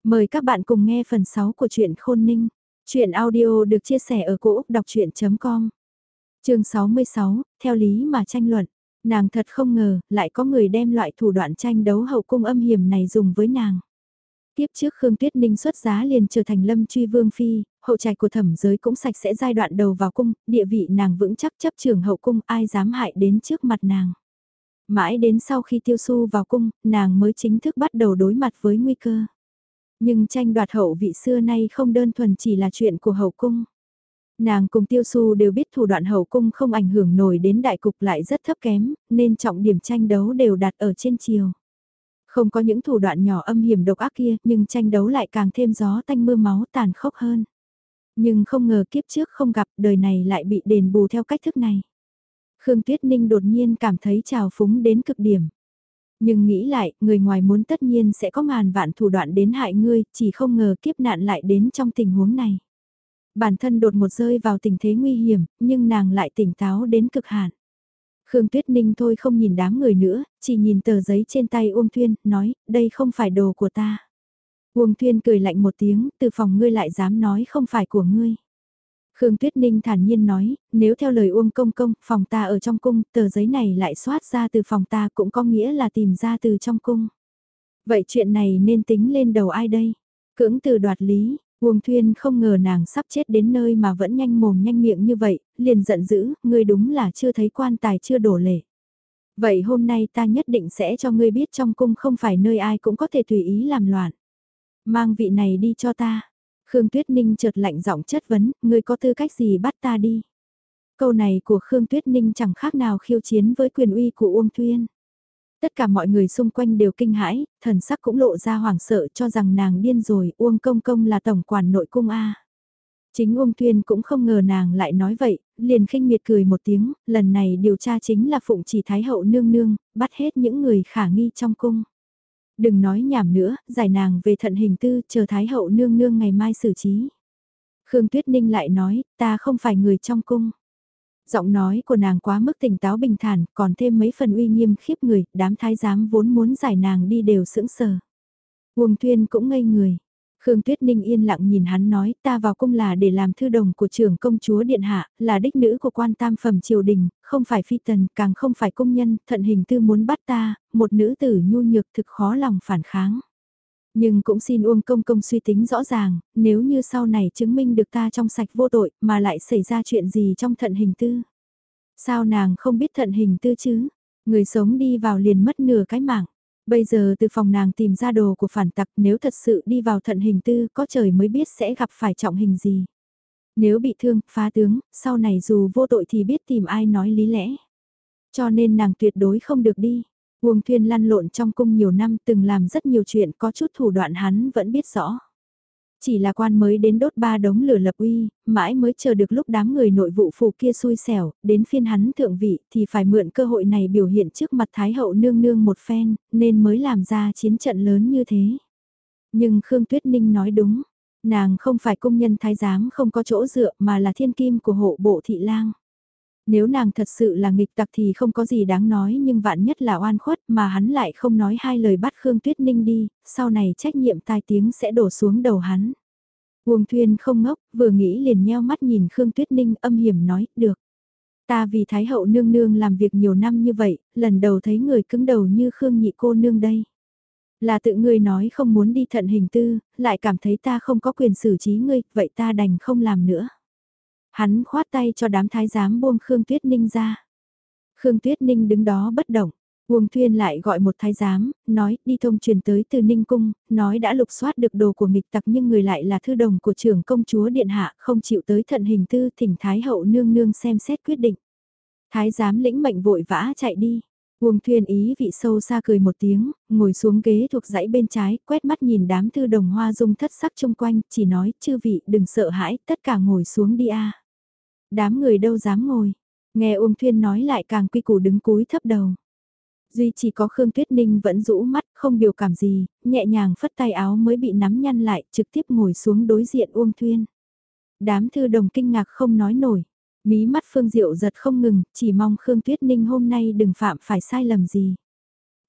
Mời các bạn cùng nghe phần 6 của truyện Khôn Ninh. Truyện audio được chia sẻ ở cỗ đọc chuyện.com. Chương 66, theo lý mà tranh luận. Nàng thật không ngờ, lại có người đem loại thủ đoạn tranh đấu hậu cung âm hiểm này dùng với nàng. Tiếp trước Khương Tuyết Ninh xuất giá liền trở thành Lâm Truy Vương phi, hậu trạch của thẩm giới cũng sạch sẽ giai đoạn đầu vào cung, địa vị nàng vững chắc chấp trưởng hậu cung, ai dám hại đến trước mặt nàng. Mãi đến sau khi Tiêu Xu vào cung, nàng mới chính thức bắt đầu đối mặt với nguy cơ. Nhưng tranh đoạt hậu vị xưa nay không đơn thuần chỉ là chuyện của hậu cung. Nàng cùng Tiêu Xu đều biết thủ đoạn hậu cung không ảnh hưởng nổi đến đại cục lại rất thấp kém, nên trọng điểm tranh đấu đều đặt ở trên chiều. Không có những thủ đoạn nhỏ âm hiểm độc ác kia, nhưng tranh đấu lại càng thêm gió tanh mưa máu tàn khốc hơn. Nhưng không ngờ kiếp trước không gặp, đời này lại bị đền bù theo cách thức này. Khương Tuyết Ninh đột nhiên cảm thấy trào phúng đến cực điểm. Nhưng nghĩ lại, người ngoài muốn tất nhiên sẽ có ngàn vạn thủ đoạn đến hại ngươi, chỉ không ngờ kiếp nạn lại đến trong tình huống này. Bản thân đột một rơi vào tình thế nguy hiểm, nhưng nàng lại tỉnh táo đến cực hạn. Khương Tuyết Ninh thôi không nhìn đám người nữa, chỉ nhìn tờ giấy trên tay Uông Thuyên, nói, đây không phải đồ của ta. Uông Thuyên cười lạnh một tiếng, từ phòng ngươi lại dám nói không phải của ngươi. Khương Tuyết Ninh thản nhiên nói, nếu theo lời Uông Công Công, phòng ta ở trong cung, tờ giấy này lại soát ra từ phòng ta cũng có nghĩa là tìm ra từ trong cung. Vậy chuyện này nên tính lên đầu ai đây? Cưỡng từ đoạt lý, Uông Thuyên không ngờ nàng sắp chết đến nơi mà vẫn nhanh mồm nhanh miệng như vậy, liền giận dữ, ngươi đúng là chưa thấy quan tài chưa đổ lệ. Vậy hôm nay ta nhất định sẽ cho ngươi biết trong cung không phải nơi ai cũng có thể tùy ý làm loạn. Mang vị này đi cho ta. Khương Tuyết Ninh chợt lạnh giọng chất vấn, ngươi có tư cách gì bắt ta đi? Câu này của Khương Tuyết Ninh chẳng khác nào khiêu chiến với quyền uy của Uông Thuyên. Tất cả mọi người xung quanh đều kinh hãi, thần sắc cũng lộ ra hoảng sợ cho rằng nàng điên rồi, Uông Công Công là tổng quản nội cung A. Chính Uông Thuyên cũng không ngờ nàng lại nói vậy, liền khinh miệt cười một tiếng, lần này điều tra chính là phụng chỉ Thái hậu nương nương, bắt hết những người khả nghi trong cung. Đừng nói nhảm nữa, giải nàng về thận hình tư, chờ Thái hậu nương nương ngày mai xử trí. Khương Tuyết Ninh lại nói, ta không phải người trong cung. Giọng nói của nàng quá mức tỉnh táo bình thản, còn thêm mấy phần uy nghiêm khiếp người, đám thái giám vốn muốn giải nàng đi đều sững sờ. Uông Thuyên cũng ngây người. Khương Tuyết Ninh yên lặng nhìn hắn nói, ta vào cung là để làm thư đồng của trưởng công chúa Điện Hạ, là đích nữ của quan tam phẩm triều đình, không phải phi tần, càng không phải công nhân, thận hình tư muốn bắt ta, một nữ tử nhu nhược thực khó lòng phản kháng. Nhưng cũng xin Uông Công Công suy tính rõ ràng, nếu như sau này chứng minh được ta trong sạch vô tội mà lại xảy ra chuyện gì trong thận hình tư. Sao nàng không biết thận hình tư chứ? Người sống đi vào liền mất nửa cái mạng. Bây giờ từ phòng nàng tìm ra đồ của phản tặc, nếu thật sự đi vào thận hình tư có trời mới biết sẽ gặp phải trọng hình gì. Nếu bị thương, phá tướng, sau này dù vô tội thì biết tìm ai nói lý lẽ. Cho nên nàng tuyệt đối không được đi. Uông Thuyên lăn lộn trong cung nhiều năm từng làm rất nhiều chuyện có chút thủ đoạn hắn vẫn biết rõ. Chỉ là quan mới đến đốt 3 đống lửa lập uy, mãi mới chờ được lúc đám người nội vụ phủ kia xui xẻo, đến phiên hắn thượng vị thì phải mượn cơ hội này biểu hiện trước mặt Thái hậu nương nương một phen, nên mới làm ra chiến trận lớn như thế. Nhưng Khương Tuyết Ninh nói đúng, nàng không phải công nhân thái giám không có chỗ dựa mà là thiên kim của hộ bộ thị lang. Nếu nàng thật sự là nghịch tặc thì không có gì đáng nói nhưng vạn nhất là oan khuất mà hắn lại không nói hai lời bắt Khương Tuyết Ninh đi, sau này trách nhiệm tai tiếng sẽ đổ xuống đầu hắn. Uông Thuyên không ngốc, vừa nghĩ liền nheo mắt nhìn Khương Tuyết Ninh âm hiểm nói, được. Ta vì Thái hậu nương nương làm việc nhiều năm như vậy, lần đầu thấy người cứng đầu như Khương nhị cô nương đây. Là tự ngươi nói không muốn đi thận hình tư, lại cảm thấy ta không có quyền xử trí ngươi, vậy ta đành không làm nữa. Hắn khoát tay cho đám thái giám buông Khương Tuyết Ninh ra. Khương Tuyết Ninh đứng đó bất động. Uông Thuyên lại gọi một thái giám, nói đi thông truyền tới từ Ninh Cung, nói đã lục soát được đồ của nghịch tặc nhưng người lại là thư đồng của trưởng công chúa Điện Hạ không chịu tới thận hình tư thỉnh Thái hậu nương nương xem xét quyết định. Thái giám lĩnh mệnh vội vã chạy đi. Uông Thuyên ý vị sâu xa cười một tiếng, ngồi xuống ghế thuộc dãy bên trái, quét mắt nhìn đám thư đồng hoa dung thất sắc chung quanh, chỉ nói chư vị đừng sợ hãi, tất cả ngồi xuống đi a. Đám người đâu dám ngồi, nghe Uông Thuyên nói lại càng quy củ đứng cúi thấp đầu. Duy chỉ có Khương Tuyết Ninh vẫn rũ mắt, không biểu cảm gì, nhẹ nhàng phất tay áo mới bị nắm nhăn lại, trực tiếp ngồi xuống đối diện Uông Thuyên. Đám thư đồng kinh ngạc không nói nổi, mí mắt Phương Diệu giật không ngừng, chỉ mong Khương Tuyết Ninh hôm nay đừng phạm phải sai lầm gì.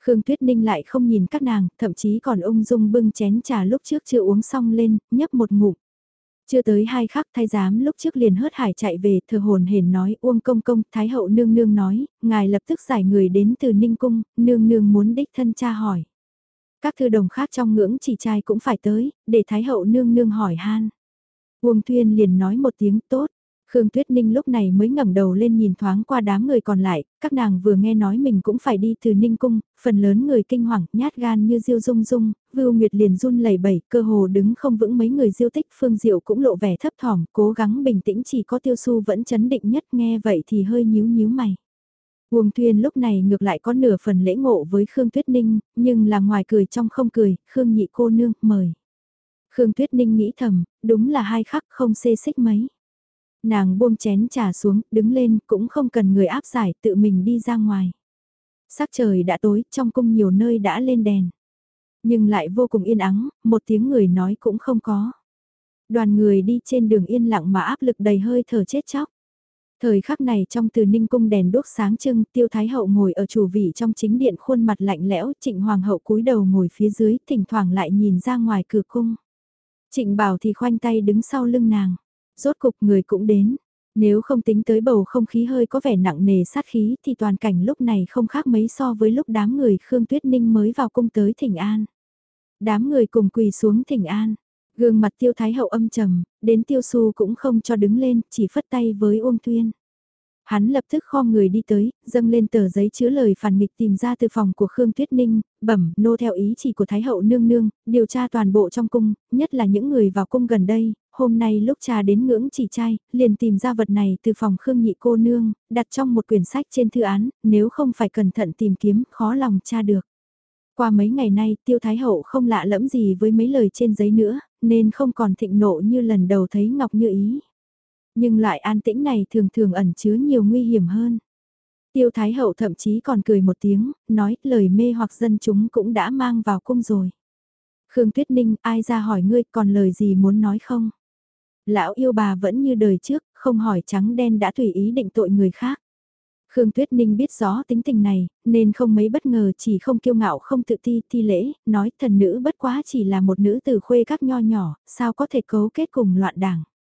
Khương Tuyết Ninh lại không nhìn các nàng, thậm chí còn ung dung bưng chén trà lúc trước chưa uống xong lên, nhấp một ngụm. Chưa tới 2 khắc thái giám lúc trước liền hớt hải chạy về, thờ hồn hển nói Uông công công, thái hậu nương nương nói, ngài lập tức giải người đến từ Ninh Cung, nương nương muốn đích thân tra hỏi. Các thư đồng khác trong ngưỡng chỉ trai cũng phải tới, để thái hậu nương nương hỏi han. Uông Thuyên liền nói một tiếng tốt. Khương Tuyết Ninh lúc này mới ngẩng đầu lên nhìn thoáng qua đám người còn lại, các nàng vừa nghe nói mình cũng phải đi từ Ninh Cung, phần lớn người kinh hoàng, nhát gan như Diêu Dung Dung, Vưu Nguyệt liền run lẩy bẩy, cơ hồ đứng không vững mấy người Diêu Tích, Phương Diệu cũng lộ vẻ thấp thỏm, cố gắng bình tĩnh, chỉ có Tiêu Su vẫn chấn định nhất, nghe vậy thì hơi nhíu nhíu mày. Uông Thuyên lúc này ngược lại có nửa phần lễ ngộ với Khương Tuyết Ninh, nhưng là ngoài cười trong không cười, Khương nhị cô nương, mời. Khương Tuyết Ninh nghĩ thầm, đúng là 2 khắc không xê xích mấy. Nàng buông chén trà xuống, đứng lên, cũng không cần người áp giải, tự mình đi ra ngoài. Sắc trời đã tối, trong cung nhiều nơi đã lên đèn. Nhưng lại vô cùng yên ắng, một tiếng người nói cũng không có. Đoàn người đi trên đường yên lặng mà áp lực đầy hơi thở chết chóc. Thời khắc này trong từ Ninh cung đèn đốt sáng trưng, Tiêu Thái Hậu ngồi ở chủ vị trong chính điện, khuôn mặt lạnh lẽo, Trịnh Hoàng hậu cúi đầu ngồi phía dưới, thỉnh thoảng lại nhìn ra ngoài cửa cung. Trịnh Bảo thì khoanh tay đứng sau lưng nàng. Rốt cục người cũng đến. Nếu không tính tới bầu không khí hơi có vẻ nặng nề sát khí thì toàn cảnh lúc này không khác mấy so với lúc đám người Khương Tuyết Ninh mới vào cung tới thỉnh an. Đám người cùng quỳ xuống thỉnh an. Gương mặt Tiêu Thái Hậu âm trầm, đến Tiêu Su cũng không cho đứng lên, chỉ phất tay với Uông Tuyên. Hắn lập tức khom người đi tới, dâng lên tờ giấy chứa lời phản nghịch tìm ra từ phòng của Khương Tuyết Ninh, bẩm, nô theo ý chỉ của Thái hậu nương nương, điều tra toàn bộ trong cung, nhất là những người vào cung gần đây, hôm nay lúc trà đến ngưỡng chỉ trai, liền tìm ra vật này từ phòng Khương nhị cô nương, đặt trong một quyển sách trên thư án, nếu không phải cẩn thận tìm kiếm, khó lòng tra được. Qua mấy ngày nay, Tiêu Thái hậu không lạ lẫm gì với mấy lời trên giấy nữa, nên không còn thịnh nộ như lần đầu thấy Ngọc Như Ý. Nhưng loại an tĩnh này thường thường ẩn chứa nhiều nguy hiểm hơn. Tiêu Thái Hậu thậm chí còn cười một tiếng, nói lời mê hoặc dân chúng cũng đã mang vào cung rồi. Khương Tuyết Ninh, ai ra hỏi ngươi còn lời gì muốn nói không? Lão yêu bà vẫn như đời trước, không hỏi trắng đen đã tùy ý định tội người khác. Khương Tuyết Ninh biết rõ tính tình này, nên không mấy bất ngờ, chỉ không kiêu ngạo không tự ti thi lễ, nói thần nữ bất quá chỉ là một nữ tử khuê các nho nhỏ, sao có thể cấu kết cùng loạn đảng.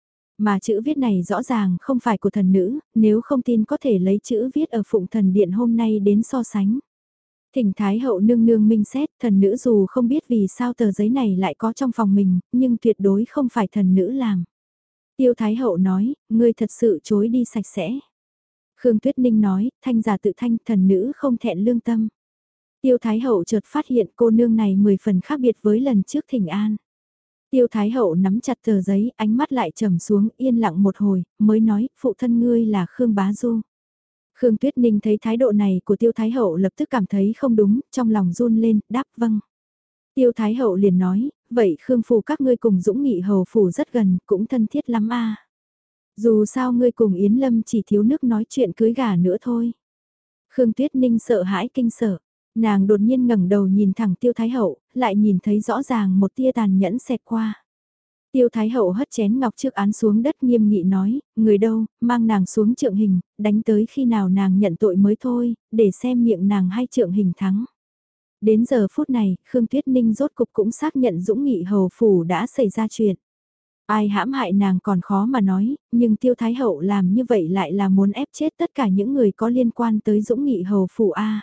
Mà chữ viết này rõ ràng không phải của thần nữ, nếu không tin có thể lấy chữ viết ở Phụng Thần Điện hôm nay đến so sánh. Thỉnh Thái hậu nương nương minh xét, thần nữ dù không biết vì sao tờ giấy này lại có trong phòng mình, nhưng tuyệt đối không phải thần nữ làm. Tiêu Thái hậu nói, ngươi thật sự chối đi sạch sẽ. Khương Tuyết Ninh nói, thanh giả tự thanh, thần nữ không thẹn lương tâm. Tiêu Thái hậu chợt phát hiện cô nương này 10 phần khác biệt với lần trước thỉnh an. Tiêu Thái Hậu nắm chặt tờ giấy, ánh mắt lại trầm xuống, yên lặng một hồi, mới nói, phụ thân ngươi là Khương Bá Du. Khương Tuyết Ninh thấy thái độ này của Tiêu Thái Hậu lập tức cảm thấy không đúng, trong lòng run lên, đáp vâng. Tiêu Thái Hậu liền nói, vậy Khương Phủ các ngươi cùng Dũng Nghị Hầu Phủ rất gần, cũng thân thiết lắm a. Dù sao ngươi cùng Yến Lâm chỉ thiếu nước nói chuyện cưới gả nữa thôi. Khương Tuyết Ninh sợ hãi kinh sợ. Nàng đột nhiên ngẩng đầu nhìn thẳng Tiêu Thái Hậu, lại nhìn thấy rõ ràng một tia tàn nhẫn xẹt qua. Tiêu Thái Hậu hất chén ngọc trước án xuống đất nghiêm nghị nói, người đâu, mang nàng xuống trượng hình, đánh tới khi nào nàng nhận tội mới thôi, để xem miệng nàng hay trượng hình thắng. Đến giờ phút này, Khương Tuyết Ninh rốt cục cũng xác nhận Dũng Nghị Hầu Phủ đã xảy ra chuyện. Ai hãm hại nàng còn khó mà nói, nhưng Tiêu Thái Hậu làm như vậy lại là muốn ép chết tất cả những người có liên quan tới Dũng Nghị Hầu Phủ A.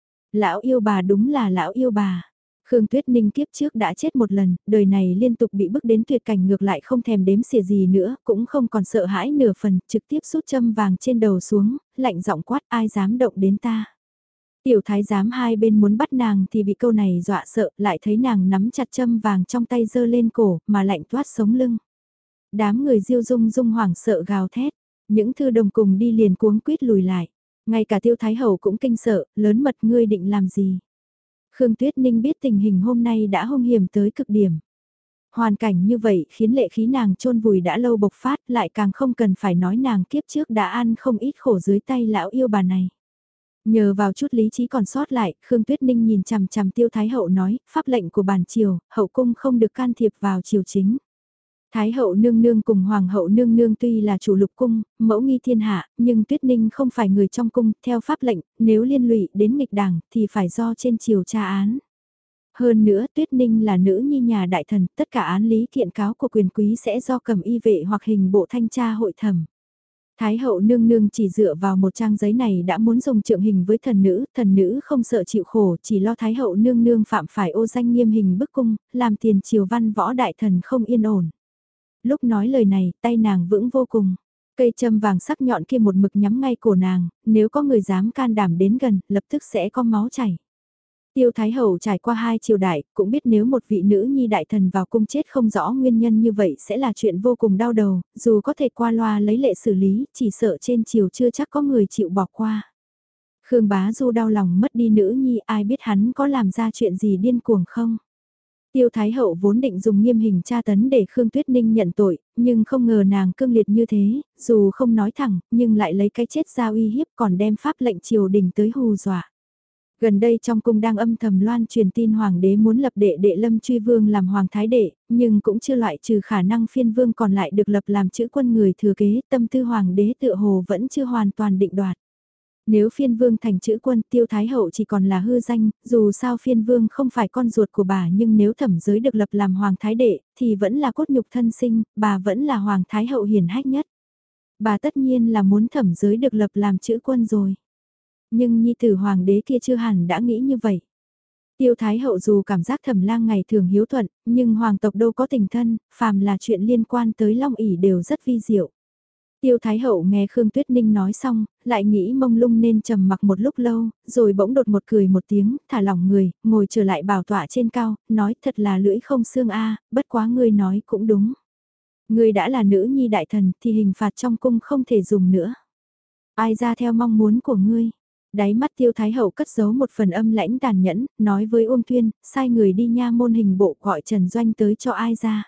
Lão yêu bà đúng là lão yêu bà. Khương Tuyết Ninh kiếp trước đã chết một lần, đời này liên tục bị bức đến tuyệt cảnh ngược lại không thèm đếm xỉa gì nữa, cũng không còn sợ hãi nửa phần, trực tiếp rút châm vàng trên đầu xuống, lạnh giọng quát ai dám động đến ta. Tiểu thái giám hai bên muốn bắt nàng thì bị câu này dọa sợ, lại thấy nàng nắm chặt châm vàng trong tay giơ lên cổ, mà lạnh toát sống lưng. Đám người Diêu Dung Dung hoảng sợ gào thét, những thư đồng cùng đi liền cuống quýt lùi lại. Ngay cả Tiêu Thái Hậu cũng kinh sợ, lớn mật ngươi định làm gì. Khương Tuyết Ninh biết tình hình hôm nay đã hung hiểm tới cực điểm. Hoàn cảnh như vậy khiến lệ khí nàng chôn vùi đã lâu bộc phát, lại càng không cần phải nói nàng kiếp trước đã ăn không ít khổ dưới tay lão yêu bà này. Nhờ vào chút lý trí còn sót lại, Khương Tuyết Ninh nhìn chằm chằm Tiêu Thái Hậu nói, pháp lệnh của bản triều, hậu cung không được can thiệp vào triều chính. Thái hậu nương nương cùng hoàng hậu nương nương tuy là chủ lục cung, mẫu nghi thiên hạ, nhưng Tuyết Ninh không phải người trong cung, theo pháp lệnh, nếu liên lụy đến nghịch đảng thì phải do trên triều tra án. Hơn nữa Tuyết Ninh là nữ nhi nhà đại thần, tất cả án lý kiện cáo của quyền quý sẽ do cầm y vệ hoặc hình bộ thanh tra hội thẩm. Thái hậu nương nương chỉ dựa vào một trang giấy này đã muốn dùng trượng hình với thần nữ không sợ chịu khổ, chỉ lo Thái hậu nương nương phạm phải ô danh nghiêm hình bức cung, làm tiền triều văn võ đại thần không yên ổn. Lúc nói lời này, tay nàng vững vô cùng. Cây châm vàng sắc nhọn kia một mực nhắm ngay cổ nàng, nếu có người dám can đảm đến gần, lập tức sẽ có máu chảy. Tiêu Thái Hậu trải qua 2 triều đại, cũng biết nếu một vị nữ nhi đại thần vào cung chết không rõ nguyên nhân như vậy sẽ là chuyện vô cùng đau đầu, dù có thể qua loa lấy lệ xử lý, chỉ sợ trên triều chưa chắc có người chịu bỏ qua. Khương Bá Du đau lòng mất đi nữ nhi, ai biết hắn có làm ra chuyện gì điên cuồng không? Tiêu Thái Hậu vốn định dùng nghiêm hình tra tấn để Khương Tuyết Ninh nhận tội, nhưng không ngờ nàng cương liệt như thế, dù không nói thẳng, nhưng lại lấy cái chết ra uy hiếp còn đem pháp lệnh triều đình tới hù dọa. Gần đây trong cung đang âm thầm loan truyền tin hoàng đế muốn lập đệ đệ Lâm Truy Vương làm hoàng thái đệ, nhưng cũng chưa loại trừ khả năng phiên vương còn lại được lập làm chữ quân người thừa kế, tâm tư hoàng đế tựa hồ vẫn chưa hoàn toàn định đoạt. Nếu phiên vương thành chữ quân Tiêu Thái Hậu chỉ còn là hư danh, dù sao phiên vương không phải con ruột của bà nhưng nếu thẩm giới được lập làm hoàng thái đệ thì vẫn là cốt nhục thân sinh, bà vẫn là hoàng thái hậu hiền hách nhất. Bà tất nhiên là muốn thẩm giới được lập làm chữ quân rồi. Nhưng nhi tử hoàng đế kia chưa hẳn đã nghĩ như vậy. Tiêu Thái Hậu dù cảm giác Thẩm Lang ngày thường hiếu thuận, nhưng hoàng tộc đâu có tình thân, phàm là chuyện liên quan tới Long ỷ đều rất vi diệu. Tiêu Thái Hậu nghe Khương Tuyết Ninh nói xong, lại nghĩ mông lung nên trầm mặc một lúc lâu, rồi bỗng đột một cười một tiếng, thả lỏng người, ngồi trở lại bảo tọa trên cao, nói thật là lưỡi không xương a, bất quá ngươi nói cũng đúng. Ngươi đã là nữ nhi đại thần thì hình phạt trong cung không thể dùng nữa. Ai ra theo mong muốn của ngươi. Đáy mắt Tiêu Thái Hậu cất giấu một phần âm lãnh tàn nhẫn, nói với Uông Thuyên, sai người đi nha môn hình bộ gọi Trần Doanh tới cho ai ra.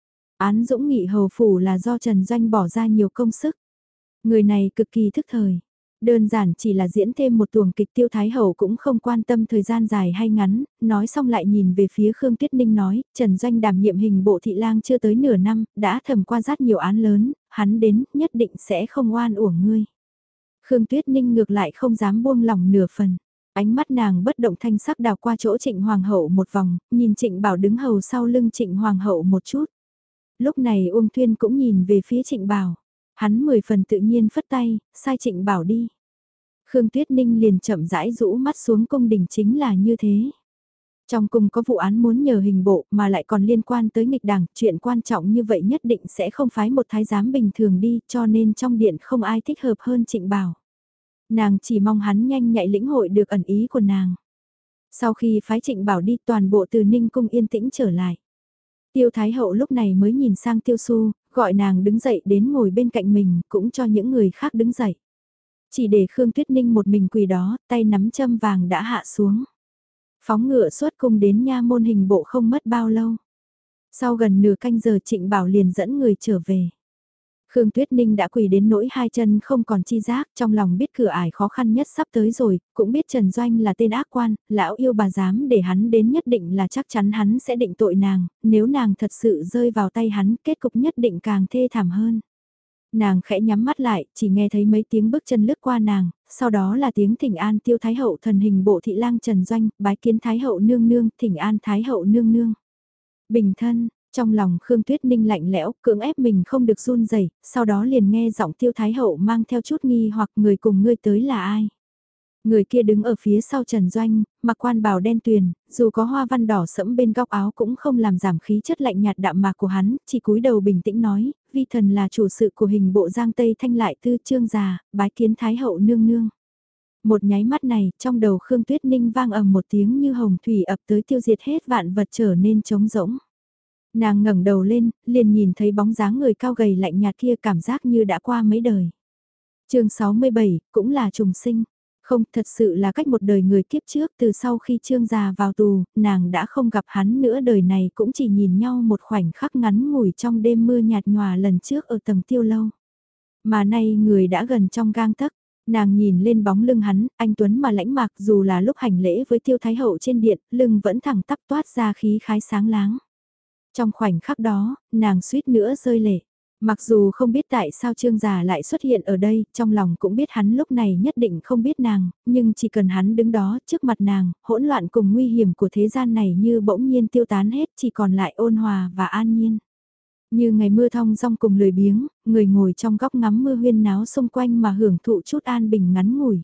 Án Dũng Nghị hầu phủ là do Trần Doanh bỏ ra nhiều công sức. Người này cực kỳ thức thời. Đơn giản chỉ là diễn thêm một tuồng kịch Tiêu Thái Hậu cũng không quan tâm thời gian dài hay ngắn, nói xong lại nhìn về phía Khương Tuyết Ninh nói, Trần Doanh đảm nhiệm hình bộ thị lang chưa tới nửa năm, đã thẩm qua rất nhiều án lớn, hắn đến nhất định sẽ không oan uổng ngươi. Khương Tuyết Ninh ngược lại không dám buông lỏng nửa phần. Ánh mắt nàng bất động thanh sắc đào qua chỗ Trịnh Hoàng hậu một vòng, nhìn Trịnh Bảo đứng hầu sau lưng Trịnh Hoàng hậu một chút. Lúc này Uông Thuyên cũng nhìn về phía Trịnh Bảo. Hắn 10 phần tự nhiên phất tay, sai Trịnh Bảo đi. Khương Tuyết Ninh liền chậm rãi rũ mắt xuống cung đình chính là như thế. Trong cung có vụ án muốn nhờ hình bộ mà lại còn liên quan tới nghịch đảng, chuyện quan trọng như vậy nhất định sẽ không phái một thái giám bình thường đi, cho nên trong điện không ai thích hợp hơn Trịnh Bảo. Nàng chỉ mong hắn nhanh nhạy lĩnh hội được ẩn ý của nàng. Sau khi phái Trịnh Bảo đi toàn bộ từ Ninh cung yên tĩnh trở lại. Tiêu Thái Hậu lúc này mới nhìn sang Tiêu Xu, gọi nàng đứng dậy đến ngồi bên cạnh mình, cũng cho những người khác đứng dậy. Chỉ để Khương Tuyết Ninh một mình quỳ đó, tay nắm châm vàng đã hạ xuống. Phóng ngựa xuất cung đến nha môn hình bộ không mất bao lâu. Sau gần nửa canh giờ Trịnh Bảo liền dẫn người trở về. Khương Tuyết Ninh đã quỳ đến nỗi hai chân không còn chi giác, trong lòng biết cửa ải khó khăn nhất sắp tới rồi, cũng biết Trần Doanh là tên ác quan, lão yêu bà dám để hắn đến nhất định là chắc chắn hắn sẽ định tội nàng, nếu nàng thật sự rơi vào tay hắn kết cục nhất định càng thê thảm hơn. Nàng khẽ nhắm mắt lại, chỉ nghe thấy mấy tiếng bước chân lướt qua nàng, sau đó là tiếng thỉnh an Tiêu Thái Hậu thần hình bộ thị lang Trần Doanh, bái kiến Thái Hậu nương nương, thỉnh an Thái Hậu nương nương. Bình thân, trong lòng Khương Tuyết Ninh lạnh lẽo, cưỡng ép mình không được run rẩy, sau đó liền nghe giọng Tiêu Thái Hậu mang theo chút nghi hoặc người cùng ngươi tới là ai. Người kia đứng ở phía sau Trần Doanh, mặc quan bào đen tuyền, dù có hoa văn đỏ sẫm bên góc áo cũng không làm giảm khí chất lạnh nhạt đạm mạc của hắn, chỉ cúi đầu bình tĩnh nói, vi thần là chủ sự của hình bộ Giang Tây Thanh lại tư trương già, bái kiến Thái Hậu nương nương. Một nháy mắt này, trong đầu Khương Tuyết Ninh vang ầm một tiếng như hồng thủy ập tới tiêu diệt hết vạn vật trở nên trống rỗng. Nàng ngẩng đầu lên, liền nhìn thấy bóng dáng người cao gầy lạnh nhạt kia cảm giác như đã qua mấy đời. Chương 67, cũng là trùng sinh. Không, thật sự là cách một đời người kiếp trước từ sau khi Trương già vào tù, nàng đã không gặp hắn nữa đời này cũng chỉ nhìn nhau một khoảnh khắc ngắn ngủi trong đêm mưa nhạt nhòa lần trước ở tầng tiêu lâu. Mà nay người đã gần trong gang tấc, nàng nhìn lên bóng lưng hắn, anh Tuấn mà lãnh mạc dù là lúc hành lễ với Tiêu Thái Hậu trên điện, lưng vẫn thẳng tắp toát ra khí khái sáng láng. Trong khoảnh khắc đó, nàng suýt nữa rơi lệ. Mặc dù không biết tại sao Trương Già lại xuất hiện ở đây, trong lòng cũng biết hắn lúc này nhất định không biết nàng, nhưng chỉ cần hắn đứng đó trước mặt nàng, hỗn loạn cùng nguy hiểm của thế gian này như bỗng nhiên tiêu tán hết, chỉ còn lại ôn hòa và an nhiên. Như ngày mưa thong dong cùng lười biếng, người ngồi trong góc ngắm mưa huyên náo xung quanh mà hưởng thụ chút an bình ngắn ngủi.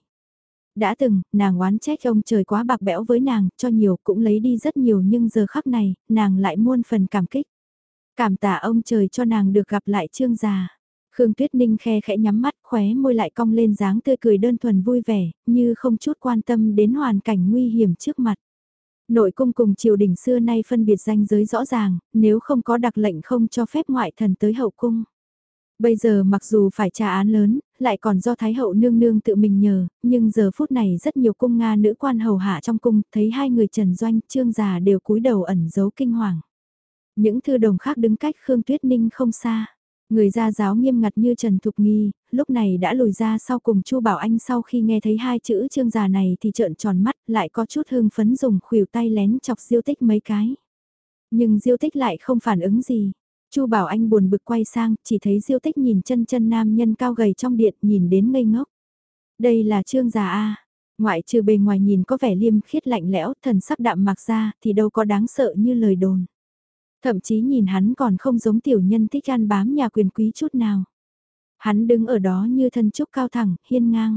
Đã từng, nàng oán trách ông trời quá bạc bẽo với nàng, cho nhiều cũng lấy đi rất nhiều, nhưng giờ khắc này, nàng lại muôn phần cảm kích. Cảm tạ ông trời cho nàng được gặp lại Trương Già. Khương Tuyết Ninh khe khẽ nhắm mắt, khóe môi lại cong lên dáng tươi cười đơn thuần vui vẻ, như không chút quan tâm đến hoàn cảnh nguy hiểm trước mặt. Nội cung cùng triều đình xưa nay phân biệt ranh giới rõ ràng, nếu không có đặc lệnh không cho phép ngoại thần tới hậu cung. Bây giờ mặc dù phải tra án lớn, lại còn do Thái hậu nương nương tự mình nhờ, nhưng giờ phút này rất nhiều cung Nga nữ quan hầu hạ trong cung, thấy hai người Trần Doanh, Trương Già đều cúi đầu ẩn giấu kinh hoàng. Những thư đồng khác đứng cách Khương Tuyết Ninh không xa. Người gia giáo nghiêm ngặt như Trần Thục Nghi, lúc này đã lùi ra sau cùng Chu Bảo Anh, sau khi nghe thấy hai chữ Trương Già này thì trợn tròn mắt, lại có chút hưng phấn dùng khuỷu tay lén chọc Diêu Tích mấy cái. Nhưng Diêu Tích lại không phản ứng gì. Chu Bảo Anh buồn bực quay sang, chỉ thấy Diêu Tích nhìn chân chân nam nhân cao gầy trong điện, nhìn đến ngây ngốc. Đây là Trương Già a. Ngoại trừ bề ngoài nhìn có vẻ liêm khiết lạnh lẽo, thần sắc đạm mạc ra, thì đâu có đáng sợ như lời đồn. Thậm chí nhìn hắn còn không giống tiểu nhân thích ăn bám nhà quyền quý chút nào. Hắn đứng ở đó như thân trúc cao thẳng, hiên ngang.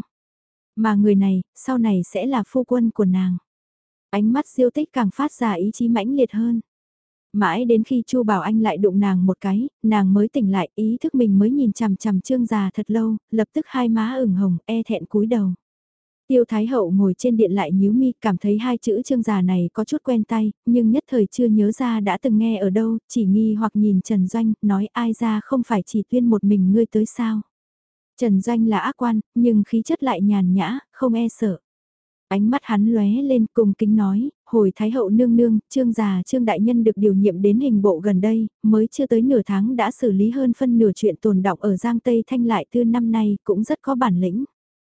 Mà người này, sau này sẽ là phu quân của nàng. Ánh mắt Diêu Tích càng phát ra ý chí mãnh liệt hơn. Mãi đến khi Chu Bảo Anh lại đụng nàng một cái, nàng mới tỉnh lại, ý thức mình mới nhìn chằm chằm Trương Già thật lâu, lập tức hai má ửng hồng, e thẹn cúi đầu. Tiêu Thái Hậu ngồi trên điện lại nhíu mi, cảm thấy hai chữ Trương Già này có chút quen tay, nhưng nhất thời chưa nhớ ra đã từng nghe ở đâu, chỉ nghi hoặc nhìn Trần Doanh, nói ai ra không phải chỉ tuyên một mình ngươi tới sao. Trần Doanh là ác quan, nhưng khí chất lại nhàn nhã, không e sợ. Ánh mắt hắn lóe lên cùng kính nói, hồi Thái Hậu nương nương, Trương Già Trương Đại Nhân được điều nhiệm đến hình bộ gần đây, mới chưa tới nửa tháng đã xử lý hơn phân nửa chuyện tồn đọng ở Giang Tây Thanh lại tư năm nay, cũng rất có bản lĩnh.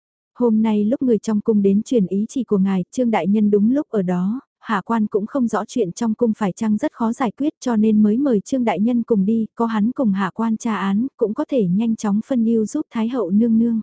Hôm nay lúc người trong cung đến truyền ý chỉ của ngài, Trương Đại Nhân đúng lúc ở đó, hạ quan cũng không rõ chuyện trong cung phải chăng rất khó giải quyết cho nên mới mời Trương Đại Nhân cùng đi, có hắn cùng hạ quan tra án, cũng có thể nhanh chóng phân ưu giúp Thái Hậu nương nương.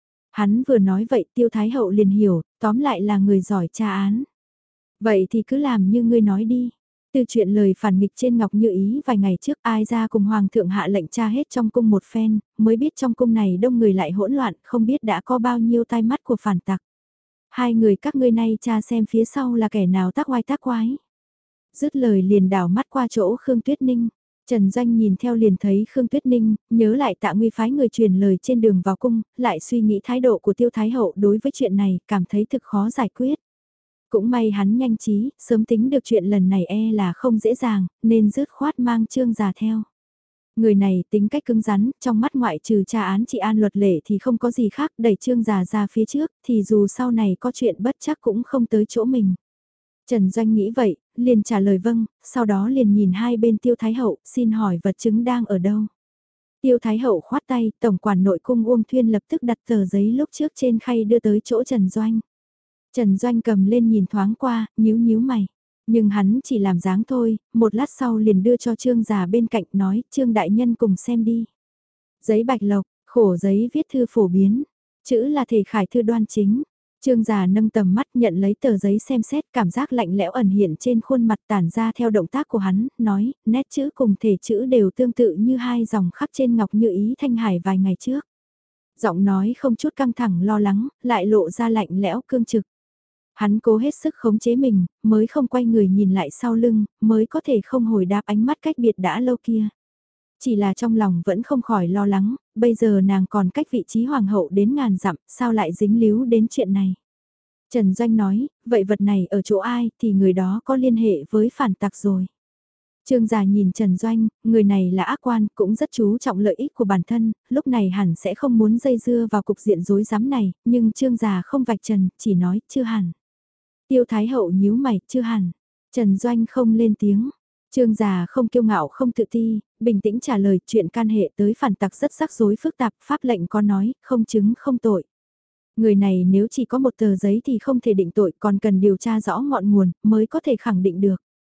Hắn vừa nói vậy Tiêu Thái Hậu liền hiểu, tóm lại là người giỏi tra án. Vậy thì cứ làm như ngươi nói đi. Từ chuyện lời phản nghịch trên Ngọc Như Ý vài ngày trước ai ra cùng Hoàng thượng hạ lệnh tra hết trong cung một phen, mới biết trong cung này đông người lại hỗn loạn, không biết đã có bao nhiêu tai mắt của phản tặc. Hai người các ngươi nay tra xem phía sau là kẻ nào tác oai tác quái. Dứt lời liền đảo mắt qua chỗ Khương Tuyết Ninh. Trần Doanh nhìn theo liền thấy Khương Tuyết Ninh, nhớ lại Tạ Nguy phái người truyền lời trên đường vào cung, lại suy nghĩ thái độ của Tiêu Thái Hậu đối với chuyện này, cảm thấy thực khó giải quyết. Cũng may hắn nhanh trí, sớm tính được chuyện lần này e là không dễ dàng, nên dứt khoát mang Trương Già theo. Người này tính cách cứng rắn, trong mắt ngoại trừ tra án trị an luật lệ thì không có gì khác, đẩy Trương Già ra phía trước, thì dù sau này có chuyện bất chắc cũng không tới chỗ mình. Trần Doanh nghĩ vậy, liền trả lời vâng, sau đó liền nhìn hai bên Tiêu Thái Hậu, xin hỏi vật chứng đang ở đâu. Tiêu Thái Hậu khoát tay, tổng quản nội cung Uông Thuyên lập tức đặt tờ giấy lúc trước trên khay đưa tới chỗ Trần Doanh. Trần Doanh cầm lên nhìn thoáng qua, nhíu nhíu mày. Nhưng hắn chỉ làm dáng thôi, một lát sau liền đưa cho Trương Già bên cạnh nói, Trương Đại Nhân cùng xem đi. Giấy bạch lộc, khổ giấy viết thư phổ biến, chữ là thể khải thư đoan chính. Trương Già nâng tầm mắt nhận lấy tờ giấy xem xét, cảm giác lạnh lẽo ẩn hiện trên khuôn mặt tản ra theo động tác của hắn, nói, nét chữ cùng thể chữ đều tương tự như hai dòng khắc trên ngọc như ý thanh hải vài ngày trước. Giọng nói không chút căng thẳng lo lắng, lại lộ ra lạnh lẽo cương trực. Hắn cố hết sức khống chế mình, mới không quay người nhìn lại sau lưng, mới có thể không hồi đáp ánh mắt cách biệt đã lâu kia. Chỉ là trong lòng vẫn không khỏi lo lắng, bây giờ nàng còn cách vị trí hoàng hậu đến ngàn dặm, sao lại dính líu đến chuyện này. Trần Doanh nói, vậy vật này ở chỗ ai thì người đó có liên hệ với phản tặc rồi. Trương Già nhìn Trần Doanh, người này là ác quan, cũng rất chú trọng lợi ích của bản thân, lúc này hẳn sẽ không muốn dây dưa vào cục diện rối rắm này, nhưng Trương Già không vạch trần, chỉ nói, chưa hẳn. Tiêu Thái Hậu nhíu mày, chưa hẳn. Trần Doanh không lên tiếng. Trương Già không kiêu ngạo không tự ti, bình tĩnh trả lời chuyện can hệ tới phản tặc rất rắc rối phức tạp, pháp lệnh có nói, không chứng không tội. Người này nếu chỉ có một tờ giấy thì không thể định tội, còn cần điều tra rõ ngọn nguồn mới có thể khẳng định được.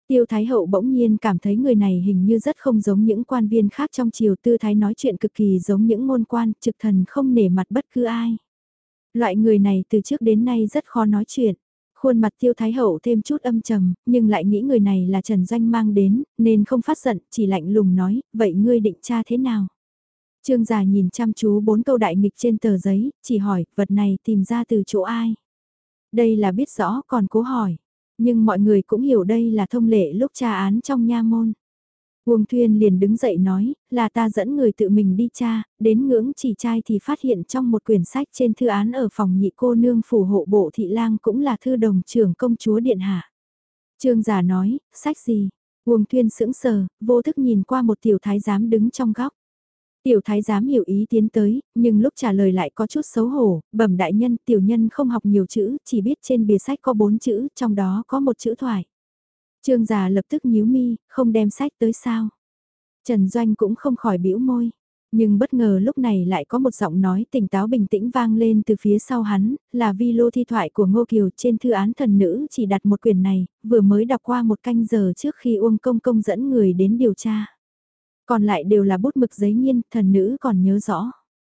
Tiêu Thái Hậu bỗng nhiên cảm thấy người này hình như rất không giống những quan viên khác trong triều, tư thái nói chuyện cực kỳ giống những ngôn quan, trực thần không nể mặt bất cứ ai. Loại người này từ trước đến nay rất khó nói chuyện. Khuôn mặt Tiêu Thái Hậu thêm chút âm trầm, nhưng lại nghĩ người này là Trần Doanh mang đến, nên không phát giận, chỉ lạnh lùng nói, vậy ngươi định tra thế nào? Trương Già nhìn chăm chú 4 câu đại nghịch trên tờ giấy, chỉ hỏi, vật này tìm ra từ chỗ ai? Đây là biết rõ còn cố hỏi. Nhưng mọi người cũng hiểu đây là thông lệ lúc tra án trong nha môn. Uông Thuyên liền đứng dậy nói, là ta dẫn người tự mình đi tra, đến ngưỡng chỉ trai thì phát hiện trong một quyển sách trên thư án ở phòng nhị cô nương phủ hộ bộ thị lang cũng là thư đồng trưởng công chúa điện hạ. Trương Giả nói, sách gì? Uông Thuyên sững sờ, vô thức nhìn qua một tiểu thái giám đứng trong góc. Tiểu thái giám hiểu ý tiến tới, nhưng lúc trả lời lại có chút xấu hổ, bẩm đại nhân, tiểu nhân không học nhiều chữ, chỉ biết trên bìa sách có 4 chữ, trong đó có một chữ thoại. Trương già lập tức nhíu mi, không đem sách tới sao. Trần Doanh cũng không khỏi bĩu môi, nhưng bất ngờ lúc này lại có một giọng nói tỉnh táo bình tĩnh vang lên từ phía sau hắn, là vi lô thi thoại của Ngô Kiều trên thư án thần nữ chỉ đặt một quyển này, vừa mới đọc qua một canh giờ trước khi Uông Công Công dẫn người đến điều tra. Còn lại đều là bút mực giấy nghiên, thần nữ còn nhớ rõ.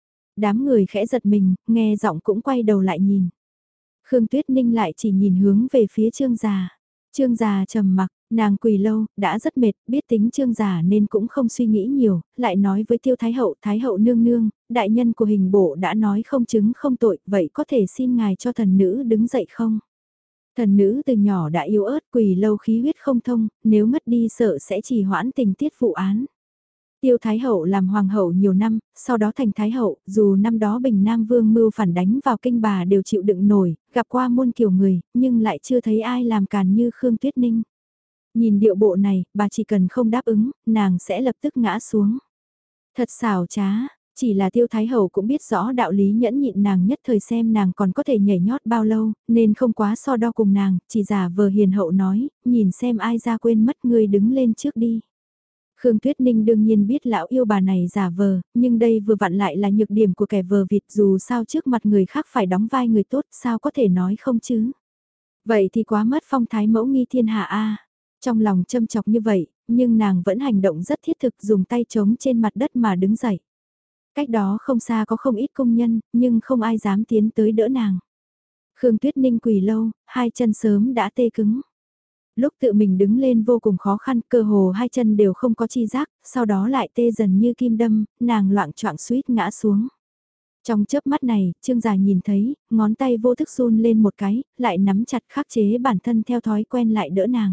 Đám người khẽ giật mình, nghe giọng cũng quay đầu lại nhìn. Khương Tuyết Ninh lại chỉ nhìn hướng về phía Trương Già. Trương Già trầm mặc, nàng quỳ lâu, đã rất mệt, biết tính Trương Già nên cũng không suy nghĩ nhiều, lại nói với Tiêu Thái Hậu nương nương, đại nhân của hình bộ đã nói không chứng không tội, vậy có thể xin ngài cho thần nữ đứng dậy không? Thần nữ từ nhỏ đã yếu ớt quỳ lâu khí huyết không thông, nếu mất đi sợ sẽ trì hoãn tình tiết vụ án. Tiêu Thái Hậu làm hoàng hậu nhiều năm, sau đó thành Thái Hậu, dù năm đó Bình Nam Vương mưu phản đánh vào kinh bà đều chịu đựng nổi, gặp qua muôn kiểu người, nhưng lại chưa thấy ai làm càn như Khương Tuyết Ninh. Nhìn điệu bộ này, bà chỉ cần không đáp ứng, nàng sẽ lập tức ngã xuống. Thật xảo trá, chỉ là Tiêu Thái Hậu cũng biết rõ đạo lý nhẫn nhịn nàng nhất thời xem nàng còn có thể nhảy nhót bao lâu, nên không quá so đo cùng nàng, chỉ giả vờ hiền hậu nói, nhìn xem ai ra quên mất người đứng lên trước đi. Khương Tuyết Ninh đương nhiên biết lão yêu bà này giả vờ, nhưng đây vừa vặn lại là nhược điểm của kẻ vờ vịt dù sao trước mặt người khác phải đóng vai người tốt sao có thể nói không chứ. Vậy thì quá mất phong thái mẫu nghi thiên hạ a. Trong lòng châm chọc như vậy, nhưng nàng vẫn hành động rất thiết thực dùng tay chống trên mặt đất mà đứng dậy. Cách đó không xa có không ít công nhân, nhưng không ai dám tiến tới đỡ nàng. Khương Tuyết Ninh quỳ lâu, hai chân sớm đã tê cứng. Lúc tự mình đứng lên vô cùng khó khăn, cơ hồ hai chân đều không có chi giác, sau đó lại tê dần như kim đâm, nàng loạng choạng suýt ngã xuống. Trong chớp mắt này, Trương Già nhìn thấy, ngón tay vô thức run lên một cái, lại nắm chặt khắc chế bản thân theo thói quen lại đỡ nàng.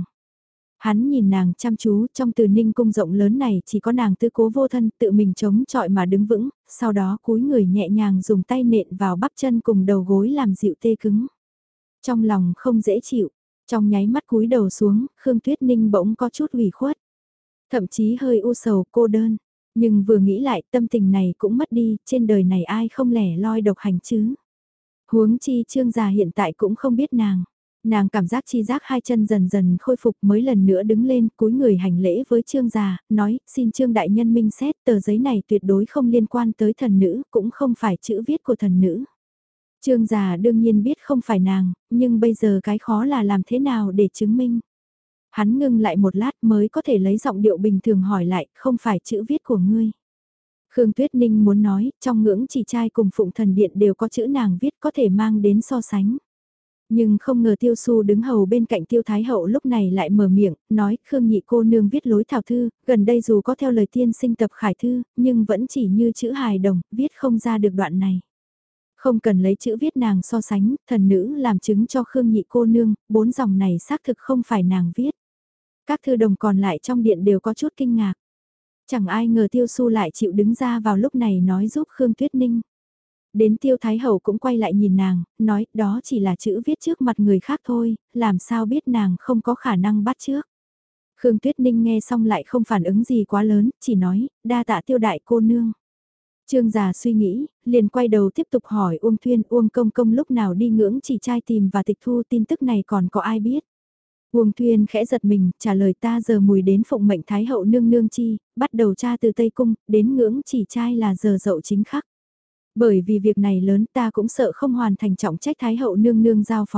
Hắn nhìn nàng chăm chú, trong Từ Ninh cung rộng lớn này chỉ có nàng tư cố vô thân tự mình chống chọi mà đứng vững, sau đó cúi người nhẹ nhàng dùng tay nện vào bắp chân cùng đầu gối làm dịu tê cứng. Trong lòng không dễ chịu. Trong nháy mắt cúi đầu xuống, Khương Tuyết Ninh bỗng có chút ủy khuất. Thậm chí hơi u sầu cô đơn. Nhưng vừa nghĩ lại tâm tình này cũng mất đi, trên đời này ai không lẻ loi độc hành chứ. Huống chi Trương Già hiện tại cũng không biết nàng. Nàng cảm giác chi giác hai chân dần dần khôi phục mới lần nữa đứng lên cúi người hành lễ với Trương Già, nói xin Trương Đại Nhân minh xét tờ giấy này tuyệt đối không liên quan tới thần nữ, cũng không phải chữ viết của thần nữ. Trương Già đương nhiên biết không phải nàng, nhưng bây giờ cái khó là làm thế nào để chứng minh. Hắn ngưng lại một lát mới có thể lấy giọng điệu bình thường hỏi lại, không phải chữ viết của ngươi. Khương Tuyết Ninh muốn nói, trong ngưỡng chỉ trai cùng Phụng Thần Điện đều có chữ nàng viết có thể mang đến so sánh. Nhưng không ngờ Tiêu Xu đứng hầu bên cạnh Tiêu Thái Hậu lúc này lại mở miệng, nói Khương nhị cô nương viết lối thảo thư, gần đây dù có theo lời tiên sinh tập khải thư, nhưng vẫn chỉ như chữ hài đồng, viết không ra được đoạn này. Không cần lấy chữ viết nàng so sánh, thần nữ làm chứng cho Khương nhị cô nương, 4 dòng này xác thực không phải nàng viết. Các thư đồng còn lại trong điện đều có chút kinh ngạc. Chẳng ai ngờ Tiêu Xu lại chịu đứng ra vào lúc này nói giúp Khương Tuyết Ninh. Đến Tiêu Thái Hậu cũng quay lại nhìn nàng, nói đó chỉ là chữ viết trước mặt người khác thôi, làm sao biết nàng không có khả năng bắt trước. Khương Tuyết Ninh nghe xong lại không phản ứng gì quá lớn, chỉ nói, đa tạ Tiêu đại cô nương. Trương Già suy nghĩ, liền quay đầu tiếp tục hỏi Uông Thuyên, Uông Công Công lúc nào đi ngưỡng chỉ trai tìm và tịch thu tin tức này còn có ai biết. Uông Thuyên khẽ giật mình, trả lời ta giờ mùi đến phụng mệnh Thái Hậu nương nương chi, bắt đầu tra từ Tây Cung, đến ngưỡng chỉ trai là giờ dậu chính khắc. Bởi vì việc này lớn ta cũng sợ không hoàn thành trọng trách Thái Hậu nương nương giao phó,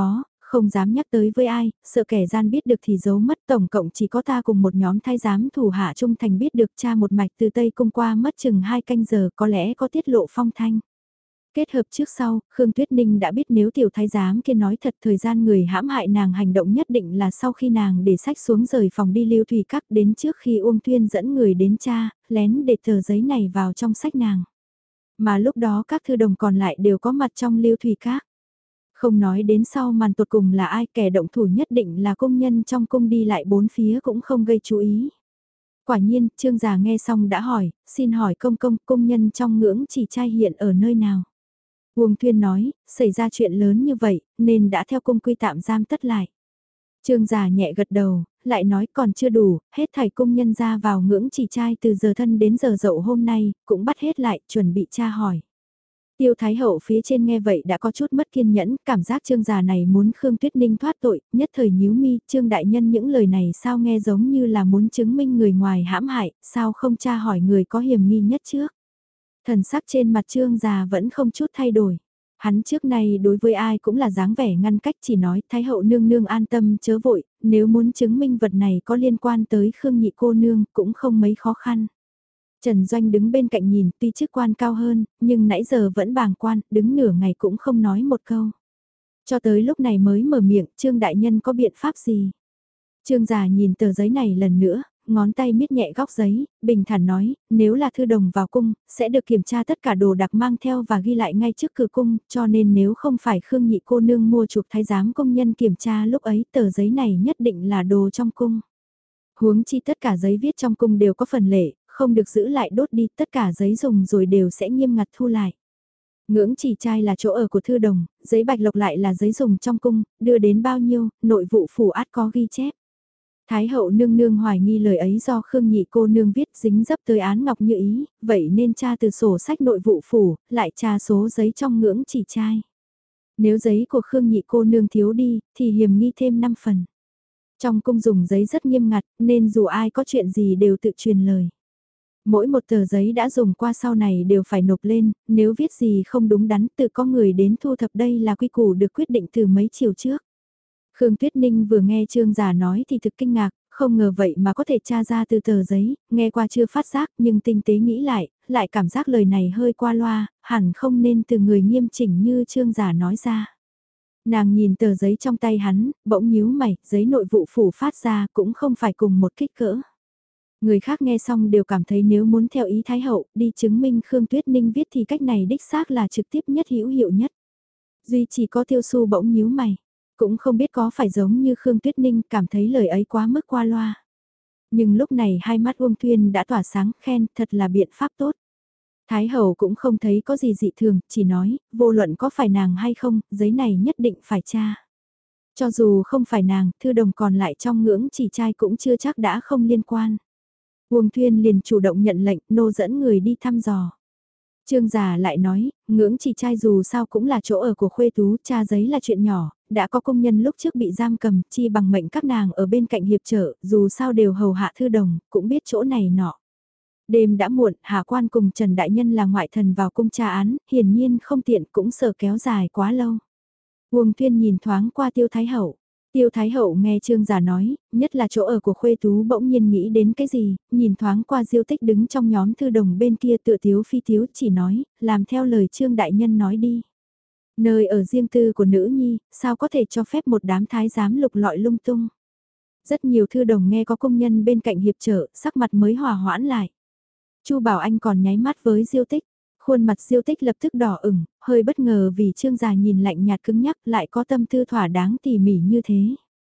không dám nhắc tới với ai, sợ kẻ gian biết được thì giấu mất, tổng cộng chỉ có ta cùng một nhóm thái giám thủ hạ trung thành biết được cha một mạch từ Tây Cung qua mất chừng 2 canh giờ, có lẽ có tiết lộ phong thanh. Kết hợp trước sau, Khương Tuyết Ninh đã biết nếu tiểu thái giám kia nói thật thời gian người hãm hại nàng hành động nhất định là sau khi nàng để sách xuống rời phòng đi Lưu Thủy Các đến trước khi Uông Tuyên dẫn người đến cha, lén để tờ giấy này vào trong sách nàng. Mà lúc đó các thư đồng còn lại đều có mặt trong Lưu Thủy Các. Không nói đến sau màn tột cùng là ai, kẻ động thủ nhất định là công nhân trong cung đi lại bốn phía cũng không gây chú ý. Quả nhiên, Trương già nghe xong đã hỏi, xin hỏi công nhân trong ngưỡng chỉ trai hiện ở nơi nào? Uông Thuyên nói, xảy ra chuyện lớn như vậy, nên đã theo cung quy tạm giam tất lại. Trương già nhẹ gật đầu, lại nói còn chưa đủ, hết thảy công nhân ra vào ngưỡng chỉ trai từ giờ thân đến giờ dậu hôm nay, cũng bắt hết lại, chuẩn bị tra hỏi. Tiêu Thái Hậu phía trên nghe vậy đã có chút mất kiên nhẫn, cảm giác Trương già này muốn Khương Tuyết Ninh thoát tội, nhất thời nhíu mi, Trương đại nhân những lời này sao nghe giống như là muốn chứng minh người ngoài hãm hại, sao không tra hỏi người có hiểm nghi nhất trước. Thần sắc trên mặt Trương già vẫn không chút thay đổi. Hắn trước nay đối với ai cũng là dáng vẻ ngăn cách, chỉ nói Thái Hậu nương nương an tâm chớ vội, nếu muốn chứng minh vật này có liên quan tới Khương nhị cô nương cũng không mấy khó khăn. Trần Doanh đứng bên cạnh nhìn, tuy chức quan cao hơn, nhưng nãy giờ vẫn bàng quan, đứng nửa ngày cũng không nói một câu. Cho tới lúc này mới mở miệng, Trương đại nhân có biện pháp gì? Trương già nhìn tờ giấy này lần nữa, ngón tay miết nhẹ góc giấy, bình thản nói, nếu là thư đồng vào cung, sẽ được kiểm tra tất cả đồ đặc mang theo và ghi lại ngay trước cửa cung, cho nên nếu không phải Khương nhị cô nương mua chuộc thái giám công nhân kiểm tra lúc ấy tờ giấy này nhất định là đồ trong cung. Huống chi tất cả giấy viết trong cung đều có phần lệ, không được giữ lại đốt đi, tất cả giấy dùng rồi đều sẽ nghiêm ngặt thu lại. Ngưỡng chỉ trai là chỗ ở của thư đồng, giấy bạch lộc lại là giấy dùng trong cung, đưa đến bao nhiêu, nội vụ phủ át có ghi chép. Thái hậu nương nương hoài nghi lời ấy do Khương nhị cô nương viết dính dấp tới án ngọc như ý, vậy nên tra từ sổ sách nội vụ phủ, lại tra số giấy trong ngưỡng chỉ trai. Nếu giấy của Khương nhị cô nương thiếu đi, thì hiểm nghi thêm 5 phần. Trong cung dùng giấy rất nghiêm ngặt, nên dù ai có chuyện gì đều tự truyền lời. Mỗi một tờ giấy đã dùng qua sau này đều phải nộp lên, nếu viết gì không đúng đắn tự có người đến thu thập, đây là quy củ được quyết định từ mấy chiều trước. Khương Tuyết Ninh vừa nghe Trương già nói thì thực kinh ngạc, không ngờ vậy mà có thể tra ra từ tờ giấy, nghe qua chưa phát giác nhưng tinh tế nghĩ lại cảm giác lời này hơi qua loa, hẳn không nên từ người nghiêm chỉnh như Trương già nói ra. Nàng nhìn tờ giấy trong tay hắn, bỗng nhíu mày, giấy nội vụ phủ phát ra cũng không phải cùng một kích cỡ. Người khác nghe xong đều cảm thấy nếu muốn theo ý Thái Hậu đi chứng minh Khương Tuyết Ninh viết thì cách này đích xác là trực tiếp nhất hữu hiệu nhất. Duy chỉ có Tiêu Xu bỗng nhíu mày, cũng không biết có phải giống như Khương Tuyết Ninh cảm thấy lời ấy quá mức qua loa. Nhưng lúc này hai mắt Uông Tuyên đã tỏa sáng, khen thật là biện pháp tốt. Thái Hậu cũng không thấy có gì dị thường, chỉ nói, vô luận có phải nàng hay không, giấy này nhất định phải tra. Cho dù không phải nàng, thư đồng còn lại trong ngưỡng chỉ trai cũng chưa chắc đã không liên quan. Uông Thuyên liền chủ động nhận lệnh, nô dẫn người đi thăm dò. Trương già lại nói, ngưỡng chỉ trai dù sao cũng là chỗ ở của Khuê Tú, tra giấy là chuyện nhỏ, đã có công nhân lúc trước bị giam cầm, chi bằng mệnh các nàng ở bên cạnh hiệp trợ, dù sao đều hầu hạ thư đồng, cũng biết chỗ này nọ. Đêm đã muộn, Hạ Quan cùng Trần Đại Nhân là ngoại thần vào cung tra án, hiển nhiên không tiện cũng sợ kéo dài quá lâu. Uông Thuyên nhìn thoáng qua Tiêu Thái Hậu. Tiêu Thái Hậu nghe Trương giả nói, nhất là chỗ ở của Khuê Tú bỗng nhiên nghĩ đến cái gì, nhìn thoáng qua Diêu Tích đứng trong nhóm thư đồng bên kia tựa thiếu phi thiếu chỉ nói, làm theo lời Trương Đại Nhân nói đi. Nơi ở riêng tư của nữ nhi, sao có thể cho phép một đám thái giám lục lọi lung tung. Rất nhiều thư đồng nghe có công nhân bên cạnh hiệp trợ, sắc mặt mới hòa hoãn lại. Chu Bảo Anh còn nháy mắt với Diêu Tích. Khuôn mặt Diêu Tích lập tức đỏ ửng, hơi bất ngờ vì Trương già nhìn lạnh nhạt cứng nhắc lại có tâm tư thỏa đáng tỉ mỉ như thế.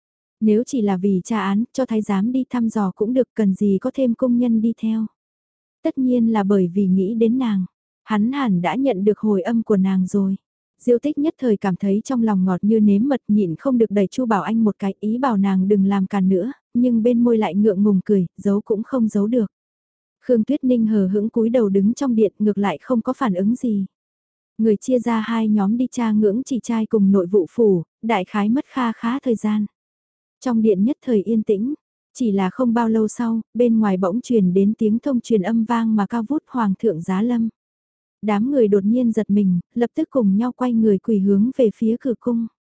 Nếu chỉ là vì tra án, cho thái giám đi thăm dò cũng được, cần gì có thêm công nhân đi theo. Tất nhiên là bởi vì nghĩ đến nàng, hắn hẳn đã nhận được hồi âm của nàng rồi. Diêu Tích nhất thời cảm thấy trong lòng ngọt như nếm mật, nhịn không được đẩy Chu Bảo Anh một cái, ý bảo nàng đừng làm càn nữa, nhưng bên môi lại ngượng ngùng cười, giấu cũng không giấu được. Khương Tuyết Ninh hờ hững cúi đầu đứng trong điện, ngược lại không có phản ứng gì. Người chia ra hai nhóm đi tra ngưỡng chỉ trai cùng nội vụ phủ, đại khái mất kha khá thời gian. Trong điện nhất thời yên tĩnh, chỉ là không bao lâu sau, bên ngoài bỗng truyền đến tiếng thông truyền âm vang mà cao vút Hoàng thượng giá lâm. Đám người đột nhiên giật mình, lập tức cùng nhau quay người quỳ hướng về phía cửa cung.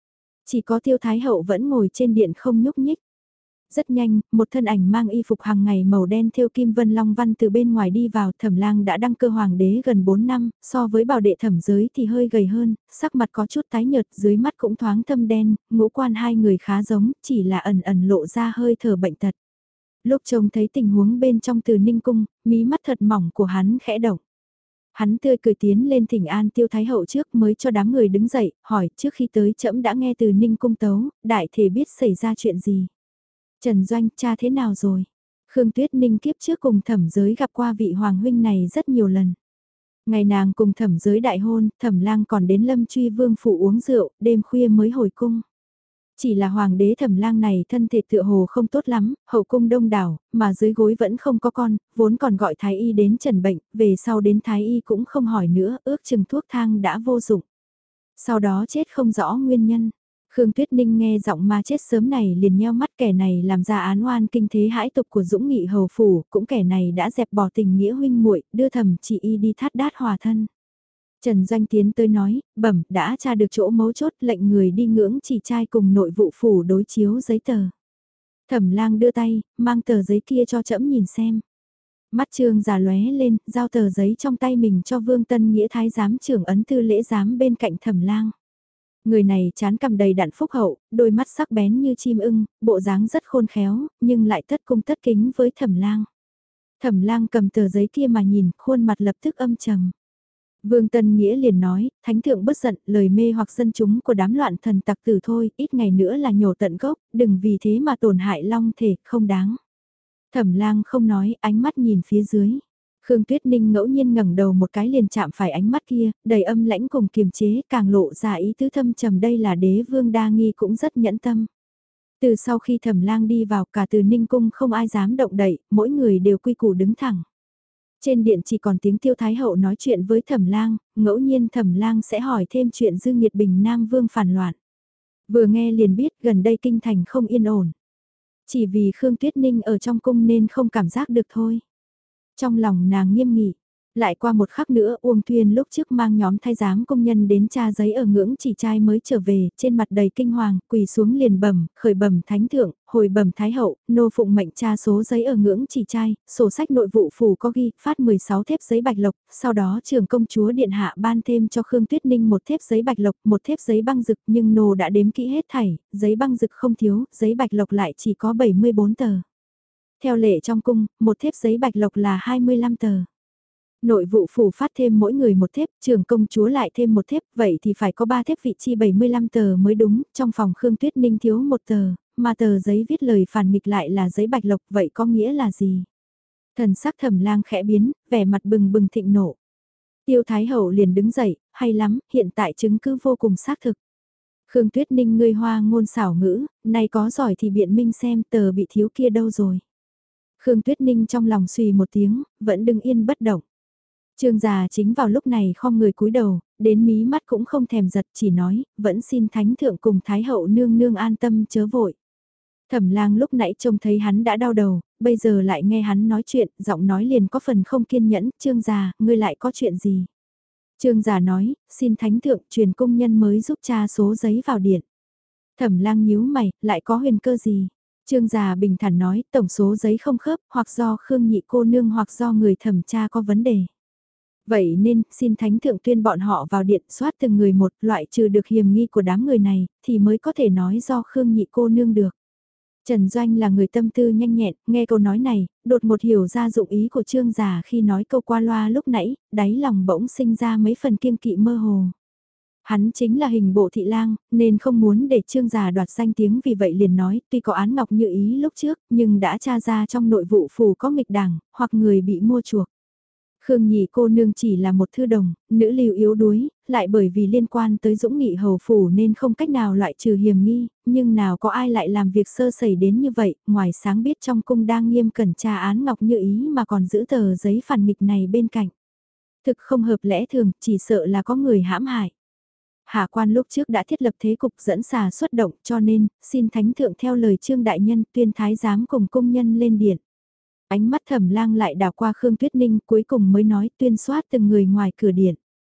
Chỉ có Tiêu Thái Hậu vẫn ngồi trên điện không nhúc nhích. Rất nhanh, một thân ảnh mang y phục hàng ngày màu đen thêu kim vân long văn từ bên ngoài đi vào. Thẩm Lang đã đăng cơ hoàng đế gần 4 năm, so với bảo đệ Thẩm Giới thì hơi gầy hơn, sắc mặt có chút tái nhợt, dưới mắt cũng thoáng thâm đen, ngũ quan hai người khá giống, chỉ là ẩn ẩn lộ ra hơi thở bệnh tật. Lúc trông thấy tình huống bên trong Từ Ninh cung, mí mắt thật mỏng của hắn khẽ động. Hắn tươi cười tiến lên thỉnh an Tiêu Thái Hậu trước mới cho đám người đứng dậy, hỏi trước khi tới trẫm đã nghe Từ Ninh cung tấu, đại thể biết xảy ra chuyện gì. Trần Doanh, cha thế nào rồi? Khương Tuyết Ninh kiếp trước cùng Thẩm Giới gặp qua vị hoàng huynh này rất nhiều lần. Ngày nàng cùng Thẩm Giới đại hôn, Thẩm Lang còn đến Lâm Truy Vương phủ uống rượu, đêm khuya mới hồi cung. Chỉ là hoàng đế Thẩm Lang này thân thể tựa hồ không tốt lắm, hậu cung đông đảo, mà dưới gối vẫn không có con, vốn còn gọi thái y đến trần bệnh, về sau đến thái y cũng không hỏi nữa, ước chừng thuốc thang đã vô dụng. Sau đó chết không rõ nguyên nhân. Khương Tuyết Ninh nghe giọng ma chết sớm này liền nheo mắt, kẻ này làm ra án oan kinh thế hãi tục của Dũng Nghị hầu phủ, cũng kẻ này đã dẹp bỏ tình nghĩa huynh muội, đưa Thẩm chị y đi thát đát hòa thân. Trần Doanh tiến tới nói, bẩm, đã tra được chỗ mấu chốt, lệnh người đi ngưỡng chỉ trai cùng nội vụ phủ đối chiếu giấy tờ. Thẩm Lang đưa tay, mang tờ giấy kia cho trẫm nhìn xem. Mắt Trương già lóe lên, giao tờ giấy trong tay mình cho Vương Tân Nghĩa thái giám trưởng ấn tư lễ giám bên cạnh Thẩm Lang. Người này trán cằm đầy đặn phúc hậu, đôi mắt sắc bén như chim ưng, bộ dáng rất khôn khéo, nhưng lại tất cung tất kính với Thẩm Lang. Thẩm Lang cầm tờ giấy kia mà nhìn, khuôn mặt lập tức âm trầm. Vương Tân Nghĩa liền nói, thánh thượng bất giận, lời mê hoặc dân chúng của đám loạn thần tặc tử thôi, ít ngày nữa là nhổ tận gốc, đừng vì thế mà tổn hại long thể, không đáng. Thẩm Lang không nói, ánh mắt nhìn phía dưới. Khương Tuyết Ninh ngẫu nhiên ngẩng đầu một cái liền chạm phải ánh mắt kia, đầy âm lãnh cùng kiềm chế, càng lộ ra ý tứ thâm trầm, đây là đế vương đa nghi cũng rất nhẫn tâm. Từ sau khi Thẩm Lang đi vào, cả Từ Ninh cung không ai dám động đậy, mỗi người đều quy củ đứng thẳng. Trên điện chỉ còn tiếng Tiêu Thái Hậu nói chuyện với Thẩm Lang, ngẫu nhiên Thẩm Lang sẽ hỏi thêm chuyện Dương Nghiệt Bình Nam Vương phản loạn. Vừa nghe liền biết gần đây kinh thành không yên ổn. Chỉ vì Khương Tuyết Ninh ở trong cung nên không cảm giác được thôi. Trong lòng nàng nghiêm nghị. Lại qua một khắc nữa Uông Thuyên lúc trước mang nhóm thái giám công nhân đến tra giấy ở ngưỡng chỉ trai mới trở về, trên mặt đầy kinh hoàng, quỳ xuống liền bẩm, khởi bẩm thánh thượng, hồi bẩm thái hậu, nô phụng mệnh tra số giấy ở ngưỡng chỉ trai, sổ sách nội vụ phủ có ghi, phát 16 thép giấy bạch lộc, sau đó trưởng công chúa điện hạ ban thêm cho Khương Tuyết Ninh một thép giấy bạch lộc, một thép giấy băng dực, nhưng nô đã đếm kỹ hết thảy, giấy băng dực không thiếu, giấy bạch lộc lại chỉ có 74 tờ. Theo lệ trong cung, một thép giấy bạch lộc là 25 tờ. Nội vụ phủ phát thêm mỗi người một thép, trưởng công chúa lại thêm một thép, vậy thì phải có 3 thép vị chi 75 tờ mới đúng, trong phòng Khương Tuyết Ninh thiếu một tờ, mà tờ giấy viết lời phản nghịch lại là giấy bạch lộc, vậy có nghĩa là gì? Thần sắc Thẩm Lang khẽ biến, vẻ mặt bừng bừng thịnh nộ. Tiêu Thái Hậu liền đứng dậy, hay lắm, hiện tại chứng cứ vô cùng xác thực. Khương Tuyết Ninh ngươi hoa ngôn xảo ngữ, nay có giỏi thì biện minh xem tờ bị thiếu kia đâu rồi. Khương Tuyết Ninh trong lòng xùy một tiếng, vẫn đứng yên bất động. Trương già chính vào lúc này khom người cúi đầu, đến mí mắt cũng không thèm giật, chỉ nói, vẫn xin thánh thượng cùng thái hậu nương nương an tâm chớ vội. Thẩm Lang lúc nãy trông thấy hắn đã đau đầu, bây giờ lại nghe hắn nói chuyện, giọng nói liền có phần không kiên nhẫn, Trương già, ngươi lại có chuyện gì? Trương già nói, xin thánh thượng truyền công nhân mới giúp cha số giấy vào điện. Thẩm Lang nhíu mày, lại có huyền cơ gì? Trương già bình thản nói, tổng số giấy không khớp, hoặc do Khương nhị cô nương hoặc do người thẩm tra có vấn đề. Vậy nên, xin thánh thượng tuyên bọn họ vào điện soát từng người một, loại trừ được hiểm nghi của đám người này, thì mới có thể nói do Khương nhị cô nương được. Trần Doanh là người tâm tư nhanh nhẹn, nghe câu nói này, đột một hiểu ra dụng ý của Trương già khi nói câu qua loa lúc nãy, đáy lòng bỗng sinh ra mấy phần kiêng kỵ mơ hồ. Hắn chính là hình bộ thị lang, nên không muốn để Trương già đoạt danh tiếng, vì vậy liền nói, tuy có án ngọc như ý lúc trước, nhưng đã tra ra trong nội vụ phủ có nghịch đảng, hoặc người bị mua chuộc. Khương nhị cô nương chỉ là một thư đồng, nữ lưu yếu đuối, lại bởi vì liên quan tới Dũng Nghị hầu phủ nên không cách nào loại trừ hiểm nghi, nhưng nào có ai lại làm việc sơ sẩy đến như vậy, ngoài sáng biết trong cung đang nghiêm cẩn tra án ngọc như ý mà còn giữ tờ giấy phản nghịch này bên cạnh. Thực không hợp lẽ thường, chỉ sợ là có người hãm hại. Hạ quan lúc trước đã thiết lập thế cục dẫn xà xuất động, cho nên, xin thánh thượng theo lời Trương đại nhân tuyên thái giám cùng công nhân lên điện. Ánh mắt Thẩm Lang lại đảo qua Khương Tuyết Ninh, cuối cùng mới nói tuyên soát từng người ngoài cửa điện.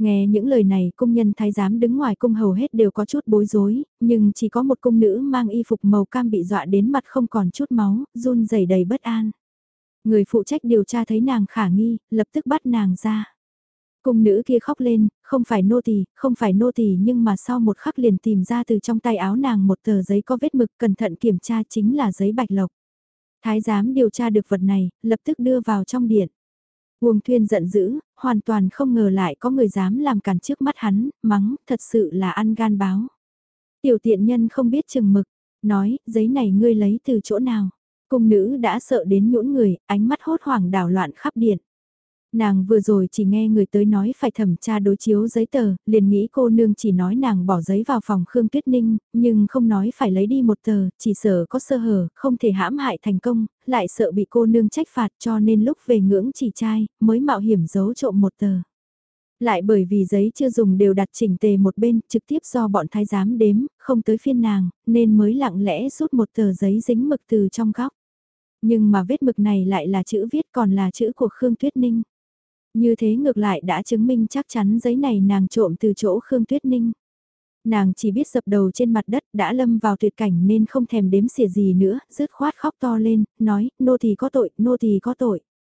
Nghe những lời này cung nhân thái giám đứng ngoài cung hầu hết đều có chút bối rối, nhưng chỉ có một cung nữ mang y phục màu cam bị dọa đến mặt không còn chút máu, run rẩy đầy bất an. Người phụ trách điều tra thấy nàng khả nghi, lập tức bắt nàng ra. Cung nữ kia khóc lên, không phải nô tỳ, không phải nô tỳ, nhưng mà sau một khắc liền tìm ra từ trong tay áo nàng một tờ giấy có vết mực, cẩn thận kiểm tra chính là giấy bạch lộc. Thái giám điều tra được vật này, lập tức đưa vào trong điện. Uông Thuyên giận dữ, hoàn toàn không ngờ lại có người dám làm cản trước mắt hắn, mắng, thật sự là ăn gan báo. Tiểu tiện nhân không biết chừng mực, nói, giấy này ngươi lấy từ chỗ nào. Cung nữ đã sợ đến nhũn người, ánh mắt hốt hoảng đảo loạn khắp điện. Nàng vừa rồi chỉ nghe người tới nói phải thẩm tra đối chiếu giấy tờ, liền nghĩ cô nương chỉ nói nàng bỏ giấy vào phòng Khương Tuyết Ninh, nhưng không nói phải lấy đi một tờ, chỉ sợ có sơ hở, không thể hãm hại thành công, lại sợ bị cô nương trách phạt cho nên lúc về ngưỡng chỉ trai, mới mạo hiểm giấu trộm một tờ. Lại bởi vì giấy chưa dùng đều đặt chỉnh tề một bên, trực tiếp do bọn thái giám đếm, không tới phiên nàng, nên mới lặng lẽ rút một tờ giấy dính mực từ trong góc. Nhưng mà vết mực này lại là chữ viết còn là chữ của Khương Tuyết Ninh. Như thế ngược lại đã chứng minh chắc chắn giấy này nàng trộm từ chỗ Khương Tuyết Ninh. Nàng chỉ biết dập đầu trên mặt đất đã lâm vào tuyệt cảnh nên không thèm đếm xỉa gì nữa, rứt khoát khóc to lên, nói, nô tỳ có tội, nô tỳ có tội.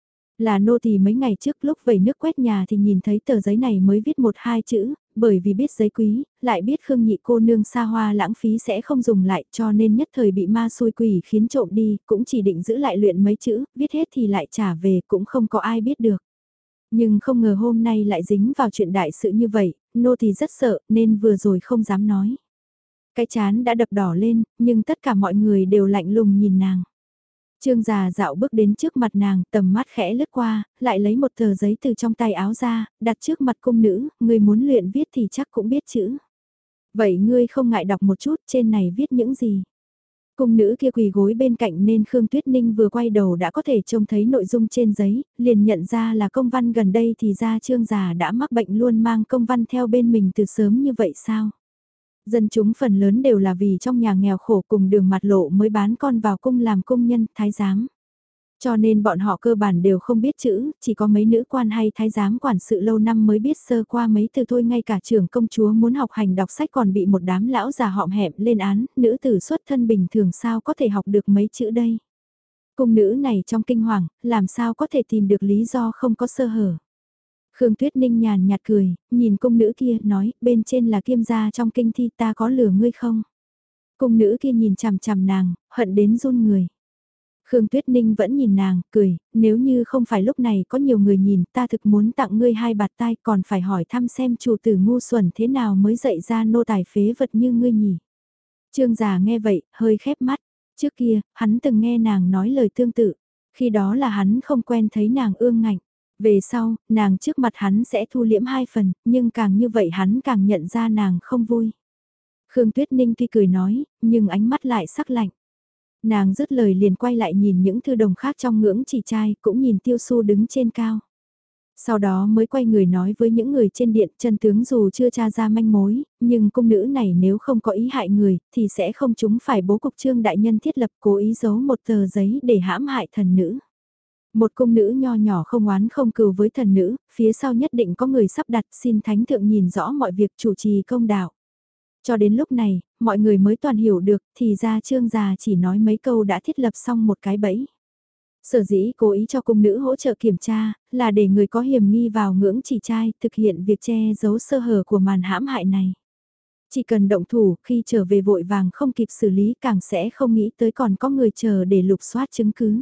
Là nô tỳ mấy ngày trước lúc vẩy nước quét nhà thì nhìn thấy tờ giấy này mới viết một hai chữ, bởi vì biết giấy quý, lại biết Khương nhị cô nương xa hoa lãng phí sẽ không dùng lại cho nên nhất thời bị ma xui quỷ khiến trộm đi, cũng chỉ định giữ lại luyện mấy chữ, viết hết thì lại trả về cũng không có ai biết được. Nhưng không ngờ hôm nay lại dính vào chuyện đại sự như vậy, nô tỳ rất sợ nên vừa rồi không dám nói. Cái chán đã đập đỏ lên, nhưng tất cả mọi người đều lạnh lùng nhìn nàng. Trương già dạo bước đến trước mặt nàng, tầm mắt khẽ lướt qua, lại lấy một tờ giấy từ trong tay áo ra, đặt trước mặt cung nữ, người muốn luyện viết thì chắc cũng biết chữ. Vậy ngươi không ngại đọc một chút trên này viết những gì? Cung nữ kia quỳ gối bên cạnh nên Khương Tuyết Ninh vừa quay đầu đã có thể trông thấy nội dung trên giấy, liền nhận ra là công văn gần đây thì ra Trương già đã mắc bệnh luôn mang công văn theo bên mình từ sớm như vậy sao? Dân chúng phần lớn đều là vì trong nhà nghèo khổ cùng đường mặt lộ mới bán con vào cung làm công nhân, thái giám. Cho nên bọn họ cơ bản đều không biết chữ, chỉ có mấy nữ quan hay thái giám quản sự lâu năm mới biết sơ qua mấy từ thôi, ngay cả trưởng công chúa muốn học hành đọc sách còn bị một đám lão già họm hẹm lên án, nữ tử xuất thân bình thường sao có thể học được mấy chữ đây. Cung nữ này trong kinh hoàng, làm sao có thể tìm được lý do không có sơ hở. Khương Tuyết Ninh nhàn nhạt cười, nhìn cung nữ kia nói, bên trên là kiêm gia trong kinh thi, ta có lừa ngươi không? Cung nữ kia nhìn chằm chằm nàng, hận đến run người. Khương Tuyết Ninh vẫn nhìn nàng, cười, nếu như không phải lúc này có nhiều người nhìn, ta thực muốn tặng ngươi hai bạt tai, còn phải hỏi thăm xem chủ tử ngu xuẩn thế nào mới dạy ra nô tài phế vật như ngươi nhỉ. Trương già nghe vậy, hơi khép mắt, trước kia, hắn từng nghe nàng nói lời tương tự, khi đó là hắn không quen thấy nàng ương ngạnh. Về sau, nàng trước mặt hắn sẽ thu liễm hai phần, nhưng càng như vậy hắn càng nhận ra nàng không vui. Khương Tuyết Ninh tuy cười nói, nhưng ánh mắt lại sắc lạnh. Nàng dứt lời liền quay lại nhìn những thư đồng khác trong ngưỡng chỉ trai, cũng nhìn Tiêu Su đứng trên cao. Sau đó mới quay người nói với những người trên điện, chân tướng dù chưa tra ra manh mối, nhưng cung nữ này nếu không có ý hại người, thì sẽ không chúng phải bố cục Trương đại nhân thiết lập cố ý giấu một tờ giấy để hãm hại thần nữ. Một cung nữ nho nhỏ không oán không cừu với thần nữ, phía sau nhất định có người sắp đặt, xin thánh thượng nhìn rõ mọi việc chủ trì công đạo. Cho đến lúc này, mọi người mới toàn hiểu được, thì ra Trương già chỉ nói mấy câu đã thiết lập xong một cái bẫy. Sở dĩ cố ý cho cung nữ hỗ trợ kiểm tra, là để người có hiểm nghi vào ngưỡng chỉ trai thực hiện việc che giấu sơ hở của màn hãm hại này. Chỉ cần động thủ, khi trở về vội vàng không kịp xử lý càng sẽ không nghĩ tới còn có người chờ để lục soát chứng cứ.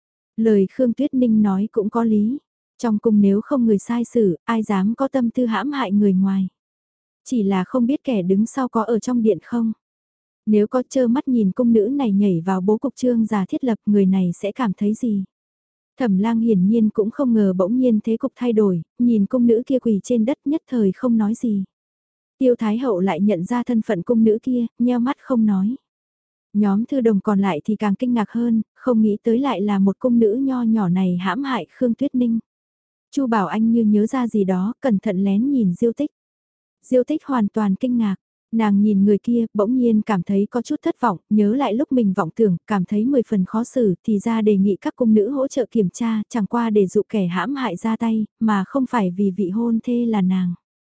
Lời Khương Tuyết Ninh nói cũng có lý. Trong cung nếu không người sai xử, ai dám có tâm tư hãm hại người ngoài. Chỉ là không biết kẻ đứng sau có ở trong điện không. Nếu có trơ mắt nhìn cung nữ này nhảy vào bố cục Trương già thiết lập, người này sẽ cảm thấy gì? Thẩm Lang hiển nhiên cũng không ngờ bỗng nhiên thế cục thay đổi, nhìn cung nữ kia quỳ trên đất nhất thời không nói gì. Tiêu Thái Hậu lại nhận ra thân phận cung nữ kia, nheo mắt không nói. Nhóm thư đồng còn lại thì càng kinh ngạc hơn, không nghĩ tới lại là một cung nữ nho nhỏ này hãm hại Khương Tuyết Ninh. Chu Bảo Anh như nhớ ra gì đó, cẩn thận lén nhìn Diêu Tích. Diêu Tích hoàn toàn kinh ngạc, nàng nhìn người kia, bỗng nhiên cảm thấy có chút thất vọng, nhớ lại lúc mình vọng tưởng, cảm thấy 10 phần khó xử, thì ra đề nghị các cung nữ hỗ trợ kiểm tra, chẳng qua để dụ kẻ hãm hại ra tay, mà không phải vì vị hôn thê là nàng.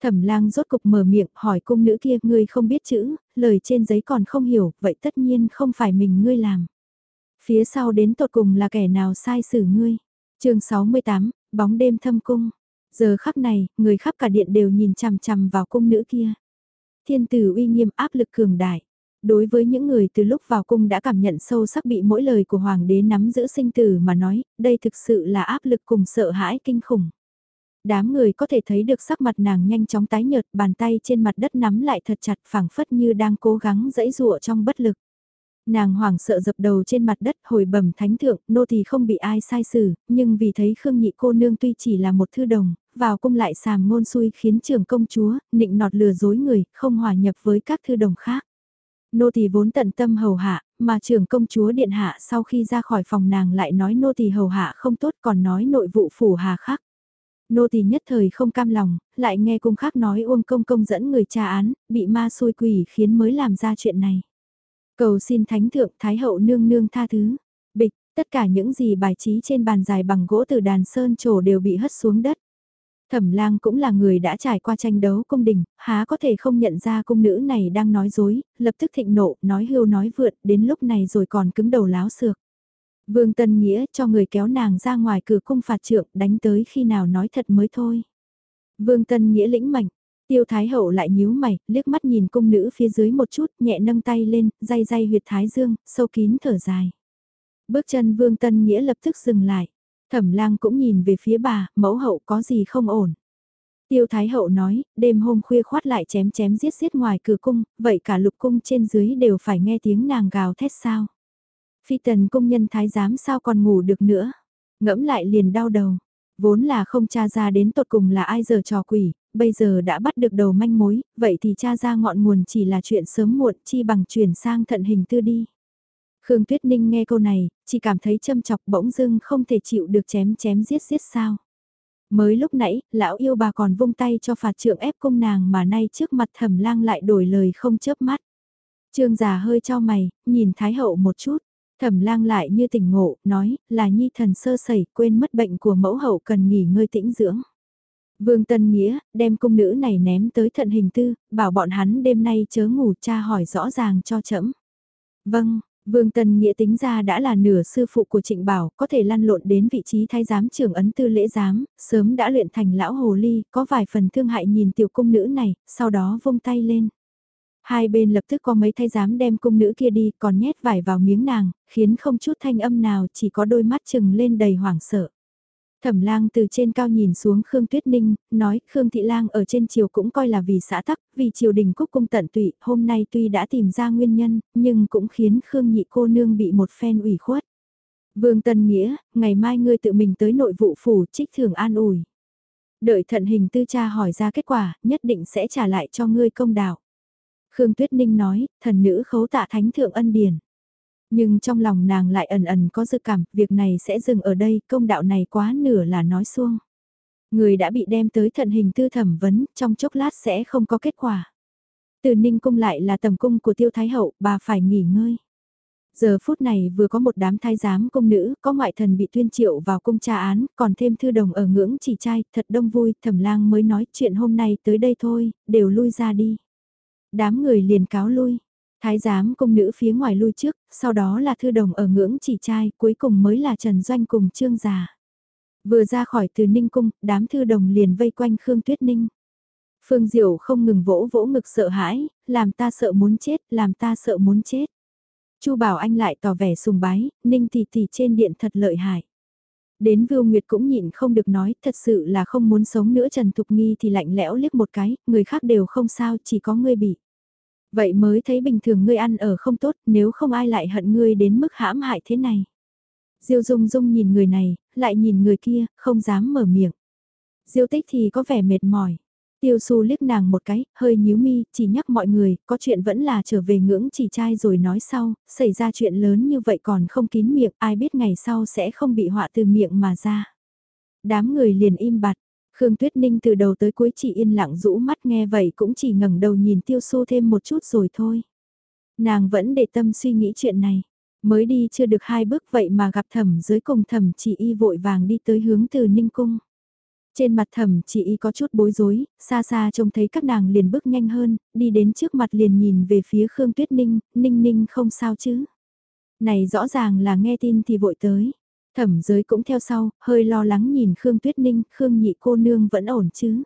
Thẩm Lang rốt cục mở miệng hỏi cung nữ kia, ngươi không biết chữ, lời trên giấy còn không hiểu, vậy tất nhiên không phải mình ngươi làm. Phía sau đến tột cùng là kẻ nào sai xử ngươi. Chương 68, bóng đêm thâm cung. Giờ khắc này, người khắp cả điện đều nhìn chằm chằm vào cung nữ kia. Thiên tử uy nghiêm, áp lực cường đại. Đối với những người từ lúc vào cung đã cảm nhận sâu sắc bị mỗi lời của hoàng đế nắm giữ sinh tử mà nói, đây thực sự là áp lực cùng sợ hãi kinh khủng. Đám người có thể thấy được sắc mặt nàng nhanh chóng tái nhợt, bàn tay trên mặt đất nắm lại thật chặt, phảng phất như đang cố gắng giãy giụa trong bất lực. Nàng hoảng sợ dập đầu trên mặt đất, hồi bẩm thánh thượng, nô tỳ không bị ai sai xử, nhưng vì thấy Khương Nhị cô nương tuy chỉ là một thư đồng, vào cung lại sàm ngôn xui khiến trưởng công chúa, nịnh nọt lừa dối người, không hòa nhập với các thư đồng khác. Nô tỳ vốn tận tâm hầu hạ, mà trưởng công chúa điện hạ sau khi ra khỏi phòng nàng lại nói nô tỳ hầu hạ không tốt, còn nói nội vụ phủ hà khắc. Nô tỳ nhất thời không cam lòng, lại nghe cung khác nói Uông công công dẫn người tra án, bị ma xui quỷ khiến mới làm ra chuyện này. Cầu xin thánh thượng thái hậu nương nương tha thứ. Bịch, tất cả những gì bài trí trên bàn dài bằng gỗ từ đàn sơn trổ đều bị hất xuống đất. Thẩm Lang cũng là người đã trải qua tranh đấu cung đình, há có thể không nhận ra cung nữ này đang nói dối, lập tức thịnh nộ, nói hưu nói vượt, đến lúc này rồi còn cứng đầu láo xược. Vương Tân Nghĩa cho người kéo nàng ra ngoài cửa cung phạt trượng, đánh tới khi nào nói thật mới thôi. Vương Tân Nghĩa lĩnh mệnh, Tiêu Thái Hậu lại nhíu mày, liếc mắt nhìn cung nữ phía dưới một chút, nhẹ nâng tay lên, day day huyệt thái dương, sâu kín thở dài. Bước chân Vương Tân Nghĩa lập tức dừng lại. Thẩm Lang cũng nhìn về phía bà, mẫu hậu có gì không ổn. Tiêu Thái Hậu nói, đêm hôm khuya khoát lại chém chém giết giết ngoài cửa cung, vậy cả lục cung trên dưới đều phải nghe tiếng nàng gào thét sao. Phi tần cung nhân thái giám sao còn ngủ được nữa. Ngẫm lại liền đau đầu. Vốn là không tra ra đến tột cùng là ai giở trò quỷ, bây giờ đã bắt được đầu manh mối, vậy thì tra ra ngọn nguồn chỉ là chuyện sớm muộn chi bằng chuyển sang thận hình tư đi. Khương Tuyết Ninh nghe câu này, chỉ cảm thấy châm chọc bỗng dưng không thể chịu được chém chém giết giết sao. Mới lúc nãy, lão yêu bà còn vung tay cho phạt trượng ép cung nàng mà nay trước mặt Thẩm Lang lại đổi lời không chớp mắt. Trương già hơi cho mày, nhìn Thái Hậu một chút. Thẩm Lang lại như tỉnh ngộ, nói, là nhi thần sơ sẩy, quên mất bệnh của mẫu hậu cần nghỉ ngơi tĩnh dưỡng. Vương Tân Nghĩa, đem cung nữ này ném tới thận hình tư, bảo bọn hắn đêm nay chớ ngủ, cha hỏi rõ ràng cho trẫm. Vâng, Vương Tân Nghĩa tính ra đã là nửa sư phụ của Trịnh Bảo, có thể lăn lộn đến vị trí thái giám trưởng ấn tư lễ giám, sớm đã luyện thành lão hồ ly, có vài phần thương hại nhìn tiểu cung nữ này, sau đó vung tay lên. Hai bên lập tức có mấy thái giám đem cung nữ kia đi, còn nhét vải vào miếng nàng, khiến không chút thanh âm nào, chỉ có đôi mắt trừng lên đầy hoảng sợ. Thẩm Lang từ trên cao nhìn xuống Khương Tuyết Ninh, nói Khương Thị Lang ở trên triều cũng coi là vì xã tắc, vì triều đình cúc cung tận tụy, hôm nay tuy đã tìm ra nguyên nhân, nhưng cũng khiến Khương Nhị cô nương bị một phen ủy khuất. Vương Tân Nghĩa, ngày mai ngươi tự mình tới nội vụ phủ trích thưởng an ủi. Đợi thận hình tư cha hỏi ra kết quả, nhất định sẽ trả lại cho ngươi công đạo. Khương Tuyết Ninh nói, thần nữ khấu tạ thánh thượng ân điển. Nhưng trong lòng nàng lại ẩn ẩn có dự cảm, việc này sẽ dừng ở đây, công đạo này quá nửa là nói xuông. Người đã bị đem tới thận hình tư thẩm vấn, trong chốc lát sẽ không có kết quả. Từ Ninh cung lại là tầm cung của Tiêu Thái Hậu, bà phải nghỉ ngơi. Giờ phút này vừa có một đám thái giám cung nữ, có ngoại thần bị tuyên triệu vào cung tra án, còn thêm thư đồng ở ngưỡng chỉ trai, thật đông vui, Thẩm Lang mới nói chuyện hôm nay tới đây thôi, đều lui ra đi. Đám người liền cáo lui. Thái giám cung nữ phía ngoài lui trước, sau đó là thư đồng ở ngưỡng chỉ trai, cuối cùng mới là Trần Doanh cùng Trương già. Vừa ra khỏi từ Ninh cung, đám thư đồng liền vây quanh Khương Tuyết Ninh. Phương Diệu không ngừng vỗ vỗ ngực sợ hãi, làm ta sợ muốn chết, làm ta sợ muốn chết. Chu Bảo Anh lại tỏ vẻ sùng bái, Ninh tỷ tỷ trên điện thật lợi hại. Đến Vưu Nguyệt cũng nhịn không được nói, thật sự là không muốn sống nữa. Trần Thục Nghi thì lạnh lẽo liếc một cái, người khác đều không sao, chỉ có ngươi bị. Vậy mới thấy bình thường ngươi ăn ở không tốt, nếu không ai lại hận ngươi đến mức hãm hại thế này. Diêu Dung Dung nhìn người này, lại nhìn người kia, không dám mở miệng. Diêu Tích thì có vẻ mệt mỏi. Tiêu Su liếc nàng một cái, hơi nhíu mi, chỉ nhắc mọi người, có chuyện vẫn là trở về ngưỡng chỉ trai rồi nói sau, xảy ra chuyện lớn như vậy còn không kín miệng, ai biết ngày sau sẽ không bị họa từ miệng mà ra. Đám người liền im bặt, Khương Tuyết Ninh từ đầu tới cuối chỉ yên lặng rũ mắt nghe vậy cũng chỉ ngẩng đầu nhìn Tiêu Su thêm một chút rồi thôi. Nàng vẫn để tâm suy nghĩ chuyện này, mới đi chưa được 2 bước vậy mà gặp Thẩm Giới cùng Thẩm Chỉ Y vội vàng đi tới hướng từ Ninh cung. Trên mặt Thẩm Chỉ Y có chút bối rối, xa xa trông thấy các nàng liền bước nhanh hơn, đi đến trước mặt liền nhìn về phía Khương Tuyết Ninh, Ninh Ninh không sao chứ. Này rõ ràng là nghe tin thì vội tới. Thẩm Giới cũng theo sau, hơi lo lắng nhìn Khương Tuyết Ninh, Khương nhị cô nương vẫn ổn chứ.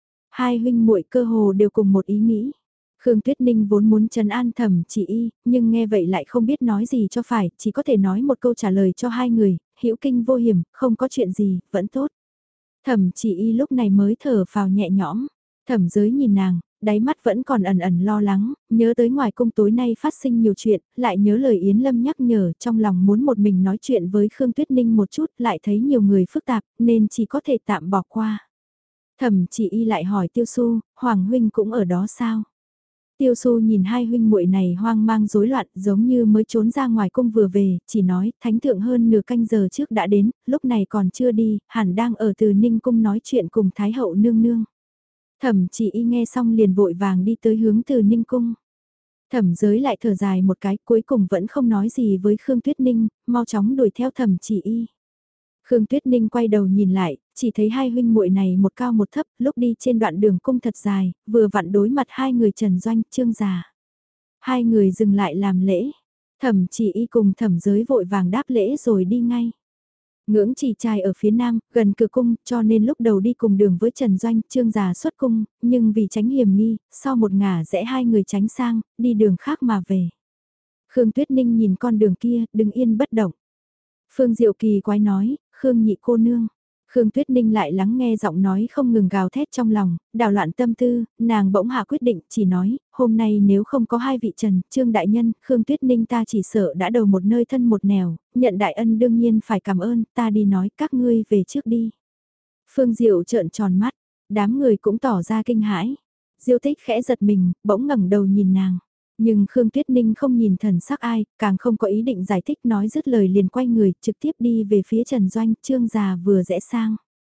Hai huynh muội cơ hồ đều cùng một ý nghĩ. Khương Tuyết Ninh vốn muốn trấn an Thẩm Chỉ Y, nhưng nghe vậy lại không biết nói gì cho phải, chỉ có thể nói một câu trả lời cho hai người, hữu kinh vô hiểm, không có chuyện gì, vẫn tốt. Thẩm Chỉ Y lúc này mới thở phào nhẹ nhõm. Thẩm Giới nhìn nàng, đáy mắt vẫn còn ẩn ẩn lo lắng, nhớ tới ngoài cung tối nay phát sinh nhiều chuyện, lại nhớ lời Yến Lâm nhắc nhở, trong lòng muốn một mình nói chuyện với Khương Tuyết Ninh một chút, lại thấy nhiều người phức tạp, nên chỉ có thể tạm bỏ qua. Thẩm Chỉ Y lại hỏi Tiêu Xu, Hoàng huynh cũng ở đó sao? Tiêu Xu nhìn hai huynh muội này hoang mang rối loạn, giống như mới trốn ra ngoài cung vừa về, chỉ nói, thánh thượng hơn nửa canh giờ trước đã đến, lúc này còn chưa đi, hẳn đang ở Từ Ninh cung nói chuyện cùng Thái hậu nương nương. Thẩm Chỉ Y nghe xong liền vội vàng đi tới hướng Từ Ninh cung. Thẩm Giới lại thở dài một cái, cuối cùng vẫn không nói gì với Khương Tuyết Ninh, mau chóng đuổi theo Thẩm Chỉ Y. Khương Tuyết Ninh quay đầu nhìn lại, chỉ thấy hai huynh muội này một cao một thấp, lúc đi trên đoạn đường cung thật dài, vừa vặn đối mặt hai người Trần Doanh, Trương Già. Hai người dừng lại làm lễ, Thẩm Chỉ Y cùng Thẩm Giới vội vàng đáp lễ rồi đi ngay. Ngưỡng Chỉ trai ở phía nam, gần cửa cung, cho nên lúc đầu đi cùng đường với Trần Doanh, Trương Già xuất cung, nhưng vì tránh hiểm nghi, sau một ngả rẽ hai người tránh sang, đi đường khác mà về. Khương Tuyết Ninh nhìn con đường kia, đứng yên bất động. Phương Diệu Kỳ quái nói, Khương nhị cô nương. Khương Tuyết Ninh lại lắng nghe giọng nói không ngừng gào thét trong lòng, đảo loạn tâm tư, nàng bỗng hạ quyết định, chỉ nói, hôm nay nếu không có hai vị Trần, Trương Đại Nhân, Khương Tuyết Ninh ta chỉ sợ đã đầu một nơi thân một nẻo, nhận đại ân đương nhiên phải cảm ơn, ta đi nói các ngươi về trước đi. Phương Diệu trợn tròn mắt, đám người cũng tỏ ra kinh hãi. Diêu Tích khẽ giật mình, bỗng ngẩng đầu nhìn nàng. Nhưng Khương Tuyết Ninh không nhìn thần sắc ai, càng không có ý định giải thích nói dứt lời liền quay người, trực tiếp đi về phía Trần Doanh, Trương già vừa rẽ sang.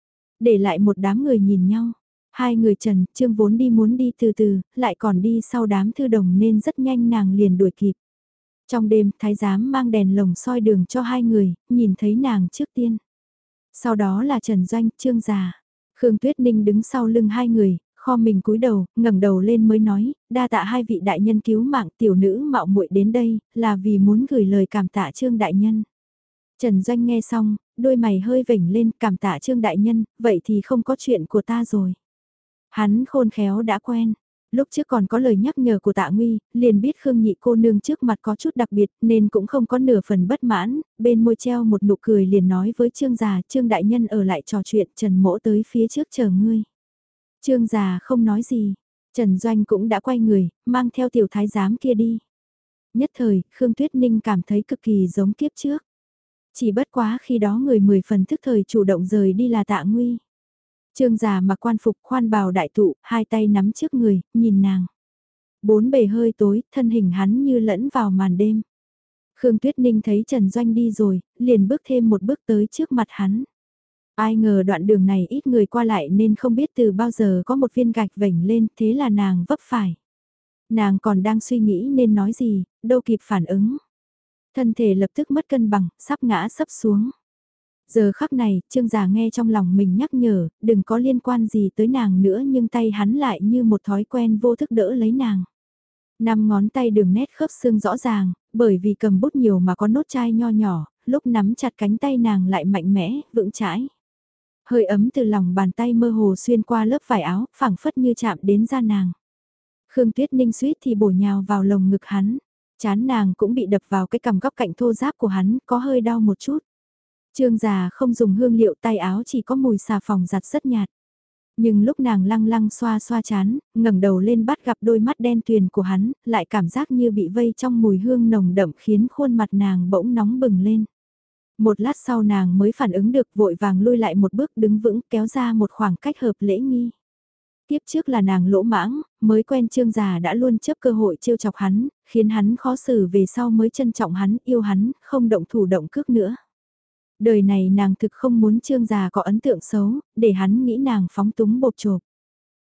Để lại một đám người nhìn nhau. Hai người Trần, Trương vốn đi muốn đi từ từ, lại còn đi sau đám thư đồng nên rất nhanh nàng liền đuổi kịp. Trong đêm, thái giám mang đèn lồng soi đường cho hai người, nhìn thấy nàng trước tiên. Sau đó là Trần Doanh, Trương già. Khương Tuyết Ninh đứng sau lưng hai người, kho mình cúi đầu, ngẩng đầu lên mới nói, đa tạ hai vị đại nhân cứu mạng tiểu nữ mạo muội đến đây, là vì muốn gửi lời cảm tạ Trương đại nhân. Trần Doanh nghe xong, đôi mày hơi vểnh lên, cảm tạ Trương đại nhân, vậy thì không có chuyện của ta rồi. Hắn khôn khéo đã quen. Lúc trước còn có lời nhắc nhở của Tạ Nguy, liền biết Khương nhị cô nương trước mặt có chút đặc biệt nên cũng không có nửa phần bất mãn, bên môi treo một nụ cười liền nói với Trương già, Trương đại nhân ở lại trò chuyện, Trần mỗ tới phía trước chờ ngươi. Trương già không nói gì, Trần Doanh cũng đã quay người, mang theo tiểu thái giám kia đi. Nhất thời, Khương Tuyết Ninh cảm thấy cực kỳ giống kiếp trước. Chỉ bất quá khi đó người 10 phần thức thời chủ động rời đi là Tạ Nguy. Trương già mặc quan phục khoan bào đại tụ, hai tay nắm trước người, nhìn nàng. Bốn bề hơi tối, thân hình hắn như lẫn vào màn đêm. Khương Tuyết Ninh thấy Trần Doanh đi rồi, liền bước thêm một bước tới trước mặt hắn. Ai ngờ đoạn đường này ít người qua lại nên không biết từ bao giờ có một viên gạch vểnh lên, thế là nàng vấp phải. Nàng còn đang suy nghĩ nên nói gì, đâu kịp phản ứng. Thân thể lập tức mất cân bằng, sắp ngã sấp xuống. Giờ khắc này, Trương già nghe trong lòng mình nhắc nhở, đừng có liên quan gì tới nàng nữa nhưng tay hắn lại như một thói quen vô thức đỡ lấy nàng. Năm ngón tay đường nét khớp xương rõ ràng, bởi vì cầm bút nhiều mà có nốt chai nho nhỏ, lúc nắm chặt cánh tay nàng lại mạnh mẽ, vững chãi. Hơi ấm từ lòng bàn tay mơ hồ xuyên qua lớp vải áo, phẳng phất như chạm đến da nàng. Khương Tuyết Ninh suýt thì bổ nhào vào lồng ngực hắn, chán nàng cũng bị đập vào cái cằm góc cạnh thô ráp của hắn, có hơi đau một chút. Trương già không dùng hương liệu, tay áo chỉ có mùi xà phòng giặt rất nhạt. Nhưng lúc nàng lăng lăng xoa xoa chán, ngẩng đầu lên bắt gặp đôi mắt đen tuyền của hắn, lại cảm giác như bị vây trong mùi hương nồng đậm khiến khuôn mặt nàng bỗng nóng bừng lên. Một lát sau nàng mới phản ứng được, vội vàng lui lại một bước đứng vững, kéo ra một khoảng cách hợp lễ nghi. Tiếp trước là nàng lỗ mãng, mới quen Trương già đã luôn chấp cơ hội trêu chọc hắn, khiến hắn khó xử, về sau mới trân trọng hắn, yêu hắn, không động thủ động cước nữa. Đời này nàng thực không muốn Trương già có ấn tượng xấu, để hắn nghĩ nàng phóng túng bột chộp.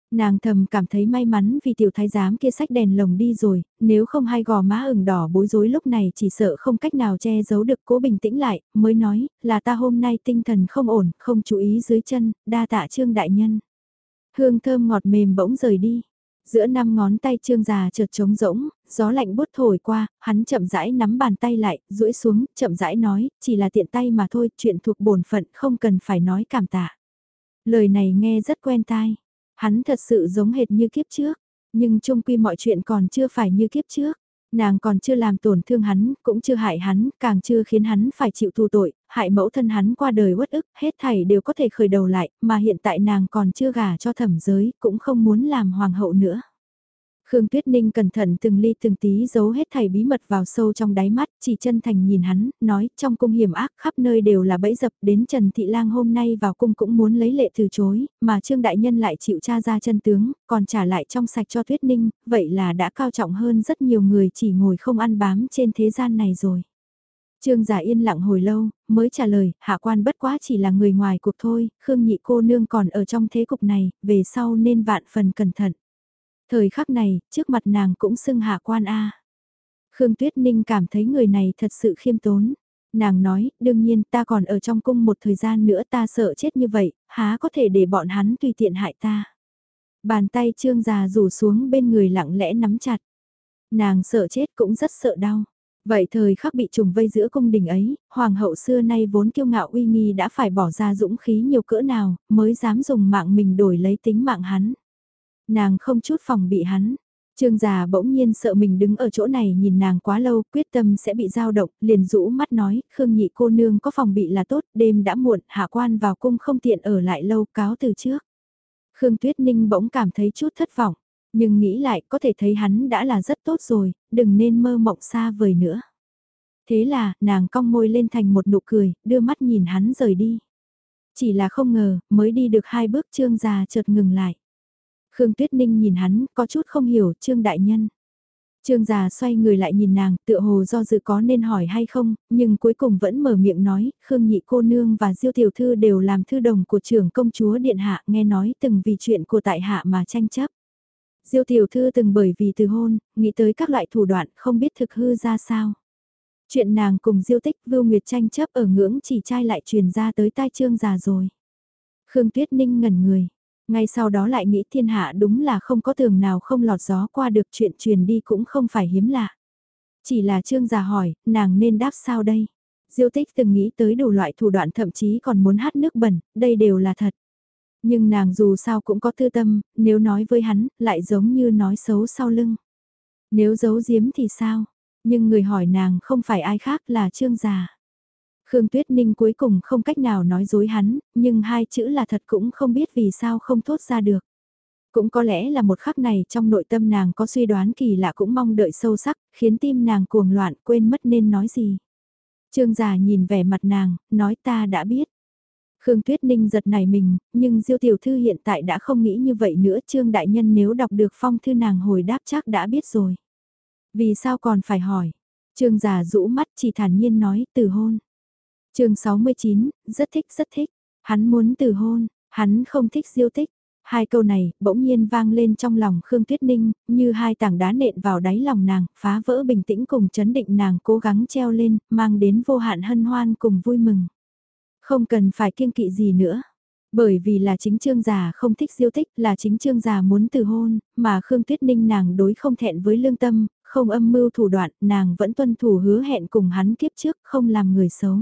Nàng thầm cảm thấy may mắn vì tiểu thái giám kia xách đèn lồng đi rồi, nếu không hai gò má ửng đỏ bối rối lúc này chỉ sợ không cách nào che giấu được. Cố bình tĩnh lại, mới nói, là ta hôm nay tinh thần không ổn, không chú ý dưới chân, đa tạ Trương đại nhân. Hương thơm ngọt mềm bỗng rời đi. Giữa năm ngón tay Trương già chợt trống rỗng, gió lạnh bút thổi qua, hắn chậm rãi nắm bàn tay lại, duỗi xuống, chậm rãi nói, chỉ là tiện tay mà thôi, chuyện thuộc bổn phận không cần phải nói cảm tạ. Lời này nghe rất quen tai. Hắn thật sự giống hệt như kiếp trước, nhưng chung quy mọi chuyện còn chưa phải như kiếp trước. Nàng còn chưa làm tổn thương hắn, cũng chưa hại hắn, càng chưa khiến hắn phải chịu tù tội, hại mẫu thân hắn qua đời uất ức, hết thảy đều có thể khởi đầu lại, mà hiện tại nàng còn chưa gả cho thẩm giới, cũng không muốn làm hoàng hậu nữa. Khương Tuyết Ninh cẩn thận từng ly từng tí giấu hết thảy bí mật vào sâu trong đáy mắt, chỉ chân thành nhìn hắn, nói trong cung hiểm ác khắp nơi đều là bẫy dập, đến Trần Thị Lang hôm nay vào cung cũng muốn lấy lệ từ chối, mà Trương Đại Nhân lại chịu tra ra chân tướng, còn trả lại trong sạch cho Tuyết Ninh, vậy là đã cao trọng hơn rất nhiều người chỉ ngồi không ăn bám trên thế gian này rồi. Trương giả yên lặng hồi lâu, mới trả lời, hạ quan bất quá chỉ là người ngoài cuộc thôi, Khương nhị cô nương còn ở trong thế cục này, về sau nên vạn phần cẩn thận. Thời khắc này, trước mặt nàng cũng xưng hạ quan A. Khương Tuyết Ninh cảm thấy người này thật sự khiêm tốn. Nàng nói, đương nhiên ta còn ở trong cung một thời gian nữa ta sợ chết như vậy, há có thể để bọn hắn tùy tiện hại ta. Bàn tay Trương già rủ xuống bên người lặng lẽ nắm chặt. Nàng sợ chết cũng rất sợ đau. Vậy thời khắc bị trùng vây giữa cung đình ấy, hoàng hậu xưa nay vốn kiêu ngạo uy nghi đã phải bỏ ra dũng khí nhiều cỡ nào, mới dám dùng mạng mình đổi lấy tính mạng hắn. Nàng không chút phòng bị hắn. Trương già bỗng nhiên sợ mình đứng ở chỗ này nhìn nàng quá lâu, quyết tâm sẽ bị dao động, liền rũ mắt nói, Khương nhị cô nương có phòng bị là tốt, đêm đã muộn, hạ quan vào cung không tiện ở lại lâu, cáo từ trước. Khương Tuyết Ninh bỗng cảm thấy chút thất vọng, nhưng nghĩ lại có thể thấy hắn đã là rất tốt rồi, đừng nên mơ mộng xa vời nữa. Thế là, nàng cong môi lên thành một nụ cười, đưa mắt nhìn hắn rời đi. Chỉ là không ngờ, mới đi được 2 bước Trương già chợt ngừng lại. Khương Tuyết Ninh nhìn hắn, có chút không hiểu, Trương đại nhân. Trương già xoay người lại nhìn nàng, tựa hồ do dự có nên hỏi hay không, nhưng cuối cùng vẫn mở miệng nói, Khương nhị cô nương và Diêu tiểu thư đều làm thư đồng của trưởng công chúa điện hạ, nghe nói từng vì chuyện của tại hạ mà tranh chấp. Diêu tiểu thư từng bởi vì từ hôn, nghĩ tới các loại thủ đoạn không biết thực hư ra sao. Chuyện nàng cùng Diêu Tích Vưu Nguyệt tranh chấp ở ngưỡng chỉ trai lại truyền ra tới tai Trương già rồi. Khương Tuyết Ninh ngẩn người. Ngay sau đó lại nghĩ thiên hạ đúng là không có tường nào không lọt gió qua được, chuyện truyền đi cũng không phải hiếm lạ. Chỉ là Trương già hỏi, nàng nên đáp sao đây? Diêu Tích từng nghĩ tới đủ loại thủ đoạn, thậm chí còn muốn hát nước bẩn, đây đều là thật. Nhưng nàng dù sao cũng có tư tâm, nếu nói với hắn, lại giống như nói xấu sau lưng. Nếu giấu giếm thì sao? Nhưng người hỏi nàng không phải ai khác là Trương già. Khương Tuyết Ninh cuối cùng không cách nào nói dối hắn, nhưng 2 chữ là thật cũng không biết vì sao không thốt ra được. Cũng có lẽ là một khắc này trong nội tâm nàng có suy đoán kỳ lạ cũng mong đợi sâu sắc, khiến tim nàng cuồng loạn quên mất nên nói gì. Trương già nhìn vẻ mặt nàng, nói ta đã biết. Khương Tuyết Ninh giật nảy mình, nhưng Diêu tiểu thư hiện tại đã không nghĩ như vậy nữa. Trương đại nhân nếu đọc được phong thư nàng hồi đáp chắc đã biết rồi. Vì sao còn phải hỏi? Trương già rũ mắt chỉ thản nhiên nói từ hôn. Chương 69, rất thích. Hắn muốn từ hôn, hắn không thích Diêu Tích. 2 câu này bỗng nhiên vang lên trong lòng Khương Tuyết Ninh, như 2 tảng đá nện vào đáy lòng nàng, phá vỡ bình tĩnh cùng chấn định nàng cố gắng treo lên, mang đến vô hạn hân hoan cùng vui mừng. Không cần phải kiêng kỵ gì nữa. Bởi vì là chính Trương già không thích Diêu Tích, là chính Trương già muốn từ hôn, mà Khương Tuyết Ninh nàng đối không thẹn với lương tâm, không âm mưu thủ đoạn, nàng vẫn tuân thủ hứa hẹn cùng hắn kiếp trước, không làm người xấu.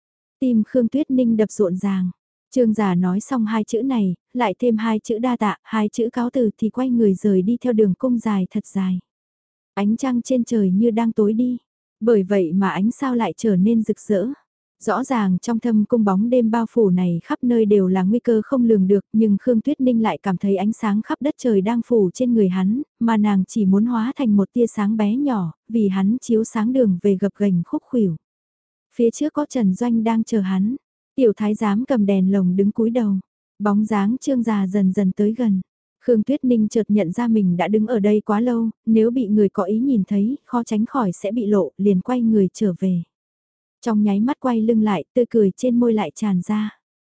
Tim Khương Tuyết Ninh đập rộn ràng. Trương già nói xong 2 chữ này, lại thêm 2 chữ đa tạ, 2 chữ cáo từ thì quay người rời đi theo đường cung dài thật dài. Ánh trăng trên trời như đang tối đi. Bởi vậy mà ánh sao lại trở nên rực rỡ. Rõ ràng trong thâm cung bóng đêm bao phủ này khắp nơi đều là nguy cơ không lường được, nhưng Khương Tuyết Ninh lại cảm thấy ánh sáng khắp đất trời đang phủ trên người hắn, mà nàng chỉ muốn hóa thành một tia sáng bé nhỏ, vì hắn chiếu sáng đường về gập ghềnh khúc khuỷu. Phía trước có Trần Doanh đang chờ hắn, tiểu thái giám cầm đèn lồng đứng cúi đầu, bóng dáng Trương già dần dần tới gần. Khương Tuyết Ninh chợt nhận ra mình đã đứng ở đây quá lâu, nếu bị người có ý nhìn thấy, khó tránh khỏi sẽ bị lộ, liền quay người trở về. Trong nháy mắt quay lưng lại, tươi cười trên môi lại tràn ra.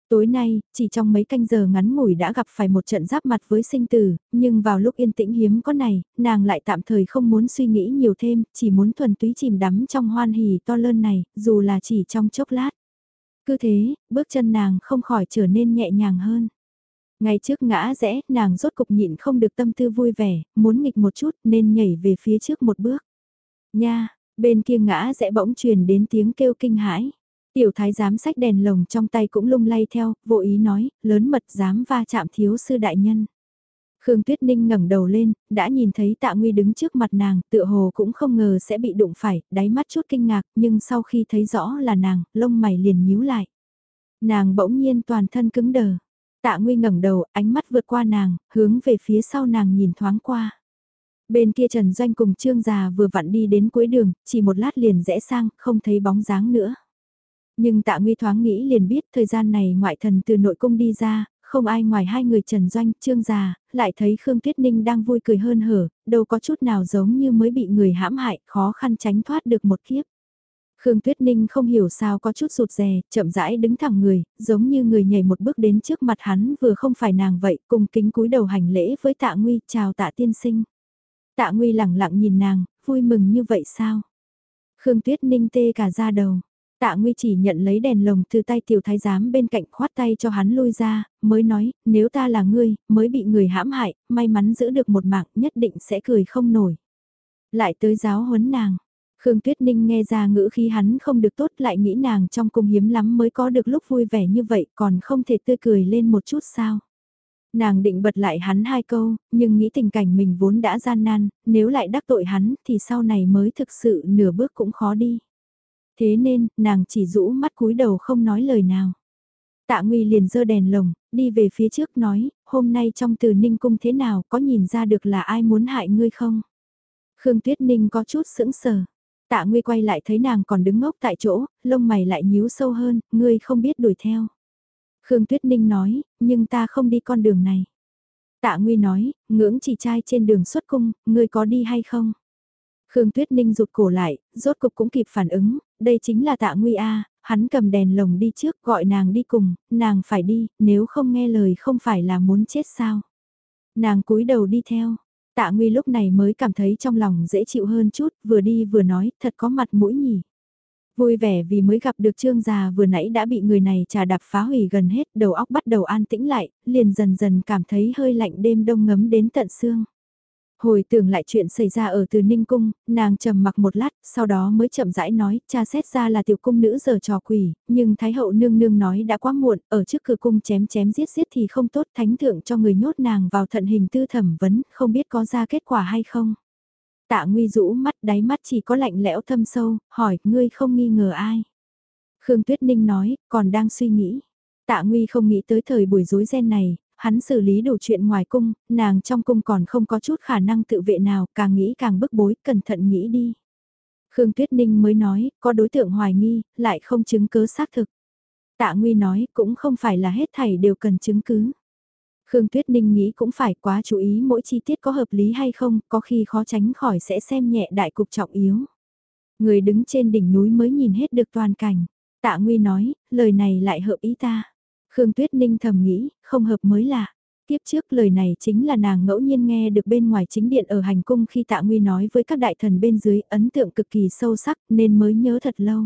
Tối nay, chỉ trong mấy canh giờ ngắn ngủi đã gặp phải một trận giáp mặt với sinh tử, nhưng vào lúc yên tĩnh hiếm có này, nàng lại tạm thời không muốn suy nghĩ nhiều thêm, chỉ muốn thuần túy chìm đắm trong hoan hỉ to lớn này, dù là chỉ trong chốc lát. Cứ thế, bước chân nàng không khỏi trở nên nhẹ nhàng hơn. Ngay trước ngã rẽ, nàng rốt cục nhịn không được tâm tư vui vẻ, muốn nghịch một chút nên nhảy về phía trước một bước. Nha, bên kia ngã rẽ bỗng truyền đến tiếng kêu kinh hãi. Tiểu thái giám xách đèn lồng trong tay cũng lung lay theo, vô ý nói, lớn mật dám va chạm thiếu sư đại nhân. Khương Tuyết Ninh ngẩng đầu lên, đã nhìn thấy Tạ Nguy đứng trước mặt nàng, tựa hồ cũng không ngờ sẽ bị đụng phải, đáy mắt chút kinh ngạc, nhưng sau khi thấy rõ là nàng, lông mày liền nhíu lại. Nàng bỗng nhiên toàn thân cứng đờ. Tạ Nguy ngẩng đầu, ánh mắt vượt qua nàng, hướng về phía sau nàng nhìn thoáng qua. Bên kia Trần Doanh cùng Trương Già vừa vặn đi đến cuối đường, chỉ một lát liền rẽ sang, không thấy bóng dáng nữa. Nhưng Tạ Nguy thoáng nghĩ liền biết thời gian này ngoại thần từ nội cung đi ra, không ai ngoài hai người Trần Doanh, Trương Già, lại thấy Khương Tuyết Ninh đang vui cười hơn hở, đâu có chút nào giống như mới bị người hãm hại, khó khăn tránh thoát được một kiếp. Khương Tuyết Ninh không hiểu sao có chút rụt rè, chậm rãi đứng thẳng người, giống như người nhảy một bước đến trước mặt hắn vừa không phải nàng vậy, cùng kính cúi đầu hành lễ với Tạ Nguy, chào Tạ tiên sinh. Tạ Nguy lẳng lặng nhìn nàng, vui mừng như vậy sao? Khương Tuyết Ninh tê cả da đầu. Tạ Nguy chỉ nhận lấy đèn lồng từ tay tiểu thái giám bên cạnh khoát tay cho hắn lui ra, mới nói, nếu ta là ngươi, mới bị người hãm hại, may mắn giữ được một mạng nhất định sẽ cười không nổi. Lại tới giáo huấn nàng. Khương Tuyết Ninh nghe ra ngữ khí hắn không được tốt lại nghĩ nàng trong cung hiếm lắm mới có được lúc vui vẻ như vậy còn không thể tươi cười lên một chút sao. Nàng định bật lại hắn hai câu, nhưng nghĩ tình cảnh mình vốn đã gian nan, nếu lại đắc tội hắn thì sau này mới thực sự nửa bước cũng khó đi. Thế nên, nàng chỉ rũ mắt cúi đầu không nói lời nào. Tạ Nguy liền giơ đèn lồng, đi về phía trước nói, hôm nay trong Từ Ninh cung thế nào có nhìn ra được là ai muốn hại ngươi không? Khương Tuyết Ninh có chút sững sờ. Tạ Nguy quay lại thấy nàng còn đứng ngốc tại chỗ, lông mày lại nhíu sâu hơn, ngươi không biết đuổi theo. Khương Tuyết Ninh nói, nhưng ta không đi con đường này. Tạ Nguy nói, ngưỡng chỉ trai trên đường xuất cung, ngươi có đi hay không? Khương Tuyết Ninh rụt cổ lại, rốt cục cũng kịp phản ứng, đây chính là Tạ Nguy a, hắn cầm đèn lồng đi trước gọi nàng đi cùng, nàng phải đi, nếu không nghe lời không phải là muốn chết sao. Nàng cúi đầu đi theo, Tạ Nguy lúc này mới cảm thấy trong lòng dễ chịu hơn chút, vừa đi vừa nói, thật có mặt mũi nhỉ. Vui vẻ vì mới gặp được Trương già vừa nãy đã bị người này trà đạp phá hủy gần hết, đầu óc bắt đầu an tĩnh lại, liền dần dần cảm thấy hơi lạnh đêm đông ngấm đến tận xương. Hồi tưởng lại chuyện xảy ra ở Từ Ninh Cung, nàng trầm mặc một lát, sau đó mới chậm rãi nói, cha xét ra là tiểu cung nữ giở trò quỷ, nhưng Thái hậu nương nương nói đã quá muộn, ở trước cửa cung chém chém giết giết thì không tốt, thánh thượng cho người nhốt nàng vào thận hình tư thẩm vấn, không biết có ra kết quả hay không. Tạ Nguy rũ mắt, đáy mắt chỉ có lạnh lẽo thâm sâu, hỏi, ngươi không nghi ngờ ai? Khương Tuyết Ninh nói, còn đang suy nghĩ. Tạ Nguy không nghĩ tới thời buổi rối ren này, hắn xử lý đủ chuyện ngoài cung, nàng trong cung còn không có chút khả năng tự vệ nào, càng nghĩ càng bức bối, cẩn thận nghĩ đi. Khương Tuyết Ninh mới nói, có đối tượng hoài nghi, lại không chứng cứ xác thực. Tạ Nguy nói, cũng không phải là hết thảy đều cần chứng cứ. Khương Tuyết Ninh nghĩ cũng phải quá chú ý mỗi chi tiết có hợp lý hay không, có khi khó tránh khỏi sẽ xem nhẹ đại cục trọng yếu. Người đứng trên đỉnh núi mới nhìn hết được toàn cảnh. Tạ Nguy nói, lời này lại hợp ý ta. Khương Tuyết Ninh thầm nghĩ, không hợp mới lạ. Tiếp trước lời này chính là nàng ngẫu nhiên nghe được bên ngoài chính điện ở hành cung khi Tạ Nguy nói với các đại thần bên dưới ấn tượng cực kỳ sâu sắc nên mới nhớ thật lâu.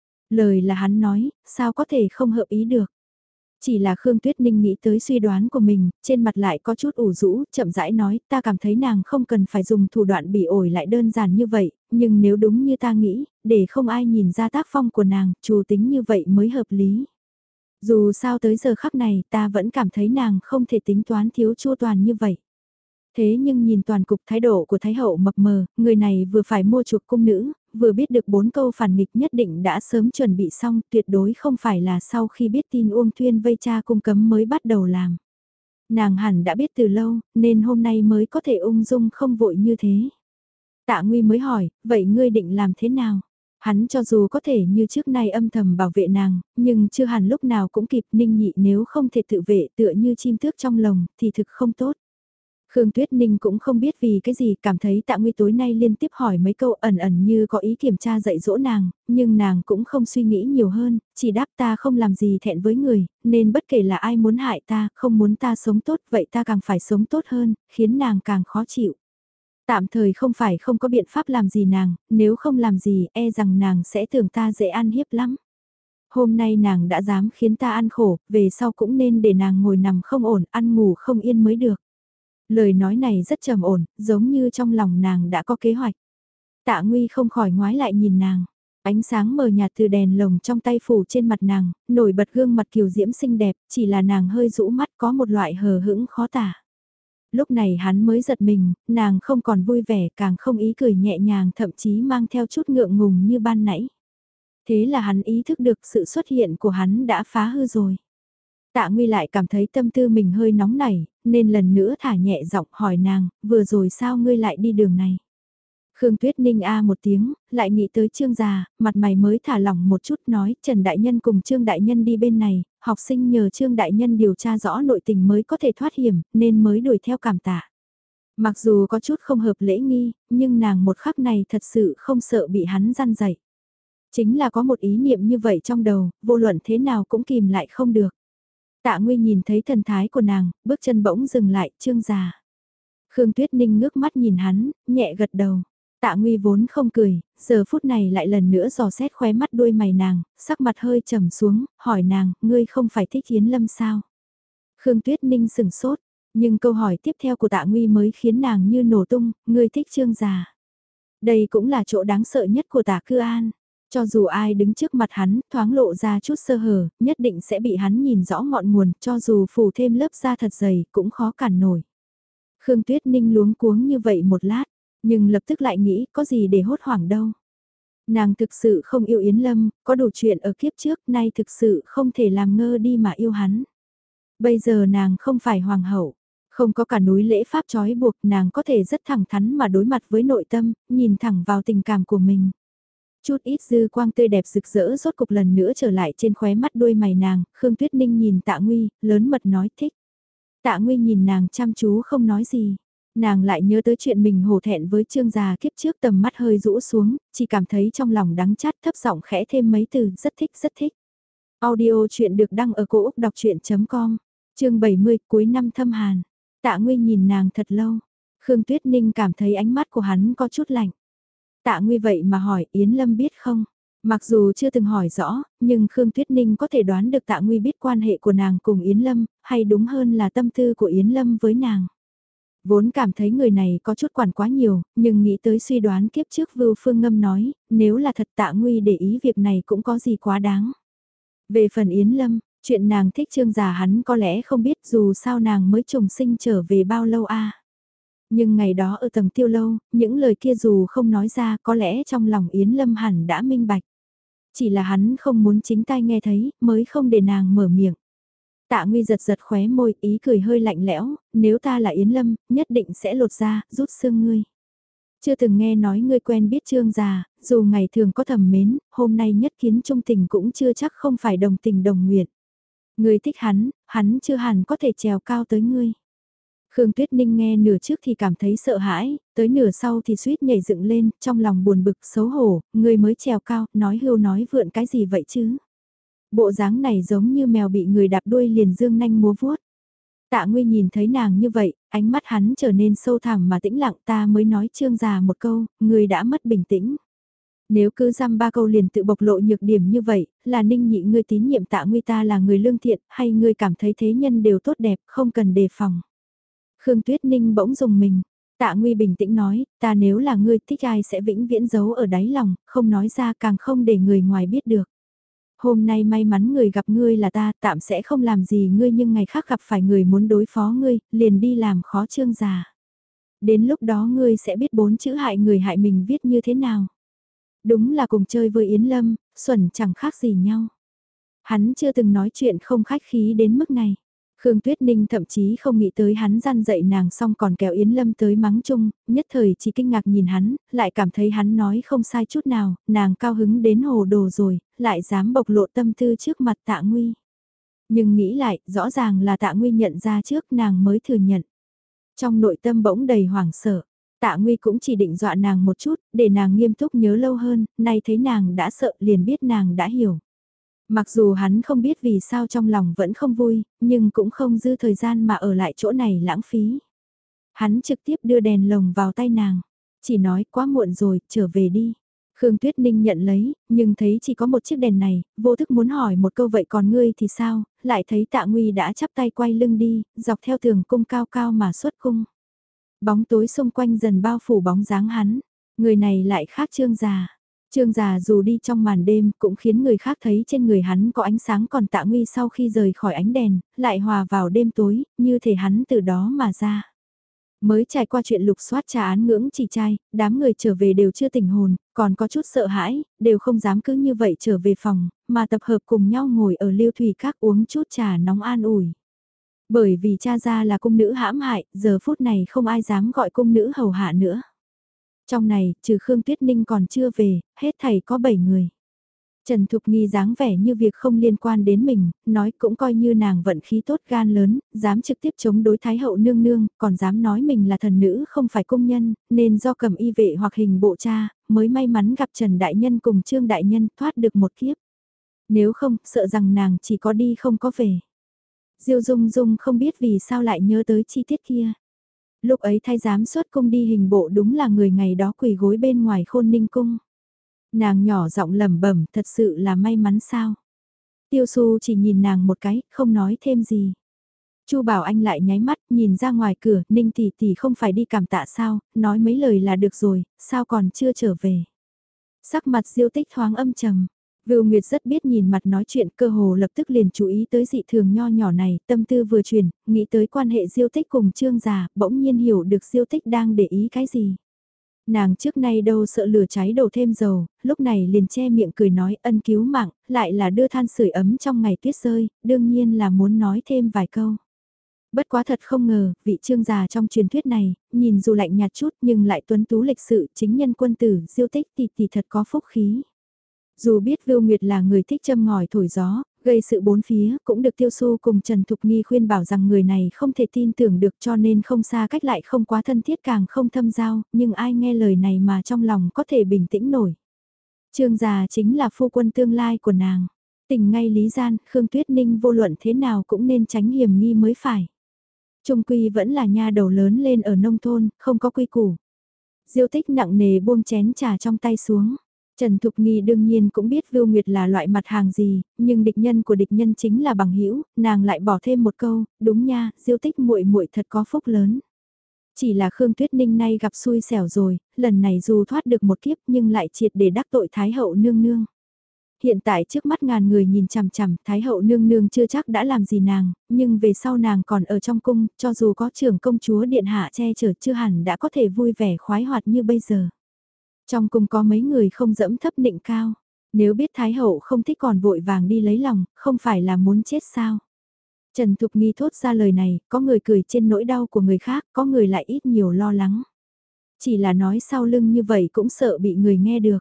Lời là hắn nói, sao có thể không hợp ý được. Chỉ là Khương Tuyết Ninh nghĩ tới suy đoán của mình, trên mặt lại có chút ủ rũ, chậm rãi nói, ta cảm thấy nàng không cần phải dùng thủ đoạn bị ổi lại đơn giản như vậy, nhưng nếu đúng như ta nghĩ, để không ai nhìn ra tác phong của nàng, chủ tính như vậy mới hợp lý. Dù sao tới giờ khắc này ta vẫn cảm thấy nàng không thể tính toán thiếu chua toàn như vậy. Thế nhưng nhìn toàn cục thái độ của Thái hậu mập mờ, người này vừa phải mua chuộc cung nữ, vừa biết được 4 câu phản nghịch nhất định đã sớm chuẩn bị xong, tuyệt đối không phải là sau khi biết tin Uông Thuyên vây cha cung cấm mới bắt đầu làm. Nàng hẳn đã biết từ lâu, nên hôm nay mới có thể ung dung không vội như thế. Tạ Nguy mới hỏi, vậy ngươi định làm thế nào? Hắn cho dù có thể như trước nay âm thầm bảo vệ nàng, nhưng chưa hẳn lúc nào cũng kịp Ninh Nhị nếu không thể tự vệ tựa như chim tước trong lồng thì thực không tốt. Khương Tuyết Ninh cũng không biết vì cái gì, cảm thấy Tạ Nguy tối nay liên tiếp hỏi mấy câu ẩn ẩn như có ý kiểm tra dạy dỗ nàng, nhưng nàng cũng không suy nghĩ nhiều hơn, chỉ đáp ta không làm gì thẹn với người, nên bất kể là ai muốn hại ta, không muốn ta sống tốt, vậy ta càng phải sống tốt hơn, khiến nàng càng khó chịu. Tạm thời không phải không có biện pháp làm gì nàng, nếu không làm gì e rằng nàng sẽ tưởng ta dễ ăn hiếp lắm. Hôm nay nàng đã dám khiến ta ăn khổ, về sau cũng nên để nàng ngồi nằm không ổn, ăn ngủ không yên mới được. Lời nói này rất trầm ổn, giống như trong lòng nàng đã có kế hoạch. Tạ Nguy không khỏi ngoái lại nhìn nàng. Ánh sáng mờ nhạt từ đèn lồng trong tay phủ trên mặt nàng, nổi bật gương mặt kiều diễm xinh đẹp, chỉ là nàng hơi rũ mắt có một loại hờ hững khó tả. Lúc này hắn mới giật mình, nàng không còn vui vẻ càng không ý cười nhẹ nhàng thậm chí mang theo chút ngượng ngùng như ban nãy. Thế là hắn ý thức được sự xuất hiện của hắn đã phá hư rồi. Tạ Nguy lại cảm thấy tâm tư mình hơi nóng nảy, nên lần nữa thả nhẹ giọng hỏi nàng, vừa rồi sao ngươi lại đi đường này? Khương Tuyết Ninh một tiếng, lại nghĩ tới Trương già, mặt mày mới thả lỏng một chút nói, Trần Đại Nhân cùng Trương Đại Nhân đi bên này, học sinh nhờ Trương Đại Nhân điều tra rõ nội tình mới có thể thoát hiểm, nên mới đuổi theo cảm tạ. Mặc dù có chút không hợp lễ nghi, nhưng nàng một khắc này thật sự không sợ bị hắn răn dạy. Chính là có một ý niệm như vậy trong đầu, vô luận thế nào cũng kìm lại không được. Tạ Nguy nhìn thấy thần thái của nàng, bước chân bỗng dừng lại, Trương già. Khương Tuyết Ninh ngước mắt nhìn hắn, nhẹ gật đầu. Tạ Nguy vốn không cười, giờ phút này lại lần nữa dò xét khóe mắt đuôi mày nàng, sắc mặt hơi trầm xuống, hỏi nàng, ngươi không phải thích Yến Lâm sao? Khương Tuyết Ninh sừng sốt, nhưng câu hỏi tiếp theo của Tạ Nguy mới khiến nàng như nổ tung, ngươi thích Trương già. Đây cũng là chỗ đáng sợ nhất của Tạ Cư An. Cho dù ai đứng trước mặt hắn, thoáng lộ ra chút sơ hở, nhất định sẽ bị hắn nhìn rõ ngọn nguồn, cho dù phủ thêm lớp da thật dày, cũng khó cản nổi. Khương Tuyết Ninh luống cuống như vậy một lát, nhưng lập tức lại nghĩ có gì để hốt hoảng đâu. Nàng thực sự không yêu Yến Lâm, có đủ chuyện ở kiếp trước, nay thực sự không thể làm ngơ đi mà yêu hắn. Bây giờ nàng không phải hoàng hậu, không có cả núi lễ pháp trói buộc, nàng có thể rất thẳng thắn mà đối mặt với nội tâm, nhìn thẳng vào tình cảm của mình. Chút ít dư quang tươi đẹp rực rỡ rốt cục lần nữa trở lại trên khóe mắt đuôi mày nàng, Khương Tuyết Ninh nhìn Tạ Nguy, lớn mật nói thích. Tạ Nguy nhìn nàng chăm chú không nói gì. Nàng lại nhớ tới chuyện mình hổ thẹn với Trương già kiếp trước, tầm mắt hơi rũ xuống, chỉ cảm thấy trong lòng đắng chát, thấp giọng khẽ thêm mấy từ, rất thích rất thích. Audio chuyện được đăng ở cổ Úc đọc chuyện.com, chương 70 cuối năm thâm hàn. Tạ Nguy nhìn nàng thật lâu. Khương Tuyết Ninh cảm thấy ánh mắt của hắn có chút lạnh. Tạ Nguy vậy mà hỏi Yến Lâm biết không? Mặc dù chưa từng hỏi rõ, nhưng Khương Tuyết Ninh có thể đoán được Tạ Nguy biết quan hệ của nàng cùng Yến Lâm, hay đúng hơn là tâm tư của Yến Lâm với nàng. Vốn cảm thấy người này có chút quản quá nhiều, nhưng nghĩ tới suy đoán kiếp trước Vưu Phương Ngâm nói, nếu là thật Tạ Nguy để ý việc này cũng có gì quá đáng. Về phần Yến Lâm, chuyện nàng thích Trương già hắn có lẽ không biết, dù sao nàng mới trùng sinh trở về bao lâu a. Nhưng ngày đó ở tầng Tiêu Lâu, những lời kia dù không nói ra có lẽ trong lòng Yến Lâm hẳn đã minh bạch. Chỉ là hắn không muốn chính tai nghe thấy, mới không để nàng mở miệng. Tạ Nguy giật giật khóe môi, ý cười hơi lạnh lẽo, nếu ta là Yến Lâm, nhất định sẽ lột ra, rút xương ngươi. Chưa từng nghe nói ngươi quen biết Trương già, dù ngày thường có thầm mến, hôm nay nhất kiến trung tình cũng chưa chắc không phải đồng tình đồng nguyện. Ngươi thích hắn chưa hẳn có thể trèo cao tới ngươi. Khương Tuyết Ninh nghe nửa trước thì cảm thấy sợ hãi, tới nửa sau thì suýt nhảy dựng lên, trong lòng buồn bực xấu hổ, người mới trèo cao, nói hưu nói vượn cái gì vậy chứ? Bộ dáng này giống như mèo bị người đạp đuôi liền dương nanh múa vuốt. Tạ Nguy nhìn thấy nàng như vậy, ánh mắt hắn trở nên sâu thẳm mà tĩnh lặng, ta mới nói Trương già một câu, người đã mất bình tĩnh. Nếu cứ dăm ba câu liền tự bộc lộ nhược điểm như vậy, là Ninh Nhị ngươi tín nhiệm Tạ Nguy ta là người lương thiện, hay ngươi cảm thấy thế nhân đều tốt đẹp, không cần đề phòng. Khương Tuyết Ninh bỗng dùng mình. Tạ Nguy bình tĩnh nói, ta nếu là ngươi thích ai sẽ vĩnh viễn giấu ở đáy lòng, không nói ra càng không để người ngoài biết được. Hôm nay may mắn người gặp ngươi là ta, tạm sẽ không làm gì ngươi, nhưng ngày khác gặp phải người muốn đối phó ngươi, liền đi làm khó Trương già. Đến lúc đó ngươi sẽ biết 4 chữ hại người hại mình viết như thế nào. Đúng là cùng chơi với Yến Lâm, xuẩn chẳng khác gì nhau. Hắn chưa từng nói chuyện không khách khí đến mức này. Khương Tuyết Ninh thậm chí không nghĩ tới hắn gian dạy nàng xong còn kéo Yến Lâm tới mắng chung, nhất thời chỉ kinh ngạc nhìn hắn, lại cảm thấy hắn nói không sai chút nào, nàng cao hứng đến hồ đồ rồi, lại dám bộc lộ tâm tư trước mặt Tạ Nguy. Nhưng nghĩ lại, rõ ràng là Tạ Nguy nhận ra trước nàng mới thừa nhận. Trong nội tâm bỗng đầy hoảng sợ, Tạ Nguy cũng chỉ định dọa nàng một chút, để nàng nghiêm túc nhớ lâu hơn, nay thấy nàng đã sợ liền biết nàng đã hiểu. Mặc dù hắn không biết vì sao trong lòng vẫn không vui, nhưng cũng không dư thời gian mà ở lại chỗ này lãng phí. Hắn trực tiếp đưa đèn lồng vào tay nàng, chỉ nói quá muộn rồi, trở về đi. Khương Tuyết Ninh nhận lấy, nhưng thấy chỉ có một chiếc đèn này, vô thức muốn hỏi một câu vậy còn ngươi thì sao, lại thấy Tạ Nguy đã chắp tay quay lưng đi, dọc theo tường cung cao cao mà xuất cung. Bóng tối xung quanh dần bao phủ bóng dáng hắn, người này lại khác Trương già. Trương già dù đi trong màn đêm cũng khiến người khác thấy trên người hắn có ánh sáng, còn Tạ Nguy sau khi rời khỏi ánh đèn, lại hòa vào đêm tối, như thể hắn từ đó mà ra. Mới trải qua chuyện lục soát trà án ngưỡng chỉ trai, đám người trở về đều chưa tỉnh hồn, còn có chút sợ hãi, đều không dám cứ như vậy trở về phòng, mà tập hợp cùng nhau ngồi ở Liêu Thủy Các uống chút trà nóng an ủi. Bởi vì cha ra là cung nữ hãm hại, giờ phút này không ai dám gọi cung nữ hầu hạ nữa. Trong này, trừ Khương Tuyết Ninh còn chưa về, hết thảy có 7 người. Trần Thục Nghi dáng vẻ như việc không liên quan đến mình, nói cũng coi như nàng vận khí tốt gan lớn, dám trực tiếp chống đối Thái hậu nương nương, còn dám nói mình là thần nữ không phải công nhân, nên do cầm y vệ hoặc hình bộ cha, mới may mắn gặp Trần Đại Nhân cùng Trương Đại Nhân thoát được một kiếp. Nếu không, sợ rằng nàng chỉ có đi không có về. Diêu Dung Dung không biết vì sao lại nhớ tới chi tiết kia. Lúc ấy thái giám xuất cung đi hình bộ đúng là người ngày đó quỳ gối bên ngoài Khôn Ninh cung. Nàng nhỏ giọng lẩm bẩm, thật sự là may mắn sao. Tiêu Su chỉ nhìn nàng một cái, không nói thêm gì. Chu Bảo Anh lại nháy mắt, nhìn ra ngoài cửa, Ninh tỷ tỷ không phải đi cảm tạ sao, nói mấy lời là được rồi, sao còn chưa trở về. Sắc mặt Diêu Tích thoáng âm trầm. Vưu Nguyệt rất biết nhìn mặt nói chuyện, cơ hồ lập tức liền chú ý tới dị thường nho nhỏ này, tâm tư vừa chuyển, nghĩ tới quan hệ Diêu Tích cùng Trương già, bỗng nhiên hiểu được Diêu Tích đang để ý cái gì. Nàng trước nay đâu sợ lửa cháy đổ thêm dầu, lúc này liền che miệng cười nói ân cứu mạng, lại là đưa than sưởi ấm trong ngày tuyết rơi, đương nhiên là muốn nói thêm vài câu. Bất quá thật không ngờ, vị Trương già trong truyền thuyết này, nhìn dù lạnh nhạt chút nhưng lại tuấn tú lịch sự, chính nhân quân tử, Diêu Tích thì thật có phúc khí. Dù biết Vưu Nguyệt là người thích châm ngòi thổi gió, gây sự bốn phía, cũng được Tiêu Su cùng Trần Thục Nghi khuyên bảo rằng người này không thể tin tưởng được, cho nên không xa cách lại không quá thân thiết càng không thâm giao, nhưng ai nghe lời này mà trong lòng có thể bình tĩnh nổi. Trương già chính là phu quân tương lai của nàng. Tình ngay lý gian, Khương Tuyết Ninh vô luận thế nào cũng nên tránh hiểm nghi mới phải. Trung quy vẫn là nha đầu lớn lên ở nông thôn, không có quy củ. Diêu Tích nặng nề buông chén trà trong tay xuống. Trần Thục Nghi đương nhiên cũng biết Vưu Nguyệt là loại mặt hàng gì, nhưng địch nhân của địch nhân chính là bằng hữu, nàng lại bỏ thêm một câu, đúng nha, Diêu Tích muội muội thật có phúc lớn. Chỉ là Khương Tuyết Ninh nay gặp xui xẻo rồi, lần này dù thoát được một kiếp nhưng lại triệt để đắc tội Thái hậu nương nương. Hiện tại trước mắt ngàn người nhìn chằm chằm, Thái hậu nương nương chưa chắc đã làm gì nàng, nhưng về sau nàng còn ở trong cung, cho dù có trưởng công chúa điện hạ che chở chưa hẳn đã có thể vui vẻ khoái hoạt như bây giờ. Trong cung có mấy người không dẫm thấp nịnh cao, nếu biết Thái hậu không thích còn vội vàng đi lấy lòng, không phải là muốn chết sao. Trần Thục Nghi thốt ra lời này, có người cười trên nỗi đau của người khác, có người lại ít nhiều lo lắng. Chỉ là nói sau lưng như vậy cũng sợ bị người nghe được.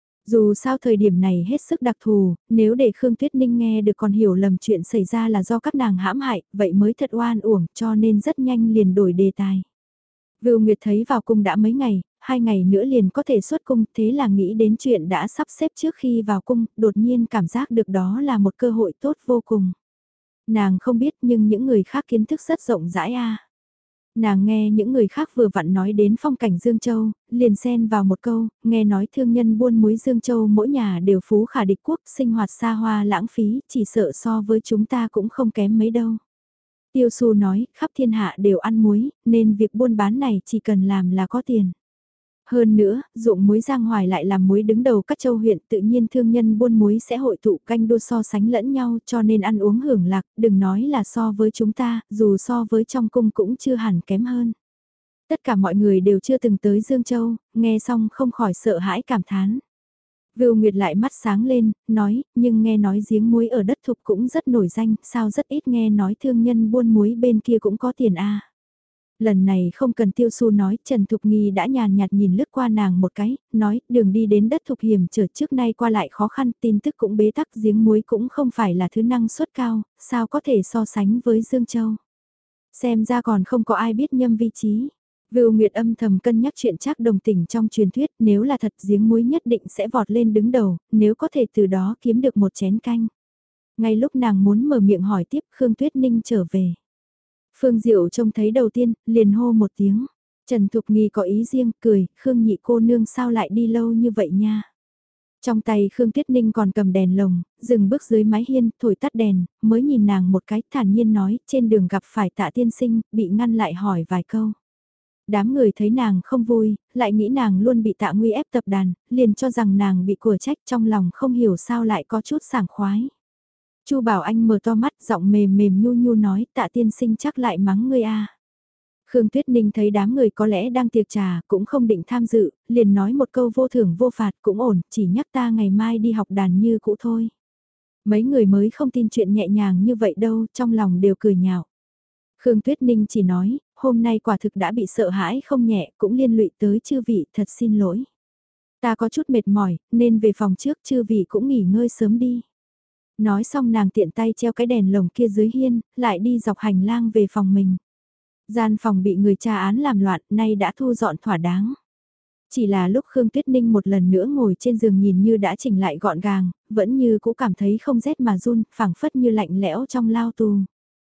Dù sao thời điểm này hết sức đặc thù, nếu để Khương Tuyết Ninh nghe được còn hiểu lầm chuyện xảy ra là do các nàng hãm hại, vậy mới thật oan uổng, cho nên rất nhanh liền đổi đề tài. Vưu Nguyệt thấy vào cung đã mấy ngày, 2 ngày nữa liền có thể xuất cung, thế là nghĩ đến chuyện đã sắp xếp trước khi vào cung, đột nhiên cảm giác được đó là một cơ hội tốt vô cùng. Nàng không biết nhưng những người khác kiến thức rất rộng rãi a. Nàng nghe những người khác vừa vặn nói đến phong cảnh Dương Châu, liền xen vào một câu, nghe nói thương nhân buôn muối Dương Châu mỗi nhà đều phú khả địch quốc, sinh hoạt xa hoa lãng phí, chỉ sợ so với chúng ta cũng không kém mấy đâu. Tiêu Su nói, khắp thiên hạ đều ăn muối, nên việc buôn bán này chỉ cần làm là có tiền. Hơn nữa, ruộng muối Giang Hoài lại làm muối đứng đầu các châu huyện, tự nhiên thương nhân buôn muối sẽ hội tụ canh đua so sánh lẫn nhau, cho nên ăn uống hưởng lạc, đừng nói là so với chúng ta, dù so với trong cung cũng chưa hẳn kém hơn. Tất cả mọi người đều chưa từng tới Dương Châu, nghe xong không khỏi sợ hãi cảm thán. Vưu Nguyệt lại mắt sáng lên, nói, nhưng nghe nói giếng muối ở đất thục cũng rất nổi danh, sao rất ít nghe nói thương nhân buôn muối bên kia cũng có tiền a. Lần này không cần Tiêu Su nói, Trần Thục Nghi đã nhàn nhạt nhìn lướt qua nàng một cái, nói, đường đi đến đất thục hiểm trở trước nay qua lại khó khăn, tin tức cũng bế tắc, giếng muối cũng không phải là thứ năng suất cao, sao có thể so sánh với Dương Châu. Xem ra còn không có ai biết Nhâm Vi Trí. Vưu Nguyệt âm thầm cân nhắc chuyện Trác Đồng Tình trong truyền thuyết, nếu là thật giếng muối nhất định sẽ vọt lên đứng đầu, nếu có thể từ đó kiếm được một chén canh. Ngay lúc nàng muốn mở miệng hỏi tiếp, Khương Tuyết Ninh trở về. Phương Diệu trông thấy đầu tiên, liền hô một tiếng. Trần Thục Nghi có ý riêng, cười, Khương nhị cô nương sao lại đi lâu như vậy nha. Trong tay Khương Tuyết Ninh còn cầm đèn lồng, dừng bước dưới mái hiên, thổi tắt đèn, mới nhìn nàng một cái, thản nhiên nói, trên đường gặp phải Tạ tiên sinh, bị ngăn lại hỏi vài câu. Đám người thấy nàng không vui, lại nghĩ nàng luôn bị Tạ Nguy ép tập đàn, liền cho rằng nàng bị của trách, trong lòng không hiểu sao lại có chút sảng khoái. Chu Bảo Anh mở to mắt, giọng mềm mềm nhu nhu nói, Tạ tiên sinh chắc lại mắng ngươi a. Khương Tuyết Ninh thấy đám người có lẽ đang tiệc trà, cũng không định tham dự, liền nói một câu vô thưởng vô phạt cũng ổn, chỉ nhắc ta ngày mai đi học đàn như cũ thôi. Mấy người mới không tin chuyện nhẹ nhàng như vậy đâu, trong lòng đều cười nhạo. Khương Tuyết Ninh chỉ nói, hôm nay quả thực đã bị sợ hãi không nhẹ, cũng liên lụy tới chư vị, thật xin lỗi. Ta có chút mệt mỏi, nên về phòng trước, chư vị cũng nghỉ ngơi sớm đi. Nói xong nàng tiện tay treo cái đèn lồng kia dưới hiên, lại đi dọc hành lang về phòng mình. Gian phòng bị người tra án làm loạn, nay đã thu dọn thỏa đáng. Chỉ là lúc Khương Tuyết Ninh một lần nữa ngồi trên giường nhìn như đã chỉnh lại gọn gàng, vẫn như cũ cảm thấy không rét mà run, phảng phất như lạnh lẽo trong lao tù.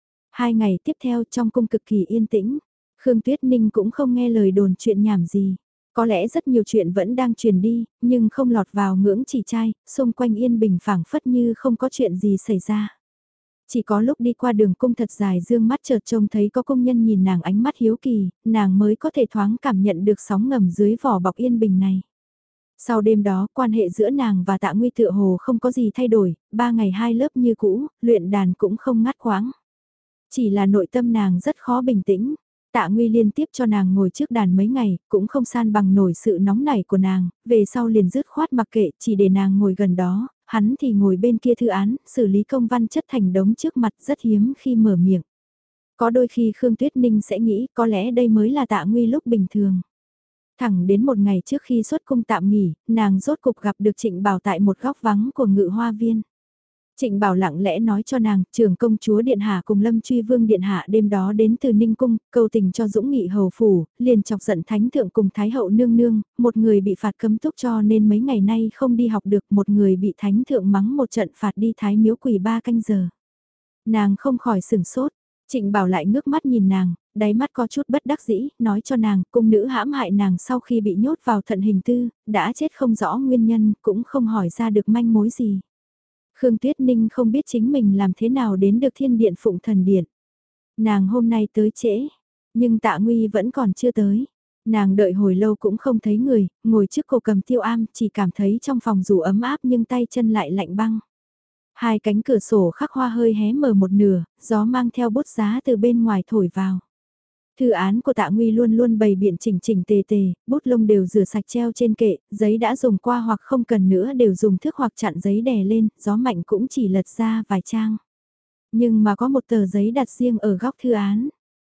2 ngày tiếp theo trong cung cực kỳ yên tĩnh, Khương Tuyết Ninh cũng không nghe lời đồn chuyện nhảm gì. Có lẽ rất nhiều chuyện vẫn đang truyền đi, nhưng không lọt vào ngưỡng chỉ trai, xung quanh yên bình phảng phất như không có chuyện gì xảy ra. Chỉ có lúc đi qua đường cung thật dài dương mắt chợt trông thấy có công nhân nhìn nàng ánh mắt hiếu kỳ, nàng mới có thể thoáng cảm nhận được sóng ngầm dưới vỏ bọc yên bình này. Sau đêm đó, quan hệ giữa nàng và Tạ Nguy tựa hồ không có gì thay đổi, 3 ngày 2 lớp như cũ, luyện đàn cũng không ngắt quãng. Chỉ là nội tâm nàng rất khó bình tĩnh. Tạ Nguy liên tiếp cho nàng ngồi trước đàn mấy ngày, cũng không san bằng nổi sự nóng nảy của nàng, về sau liền dứt khoát mặc kệ, chỉ để nàng ngồi gần đó, hắn thì ngồi bên kia thư án, xử lý công văn chất thành đống trước mặt rất hiếm khi mở miệng. Có đôi khi Khương Tuyết Ninh sẽ nghĩ có lẽ đây mới là Tạ Nguy lúc bình thường. Thẳng đến một ngày trước khi xuất cung tạm nghỉ, nàng rốt cục gặp được Trịnh Bảo tại một góc vắng của Ngự Hoa Viên. Trịnh Bảo lặng lẽ nói cho nàng, trưởng công chúa Điện Hạ cùng Lâm Truy Vương Điện Hạ đêm đó đến từ Ninh Cung, cầu tình cho Dũng Nghị hầu phủ, liền chọc giận Thánh Thượng cùng Thái Hậu nương nương, một người bị phạt cấm túc cho nên mấy ngày nay không đi học được, một người bị Thánh Thượng mắng một trận phạt đi Thái Miếu quỳ 3 canh giờ. Nàng không khỏi sửng sốt, Trịnh Bảo lại ngước mắt nhìn nàng, đáy mắt có chút bất đắc dĩ, nói cho nàng, cung nữ hãm hại nàng sau khi bị nhốt vào thận hình tư, đã chết không rõ nguyên nhân, cũng không hỏi ra được manh mối gì. Khương Tuyết Ninh không biết chính mình làm thế nào đến được Thiên Điện Phụng Thần Điện. Nàng hôm nay tới trễ, nhưng Tạ Nguy vẫn còn chưa tới. Nàng đợi hồi lâu cũng không thấy người, ngồi trước cổ cầm tiêu am, chỉ cảm thấy trong phòng dù ấm áp nhưng tay chân lại lạnh băng. Hai cánh cửa sổ khắc hoa hơi hé mở một nửa, gió mang theo bút giá từ bên ngoài thổi vào. Thư án của Tạ Nguy luôn luôn bày biện chỉnh chỉnh tề tề, bút lông đều rửa sạch treo trên kệ, giấy đã dùng qua hoặc không cần nữa đều dùng thước hoặc chặn giấy đè lên, gió mạnh cũng chỉ lật ra vài trang. Nhưng mà có một tờ giấy đặt riêng ở góc thư án.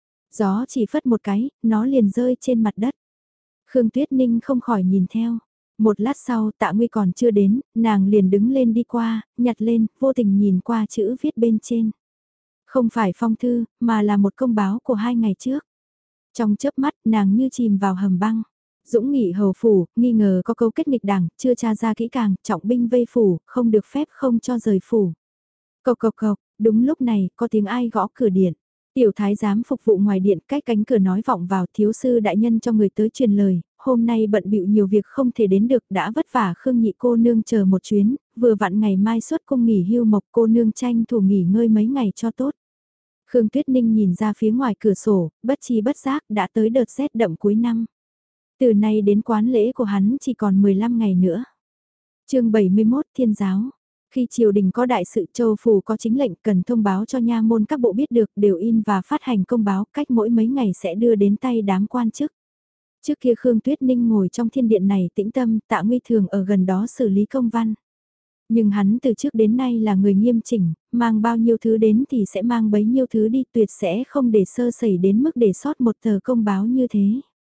Gió chỉ phất một cái, nó liền rơi trên mặt đất. Khương Tuyết Ninh không khỏi nhìn theo. Một lát sau Tạ Nguy còn chưa đến, nàng liền đứng lên đi qua, nhặt lên, vô tình nhìn qua chữ viết bên trên. Không phải phong thư, mà là một công báo của 2 ngày trước. Trong chớp mắt nàng như chìm vào hầm băng. Dũng Nghị hầu phủ, nghi ngờ có cấu kết nghịch đảng, chưa tra ra kỹ càng, trọng binh vây phủ, không được phép không cho rời phủ. Cộc cộc cộc, đúng lúc này có tiếng ai gõ cửa điện. Tiểu thái giám phục vụ ngoài điện cách cánh cửa nói vọng vào, thiếu sư đại nhân cho người tới truyền lời, hôm nay bận bịu nhiều việc không thể đến được, đã vất vả Khương nhị cô nương chờ một chuyến, vừa vặn ngày mai xuất cung nghỉ hưu mộc, cô nương tranh thủ nghỉ ngơi mấy ngày cho tốt. Khương Tuyết Ninh nhìn ra phía ngoài cửa sổ, bất chi bất giác đã tới đợt rét đậm cuối năm. Từ nay đến quán lễ của hắn chỉ còn 15 ngày nữa. Chương 71 Thiên giáo. Khi triều đình có đại sự, châu phủ có chính lệnh, cần thông báo cho nha môn các bộ biết được, đều in và phát hành công báo, cách mỗi mấy ngày sẽ đưa đến tay đám quan chức. Trước kia Khương Tuyết Ninh ngồi trong thiên điện này tĩnh tâm, Tạ Nguy thường ở gần đó xử lý công văn. Nhưng hắn từ trước đến nay là người nghiêm chỉnh, mang bao nhiêu thứ đến thì sẽ mang bấy nhiêu thứ đi, tuyệt sẽ không để sơ sẩy đến mức để sót một tờ công báo như thế.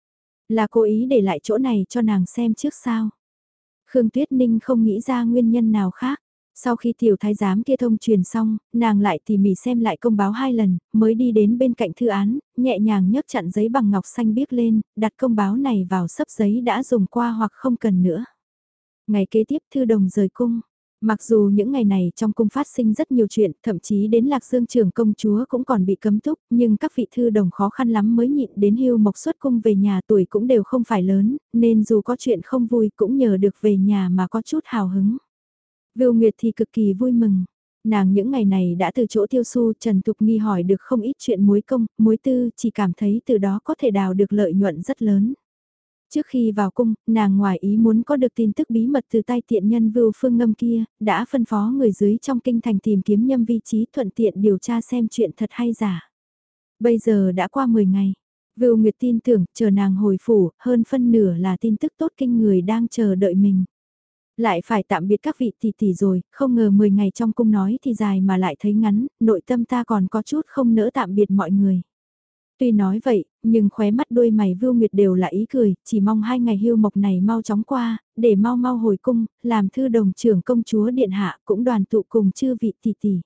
Là cố ý để lại chỗ này cho nàng xem trước sao. Khương Tuyết Ninh không nghĩ ra nguyên nhân nào khác. Sau khi tiểu thái giám kia thông truyền xong, nàng lại tỉ mỉ xem lại công báo 2 lần, mới đi đến bên cạnh thư án, nhẹ nhàng nhấc chặn giấy bằng ngọc xanh biếc lên, đặt công báo này vào xấp giấy đã dùng qua hoặc không cần nữa. Ngày kế tiếp thư đồng rời cung. Mặc dù những ngày này trong cung phát sinh rất nhiều chuyện, thậm chí đến Lạc Dương trưởng công chúa cũng còn bị cấm túc, nhưng các vị thư đồng khó khăn lắm mới nhịn đến hưu mộc xuất cung về nhà, tuổi cũng đều không phải lớn, nên dù có chuyện không vui cũng nhờ được về nhà mà có chút hào hứng. Vưu Nguyệt thì cực kỳ vui mừng. Nàng những ngày này đã từ chỗ Tiêu Xu, Trần Thục Nghi hỏi được không ít chuyện muối công, muối tư, chỉ cảm thấy từ đó có thể đào được lợi nhuận rất lớn. Trước khi vào cung, nàng ngoài ý muốn có được tin tức bí mật từ tay tiện nhân Vưu Phương Ngâm kia, đã phân phó người dưới trong kinh thành tìm kiếm Nhâm Vi Trí, thuận tiện điều tra xem chuyện thật hay giả. Bây giờ đã qua 10 ngày. Vưu Nguyệt tin tưởng, chờ nàng hồi phủ, hơn phân nửa là tin tức tốt kinh người đang chờ đợi mình. Lại phải tạm biệt các vị tỷ tỷ rồi, không ngờ 10 ngày trong cung nói thì dài mà lại thấy ngắn, nội tâm ta còn có chút không nỡ tạm biệt mọi người. Tuy nói vậy, nhưng khóe mắt đôi mày Vưu Nguyệt đều là ý cười, chỉ mong 2 ngày hưu mộc này mau chóng qua, để mau mau hồi cung, làm thư đồng trưởng công chúa điện hạ cũng đoàn tụ cùng chư vị tỷ tỷ.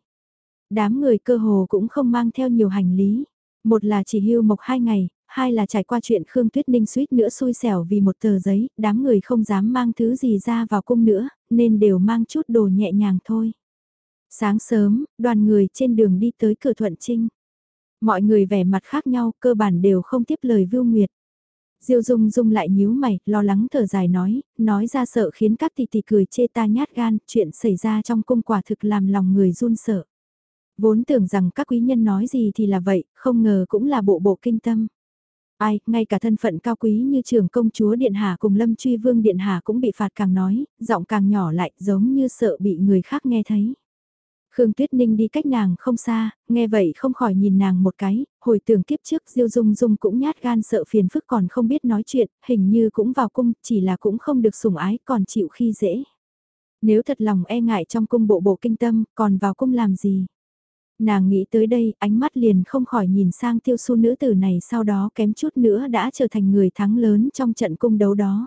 Đám người cơ hồ cũng không mang theo nhiều hành lý. Một là chỉ hưu mộc 2 ngày, hai là trải qua chuyện Khương Tuyết Ninh suýt nữa xui xẻo vì một tờ giấy, đám người không dám mang thứ gì ra vào cung nữa, nên đều mang chút đồ nhẹ nhàng thôi. Sáng sớm, đoàn người trên đường đi tới cửa Thuận Trinh. Mọi người vẻ mặt khác nhau, cơ bản đều không tiếp lời Vưu Nguyệt. Diêu Dung Dung lại nhíu mày, lo lắng thở dài nói ra sợ khiến các tỷ tỷ cười chê ta nhát gan, chuyện xảy ra trong cung quả thực làm lòng người run sợ. Vốn tưởng rằng các quý nhân nói gì thì là vậy, không ngờ cũng là bộ bộ kinh tâm. Ai, ngay cả thân phận cao quý như trưởng công chúa Điện Hạ cùng Lâm Truy Vương Điện Hạ cũng bị phạt càng nói, giọng càng nhỏ lại giống như sợ bị người khác nghe thấy. Khương Tuyết Ninh đi cách nàng không xa, nghe vậy không khỏi nhìn nàng một cái, hồi tưởng kiếp trước Diêu Dung Dung cũng nhát gan sợ phiền phức còn không biết nói chuyện, hình như cũng vào cung, chỉ là cũng không được sủng ái còn chịu khi dễ. Nếu thật lòng e ngại trong cung bộ bộ kinh tâm, còn vào cung làm gì? Nàng nghĩ tới đây, ánh mắt liền không khỏi nhìn sang Tiêu Xu nữ tử này sau đó kém chút nữa đã trở thành người thắng lớn trong trận cung đấu đó.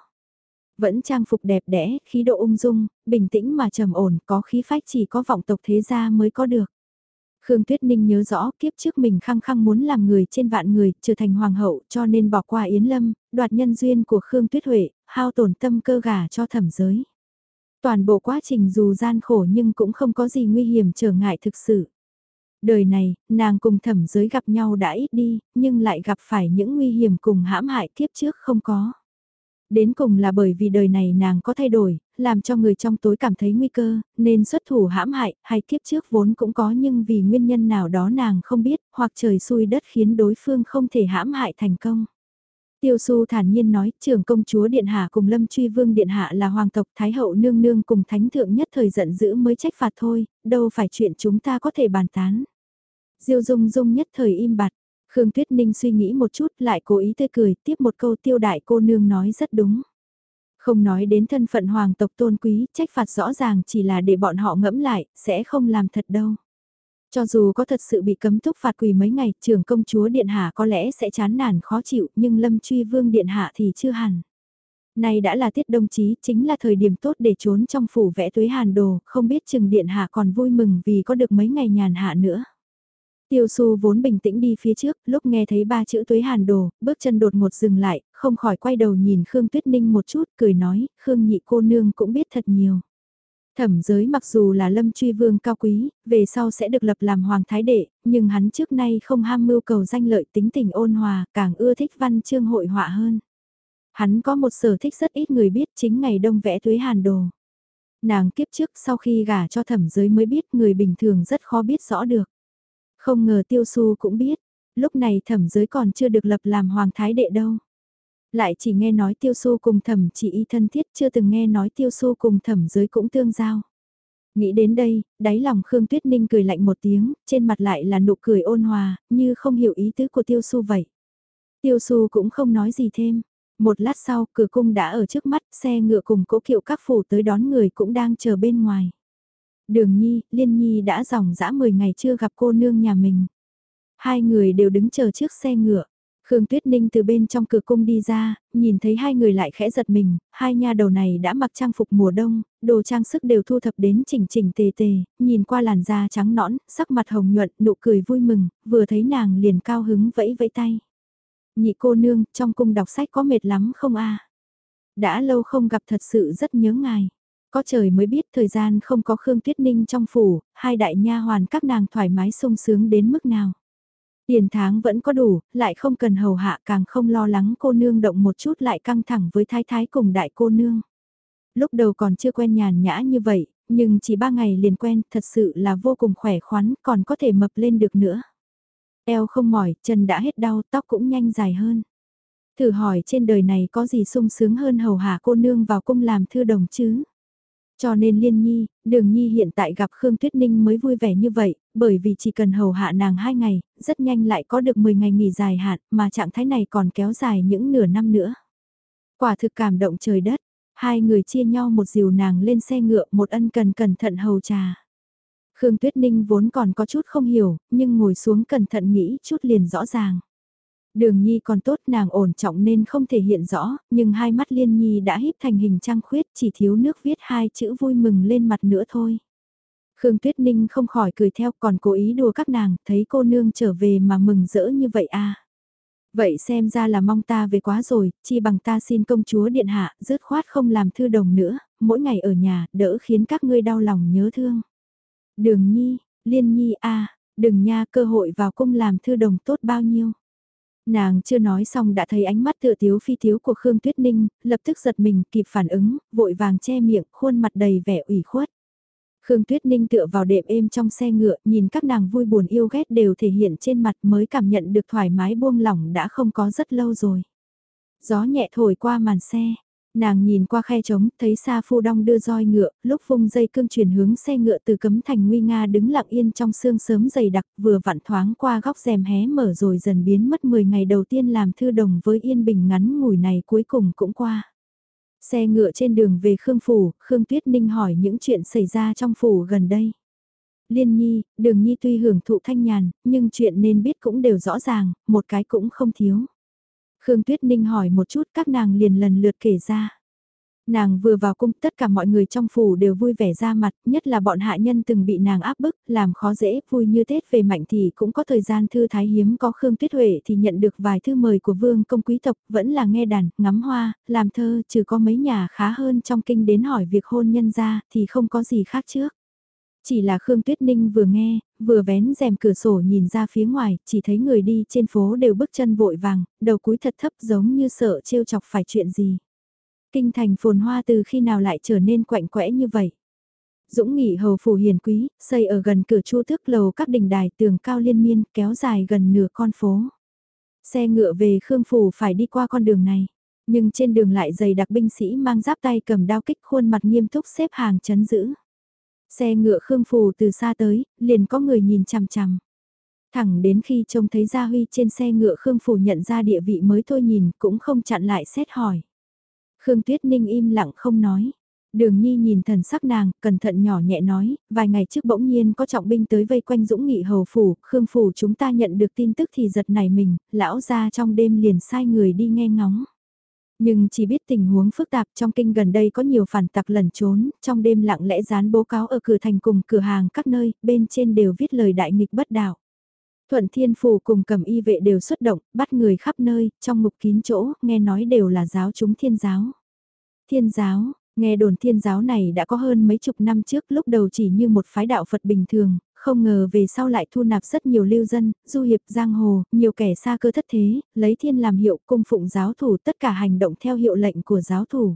Vẫn trang phục đẹp đẽ, khí độ ung dung, bình tĩnh mà trầm ổn, có khí phách chỉ có vọng tộc thế gia mới có được. Khương Tuyết Ninh nhớ rõ kiếp trước mình khăng khăng muốn làm người trên vạn người, trở thành hoàng hậu cho nên bỏ qua Yến Lâm, đoạt nhân duyên của Khương Tuyết Huệ, hao tổn tâm cơ gả cho Thẩm Giới. Toàn bộ quá trình dù gian khổ nhưng cũng không có gì nguy hiểm trở ngại thực sự. Đời này, nàng cùng Thẩm Giới gặp nhau đã ít đi, nhưng lại gặp phải những nguy hiểm cùng hãm hại kiếp trước không có. Đến cùng là bởi vì đời này nàng có thay đổi, làm cho người trong tối cảm thấy nguy cơ, nên xuất thủ hãm hại, hay kiếp trước vốn cũng có nhưng vì nguyên nhân nào đó nàng không biết, hoặc trời xui đất khiến đối phương không thể hãm hại thành công. Tiêu Xu thản nhiên nói, trưởng công chúa Điện Hạ cùng Lâm Truy Vương Điện Hạ là hoàng tộc Thái hậu nương nương cùng thánh thượng nhất thời giận dữ mới trách phạt thôi, đâu phải chuyện chúng ta có thể bàn tán. Diêu Dung Dung nhất thời im bặt. Khương Tuyết Ninh suy nghĩ một chút lại cố ý tươi cười tiếp một câu Tiêu đại cô nương nói rất đúng. Không nói đến thân phận hoàng tộc tôn quý, trách phạt rõ ràng chỉ là để bọn họ ngẫm lại, sẽ không làm thật đâu. Cho dù có thật sự bị cấm túc phạt quỳ mấy ngày, trưởng công chúa Điện Hạ có lẽ sẽ chán nản khó chịu, nhưng Lâm Truy Vương Điện Hạ thì chưa hẳn. Nay đã là tiết đông chí, chính là thời điểm tốt để trốn trong phủ vẽ tuế hàn đồ, không biết chừng Điện Hạ còn vui mừng vì có được mấy ngày nhàn hạ nữa. Tiêu Xu vốn bình tĩnh đi phía trước, lúc nghe thấy ba chữ tuế hàn đồ, bước chân đột ngột dừng lại, không khỏi quay đầu nhìn Khương Tuyết Ninh một chút, cười nói, Khương nhị cô nương cũng biết thật nhiều. Thẩm Giới mặc dù là Lâm Truy Vương cao quý, về sau sẽ được lập làm hoàng thái đệ, nhưng hắn trước nay không ham mưu cầu danh lợi tính tình ôn hòa, càng ưa thích văn chương hội họa hơn. Hắn có một sở thích rất ít người biết chính ngày đông vẽ tuế hàn đồ. Nàng kiếp trước sau khi gả cho Thẩm Giới mới biết người bình thường rất khó biết rõ được. Không ngờ Tiêu Xu cũng biết, lúc này Thẩm Giới còn chưa được lập làm hoàng thái đệ đâu. Lại chỉ nghe nói Tiêu Xu cùng Thẩm Chỉ Y thân thiết, chưa từng nghe nói Tiêu Xu cùng Thẩm Giới cũng tương giao. Nghĩ đến đây, đáy lòng Khương Tuyết Ninh cười lạnh một tiếng, trên mặt lại là nụ cười ôn hòa, như không hiểu ý tứ của Tiêu Xu vậy. Tiêu Xu cũng không nói gì thêm. Một lát sau, cửa cung đã ở trước mắt, xe ngựa cùng cỗ kiệu các phủ tới đón người cũng đang chờ bên ngoài. Đường Nhi, Liên Nhi đã dòng dã 10 ngày chưa gặp cô nương nhà mình. Hai người đều đứng chờ trước xe ngựa. Khương Tuyết Ninh từ bên trong cửa cung đi ra, nhìn thấy hai người lại khẽ giật mình, hai nha đầu này đã mặc trang phục mùa đông, đồ trang sức đều thu thập đến chỉnh chỉnh tề tề, nhìn qua làn da trắng nõn, sắc mặt hồng nhuận, nụ cười vui mừng, vừa thấy nàng liền cao hứng vẫy vẫy tay. Nhị cô nương, trong cung đọc sách có mệt lắm không a? Đã lâu không gặp thật sự rất nhớ ngài. Có trời mới biết thời gian không có Khương Tuyết Ninh trong phủ, hai đại nha hoàn các nàng thoải mái sung sướng đến mức nào. Tiền tháng vẫn có đủ, lại không cần hầu hạ càng không lo lắng cô nương động một chút lại căng thẳng với thái thái cùng đại cô nương. Lúc đầu còn chưa quen nhàn nhã như vậy, nhưng chỉ 3 ngày liền quen thật sự là vô cùng khỏe khoắn còn có thể mập lên được nữa. Eo không mỏi, chân đã hết đau, tóc cũng nhanh dài hơn. Thử hỏi trên đời này có gì sung sướng hơn hầu hạ cô nương vào cung làm thư đồng chứ? Cho nên Liên Nhi, Đường Nhi hiện tại gặp Khương Tuyết Ninh mới vui vẻ như vậy, bởi vì chỉ cần hầu hạ nàng 2 ngày, rất nhanh lại có được 10 ngày nghỉ dài hạn, mà trạng thái này còn kéo dài những nửa năm nữa. Quả thực cảm động trời đất, hai người chia nhau một dìu nàng lên xe ngựa, một ân cần cẩn thận hầu trà. Khương Tuyết Ninh vốn còn có chút không hiểu, nhưng ngồi xuống cẩn thận nghĩ chút liền rõ ràng. Đường Nhi còn tốt nàng ổn trọng nên không thể hiện rõ, nhưng hai mắt Liên Nhi đã híp thành hình trăng khuyết chỉ thiếu nước viết hai chữ vui mừng lên mặt nữa thôi. Khương Tuyết Ninh không khỏi cười theo còn cố ý đùa các nàng, thấy cô nương trở về mà mừng rỡ như vậy à. Vậy xem ra là mong ta về quá rồi, chi bằng ta xin công chúa điện hạ, dứt khoát không làm thư đồng nữa, mỗi ngày ở nhà, đỡ khiến các ngươi đau lòng nhớ thương. Đường Nhi, Liên Nhi a, đừng nha, cơ hội vào cung làm thư đồng tốt bao nhiêu. Nàng chưa nói xong đã thấy ánh mắt tựa tiếu phi tiếu của Khương Tuyết Ninh, lập tức giật mình kịp phản ứng, vội vàng che miệng, khuôn mặt đầy vẻ ủy khuất. Khương Tuyết Ninh tựa vào đệm êm trong xe ngựa, nhìn các nàng vui buồn yêu ghét đều thể hiện trên mặt mới cảm nhận được thoải mái buông lỏng đã không có rất lâu rồi. Gió nhẹ thổi qua màn xe, nàng nhìn qua khe trống, thấy Sa Phu Đong đưa roi ngựa, lúc vung dây cương chuyển hướng xe ngựa từ Cấm Thành nguy nga đứng lặng yên trong sương sớm dày đặc, vừa vặn thoáng qua góc rèm hé mở rồi dần biến mất 10 ngày đầu tiên làm thư đồng với yên bình ngắn ngủi này cuối cùng cũng qua. Xe ngựa trên đường về Khương Phủ, Khương Tuyết Ninh hỏi những chuyện xảy ra trong phủ gần đây. Liên Nhi, Đường Nhi tuy hưởng thụ thanh nhàn, nhưng chuyện nên biết cũng đều rõ ràng, một cái cũng không thiếu. Khương Tuyết Ninh hỏi một chút các nàng liền lần lượt kể ra. Nàng vừa vào cung tất cả mọi người trong phủ đều vui vẻ ra mặt, nhất là bọn hạ nhân từng bị nàng áp bức, làm khó dễ, vui như Tết về Mạnh thì cũng có thời gian thư thái hiếm có Khương Tuyết Huệ thì nhận được vài thư mời của vương công quý tộc, vẫn là nghe đàn, ngắm hoa, làm thơ, trừ có mấy nhà khá hơn trong kinh đến hỏi việc hôn nhân ra thì không có gì khác trước. Chỉ là Khương Tuyết Ninh vừa nghe, vừa vén rèm cửa sổ nhìn ra phía ngoài, chỉ thấy người đi trên phố đều bước chân vội vàng, đầu cúi thật thấp giống như sợ trêu chọc phải chuyện gì. Kinh thành phồn hoa từ khi nào lại trở nên quạnh quẽ như vậy. Dũng Nghị hầu phủ hiền quý, xây ở gần cửa Chu Tước lầu các đình đài tường cao liên miên kéo dài gần nửa con phố. Xe ngựa về Khương phủ phải đi qua con đường này, nhưng trên đường lại dày đặc binh sĩ mang giáp tay cầm đao kích khuôn mặt nghiêm túc xếp hàng chấn giữ. Xe ngựa Khương phủ từ xa tới, liền có người nhìn chằm chằm. Thẳng đến khi trông thấy Gia Huy trên xe ngựa Khương phủ nhận ra địa vị mới thôi nhìn cũng không chặn lại xét hỏi. Khương Tuyết Ninh im lặng không nói. Đường Nhi nhìn thần sắc nàng, cẩn thận nhỏ nhẹ nói, vài ngày trước bỗng nhiên có trọng binh tới vây quanh Dũng Nghị hầu phủ, Khương phủ chúng ta nhận được tin tức thì giật nảy mình, lão ra trong đêm liền sai người đi nghe ngóng. Nhưng chỉ biết tình huống phức tạp trong kinh gần đây có nhiều phản tặc lẩn trốn, trong đêm lặng lẽ dán bố cáo ở cửa thành cùng cửa hàng các nơi, bên trên đều viết lời đại nghịch bất đạo. Thuận Thiên Phủ cùng Cẩm Y vệ đều xuất động, bắt người khắp nơi, trong ngục kín chỗ, nghe nói đều là giáo chúng thiên giáo. Thiên giáo, nghe đồn thiên giáo này đã có hơn mấy chục năm trước lúc đầu chỉ như một phái đạo Phật bình thường, không ngờ về sau lại thu nạp rất nhiều lưu dân, du hiệp giang hồ, nhiều kẻ xa cơ thất thế, lấy thiên làm hiệu cung phụng giáo thủ tất cả hành động theo hiệu lệnh của giáo thủ.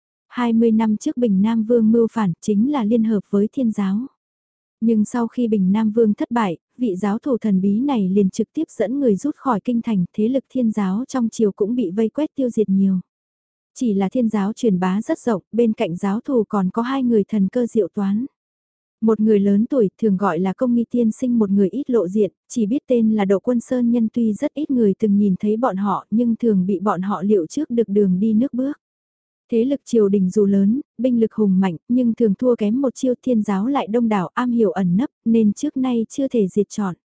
20 năm trước Bình Nam Vương mưu phản chính là liên hợp với thiên giáo. Nhưng sau khi Bình Nam Vương thất bại, vị giáo thủ thần bí này liền trực tiếp dẫn người rút khỏi kinh thành, thế lực thiên giáo trong triều cũng bị vây quét tiêu diệt nhiều. Chỉ là thiên giáo truyền bá rất rộng, bên cạnh giáo thủ còn có hai người thần cơ diệu toán. Một người lớn tuổi thường gọi là công nghi tiên sinh, một người ít lộ diện, chỉ biết tên là Độ Quân Sơn Nhân, tuy rất ít người từng nhìn thấy bọn họ nhưng thường bị bọn họ liệu trước được đường đi nước bước. Thế lực triều đình dù lớn, binh lực hùng mạnh nhưng thường thua kém một chiêu, thiên giáo lại đông đảo am hiểu ẩn nấp nên trước nay chưa thể diệt trọn.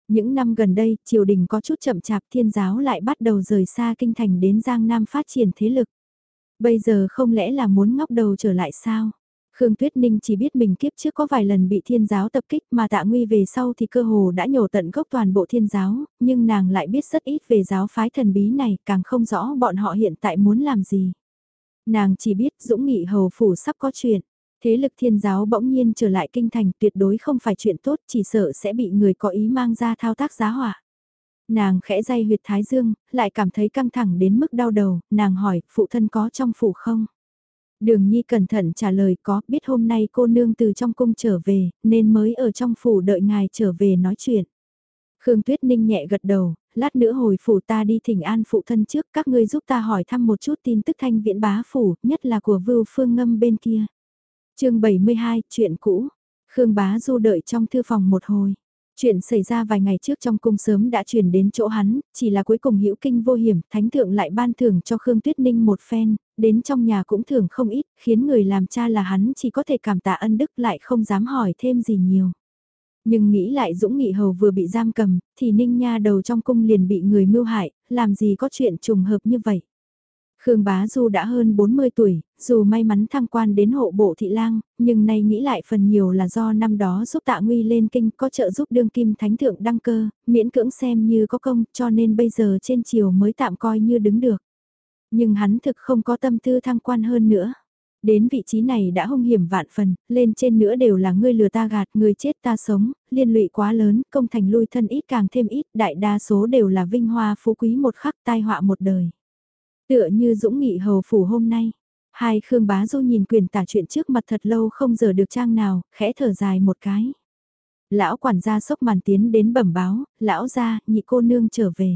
Những năm gần đây, triều đình có chút chậm chạp, Thiên giáo lại bắt đầu rời xa kinh thành đến Giang Nam phát triển thế lực. Bây giờ không lẽ là muốn ngóc đầu trở lại sao? Khương Tuyết Ninh chỉ biết mình kiếp trước có vài lần bị Thiên giáo tập kích, mà Tạ Nguy về sau thì cơ hồ đã nhổ tận gốc toàn bộ Thiên giáo, nhưng nàng lại biết rất ít về giáo phái thần bí này, càng không rõ bọn họ hiện tại muốn làm gì. Nàng chỉ biết Dũng Nghị hầu phủ sắp có chuyện. Thế lực Thiên giáo bỗng nhiên trở lại kinh thành, tuyệt đối không phải chuyện tốt, chỉ sợ sẽ bị người có ý mang ra thao tác giá họa. Nàng khẽ day huyệt thái dương, lại cảm thấy căng thẳng đến mức đau đầu, nàng hỏi, phụ thân có trong phủ không? Đường Nhi cẩn thận trả lời có, biết hôm nay cô nương từ trong cung trở về, nên mới ở trong phủ đợi ngài trở về nói chuyện. Khương Tuyết Ninh nhẹ gật đầu, lát nữa hồi phủ ta đi thỉnh an phụ thân trước, các ngươi giúp ta hỏi thăm một chút tin tức Thanh Viễn bá phủ, nhất là của Vưu Phương Ngâm bên kia. Chương 72, chuyện cũ. Khương Bá Du đợi trong thư phòng một hồi. Chuyện xảy ra vài ngày trước trong cung sớm đã truyền đến chỗ hắn, chỉ là cuối cùng hữu kinh vô hiểm, thánh thượng lại ban thưởng cho Khương Tuyết Ninh một phen, đến trong nhà cũng thưởng không ít, khiến người làm cha là hắn chỉ có thể cảm tạ ân đức lại không dám hỏi thêm gì nhiều. Nhưng nghĩ lại Dũng Nghị Hầu vừa bị giam cầm, thì Ninh Nha đầu trong cung liền bị người mưu hại, làm gì có chuyện trùng hợp như vậy. Khương Bá Du đã hơn 40 tuổi, dù may mắn thăng quan đến hộ bộ thị lang, nhưng nay nghĩ lại phần nhiều là do năm đó giúp Tạ Nguy lên kinh có trợ giúp đương kim thánh thượng đăng cơ, miễn cưỡng xem như có công cho nên bây giờ trên triều mới tạm coi như đứng được. Nhưng hắn thực không có tâm tư thăng quan hơn nữa. Đến vị trí này đã hung hiểm vạn phần, lên trên nữa đều là ngươi lừa ta gạt, ngươi chết ta sống, liên lụy quá lớn, công thành lui thân ít càng thêm ít, đại đa số đều là vinh hoa phú quý một khắc tai họa một đời. Tựa như Dũng Nghị hầu phủ hôm nay, hai Khương Bá Du nhìn quyền tả chuyện trước mặt thật lâu không giờ được trang nào, khẽ thở dài một cái. Lão quản gia sốc màn tiến đến bẩm báo, lão gia, nhị cô nương trở về.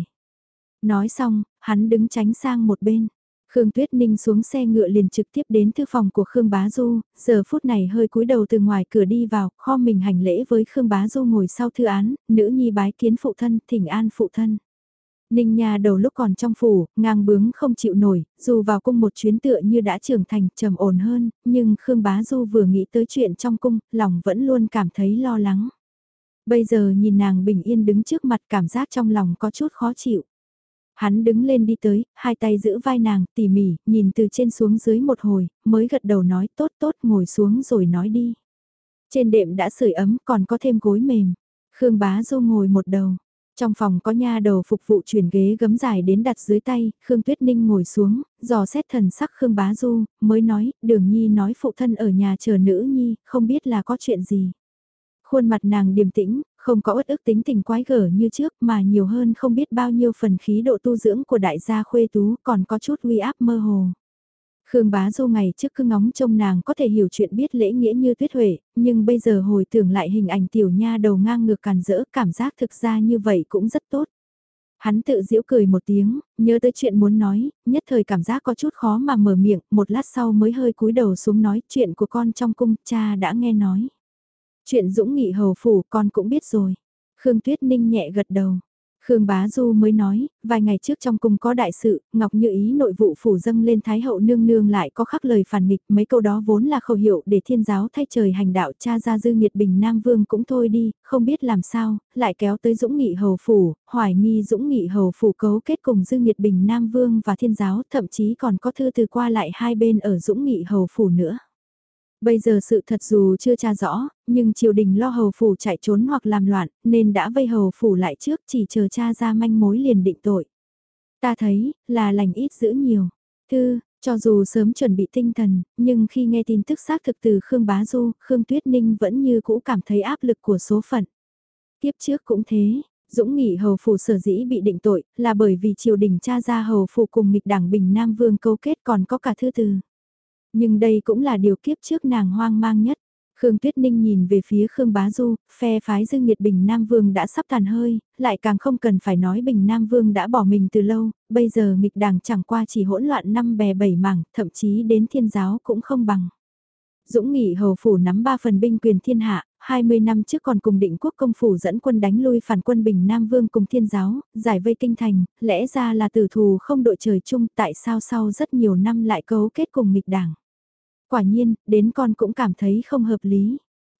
Nói xong, hắn đứng tránh sang một bên. Khương Tuyết Ninh xuống xe ngựa liền trực tiếp đến thư phòng của Khương Bá Du, giờ phút này hơi cúi đầu từ ngoài cửa đi vào, kho mình hành lễ với Khương Bá Du ngồi sau thư án, nữ nhi bái kiến phụ thân, thỉnh an phụ thân. Ninh Nha đầu lúc còn trong phủ, ngang bướng không chịu nổi, dù vào cung một chuyến tựa như đã trưởng thành, trầm ổn hơn, nhưng Khương Bá Du vừa nghĩ tới chuyện trong cung, lòng vẫn luôn cảm thấy lo lắng. Bây giờ nhìn nàng bình yên đứng trước mặt cảm giác trong lòng có chút khó chịu. Hắn đứng lên đi tới, hai tay giữ vai nàng, tỉ mỉ, nhìn từ trên xuống dưới một hồi, mới gật đầu nói tốt tốt ngồi xuống rồi nói đi. Trên đệm đã sưởi ấm còn có thêm gối mềm. Khương Bá Du ngồi một đầu. Trong phòng có nha đầu phục vụ chuyển ghế gấm dài đến đặt dưới tay, Khương Tuyết Ninh ngồi xuống, dò xét thần sắc Khương Bá Du, mới nói, Đường Nhi nói phụ thân ở nhà chờ nữ Nhi, không biết là có chuyện gì. Khuôn mặt nàng điềm tĩnh, không có uất ức tính tình quái gở như trước mà nhiều hơn không biết bao nhiêu phần khí độ tu dưỡng của đại gia Khuê Tú còn có chút uy áp mơ hồ. Khương Bá Du ngày trước cứ ngóng trông nàng có thể hiểu chuyện biết lễ nghĩa như Tuyết Huệ, nhưng bây giờ hồi tưởng lại hình ảnh tiểu nha đầu ngang ngược càn rỡ, cảm giác thực ra như vậy cũng rất tốt. Hắn tự giễu cười một tiếng, nhớ tới chuyện muốn nói, nhất thời cảm giác có chút khó mà mở miệng, một lát sau mới hơi cúi đầu xuống nói chuyện của con trong cung, cha đã nghe nói. Chuyện Dũng Nghị hầu phủ con cũng biết rồi. Khương Tuyết Ninh nhẹ gật đầu. Khương Bá Du mới nói, vài ngày trước trong cung có đại sự, Ngọc Như Ý nội vụ phủ dâng lên Thái hậu nương nương lại có khắc lời phản nghịch, mấy câu đó vốn là khẩu hiệu để thiên giáo thay trời hành đạo, cha ra Dư Nghiệt Bình Nam Vương cũng thôi đi, không biết làm sao, lại kéo tới Dũng Nghị hầu phủ, hoài nghi Dũng Nghị hầu phủ cấu kết cùng Dư Nghiệt Bình Nam Vương và thiên giáo, thậm chí còn có thư từ qua lại hai bên ở Dũng Nghị hầu phủ nữa. Bây giờ sự thật dù chưa tra rõ, nhưng triều đình lo hầu phủ chạy trốn hoặc làm loạn, nên đã vây hầu phủ lại trước chỉ chờ tra ra manh mối liền định tội. Ta thấy, là lành ít giữ nhiều. Thư, cho dù sớm chuẩn bị tinh thần, nhưng khi nghe tin tức xác thực từ Khương Bá Du, Khương Tuyết Ninh vẫn như cũ cảm thấy áp lực của số phận. Tiếp trước cũng thế, Dũng Nghị hầu phủ sở dĩ bị định tội, là bởi vì triều đình tra ra hầu phủ cùng nghịch đảng Bình Nam Vương câu kết còn có cả thư từ. Nhưng đây cũng là điều kiếp trước nàng hoang mang nhất. Khương Tuyết Ninh nhìn về phía Khương Bá Du, phe phái Dương Nghiệt Bình Nam Vương đã sắp tàn hơi, lại càng không cần phải nói Bình Nam Vương đã bỏ mình từ lâu, bây giờ nghịch đảng chẳng qua chỉ hỗn loạn năm bè bảy mảng, thậm chí đến thiên giáo cũng không bằng. Dũng Nghị hầu phủ nắm 3 phần binh quyền thiên hạ, 20 năm trước còn cùng Định Quốc công phủ dẫn quân đánh lui phản quân Bình Nam Vương cùng thiên giáo, giải vây kinh thành, lẽ ra là tử thù không đội trời chung, tại sao sau rất nhiều năm lại cấu kết cùng nghịch đảng. Quả nhiên, đến con cũng cảm thấy không hợp lý.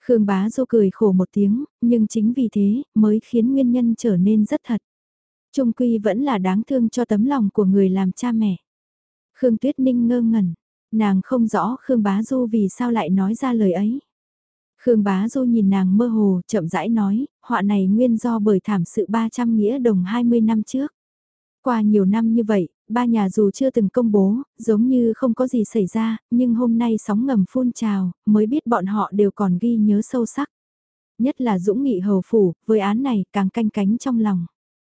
Khương Bá Dô cười khổ một tiếng, nhưng chính vì thế mới khiến nguyên nhân trở nên rất thật. Trung quy vẫn là đáng thương cho tấm lòng của người làm cha mẹ. Khương Tuyết Ninh ngơ ngẩn, nàng không rõ Khương Bá Du vì sao lại nói ra lời ấy. Khương Bá Du nhìn nàng mơ hồ, chậm rãi nói, họa này nguyên do bởi thảm sự 300 nghĩa đồng 20 năm trước. Qua nhiều năm như vậy, ba nhà dù chưa từng công bố, giống như không có gì xảy ra, nhưng hôm nay sóng ngầm phun trào, mới biết bọn họ đều còn ghi nhớ sâu sắc. Nhất là Dũng Nghị hầu phủ, với án này càng canh cánh trong lòng.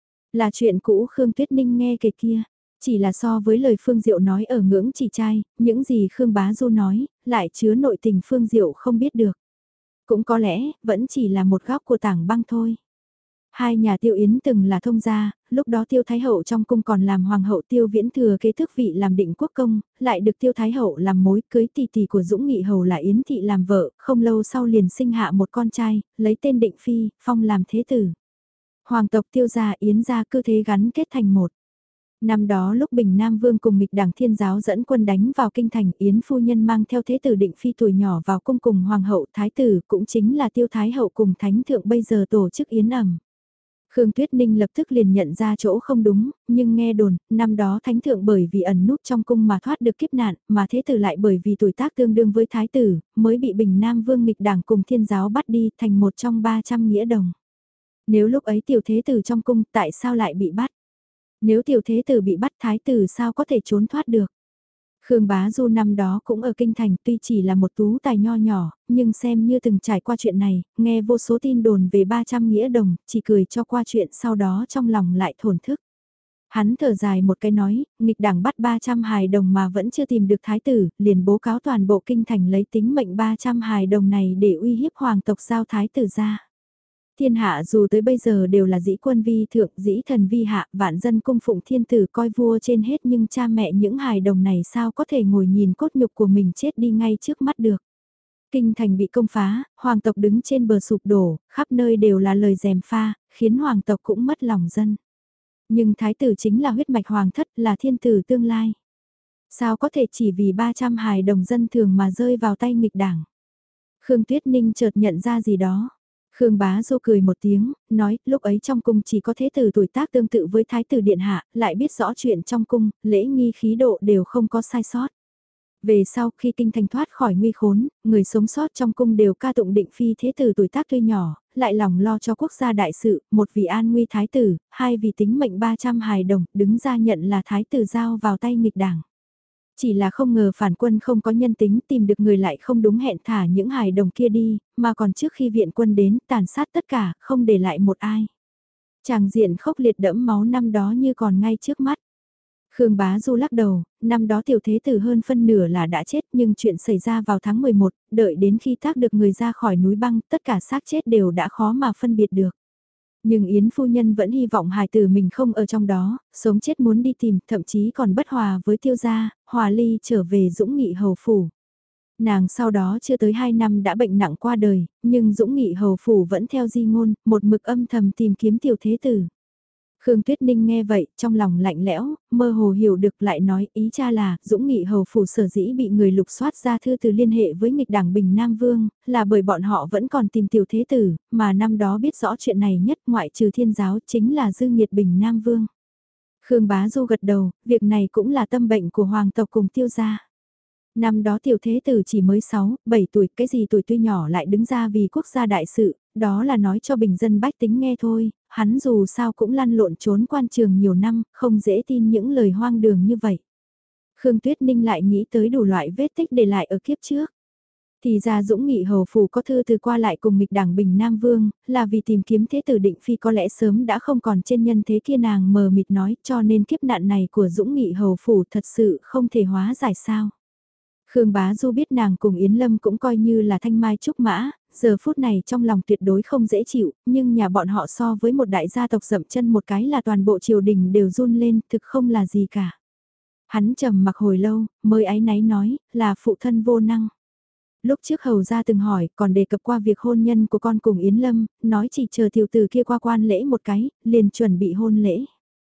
Là chuyện cũ Khương Tuyết Ninh nghe kể kia, chỉ là so với lời Phương Diệu nói ở ngưỡng chỉ trai, những gì Khương Bá Du nói, lại chứa nội tình Phương Diệu không biết được. Cũng có lẽ, vẫn chỉ là một góc của tảng băng thôi. Hai nhà Tiêu Yến từng là thông gia, lúc đó Tiêu Thái Hậu trong cung còn làm hoàng hậu Tiêu Viễn thừa kế tước vị làm định quốc công, lại được Tiêu Thái Hậu làm mối cưới tỷ tỷ của Dũng Nghị hầu là Yến Thị làm vợ, không lâu sau liền sinh hạ một con trai, lấy tên Định Phi, phong làm thế tử. Hoàng tộc Tiêu gia Yến gia cứ thế gắn kết thành một. Năm đó lúc Bình Nam Vương cùng nghịch đảng Thiên giáo dẫn quân đánh vào kinh thành, Yến phu nhân mang theo thế tử Định Phi tuổi nhỏ vào cung cùng hoàng hậu thái tử, cũng chính là Tiêu Thái hậu cùng thánh thượng bây giờ tổ chức yến ẩm. Khương Tuyết Ninh lập tức liền nhận ra chỗ không đúng, nhưng nghe đồn, năm đó thánh thượng bởi vì ẩn núp trong cung mà thoát được kiếp nạn, mà thế tử lại bởi vì tuổi tác tương đương với thái tử, mới bị Bình Nam Vương nghịch đảng cùng Thiên giáo bắt đi thành một trong 300 nghĩa đồng. Nếu lúc ấy tiểu thế tử trong cung tại sao lại bị bắt? Nếu tiểu thế tử bị bắt thái tử sao có thể trốn thoát được? Khương Bá Du năm đó cũng ở kinh thành tuy chỉ là một tú tài nho nhỏ, nhưng xem như từng trải qua chuyện này, nghe vô số tin đồn về 300 nghĩa đồng, chỉ cười cho qua chuyện sau đó trong lòng lại thổn thức. Hắn thở dài một cái nói, nghịch đảng bắt 300 hài đồng mà vẫn chưa tìm được thái tử, liền bố cáo toàn bộ kinh thành lấy tính mệnh 300 hài đồng này để uy hiếp hoàng tộc giao thái tử ra. Thiên hạ dù tới bây giờ đều là dĩ quân vi thượng, dĩ thần vi hạ, vạn dân cung phụng thiên tử coi vua trên hết, nhưng cha mẹ những hài đồng này sao có thể ngồi nhìn cốt nhục của mình chết đi ngay trước mắt được. Kinh thành bị công phá, hoàng tộc đứng trên bờ sụp đổ, khắp nơi đều là lời gièm pha, khiến hoàng tộc cũng mất lòng dân. Nhưng thái tử chính là huyết mạch hoàng thất, là thiên tử tương lai. Sao có thể chỉ vì 300 hài đồng dân thường mà rơi vào tay nghịch đảng? Khương Tuyết Ninh chợt nhận ra gì đó. Khương Bá Du cười một tiếng, nói, lúc ấy trong cung chỉ có thế tử tuổi tác tương tự với thái tử điện hạ, lại biết rõ chuyện trong cung, lễ nghi khí độ đều không có sai sót. Về sau khi kinh thành thoát khỏi nguy khốn, người sống sót trong cung đều ca tụng Định Phi thế tử tuổi tác tuy nhỏ, lại lòng lo cho quốc gia đại sự, một vì an nguy thái tử, hai vì tính mệnh 300 hài đồng, đứng ra nhận là thái tử giao vào tay nghịch đảng. Chỉ là không ngờ phản quân không có nhân tính tìm được người lại không đúng hẹn thả những hài đồng kia đi, mà còn trước khi viện quân đến tàn sát tất cả, không để lại một ai. Tràng diện khốc liệt đẫm máu năm đó như còn ngay trước mắt. Khương Bá Du lắc đầu, năm đó tiểu thế tử hơn phân nửa là đã chết nhưng chuyện xảy ra vào tháng 11, đợi đến khi tác được người ra khỏi núi băng, tất cả xác chết đều đã khó mà phân biệt được. Nhưng Yến phu nhân vẫn hy vọng hài tử mình không ở trong đó, sống chết muốn đi tìm, thậm chí còn bất hòa với Tiêu gia, hòa ly trở về Dũng Nghị hầu phủ. Nàng sau đó chưa tới 2 năm đã bệnh nặng qua đời, nhưng Dũng Nghị hầu phủ vẫn theo di ngôn, một mực âm thầm tìm kiếm tiểu thế tử. Khương Tuyết Ninh nghe vậy, trong lòng lạnh lẽo, mơ hồ hiểu được lại nói ý cha là Dũng Nghị hầu phủ sở dĩ bị người lục soát ra thư từ liên hệ với nghịch đảng Bình Nam Vương, là bởi bọn họ vẫn còn tìm tiểu thế tử, mà năm đó biết rõ chuyện này nhất ngoại trừ Thiên giáo chính là Dư Nghiệt Bình Nam Vương. Khương Bá Du gật đầu, việc này cũng là tâm bệnh của hoàng tộc cùng Tiêu gia. Năm đó tiểu thế tử chỉ mới 6, 7 tuổi, cái gì tuổi tuy nhỏ lại đứng ra vì quốc gia đại sự, đó là nói cho bình dân bách tính nghe thôi, hắn dù sao cũng lăn lộn trốn quan trường nhiều năm, không dễ tin những lời hoang đường như vậy. Khương Tuyết Ninh lại nghĩ tới đủ loại vết tích để lại ở kiếp trước. Thì ra Dũng Nghị hầu phủ có thư từ qua lại cùng nghịch đảng Bình Nam Vương, là vì tìm kiếm thế tử Định Phi có lẽ sớm đã không còn trên nhân thế kia nàng mờ mịt nói cho nên kiếp nạn này của Dũng Nghị hầu phủ thật sự không thể hóa giải sao. Khương Bá Du biết nàng cùng Yến Lâm cũng coi như là thanh mai trúc mã, giờ phút này trong lòng tuyệt đối không dễ chịu, nhưng nhà bọn họ so với một đại gia tộc dậm chân một cái là toàn bộ triều đình đều run lên, thực không là gì cả. Hắn trầm mặc hồi lâu, mới áy náy nói, là phụ thân vô năng. Lúc trước hầu gia từng hỏi, còn đề cập qua việc hôn nhân của con cùng Yến Lâm, nói chỉ chờ tiểu tử kia qua quan lễ một cái, liền chuẩn bị hôn lễ.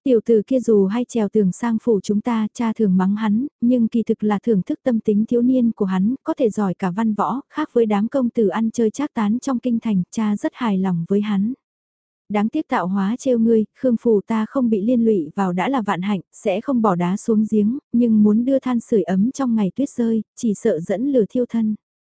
Tiểu tử kia dù hay trèo tường sang phủ chúng ta, cha thường mắng hắn, nhưng kỳ thực là thưởng thức tâm tính thiếu niên của hắn, có thể giỏi cả văn võ, khác với đám công tử ăn chơi trác tán trong kinh thành, cha rất hài lòng với hắn. Đáng tiếc tạo hóa trêu ngươi, Khương phủ ta không bị liên lụy vào đã là vạn hạnh, sẽ không bỏ đá xuống giếng, nhưng muốn đưa than sưởi ấm trong ngày tuyết rơi, chỉ sợ dẫn lửa thiêu thân.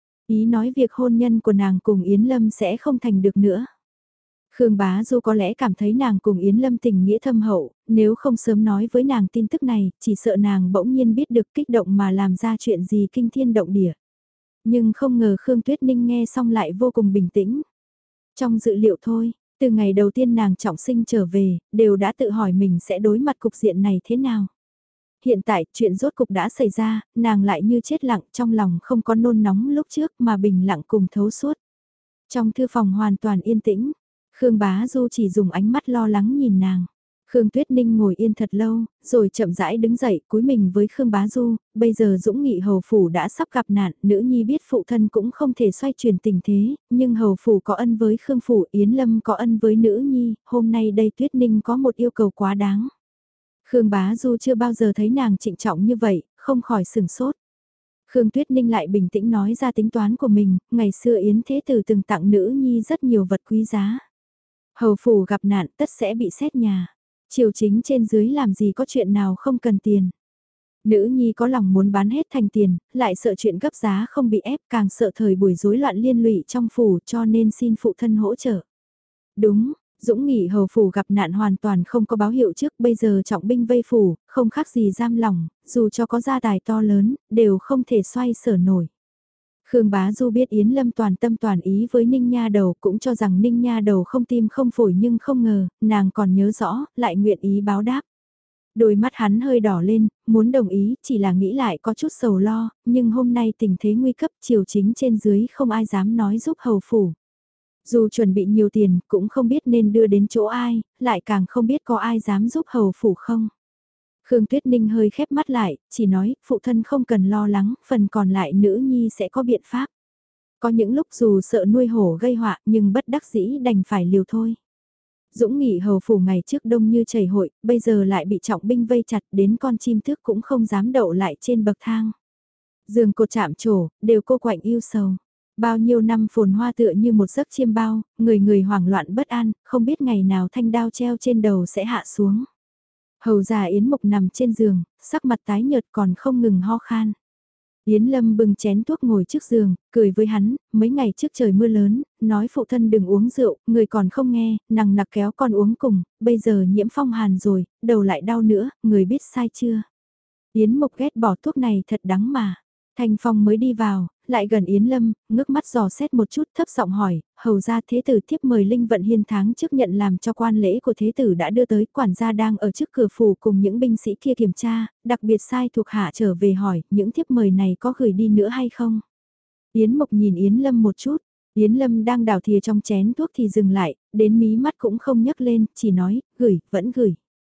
Ý nói việc hôn nhân của nàng cùng Yến Lâm sẽ không thành được nữa. Khương Bá Du có lẽ cảm thấy nàng cùng Yến Lâm tình nghĩa thâm hậu, nếu không sớm nói với nàng tin tức này, chỉ sợ nàng bỗng nhiên biết được kích động mà làm ra chuyện gì kinh thiên động địa. Nhưng không ngờ Khương Tuyết Ninh nghe xong lại vô cùng bình tĩnh. Trong dự liệu thôi, từ ngày đầu tiên nàng trọng sinh trở về, đều đã tự hỏi mình sẽ đối mặt cục diện này thế nào. Hiện tại, chuyện rốt cục đã xảy ra, nàng lại như chết lặng, trong lòng không có nôn nóng lúc trước mà bình lặng cùng thấu suốt. Trong thư phòng hoàn toàn yên tĩnh, Khương Bá Du chỉ dùng ánh mắt lo lắng nhìn nàng. Khương Tuyết Ninh ngồi yên thật lâu, rồi chậm rãi đứng dậy, cúi mình với Khương Bá Du, bây giờ Dũng Nghị hầu phủ đã sắp gặp nạn, nữ nhi biết phụ thân cũng không thể xoay chuyển tình thế, nhưng hầu phủ có ân với Khương phủ, Yến Lâm có ân với nữ nhi, hôm nay đây Tuyết Ninh có một yêu cầu quá đáng. Khương Bá Du chưa bao giờ thấy nàng trịnh trọng như vậy, không khỏi sửng sốt. Khương Tuyết Ninh lại bình tĩnh nói ra tính toán của mình, ngày xưa Yến Thế Tử từng tặng nữ nhi rất nhiều vật quý giá. Hầu phủ gặp nạn tất sẽ bị xét nhà. Triều chính trên dưới làm gì có chuyện nào không cần tiền. Nữ nhi có lòng muốn bán hết thành tiền, lại sợ chuyện gấp giá không bị ép, càng sợ thời buổi rối loạn liên lụy trong phủ, cho nên xin phụ thân hỗ trợ. Đúng, Dũng Nghị hầu phủ gặp nạn hoàn toàn không có báo hiệu trước, bây giờ trọng binh vây phủ, không khác gì giam lỏng, dù cho có gia tài to lớn, đều không thể xoay sở nổi. Khương Bá Du biết Yến Lâm toàn tâm toàn ý với Ninh Nha Đầu, cũng cho rằng Ninh Nha Đầu không tim không phổi, nhưng không ngờ, nàng còn nhớ rõ, lại nguyện ý báo đáp. Đôi mắt hắn hơi đỏ lên, muốn đồng ý, chỉ là nghĩ lại có chút sầu lo, nhưng hôm nay tình thế nguy cấp, triều chính trên dưới không ai dám nói giúp hầu phủ. Dù chuẩn bị nhiều tiền, cũng không biết nên đưa đến chỗ ai, lại càng không biết có ai dám giúp hầu phủ không. Khương Tuyết Ninh hơi khép mắt lại, chỉ nói, phụ thân không cần lo lắng, phần còn lại nữ nhi sẽ có biện pháp. Có những lúc dù sợ nuôi hổ gây họa, nhưng bất đắc dĩ đành phải liều thôi. Dũng Nghị hầu phủ ngày trước đông như chảy hội, bây giờ lại bị trọng binh vây chặt, đến con chim thước cũng không dám đậu lại trên bậc thang. Giường cột chạm trổ, đều cô quạnh yêu sầu. Bao nhiêu năm phồn hoa tựa như một giấc chiêm bao, người người hoảng loạn bất an, không biết ngày nào thanh đao treo trên đầu sẽ hạ xuống. Hầu già Yến Mục nằm trên giường, sắc mặt tái nhợt còn không ngừng ho khan. Yến Lâm bưng chén thuốc ngồi trước giường, cười với hắn, mấy ngày trước trời mưa lớn, nói phụ thân đừng uống rượu, người còn không nghe, nằng nặc kéo con uống cùng, bây giờ nhiễm phong hàn rồi, đầu lại đau nữa, người biết sai chưa? Yến Mục ghét bỏ thuốc này thật đắng mà. Thanh Phong mới đi vào, lại gần Yến Lâm, ngước mắt dò xét một chút thấp giọng hỏi, hầu ra thế tử thiếp mời Linh Vận Hiên tháng trước nhận làm cho quan lễ của thế tử đã đưa tới, quản gia đang ở trước cửa phủ cùng những binh sĩ kia kiểm tra, đặc biệt sai thuộc hạ trở về hỏi, những thiếp mời này có gửi đi nữa hay không? Yến Mộc nhìn Yến Lâm một chút, Yến Lâm đang đảo thìa trong chén thuốc thì dừng lại, đến mí mắt cũng không nhấc lên, chỉ nói, gửi, vẫn gửi.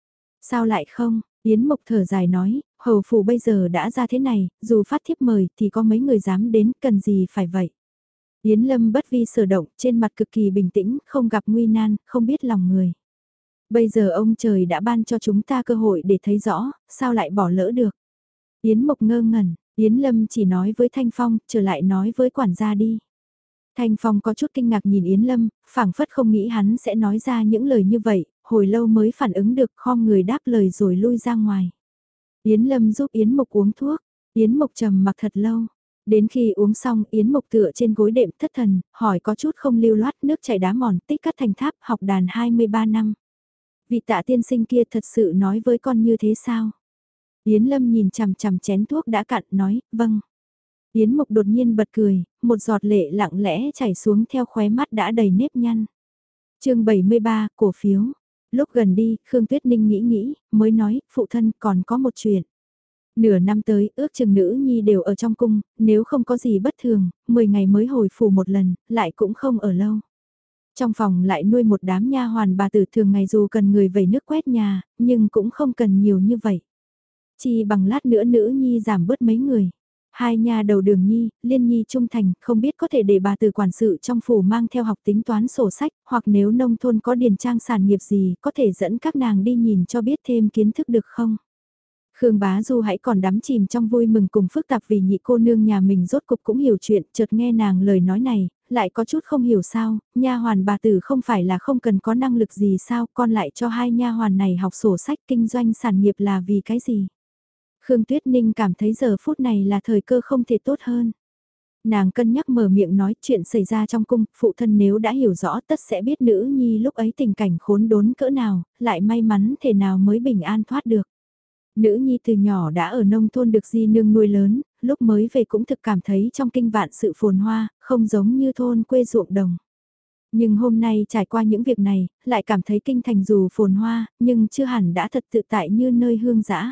Sao lại không? Yến Mộc thở dài nói, hầu phủ bây giờ đã ra thế này, dù phát thiếp mời thì có mấy người dám đến, cần gì phải vậy. Yến Lâm bất vi sở động, trên mặt cực kỳ bình tĩnh, không gặp nguy nan, không biết lòng người. Bây giờ ông trời đã ban cho chúng ta cơ hội để thấy rõ, sao lại bỏ lỡ được. Yến Mộc ngơ ngẩn, Yến Lâm chỉ nói với Thanh Phong, trở lại nói với quản gia đi. Thanh Phong có chút kinh ngạc nhìn Yến Lâm, phảng phất không nghĩ hắn sẽ nói ra những lời như vậy, hồi lâu mới phản ứng được, khom người đáp lời rồi lui ra ngoài. Yến Lâm giúp Yến Mộc uống thuốc, Yến Mộc trầm mặc thật lâu. Đến khi uống xong Yến Mộc tựa trên gối đệm thất thần, hỏi có chút không lưu loát, nước chảy đá mòn, tích cắt thành tháp, học đàn 23 năm. Vị Tạ tiên sinh kia thật sự nói với con như thế sao? Yến Lâm nhìn chằm chằm chén thuốc đã cạn, nói, vâng. Yến Mộc đột nhiên bật cười, một giọt lệ lặng lẽ chảy xuống theo khóe mắt đã đầy nếp nhăn. Chương 73, cổ phiếu. Lúc gần đi, Khương Tuyết Ninh nghĩ, mới nói, phụ thân còn có một chuyện. Nửa năm tới, ước chừng nữ nhi đều ở trong cung, nếu không có gì bất thường, 10 ngày mới hồi phủ một lần, lại cũng không ở lâu. Trong phòng lại nuôi một đám nha hoàn bà tử, thường ngày dù cần người vẩy nước quét nhà, nhưng cũng không cần nhiều như vậy. Chỉ bằng lát nữa nữ nhi giảm bớt mấy người. Hai nha đầu Đường Nhi, Liên Nhi trung thành, không biết có thể để bà từ quản sự trong phủ mang theo học tính toán sổ sách, hoặc nếu nông thôn có điền trang sản nghiệp gì, có thể dẫn các nàng đi nhìn cho biết thêm kiến thức được không? Khương Bá Du hãy còn đắm chìm trong vui mừng cùng phức tạp vì nhị cô nương nhà mình rốt cục cũng hiểu chuyện, chợt nghe nàng lời nói này, lại có chút không hiểu sao, nha hoàn bà tử không phải là không cần có năng lực gì sao, con lại cho hai nha hoàn này học sổ sách kinh doanh sản nghiệp là vì cái gì? Khương Tuyết Ninh cảm thấy giờ phút này là thời cơ không thể tốt hơn. Nàng cân nhắc mở miệng nói chuyện xảy ra trong cung, phụ thân nếu đã hiểu rõ tất sẽ biết nữ nhi lúc ấy tình cảnh khốn đốn cỡ nào, lại may mắn thể nào mới bình an thoát được. Nữ nhi từ nhỏ đã ở nông thôn được di nương nuôi lớn, lúc mới về cũng thực cảm thấy trong kinh vạn sự phồn hoa, không giống như thôn quê ruộng đồng. Nhưng hôm nay trải qua những việc này, lại cảm thấy kinh thành dù phồn hoa, nhưng chưa hẳn đã thật tự tại như nơi hương dã.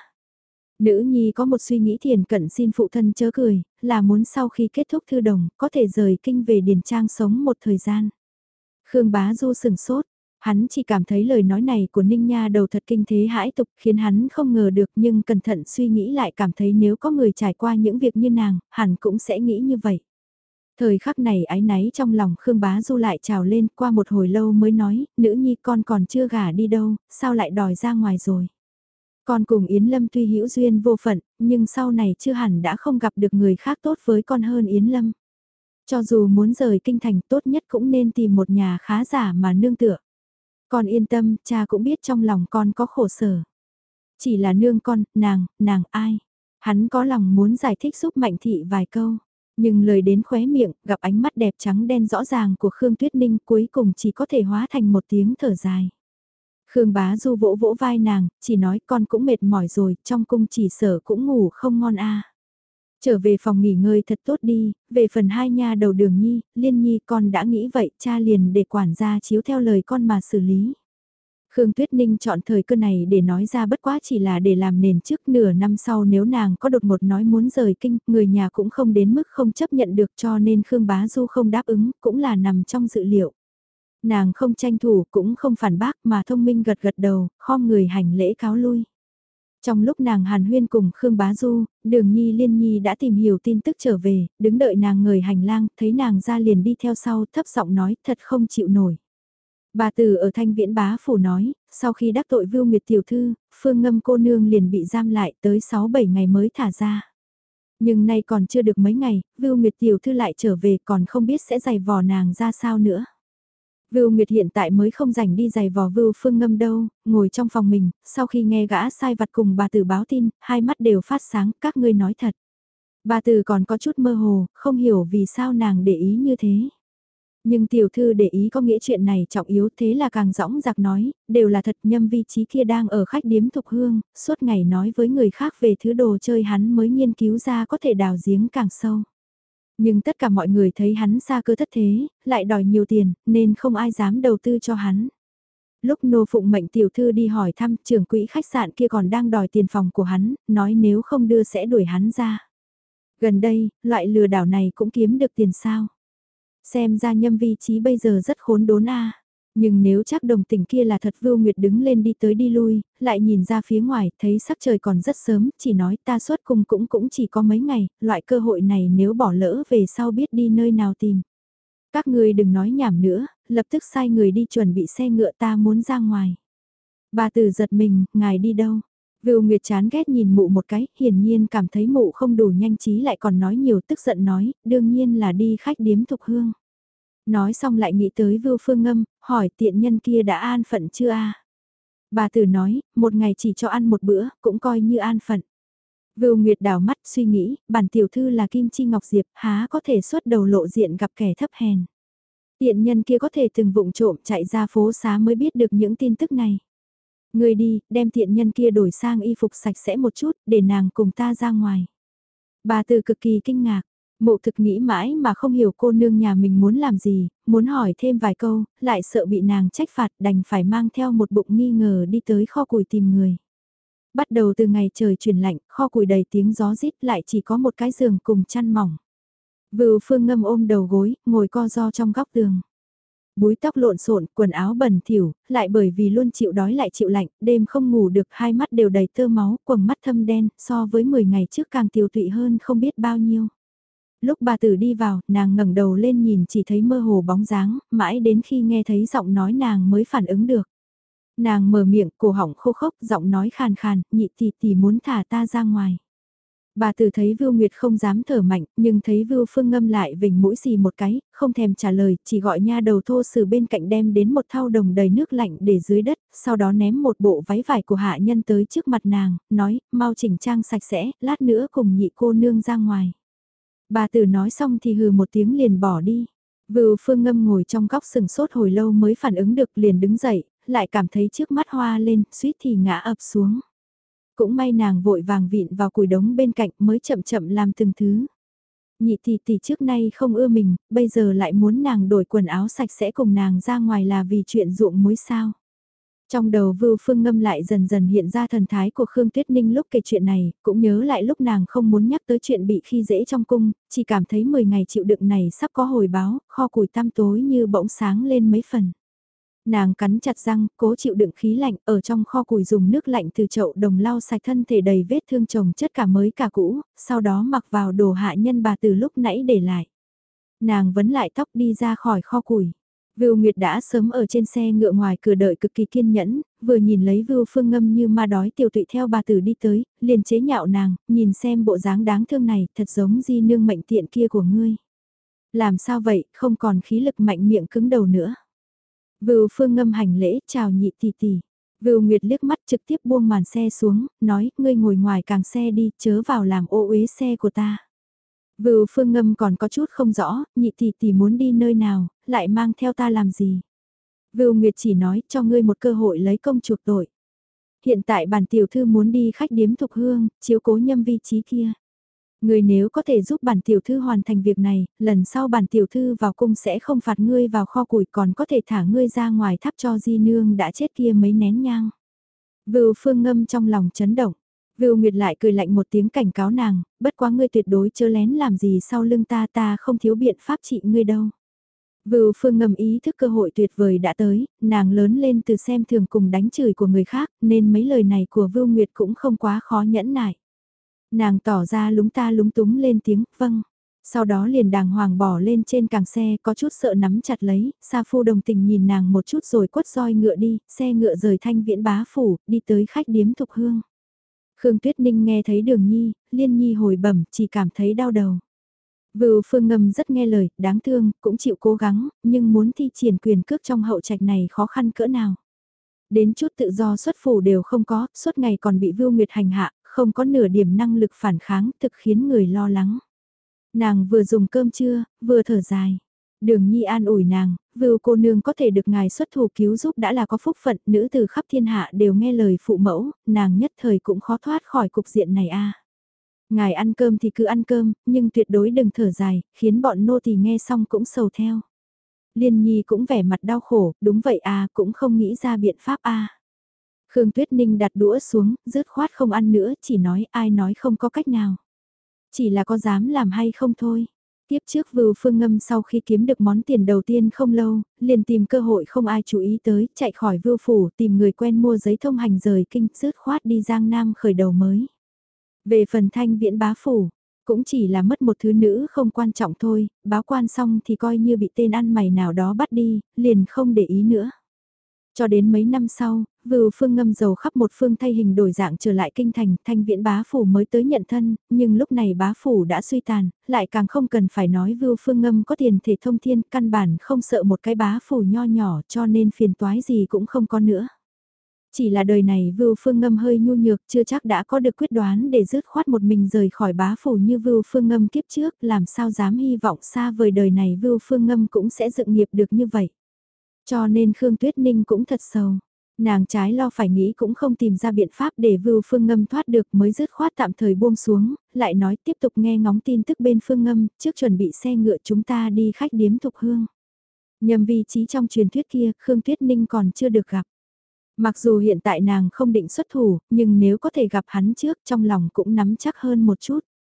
Nữ nhi có một suy nghĩ thiền cận xin phụ thân chớ cười, là muốn sau khi kết thúc thư đồng, có thể rời kinh về Điền Trang sống một thời gian. Khương Bá Du sừng sốt, hắn chỉ cảm thấy lời nói này của Ninh Nha đầu thật kinh thế hãi tục khiến hắn không ngờ được nhưng cẩn thận suy nghĩ lại cảm thấy nếu có người trải qua những việc như nàng, hẳn cũng sẽ nghĩ như vậy. Thời khắc này áy náy trong lòng Khương Bá Du lại trào lên qua một hồi lâu mới nói, nữ nhi con còn chưa gả đi đâu, sao lại đòi ra ngoài rồi. Con cùng Yến Lâm tuy hữu duyên vô phận, nhưng sau này chưa hẳn đã không gặp được người khác tốt với con hơn Yến Lâm. Cho dù muốn rời kinh thành tốt nhất cũng nên tìm một nhà khá giả mà nương tựa. Con yên tâm, cha cũng biết trong lòng con có khổ sở. Chỉ là nương con, nàng ai? Hắn có lòng muốn giải thích giúp Mạnh Thị vài câu. Nhưng lời đến khóe miệng, gặp ánh mắt đẹp trắng đen rõ ràng của Khương Tuyết Ninh cuối cùng chỉ có thể hóa thành một tiếng thở dài. Khương Bá Du vỗ vỗ vai nàng, chỉ nói con cũng mệt mỏi rồi, trong cung chỉ sở cũng ngủ không ngon a. Trở về phòng nghỉ ngơi thật tốt đi, về phần hai nha đầu Đường Nhi, Liên Nhi con đã nghĩ vậy, cha liền để quản gia chiếu theo lời con mà xử lý. Khương Tuyết Ninh chọn thời cơ này để nói ra bất quá chỉ là để làm nền trước nửa năm sau nếu nàng có đột một nói muốn rời kinh, người nhà cũng không đến mức không chấp nhận được cho nên Khương Bá Du không đáp ứng, cũng là nằm trong dự liệu. Nàng không tranh thủ cũng không phản bác mà thông minh gật gật đầu, khom người hành lễ cáo lui. Trong lúc nàng hàn huyên cùng Khương Bá Du, Đường Nhi Liên Nhi đã tìm hiểu tin tức trở về, đứng đợi nàng người hành lang, thấy nàng ra liền đi theo sau, thấp giọng nói, thật không chịu nổi. Bà Tử ở Thanh Viễn Bá Phủ nói, sau khi đắc tội Vưu Nguyệt Tiểu Thư, Phương Ngâm cô nương liền bị giam lại tới 6-7 ngày mới thả ra. Nhưng nay còn chưa được mấy ngày, Vưu Nguyệt Tiểu Thư lại trở về còn không biết sẽ giày vò nàng ra sao nữa. Vưu Nguyệt hiện tại mới không rảnh đi giày vò Vưu Phương Ngâm đâu, ngồi trong phòng mình, sau khi nghe gã sai vặt cùng bà Tử báo tin, hai mắt đều phát sáng, các ngươi nói thật. Bà Tử còn có chút mơ hồ, không hiểu vì sao nàng để ý như thế. Nhưng tiểu thư để ý có nghĩa chuyện này trọng yếu thế là càng rõng giặc nói, đều là thật nhâm vi trí kia đang ở khách điếm Thục Hương, suốt ngày nói với người khác về thứ đồ chơi hắn mới nghiên cứu ra có thể đào giếng càng sâu. Nhưng tất cả mọi người thấy hắn xa cơ thất thế, lại đòi nhiều tiền, nên không ai dám đầu tư cho hắn. Lúc nô phụng mệnh tiểu thư đi hỏi thăm trưởng quỹ khách sạn kia còn đang đòi tiền phòng của hắn, nói nếu không đưa sẽ đuổi hắn ra. Gần đây, loại lừa đảo này cũng kiếm được tiền sao. Xem ra nhâm vi trí bây giờ rất khốn đốn a. Nhưng nếu chắc đồng tình kia là thật Vưu Nguyệt đứng lên đi tới đi lui, lại nhìn ra phía ngoài, thấy sắc trời còn rất sớm, chỉ nói ta xuất cung cũng chỉ có mấy ngày, loại cơ hội này nếu bỏ lỡ về sau biết đi nơi nào tìm. Các ngươi đừng nói nhảm nữa, lập tức sai người đi chuẩn bị xe ngựa ta muốn ra ngoài. Bà Tử giật mình, ngài đi đâu? Vưu Nguyệt chán ghét nhìn mụ một cái, hiển nhiên cảm thấy mụ không đủ nhanh trí lại còn nói nhiều tức giận nói, đương nhiên là đi khách điếm Thục Hương. Nói xong lại nghĩ tới Vưu Phương Ngâm, hỏi tiện nhân kia đã an phận chưa a? Bà Tử nói, một ngày chỉ cho ăn một bữa, cũng coi như an phận. Vưu Nguyệt đảo mắt suy nghĩ, bản tiểu thư là Kim Chi Ngọc Diệp, há có thể xuất đầu lộ diện gặp kẻ thấp hèn. Tiện nhân kia có thể từng vụng trộm chạy ra phố xá mới biết được những tin tức này. Người đi, đem tiện nhân kia đổi sang y phục sạch sẽ một chút, để nàng cùng ta ra ngoài. Bà Tử cực kỳ kinh ngạc. Mộ thực nghĩ mãi mà không hiểu cô nương nhà mình muốn làm gì, muốn hỏi thêm vài câu, lại sợ bị nàng trách phạt đành phải mang theo một bụng nghi ngờ đi tới kho củi tìm người. Bắt đầu từ ngày trời chuyển lạnh, kho củi đầy tiếng gió rít lại chỉ có một cái giường cùng chăn mỏng. Vưu Phương Ngâm ôm đầu gối, ngồi co ro trong góc tường. Búi tóc lộn xộn, quần áo bẩn thỉu, lại bởi vì luôn chịu đói lại chịu lạnh, đêm không ngủ được, hai mắt đều đầy tơ máu, quầng mắt thâm đen, so với 10 ngày trước càng tiều tụy hơn không biết bao nhiêu. Lúc bà Tử đi vào, nàng ngẩng đầu lên nhìn chỉ thấy mơ hồ bóng dáng, mãi đến khi nghe thấy giọng nói nàng mới phản ứng được. Nàng mở miệng, cổ họng khô khốc, giọng nói khàn khàn, nhị tỷ muốn thả ta ra ngoài. Bà Tử thấy Vưu Nguyệt không dám thở mạnh, nhưng thấy Vưu Phương Ngâm lại vểnh mũi xì một cái, không thèm trả lời, chỉ gọi nha đầu thô sử bên cạnh đem đến một thau đồng đầy nước lạnh để dưới đất, sau đó ném một bộ váy vải của hạ nhân tới trước mặt nàng, nói, mau chỉnh trang sạch sẽ, lát nữa cùng nhị cô nương ra ngoài. Bà Tử nói xong thì hừ một tiếng liền bỏ đi. Vưu Phương Ngâm ngồi trong góc sừng sốt hồi lâu mới phản ứng được liền đứng dậy, lại cảm thấy trước mắt hoa lên, suýt thì ngã ập xuống. Cũng may nàng vội vàng vịn vào cùi đống bên cạnh mới chậm chậm làm từng thứ. Nhị tỷ trước nay không ưa mình, bây giờ lại muốn nàng đổi quần áo sạch sẽ cùng nàng ra ngoài là vì chuyện ruộng muối sao. Trong đầu Vưu Phương Ngâm lại dần dần hiện ra thần thái của Khương Tuyết Ninh lúc kể chuyện này, cũng nhớ lại lúc nàng không muốn nhắc tới chuyện bị khi dễ trong cung, chỉ cảm thấy 10 ngày chịu đựng này sắp có hồi báo, kho củi tăm tối như bỗng sáng lên mấy phần. Nàng cắn chặt răng, cố chịu đựng khí lạnh, ở trong kho củi dùng nước lạnh từ chậu đồng lau sạch thân thể đầy vết thương chồng chất cả mới cả cũ, sau đó mặc vào đồ hạ nhân bà từ lúc nãy để lại. Nàng vấn lại tóc đi ra khỏi kho củi. Vưu Nguyệt đã sớm ở trên xe ngựa ngoài cửa đợi cực kỳ kiên nhẫn, vừa nhìn lấy Vưu Phương Ngâm như ma đói tiểu tụy theo bà tử đi tới, liền chế nhạo nàng, nhìn xem bộ dáng đáng thương này, thật giống di nương mệnh tiện kia của ngươi. Làm sao vậy, không còn khí lực mạnh miệng cứng đầu nữa. Vưu Phương Ngâm hành lễ, chào nhị tỷ tỷ. Vưu Nguyệt liếc mắt trực tiếp buông màn xe xuống, nói, ngươi ngồi ngoài càng xe đi, chớ vào làm ô uế xe của ta. Vưu Phương Ngâm còn có chút không rõ, nhị tỷ tỷ muốn đi nơi nào, lại mang theo ta làm gì. Vưu Nguyệt chỉ nói cho ngươi một cơ hội lấy công chuộc tội. Hiện tại bản tiểu thư muốn đi khách điếm Thục Hương, chiếu cố nhâm vi trí kia. Ngươi nếu có thể giúp bản tiểu thư hoàn thành việc này, lần sau bản tiểu thư vào cung sẽ không phạt ngươi vào kho củi còn có thể thả ngươi ra ngoài thắp cho di nương đã chết kia mấy nén nhang. Vưu Phương Ngâm trong lòng chấn động. Vưu Nguyệt lại cười lạnh một tiếng cảnh cáo nàng, bất quá ngươi tuyệt đối chớ lén làm gì sau lưng ta không thiếu biện pháp trị ngươi đâu. Vưu Phương Ngâm ý thức cơ hội tuyệt vời đã tới, nàng lớn lên từ xem thường cùng đánh chửi của người khác nên mấy lời này của Vưu Nguyệt cũng không quá khó nhẫn nại. Nàng tỏ ra lúng ta lúng túng lên tiếng, vâng. Sau đó liền đàng hoàng bỏ lên trên càng xe có chút sợ nắm chặt lấy, Sa Phu đồng tình nhìn nàng một chút rồi quất roi ngựa đi, xe ngựa rời Thanh Viễn Bá Phủ, đi tới khách điếm Thục Hương. Khương Tuyết Ninh nghe thấy Đường Nhi, Liên Nhi hồi bẩm, chỉ cảm thấy đau đầu. Vưu Phương Ngâm rất nghe lời, đáng thương, cũng chịu cố gắng, nhưng muốn thi triển quyền cước trong hậu trạch này khó khăn cỡ nào. Đến chút tự do xuất phủ đều không có, suốt ngày còn bị Vưu Nguyệt hành hạ, không có nửa điểm năng lực phản kháng, thực khiến người lo lắng. Nàng vừa dùng cơm trưa, vừa thở dài. Đường Nhi an ủi nàng, Vưu cô nương có thể được ngài xuất thủ cứu giúp đã là có phúc phận, nữ từ khắp thiên hạ đều nghe lời phụ mẫu, nàng nhất thời cũng khó thoát khỏi cục diện này a. Ngài ăn cơm thì cứ ăn cơm, nhưng tuyệt đối đừng thở dài, khiến bọn nô tỳ nghe xong cũng sầu theo. Liên Nhi cũng vẻ mặt đau khổ, đúng vậy à, cũng không nghĩ ra biện pháp a. Khương Tuyết Ninh đặt đũa xuống, dứt khoát không ăn nữa, chỉ nói ai nói không có cách nào. Chỉ là có dám làm hay không thôi. Tiếp trước Vưu Phương Ngâm sau khi kiếm được món tiền đầu tiên không lâu, liền tìm cơ hội không ai chú ý tới, chạy khỏi Vưu Phủ, tìm người quen mua giấy thông hành rời kinh, dứt khoát đi Giang Nam khởi đầu mới. Về phần Thanh Viễn Bá Phủ, cũng chỉ là mất một thứ nữ không quan trọng thôi, báo quan xong thì coi như bị tên ăn mày nào đó bắt đi, liền không để ý nữa. Cho đến mấy năm sau, Vưu Phương Ngâm dầu khắp một phương thay hình đổi dạng trở lại kinh thành, Thanh Viễn Bá Phủ mới tới nhận thân, nhưng lúc này Bá Phủ đã suy tàn, lại càng không cần phải nói Vưu Phương Ngâm có tiền thể thông thiên, căn bản không sợ một cái Bá Phủ nho nhỏ cho nên phiền toái gì cũng không có nữa. Chỉ là đời này Vưu Phương Ngâm hơi nhu nhược chưa chắc đã có được quyết đoán để dứt khoát một mình rời khỏi Bá Phủ như Vưu Phương Ngâm kiếp trước, làm sao dám hy vọng xa vời đời này Vưu Phương Ngâm cũng sẽ dựng nghiệp được như vậy. Cho nên Khương Tuyết Ninh cũng thật sầu. Nàng trái lo phải nghĩ cũng không tìm ra biện pháp để Vưu Phương Ngâm thoát được mới dứt khoát tạm thời buông xuống, lại nói tiếp tục nghe ngóng tin tức bên Phương Ngâm, trước chuẩn bị xe ngựa chúng ta đi khách điếm Thục Hương. Nhầm vị trí trong truyền thuyết kia, Khương Tuyết Ninh còn chưa được gặp. Mặc dù hiện tại nàng không định xuất thủ, nhưng nếu có thể gặp hắn trước trong lòng cũng nắm chắc hơn một chút.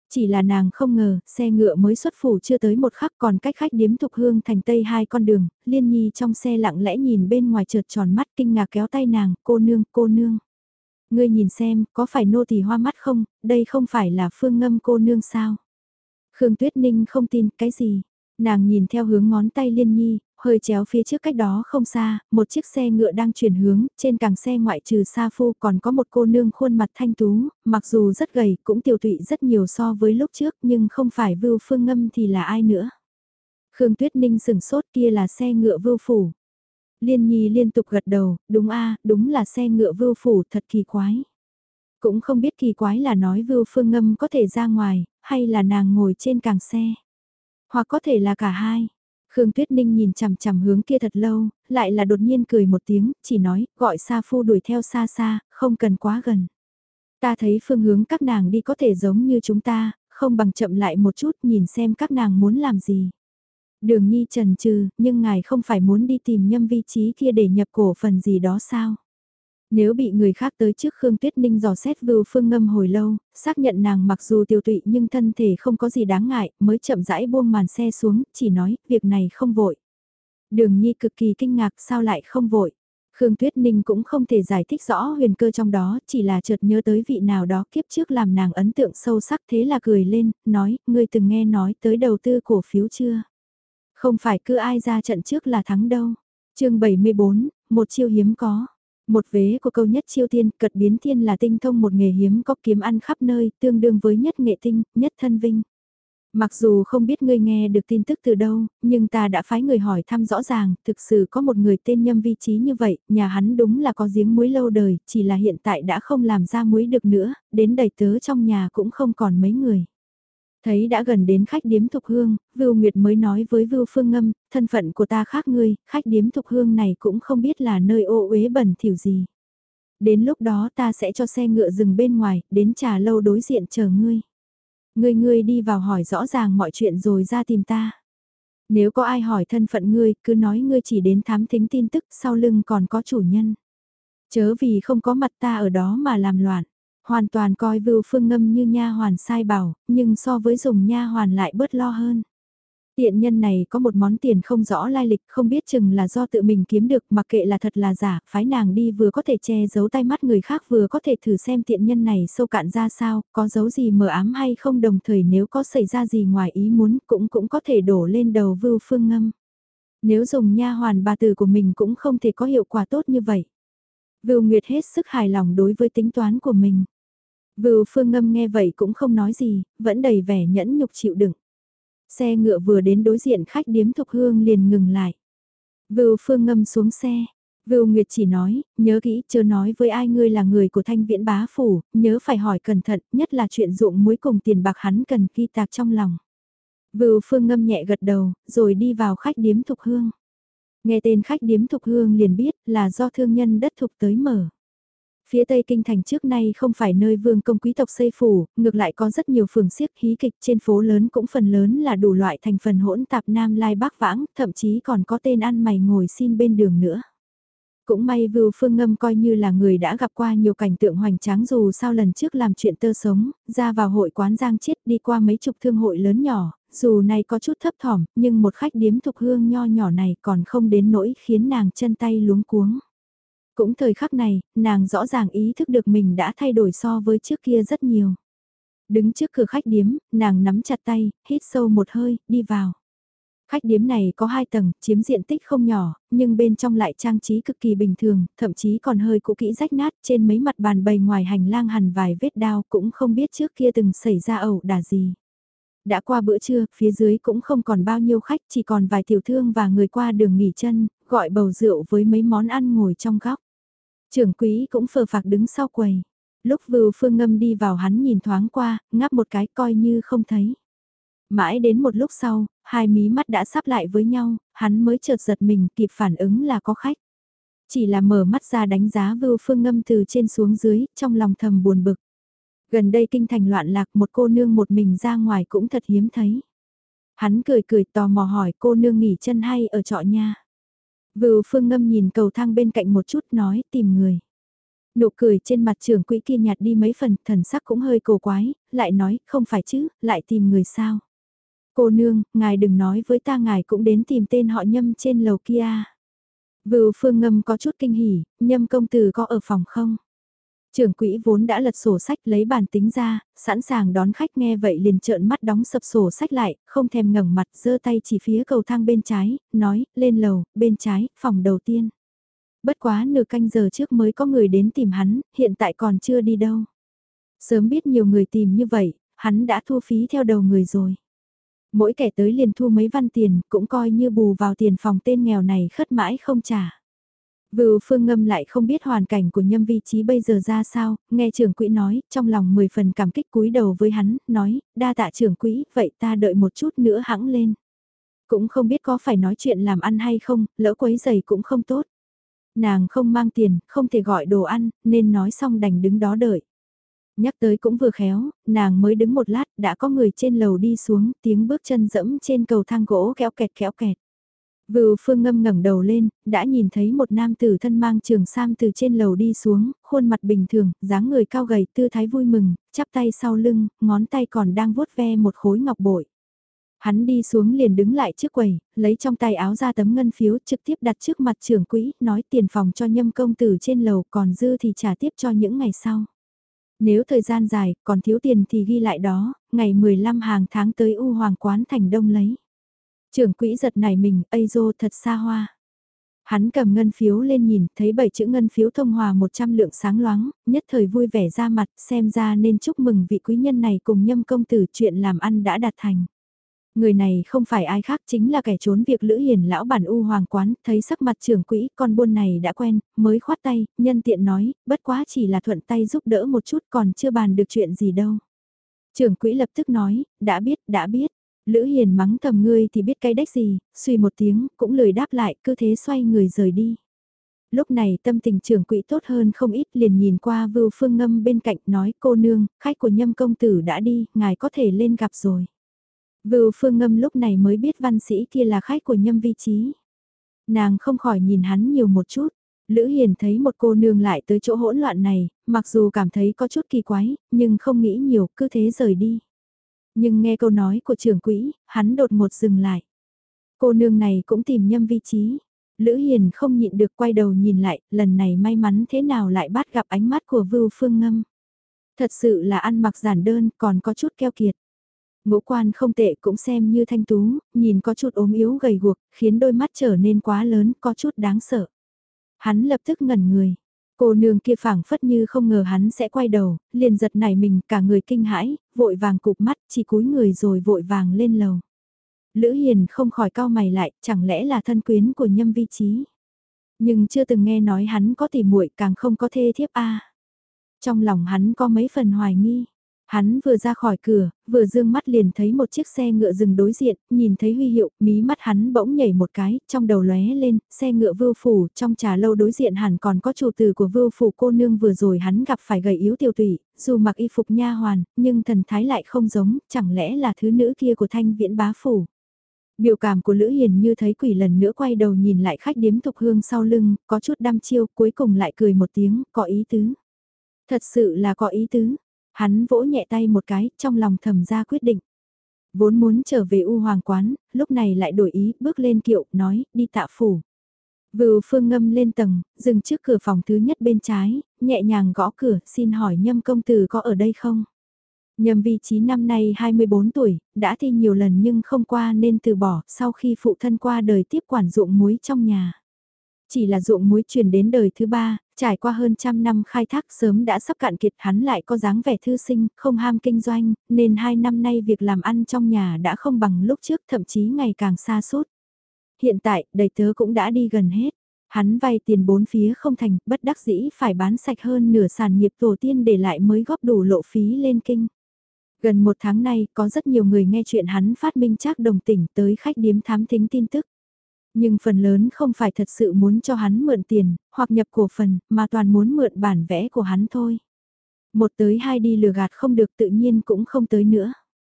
Chỉ là nàng không ngờ, xe ngựa mới xuất phủ chưa tới một khắc còn cách khách điếm Thục Hương thành Tây hai con đường, Liên Nhi trong xe lặng lẽ nhìn bên ngoài chợt tròn mắt kinh ngạc kéo tay nàng, cô nương, cô nương. Ngươi nhìn xem, có phải nô tỳ hoa mắt không, đây không phải là Phương Ngâm cô nương sao? Khương Tuyết Ninh không tin, cái gì? Nàng nhìn theo hướng ngón tay Liên Nhi, hơi chéo phía trước cách đó không xa, một chiếc xe ngựa đang chuyển hướng, trên càng xe ngoại trừ Sa Phu còn có một cô nương khuôn mặt thanh tú, mặc dù rất gầy, cũng tiêu tụy rất nhiều so với lúc trước nhưng không phải Vưu Phương Ngâm thì là ai nữa. Khương Tuyết Ninh sừng sốt kia là xe ngựa Vưu Phủ. Liên Nhi liên tục gật đầu, đúng đúng là xe ngựa Vưu Phủ thật kỳ quái. Cũng không biết kỳ quái là nói Vưu Phương Ngâm có thể ra ngoài, hay là nàng ngồi trên càng xe. Hoặc có thể là cả hai. Khương Tuyết Ninh nhìn chằm chằm hướng kia thật lâu, lại là đột nhiên cười một tiếng, chỉ nói, gọi Sa Phu đuổi theo xa xa, không cần quá gần. Ta thấy phương hướng các nàng đi có thể giống như chúng ta, không bằng chậm lại một chút nhìn xem các nàng muốn làm gì. Đường Nhi trần trừ, nhưng ngài không phải muốn đi tìm nhâm vị trí kia để nhập cổ phần gì đó sao? Nếu bị người khác tới trước Khương Tuyết Ninh dò xét Vưu Phương Ngâm hồi lâu, xác nhận nàng mặc dù tiêu tụy nhưng thân thể không có gì đáng ngại, mới chậm rãi buông màn xe xuống, chỉ nói, việc này không vội. Đường Nhi cực kỳ kinh ngạc sao lại không vội. Khương Tuyết Ninh cũng không thể giải thích rõ huyền cơ trong đó, chỉ là chợt nhớ tới vị nào đó kiếp trước làm nàng ấn tượng sâu sắc thế là cười lên, nói, ngươi từng nghe nói tới đầu tư cổ phiếu chưa? Không phải cứ ai ra trận trước là thắng đâu. Chương 74, một chiêu hiếm có. Một vế của câu nhất chiêu tiên, cật biến thiên là tinh thông một nghề hiếm có kiếm ăn khắp nơi, tương đương với nhất nghệ tinh, nhất thân vinh. Mặc dù không biết ngươi nghe được tin tức từ đâu, nhưng ta đã phái người hỏi thăm rõ ràng, thực sự có một người tên Nhâm Vi Trí như vậy, nhà hắn đúng là có giếng muối lâu đời, chỉ là hiện tại đã không làm ra muối được nữa, đến đầy tớ trong nhà cũng không còn mấy người. Thấy đã gần đến khách điếm Thục Hương, Vưu Nguyệt mới nói với Vưu Phương Ngâm, thân phận của ta khác ngươi, khách điếm Thục Hương này cũng không biết là nơi ô uế bẩn thỉu gì. Đến lúc đó ta sẽ cho xe ngựa dừng bên ngoài, đến trà lâu đối diện chờ ngươi. Ngươi đi vào hỏi rõ ràng mọi chuyện rồi ra tìm ta. Nếu có ai hỏi thân phận ngươi, cứ nói ngươi chỉ đến thám thính tin tức, sau lưng còn có chủ nhân. Chớ vì không có mặt ta ở đó mà làm loạn. Hoàn toàn coi Vưu Phương Ngâm như nha hoàn sai bảo, nhưng so với dùng nha hoàn lại bớt lo hơn. Tiện nhân này có một món tiền không rõ lai lịch, không biết chừng là do tự mình kiếm được, mặc kệ là thật là giả, phái nàng đi vừa có thể che giấu tay mắt người khác vừa có thể thử xem tiện nhân này sâu cạn ra sao, có giấu gì mờ ám hay không, đồng thời nếu có xảy ra gì ngoài ý muốn cũng có thể đổ lên đầu Vưu Phương Ngâm. Nếu dùng nha hoàn bà tử của mình cũng không thể có hiệu quả tốt như vậy. Vưu Nguyệt hết sức hài lòng đối với tính toán của mình. Vưu Phương Ngâm nghe vậy cũng không nói gì, vẫn đầy vẻ nhẫn nhục chịu đựng. Xe ngựa vừa đến đối diện khách điếm Thục Hương liền ngừng lại. Vưu Phương Ngâm xuống xe. Vưu Nguyệt chỉ nói, nhớ kỹ, chớ nói với ai ngươi là người của Thanh Viễn bá phủ, nhớ phải hỏi cẩn thận, nhất là chuyện ruộng muối cùng tiền bạc hắn cần ghi tạc trong lòng. Vưu Phương Ngâm nhẹ gật đầu, rồi đi vào khách điếm Thục Hương. Nghe tên khách điếm Thục Hương liền biết là do thương nhân đất Thục tới mở. Phía Tây Kinh Thành trước nay không phải nơi vương công quý tộc xây phủ, ngược lại có rất nhiều phường xiếc hí kịch trên phố lớn cũng phần lớn là đủ loại thành phần hỗn tạp nam lai bắc vãng, thậm chí còn có tên ăn mày ngồi xin bên đường nữa. Cũng may Vưu Phương Ngâm coi như là người đã gặp qua nhiều cảnh tượng hoành tráng dù sao lần trước làm chuyện tơ sống, ra vào hội quán Giang Chiết đi qua mấy chục thương hội lớn nhỏ, dù này có chút thấp thỏm, nhưng một khách điếm Thục Hương nho nhỏ này còn không đến nỗi khiến nàng chân tay luống cuống. Cũng thời khắc này, nàng rõ ràng ý thức được mình đã thay đổi so với trước kia rất nhiều. Đứng trước cửa khách điếm, nàng nắm chặt tay, hít sâu một hơi, đi vào. Khách điếm này có 2 tầng, chiếm diện tích không nhỏ, nhưng bên trong lại trang trí cực kỳ bình thường, thậm chí còn hơi cũ kỹ rách nát, trên mấy mặt bàn bày ngoài hành lang hằn vài vết đao, cũng không biết trước kia từng xảy ra ẩu đả gì. Đã qua bữa trưa, phía dưới cũng không còn bao nhiêu khách, chỉ còn vài tiểu thương và người qua đường nghỉ chân, gọi bầu rượu với mấy món ăn ngồi trong góc. Trưởng quỹ cũng phờ phạc đứng sau quầy. Lúc Vưu Phương Ngâm đi vào hắn nhìn thoáng qua, ngáp một cái coi như không thấy. Mãi đến một lúc sau, hai mí mắt đã sắp lại với nhau, hắn mới chợt giật mình kịp phản ứng là có khách. Chỉ là mở mắt ra đánh giá Vưu Phương Ngâm từ trên xuống dưới, trong lòng thầm buồn bực. Gần đây kinh thành loạn lạc một cô nương một mình ra ngoài cũng thật hiếm thấy. Hắn cười cười tò mò hỏi cô nương nghỉ chân hay ở trọ nha. Vưu Phương Ngâm nhìn cầu thang bên cạnh một chút nói tìm người. Nụ cười trên mặt trưởng quỹ kia nhạt đi mấy phần, thần sắc cũng hơi cổ quái, lại nói, không phải chứ, lại tìm người sao. Cô nương, ngài đừng nói với ta ngài cũng đến tìm tên họ Nhâm trên lầu kia. Vưu Phương Ngâm có chút kinh hỉ, Nhâm công tử có ở phòng không? Trưởng quỹ vốn đã lật sổ sách lấy bàn tính ra, sẵn sàng đón khách nghe vậy liền trợn mắt đóng sập sổ sách lại, không thèm ngẩng mặt giơ tay chỉ phía cầu thang bên trái, nói, lên lầu, bên trái, phòng đầu tiên. Bất quá nửa canh giờ trước mới có người đến tìm hắn, hiện tại còn chưa đi đâu. Sớm biết nhiều người tìm như vậy, hắn đã thu phí theo đầu người rồi. Mỗi kẻ tới liền thu mấy văn tiền, cũng coi như bù vào tiền phòng tên nghèo này khất mãi không trả. Vưu Phương Ngâm lại không biết hoàn cảnh của Nhâm Vi Chí bây giờ ra sao, nghe trưởng quỹ nói, trong lòng 10 phần cảm kích cúi đầu với hắn, nói, đa tạ trưởng quỹ, vậy ta đợi một chút nữa hãng lên. Cũng không biết có phải nói chuyện làm ăn hay không, lỡ quấy giày cũng không tốt. Nàng không mang tiền, không thể gọi đồ ăn, nên nói xong đành đứng đó đợi. Nhắc tới cũng vừa khéo, nàng mới đứng một lát, đã có người trên lầu đi xuống, tiếng bước chân dẫm trên cầu thang gỗ kéo kẹt kéo kẹt. Vưu Phương Ngâm ngẩng đầu lên, đã nhìn thấy một nam tử thân mang trường sam từ trên lầu đi xuống, khuôn mặt bình thường, dáng người cao gầy, tư thái vui mừng, chắp tay sau lưng, ngón tay còn đang vuốt ve một khối ngọc bội. Hắn đi xuống liền đứng lại trước quầy, lấy trong tay áo ra tấm ngân phiếu trực tiếp đặt trước mặt trưởng quỹ, nói tiền phòng cho Nhâm công tử trên lầu còn dư thì trả tiếp cho những ngày sau. Nếu thời gian dài, còn thiếu tiền thì ghi lại đó, ngày 15 hàng tháng tới U Hoàng quán thành đông lấy. Trưởng quỹ giật nảy mình, ây dô thật xa hoa. Hắn cầm ngân phiếu lên nhìn, thấy 7 chữ ngân phiếu thông hòa 100 lượng sáng loáng, nhất thời vui vẻ ra mặt, xem ra nên chúc mừng vị quý nhân này cùng Nhâm công tử chuyện làm ăn đã đạt thành. Người này không phải ai khác chính là kẻ trốn việc Lữ Hiền lão bản U Hoàng quán, thấy sắc mặt trưởng quỹ, con buôn này đã quen, mới khoát tay, nhân tiện nói, bất quá chỉ là thuận tay giúp đỡ một chút còn chưa bàn được chuyện gì đâu. Trưởng quỹ lập tức nói, đã biết. Lữ Hiền mắng thầm ngươi thì biết cái đếch gì, suy một tiếng, cũng lười đáp lại, cứ thế xoay người rời đi. Lúc này tâm tình trưởng quỹ tốt hơn không ít liền nhìn qua Vưu Phương Ngâm bên cạnh nói cô nương, khách của Nhâm công tử đã đi, ngài có thể lên gặp rồi. Vưu Phương Ngâm lúc này mới biết văn sĩ kia là khách của Nhâm Vi Chí. Nàng không khỏi nhìn hắn nhiều một chút. Lữ Hiền thấy một cô nương lại tới chỗ hỗn loạn này, mặc dù cảm thấy có chút kỳ quái, nhưng không nghĩ nhiều, cứ thế rời đi. Nhưng nghe câu nói của trưởng quỹ, hắn đột ngột dừng lại. Cô nương này cũng tìm Nhâm Vi Chí. Lữ Hiền không nhịn được quay đầu nhìn lại, lần này may mắn thế nào lại bắt gặp ánh mắt của Vưu Phương Ngâm. Thật sự là ăn mặc giản đơn, còn có chút keo kiệt. Ngũ quan không tệ cũng xem như thanh tú, nhìn có chút ốm yếu gầy guộc, khiến đôi mắt trở nên quá lớn, có chút đáng sợ. Hắn lập tức ngẩn người. Cô nương kia phảng phất như không ngờ hắn sẽ quay đầu, liền giật nảy mình, cả người kinh hãi, vội vàng cụp mắt, chỉ cúi người rồi vội vàng lên lầu. Lữ Hiền không khỏi cau mày lại, chẳng lẽ là thân quyến của Nhâm Vi Chí. Nhưng chưa từng nghe nói hắn có tỉ muội, càng không có thê thiếp a. Trong lòng hắn có mấy phần hoài nghi. Hắn vừa ra khỏi cửa, vừa dương mắt liền thấy một chiếc xe ngựa dừng đối diện, nhìn thấy huy hiệu, mí mắt hắn bỗng nhảy một cái, trong đầu lóe lên, xe ngựa Vưu phủ, trong trà lâu đối diện hẳn còn có chủ tử của Vưu phủ cô nương vừa rồi hắn gặp phải gầy yếu tiểu tụy, dù mặc y phục nha hoàn, nhưng thần thái lại không giống, chẳng lẽ là thứ nữ kia của Thanh Viễn bá phủ. Biểu cảm của Lữ Hiền như thấy quỷ lần nữa quay đầu nhìn lại khách điếm Thục Hương sau lưng, có chút đăm chiêu, cuối cùng lại cười một tiếng, có ý tứ. Thật sự là có ý tứ. Hắn vỗ nhẹ tay một cái, trong lòng thầm ra quyết định. Vốn muốn trở về U Hoàng quán, lúc này lại đổi ý, bước lên kiệu, nói, đi tạ phủ. Vưu Phương Ngâm lên tầng, dừng trước cửa phòng thứ nhất bên trái, nhẹ nhàng gõ cửa, xin hỏi Nhâm công tử có ở đây không? Nhâm Vi Chí năm nay 24 tuổi, đã thi nhiều lần nhưng không qua nên từ bỏ, sau khi phụ thân qua đời tiếp quản ruộng muối trong nhà. Chỉ là ruộng muối truyền đến đời thứ ba, trải qua hơn trăm năm khai thác sớm đã sắp cạn kiệt, hắn lại có dáng vẻ thư sinh, không ham kinh doanh, nên 2 năm nay việc làm ăn trong nhà đã không bằng lúc trước, thậm chí ngày càng xa sút. Hiện tại, đầy tớ cũng đã đi gần hết. Hắn vay tiền bốn phía không thành, bất đắc dĩ phải bán sạch hơn nửa sản nghiệp tổ tiên để lại mới góp đủ lộ phí lên kinh. Gần một tháng nay, có rất nhiều người nghe chuyện hắn phát minh trác đồng tỉnh tới khách điếm thám thính tin tức. Nhưng phần lớn không phải thật sự muốn cho hắn mượn tiền, hoặc nhập cổ phần, mà toàn muốn mượn bản vẽ của hắn thôi. Một tới hai đi lừa gạt không được tự nhiên cũng không tới nữa.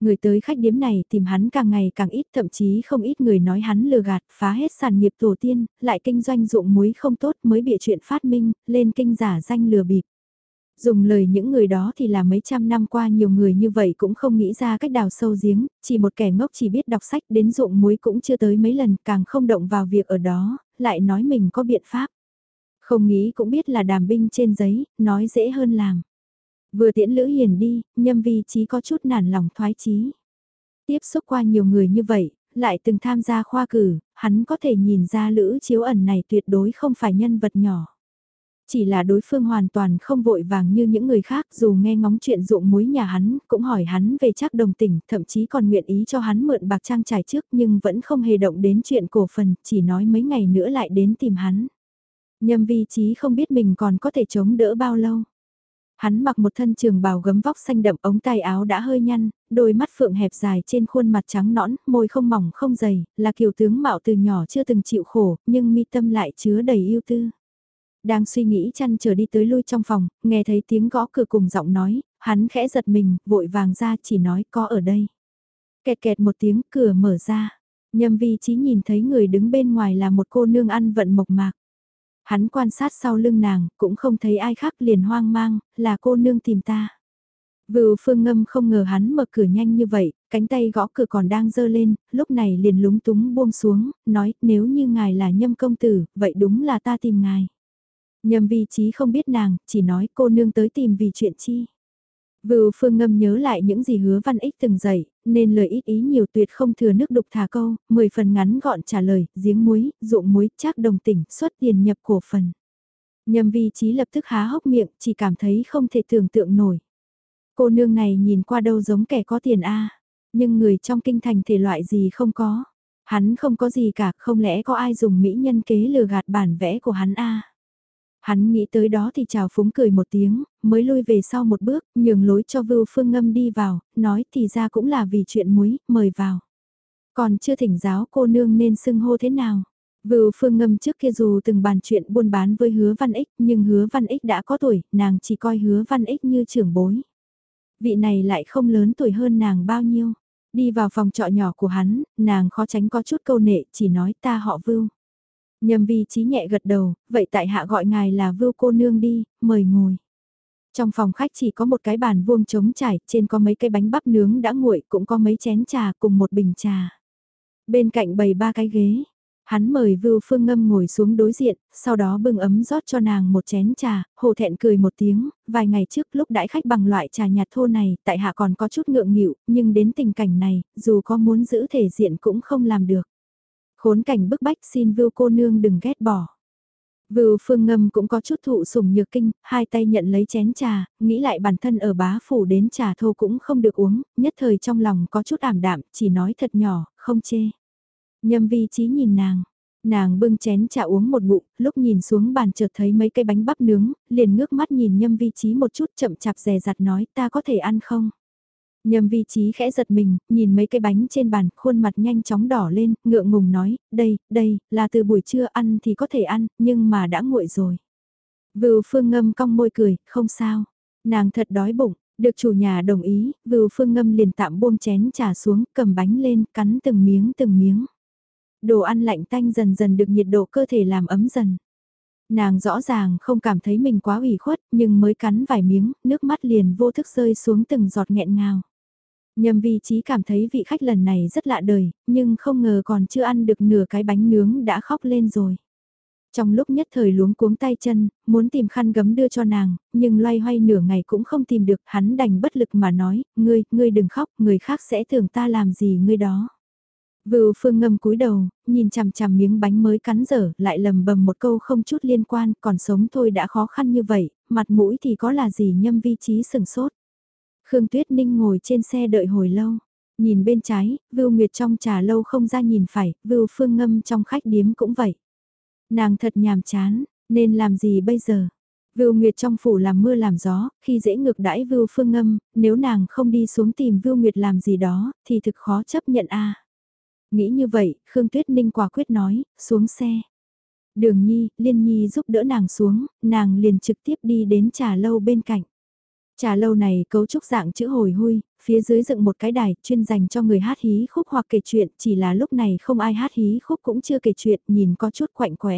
Người tới khách điếm này tìm hắn càng ngày càng ít, thậm chí không ít người nói hắn lừa gạt, phá hết sản nghiệp tổ tiên, lại kinh doanh ruộng muối không tốt mới bịa chuyện phát minh, lên kinh giả danh lừa bịp. Dùng lời những người đó thì là mấy trăm năm qua nhiều người như vậy cũng không nghĩ ra cách đào sâu giếng, chỉ một kẻ ngốc chỉ biết đọc sách đến ruộng muối cũng chưa tới mấy lần, càng không động vào việc ở đó, lại nói mình có biện pháp. Không nghĩ cũng biết là đàm binh trên giấy, nói dễ hơn làm. Vừa tiễn Lữ Hiền đi, Nhâm Vi Chí có chút nản lòng thoái chí. Tiếp xúc qua nhiều người như vậy, lại từng tham gia khoa cử, hắn có thể nhìn ra Lữ Chiếu Ẩn này tuyệt đối không phải nhân vật nhỏ. Chỉ là đối phương hoàn toàn không vội vàng như những người khác, dù nghe ngóng chuyện ruộng muối nhà hắn, cũng hỏi hắn về Trác Đồng Tỉnh, thậm chí còn nguyện ý cho hắn mượn bạc trang trải trước, nhưng vẫn không hề động đến chuyện cổ phần, chỉ nói mấy ngày nữa lại đến tìm hắn. Nhâm Vi Chí không biết mình còn có thể chống đỡ bao lâu. Hắn mặc một thân trường bào gấm vóc xanh đậm, ống tay áo đã hơi nhăn, đôi mắt phượng hẹp dài trên khuôn mặt trắng nõn, môi không mỏng không dày, là kiểu tướng mạo từ nhỏ chưa từng chịu khổ, nhưng mi tâm lại chứa đầy yêu tư. Đang suy nghĩ chăn trở đi tới lui trong phòng, nghe thấy tiếng gõ cửa cùng giọng nói, hắn khẽ giật mình, vội vàng ra chỉ nói có ở đây. Kẹt kẹt một tiếng cửa mở ra, Nhâm Vi Chí nhìn thấy người đứng bên ngoài là một cô nương ăn vận mộc mạc. Hắn quan sát sau lưng nàng, cũng không thấy ai khác liền hoang mang, là cô nương tìm ta. Vưu Phương Ngâm không ngờ hắn mở cửa nhanh như vậy, cánh tay gõ cửa còn đang giơ lên, lúc này liền lúng túng buông xuống, nói nếu như ngài là Nhâm công tử, vậy đúng là ta tìm ngài. Nhâm Vi Chí không biết nàng, chỉ nói cô nương tới tìm vì chuyện chi. Vưu Phương Ngâm nhớ lại những gì Hứa Văn Ích từng dạy, nên lời ít ý nhiều tuyệt không thừa nước đục thả câu, 10 phần ngắn gọn trả lời, giếng muối, ruộng muối, Trác Đồng Tỉnh, xuất tiền nhập cổ phần. Nhâm Vi Chí lập tức há hốc miệng, chỉ cảm thấy không thể tưởng tượng nổi. Cô nương này nhìn qua đâu giống kẻ có tiền a, nhưng người trong kinh thành thể loại gì không có. Hắn không có gì cả, không lẽ có ai dùng mỹ nhân kế lừa gạt bản vẽ của hắn a? Hắn nghĩ tới đó thì chào phúng cười một tiếng, mới lui về sau một bước, nhường lối cho Vưu Phương Ngâm đi vào, nói thì ra cũng là vì chuyện muối, mời vào. Còn chưa thỉnh giáo cô nương nên xưng hô thế nào. Vưu Phương Ngâm trước kia dù từng bàn chuyện buôn bán với Hứa Văn Ích, nhưng Hứa Văn Ích đã có tuổi, nàng chỉ coi Hứa Văn Ích như trưởng bối. Vị này lại không lớn tuổi hơn nàng bao nhiêu. Đi vào phòng trọ nhỏ của hắn, nàng khó tránh có chút câu nệ, chỉ nói ta họ Vưu. Nhâm Vi Chí nhẹ gật đầu, vậy tại hạ gọi ngài là Vưu cô nương đi, mời ngồi. Trong phòng khách chỉ có một cái bàn vuông trống trải, trên có mấy cái bánh bắp nướng đã nguội, cũng có mấy chén trà cùng một bình trà. Bên cạnh bày ba cái ghế, hắn mời Vưu Phương Ngâm ngồi xuống đối diện, sau đó bưng ấm rót cho nàng một chén trà, hồ thẹn cười một tiếng, vài ngày trước lúc đãi khách bằng loại trà nhạt thô này, tại hạ còn có chút ngượng nghịu, nhưng đến tình cảnh này, dù có muốn giữ thể diện cũng không làm được. Khốn cảnh bức bách xin Vưu cô nương đừng ghét bỏ. Vưu Phương Ngâm cũng có chút thụ sủng nhược kinh, hai tay nhận lấy chén trà, nghĩ lại bản thân ở bá phủ đến trà thô cũng không được uống, nhất thời trong lòng có chút ảm đạm, chỉ nói thật nhỏ, không chê. Nhâm Vi Chí nhìn nàng bưng chén trà uống một ngụm, lúc nhìn xuống bàn chợt thấy mấy cái bánh bắp nướng, liền ngước mắt nhìn Nhâm Vi Chí một chút chậm chạp dè dặt nói ta có thể ăn không? Nhâm Vi Chí khẽ giật mình, nhìn mấy cái bánh trên bàn, khuôn mặt nhanh chóng đỏ lên, ngượng ngùng nói, đây, là từ buổi trưa ăn thì có thể ăn, nhưng mà đã nguội rồi. Vưu Phương Ngâm cong môi cười, không sao. Nàng thật đói bụng, được chủ nhà đồng ý, Vưu Phương Ngâm liền tạm buông chén trà xuống, cầm bánh lên, cắn từng miếng từng miếng. Đồ ăn lạnh tanh dần dần được nhiệt độ cơ thể làm ấm dần. Nàng rõ ràng không cảm thấy mình quá ủy khuất, nhưng mới cắn vài miếng, nước mắt liền vô thức rơi xuống từng giọt nghẹn ngào. Nhâm Vi Chí cảm thấy vị khách lần này rất lạ đời, nhưng không ngờ còn chưa ăn được nửa cái bánh nướng đã khóc lên rồi. Trong lúc nhất thời luống cuống tay chân, muốn tìm khăn gấm đưa cho nàng, nhưng loay hoay nửa ngày cũng không tìm được, hắn đành bất lực mà nói, ngươi đừng khóc, người khác sẽ tưởng ta làm gì ngươi đó. Vưu Phương Ngâm cúi đầu, nhìn chằm chằm miếng bánh mới cắn dở, lại lầm bầm một câu không chút liên quan, còn sống thôi đã khó khăn như vậy, mặt mũi thì có là gì. Nhâm Vi Chí sừng sốt. Khương Tuyết Ninh ngồi trên xe đợi hồi lâu, nhìn bên trái, Vưu Nguyệt trong trà lâu không ra nhìn phải, Vưu Phương Ngâm trong khách điếm cũng vậy. Nàng thật nhàm chán, nên làm gì bây giờ? Vưu Nguyệt trong phủ làm mưa làm gió, khi dễ ngược đãi Vưu Phương Ngâm, nếu nàng không đi xuống tìm Vưu Nguyệt làm gì đó, thì thực khó chấp nhận a. Nghĩ như vậy, Khương Tuyết Ninh quả quyết nói, xuống xe. Đường Nhi, Liên Nhi giúp đỡ nàng xuống, nàng liền trực tiếp đi đến trà lâu bên cạnh. Trà lâu này cấu trúc dạng chữ hồi hui, phía dưới dựng một cái đài chuyên dành cho người hát hí khúc hoặc kể chuyện, chỉ là lúc này không ai hát hí khúc cũng chưa kể chuyện, nhìn có chút quạnh quẽ.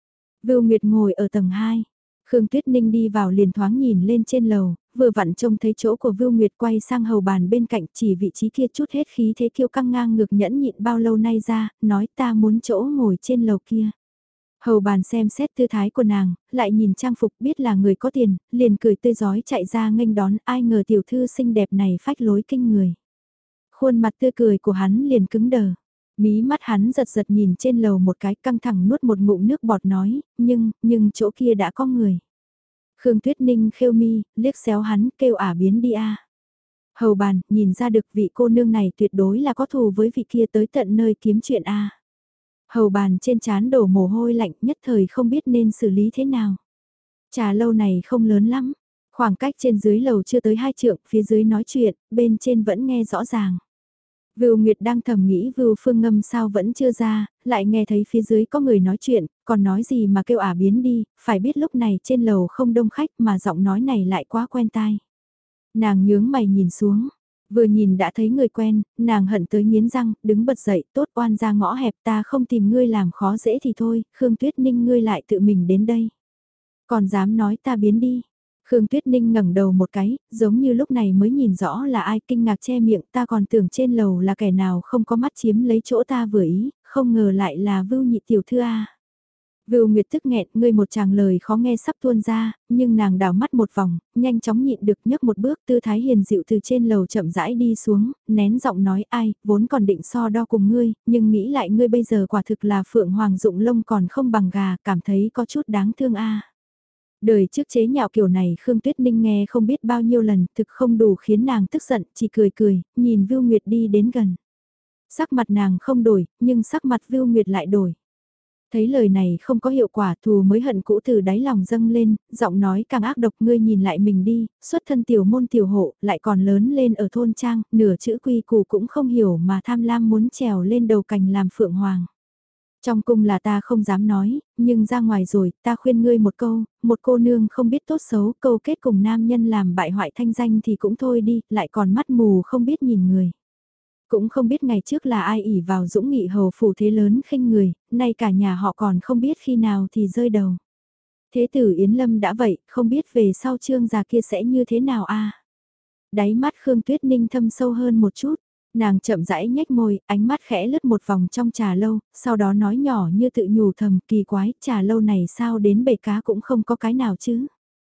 Vưu Nguyệt ngồi ở tầng 2. Khương Tuyết Ninh đi vào liền thoáng nhìn lên trên lầu, vừa vặn trông thấy chỗ của Vưu Nguyệt quay sang hầu bàn bên cạnh, chỉ vị trí kia chút hết khí thế kiêu căng ngang ngược nhẫn nhịn bao lâu nay ra, nói ta muốn chỗ ngồi trên lầu kia. Hầu bàn xem xét tư thái của nàng, lại nhìn trang phục biết là người có tiền, liền cười tươi giói chạy ra nghênh đón, ai ngờ tiểu thư xinh đẹp này phách lối kinh người. Khuôn mặt tươi cười của hắn liền cứng đờ. Mí mắt hắn giật giật nhìn trên lầu một cái căng thẳng nuốt một ngụm nước bọt nói, nhưng chỗ kia đã có người. Khương Tuyết Ninh khêu mi, liếc xéo hắn kêu biến đi a. Hầu bàn, nhìn ra được vị cô nương này tuyệt đối là có thù với vị kia tới tận nơi kiếm chuyện a. Hầu bàn trên trán đổ mồ hôi lạnh nhất thời không biết nên xử lý thế nào. Trà lâu này không lớn lắm, khoảng cách trên dưới lầu chưa tới 2 trượng, phía dưới nói chuyện, bên trên vẫn nghe rõ ràng. Vưu Nguyệt đang thầm nghĩ Vưu Phương Ngâm sao vẫn chưa ra, lại nghe thấy phía dưới có người nói chuyện, còn nói gì mà kêu biến đi, phải biết lúc này trên lầu không đông khách mà giọng nói này lại quá quen tai. Nàng nhướng mày nhìn xuống, vừa nhìn đã thấy người quen, nàng hận tới nghiến răng, đứng bật dậy, tốt oan ra ngõ hẹp ta không tìm ngươi làm khó dễ thì thôi, Khương Tuyết Ninh ngươi lại tự mình đến đây. Còn dám nói ta biến đi. Khương Tuyết Ninh ngẩng đầu một cái, giống như lúc này mới nhìn rõ là ai kinh ngạc che miệng ta còn tưởng trên lầu là kẻ nào không có mắt chiếm lấy chỗ ta vừa ý, không ngờ lại là Vưu nhị tiểu thư a. Vưu Nguyệt tức nghẹn, ngươi một tràng lời khó nghe sắp tuôn ra, nhưng nàng đảo mắt một vòng, nhanh chóng nhịn được nhấc một bước tư thái hiền dịu từ trên lầu chậm rãi đi xuống, nén giọng nói ai, vốn còn định so đo cùng ngươi, nhưng nghĩ lại ngươi bây giờ quả thực là phượng hoàng dụng lông còn không bằng gà, cảm thấy có chút đáng thương a. Đời trước chế nhạo kiểu này Khương Tuyết Ninh nghe không biết bao nhiêu lần, thực không đủ khiến nàng tức giận, chỉ cười cười, nhìn Vưu Nguyệt đi đến gần. Sắc mặt nàng không đổi, nhưng sắc mặt Vưu Nguyệt lại đổi. Thấy lời này không có hiệu quả, thù mới hận cũ từ đáy lòng dâng lên, giọng nói càng ác độc, ngươi nhìn lại mình đi, xuất thân tiểu môn tiểu hộ, lại còn lớn lên ở thôn trang, nửa chữ quy củ cũng không hiểu mà tham lam muốn trèo lên đầu cành làm phượng hoàng. Trong cung là ta không dám nói, nhưng ra ngoài rồi, ta khuyên ngươi một câu, một cô nương không biết tốt xấu, câu kết cùng nam nhân làm bại hoại thanh danh thì cũng thôi đi, lại còn mắt mù không biết nhìn người. Cũng không biết ngày trước là ai ỉ vào dũng nghị hầu phủ thế lớn khinh người, nay cả nhà họ còn không biết khi nào thì rơi đầu. Thế tử Yến Lâm đã vậy, không biết về sau trương già kia sẽ như thế nào a. Đáy mắt Khương Tuyết Ninh thâm sâu hơn một chút. Nàng chậm rãi nhếch môi, ánh mắt khẽ lướt một vòng trong trà lâu, sau đó nói nhỏ như tự nhủ thầm kỳ quái, trà lâu này sao đến bể cá cũng không có cái nào chứ.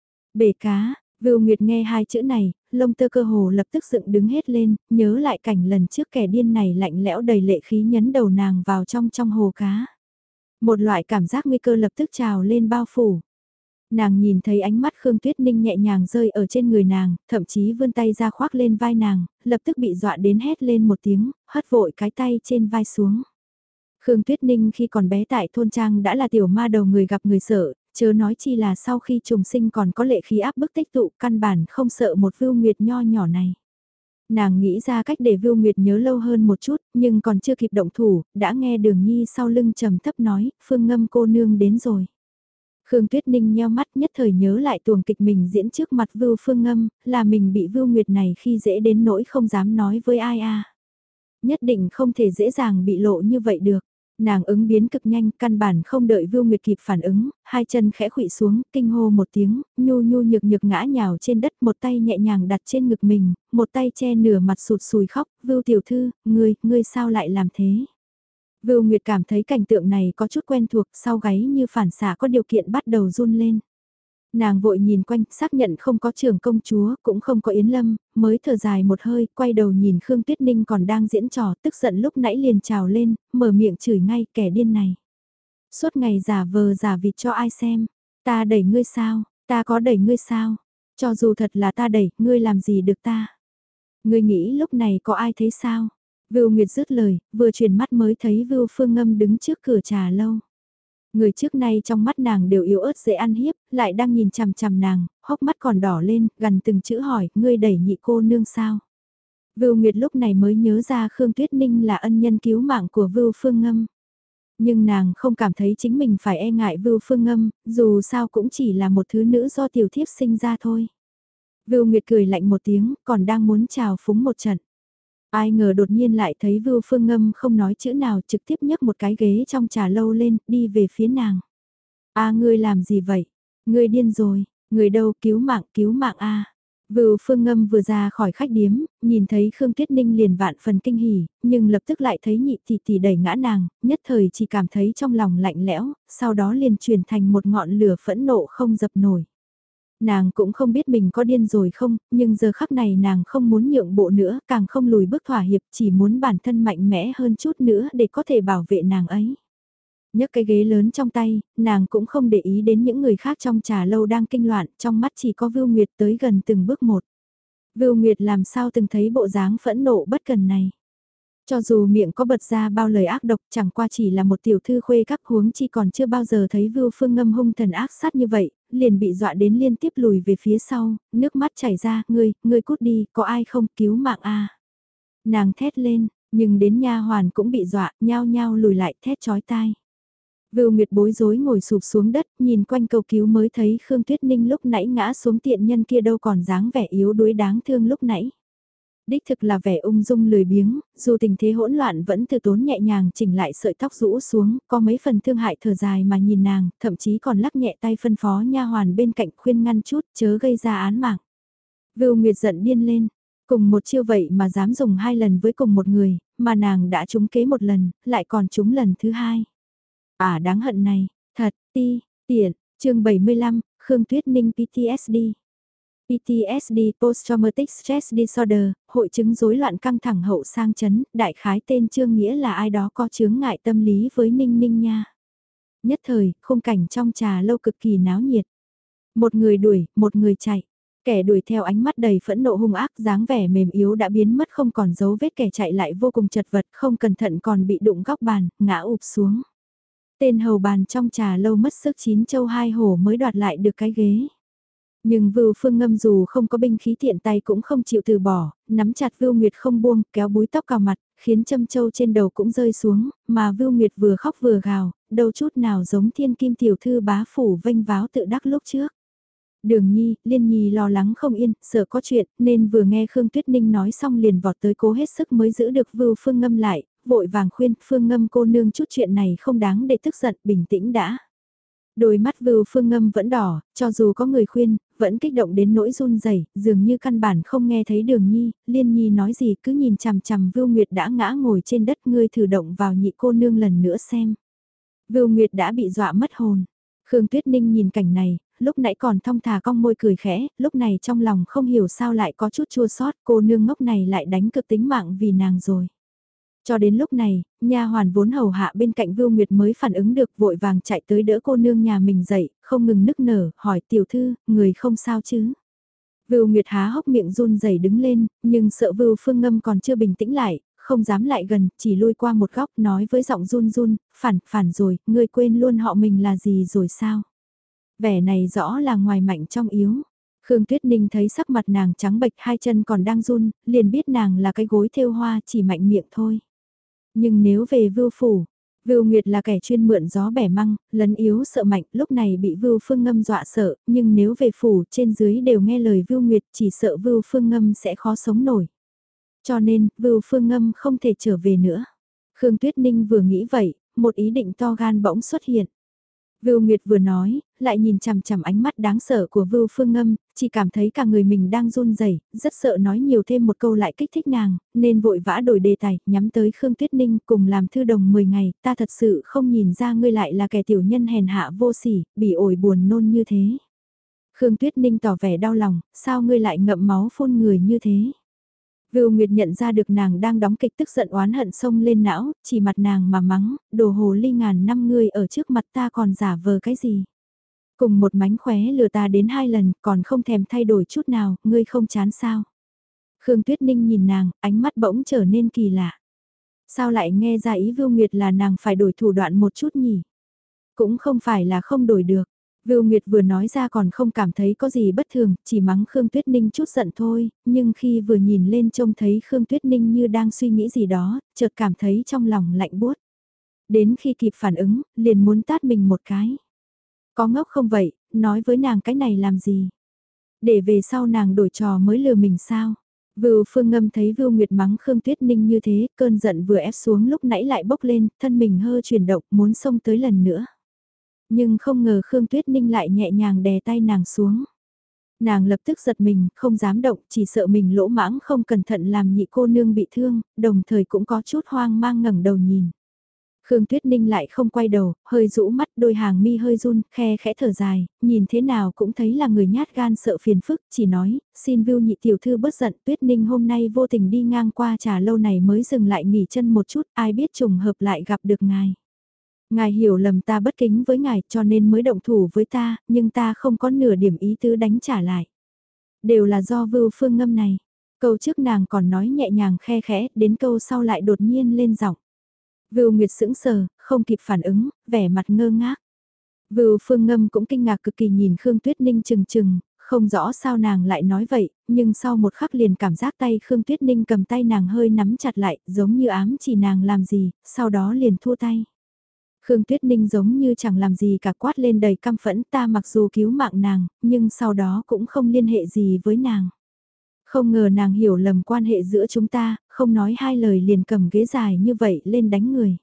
Bể cá, Vưu Nguyệt nghe hai chữ này, lông tơ cơ hồ lập tức dựng đứng hết lên, nhớ lại cảnh lần trước kẻ điên này lạnh lẽo đầy lệ khí nhấn đầu nàng vào trong hồ cá. Một loại cảm giác nguy cơ lập tức trào lên bao phủ. Nàng nhìn thấy ánh mắt Khương Tuyết Ninh nhẹ nhàng rơi ở trên người nàng, thậm chí vươn tay ra khoác lên vai nàng, lập tức bị dọa đến hét lên một tiếng, hất vội cái tay trên vai xuống. Khương Tuyết Ninh khi còn bé tại thôn trang đã là tiểu ma đầu người gặp người sợ, chớ nói chi là sau khi trùng sinh còn có lệ khí áp bức tích tụ căn bản không sợ một Vưu Nguyệt nho nhỏ này. Nàng nghĩ ra cách để Vưu Nguyệt nhớ lâu hơn một chút, nhưng còn chưa kịp động thủ, đã nghe Đường Nhi sau lưng trầm thấp nói, Phương Ngâm cô nương đến rồi. Khương Tuyết Ninh nheo mắt nhất thời nhớ lại tuồng kịch mình diễn trước mặt Vưu Phương Ngâm, là mình bị Vưu Nguyệt này khi dễ đến nỗi không dám nói với ai a. Nhất định không thể dễ dàng bị lộ như vậy được. Nàng ứng biến cực nhanh, căn bản không đợi Vưu Nguyệt kịp phản ứng, hai chân khẽ khuỵu xuống, kinh hô một tiếng, nhu nhu nhược nhược ngã nhào trên đất, một tay nhẹ nhàng đặt trên ngực mình, một tay che nửa mặt sụt sùi khóc, Vưu tiểu thư, ngươi sao lại làm thế? Vưu Nguyệt cảm thấy cảnh tượng này có chút quen thuộc, sau gáy như phản xạ có điều kiện bắt đầu run lên. Nàng vội nhìn quanh, xác nhận không có trưởng công chúa, cũng không có Yến Lâm, mới thở dài một hơi, quay đầu nhìn Khương Tuyết Ninh còn đang diễn trò, tức giận lúc nãy liền trào lên, mở miệng chửi ngay kẻ điên này. Suốt ngày giả vờ giả vịt cho ai xem, ta đẩy ngươi sao, ta có đẩy ngươi sao, cho dù thật là ta đẩy, ngươi làm gì được ta. Ngươi nghĩ lúc này có ai thấy sao? Vưu Nguyệt dứt lời, vừa chuyển mắt mới thấy Vưu Phương Ngâm đứng trước cửa trà lâu. Người trước nay trong mắt nàng đều yếu ớt dễ ăn hiếp, lại đang nhìn chằm chằm nàng, hốc mắt còn đỏ lên, gần từng chữ hỏi, ngươi đẩy nhị cô nương sao? Vưu Nguyệt lúc này mới nhớ ra Khương Tuyết Ninh là ân nhân cứu mạng của Vưu Phương Ngâm. Nhưng nàng không cảm thấy chính mình phải e ngại Vưu Phương Ngâm, dù sao cũng chỉ là một thứ nữ do tiểu thiếp sinh ra thôi. Vưu Nguyệt cười lạnh một tiếng, còn đang muốn chào phúng một trận. Ai ngờ đột nhiên lại thấy Vưu Phương Ngâm không nói chữ nào, trực tiếp nhấc một cái ghế trong trà lâu lên, đi về phía nàng. A ngươi làm gì vậy? Ngươi điên rồi, người đâu, cứu mạng a. Vưu Phương Ngâm vừa ra khỏi khách điếm, nhìn thấy Khương Tuyết Ninh liền vạn phần kinh hỉ, nhưng lập tức lại thấy nhị tỷ tỷ đẩy ngã nàng, nhất thời chỉ cảm thấy trong lòng lạnh lẽo, sau đó liền chuyển thành một ngọn lửa phẫn nộ không dập nổi. Nàng cũng không biết mình có điên rồi không, nhưng giờ khắc này nàng không muốn nhượng bộ nữa, càng không lùi bước thỏa hiệp, chỉ muốn bản thân mạnh mẽ hơn chút nữa để có thể bảo vệ nàng ấy. Nhấc cái ghế lớn trong tay, nàng cũng không để ý đến những người khác trong trà lâu đang kinh loạn, trong mắt chỉ có Vưu Nguyệt tới gần từng bước một. Vưu Nguyệt làm sao từng thấy bộ dáng phẫn nộ bất cần này. Cho dù miệng có bật ra bao lời ác độc chẳng qua chỉ là một tiểu thư khuê các huống chi còn chưa bao giờ thấy Vưu Phương Ngâm hung thần ác sát như vậy, liền bị dọa đến liên tiếp lùi về phía sau, nước mắt chảy ra, ngươi cút đi, có ai không, cứu mạng a. Nàng thét lên, nhưng đến nha hoàn cũng bị dọa, nhao nhao lùi lại thét chói tai. Vưu Nguyệt bối rối ngồi sụp xuống đất, nhìn quanh cầu cứu mới thấy Khương Tuyết Ninh lúc nãy ngã xuống tiện nhân kia đâu còn dáng vẻ yếu đuối đáng thương lúc nãy. Đích thực là vẻ ung dung lười biếng, dù tình thế hỗn loạn vẫn từ tốn nhẹ nhàng chỉnh lại sợi tóc rũ xuống, có mấy phần thương hại thở dài mà nhìn nàng, thậm chí còn lắc nhẹ tay phân phó nha hoàn bên cạnh khuyên ngăn chút, chớ gây ra án mạng. Vưu Nguyệt giận điên lên, cùng một chiêu vậy mà dám dùng 2 lần với cùng một người, mà nàng đã trúng kế một lần, lại còn trúng lần thứ 2. Đáng hận này, thật, tiện, chương 75, Khương Tuyết Ninh PTSD. PTSD Post-Traumatic Stress Disorder, hội chứng rối loạn căng thẳng hậu sang chấn, đại khái tên chương nghĩa là ai đó có chướng ngại tâm lý với Ninh Ninh nha. Nhất thời, khung cảnh trong trà lâu cực kỳ náo nhiệt. Một người đuổi, một người chạy. Kẻ đuổi theo ánh mắt đầy phẫn nộ hung ác, dáng vẻ mềm yếu đã biến mất không còn dấu vết, kẻ chạy lại vô cùng chật vật, không cẩn thận còn bị đụng góc bàn, ngã ụp xuống. Tên hầu bàn trong trà lâu mất sức 9 châu 2 hổ mới đoạt lại được cái ghế. Nhưng Vưu Phương Ngâm dù không có binh khí tiện tay cũng không chịu từ bỏ, nắm chặt Vưu Nguyệt không buông, kéo búi tóc cào mặt, khiến châm châu trên đầu cũng rơi xuống, mà Vưu Nguyệt vừa khóc vừa gào, đâu chút nào giống thiên kim tiểu thư bá phủ vênh váo tự đắc lúc trước. Đường Nhi, Liên Nhi lo lắng không yên, sợ có chuyện, nên vừa nghe Khương Tuyết Ninh nói xong liền vọt tới cố hết sức mới giữ được Vưu Phương Ngâm lại, vội vàng khuyên Phương Ngâm cô nương chút chuyện này không đáng để tức giận, bình tĩnh đã. Đôi mắt Vưu Phương Ngâm vẫn đỏ, cho dù có người khuyên, vẫn kích động đến nỗi run rẩy, dường như căn bản không nghe thấy Đường Nhi, Liên Nhi nói gì cứ nhìn chằm chằm Vưu Nguyệt đã ngã ngồi trên đất, ngươi thử động vào nhị cô nương lần nữa xem. Vưu Nguyệt đã bị dọa mất hồn. Khương Tuyết Ninh nhìn cảnh này, lúc nãy còn thong thả cong môi cười khẽ, lúc này trong lòng không hiểu sao lại có chút chua xót, cô nương ngốc này lại đánh cực tính mạng vì nàng rồi. Cho đến lúc này, nha hoàn vốn hầu hạ bên cạnh Vưu Nguyệt mới phản ứng được, vội vàng chạy tới đỡ cô nương nhà mình dậy, không ngừng nức nở, hỏi tiểu thư, người không sao chứ? Vưu Nguyệt há hốc miệng run rẩy đứng lên, nhưng sợ Vưu Phương Ngâm còn chưa bình tĩnh lại, không dám lại gần, chỉ lui qua một góc nói với giọng run run, phản rồi, ngươi quên luôn họ mình là gì rồi sao? Vẻ này rõ là ngoài mạnh trong yếu. Khương Tuyết Ninh thấy sắc mặt nàng trắng bệch, hai chân còn đang run, liền biết nàng là cái gối thêu hoa, chỉ mạnh miệng thôi. Nhưng nếu về Vưu phủ, Vưu Nguyệt là kẻ chuyên mượn gió bẻ măng, lấn yếu sợ mạnh, lúc này bị Vưu Phương Ngâm dọa sợ, nhưng nếu về phủ, trên dưới đều nghe lời Vưu Nguyệt, chỉ sợ Vưu Phương Ngâm sẽ khó sống nổi. Cho nên, Vưu Phương Ngâm không thể trở về nữa. Khương Tuyết Ninh vừa nghĩ vậy, một ý định to gan bỗng xuất hiện. Vưu Nguyệt vừa nói, lại nhìn chằm chằm ánh mắt đáng sợ của Vưu Phương Ngâm, chỉ cảm thấy cả người mình đang run rẩy, rất sợ nói nhiều thêm một câu lại kích thích nàng, nên vội vã đổi đề tài, nhắm tới Khương Tuyết Ninh cùng làm thư đồng 10 ngày, ta thật sự không nhìn ra ngươi lại là kẻ tiểu nhân hèn hạ vô sỉ, bị ổi buồn nôn như thế. Khương Tuyết Ninh tỏ vẻ đau lòng, sao ngươi lại ngậm máu phun người như thế? Vưu Nguyệt nhận ra được nàng đang đóng kịch, tức giận oán hận xông lên não, chỉ mặt nàng mà mắng, đồ hồ ly ngàn năm ngươi ở trước mặt ta còn giả vờ cái gì. Cùng một mánh khóe lừa ta đến 2 lần, còn không thèm thay đổi chút nào, ngươi không chán sao. Khương Tuyết Ninh nhìn nàng, ánh mắt bỗng trở nên kỳ lạ. Sao lại nghe ra ý Vưu Nguyệt là nàng phải đổi thủ đoạn một chút nhỉ? Cũng không phải là không đổi được. Vưu Nguyệt vừa nói ra còn không cảm thấy có gì bất thường, chỉ mắng Khương Tuyết Ninh chút giận thôi, nhưng khi vừa nhìn lên trông thấy Khương Tuyết Ninh như đang suy nghĩ gì đó, chợt cảm thấy trong lòng lạnh buốt. Đến khi kịp phản ứng, liền muốn tát mình một cái. Có ngốc không vậy, nói với nàng cái này làm gì? Để về sau nàng đổi trò mới lừa mình sao? Vưu Phương Ngâm thấy Vưu Nguyệt mắng Khương Tuyết Ninh như thế, cơn giận vừa ép xuống lúc nãy lại bốc lên, thân mình hơi chuyển động muốn xông tới lần nữa. Nhưng không ngờ Khương Tuyết Ninh lại nhẹ nhàng đè tay nàng xuống. Nàng lập tức giật mình, không dám động, chỉ sợ mình lỗ mãng không cẩn thận làm nhị cô nương bị thương, đồng thời cũng có chút hoang mang ngẩng đầu nhìn. Khương Tuyết Ninh lại không quay đầu, hơi rũ mắt, đôi hàng mi hơi run, khe khẽ thở dài, nhìn thế nào cũng thấy là người nhát gan sợ phiền phức, chỉ nói, xin Vưu nhị tiểu thư bớt giận, Tuyết Ninh hôm nay vô tình đi ngang qua trà lâu này mới dừng lại nghỉ chân một chút, ai biết trùng hợp lại gặp được ngài. Ngài hiểu lầm ta bất kính với ngài cho nên mới động thủ với ta, nhưng ta không có nửa điểm ý tứ đánh trả lại. Đều là do Vưu Phương Ngâm này. Câu trước nàng còn nói nhẹ nhàng khe khẽ, đến câu sau lại đột nhiên lên giọng. Vưu Nguyệt sững sờ, không kịp phản ứng, vẻ mặt ngơ ngác. Vưu Phương Ngâm cũng kinh ngạc cực kỳ nhìn Khương Tuyết Ninh chừng chừng, không rõ sao nàng lại nói vậy, nhưng sau một khắc liền cảm giác tay Khương Tuyết Ninh cầm tay nàng hơi nắm chặt lại, giống như ám chỉ nàng làm gì, sau đó liền thua tay. Khương Tuyết Ninh giống như chẳng làm gì cả quát lên đầy căm phẫn, ta mặc dù cứu mạng nàng, nhưng sau đó cũng không liên hệ gì với nàng. Không ngờ nàng hiểu lầm quan hệ giữa chúng ta, không nói hai lời liền cầm ghế dài như vậy lên đánh người.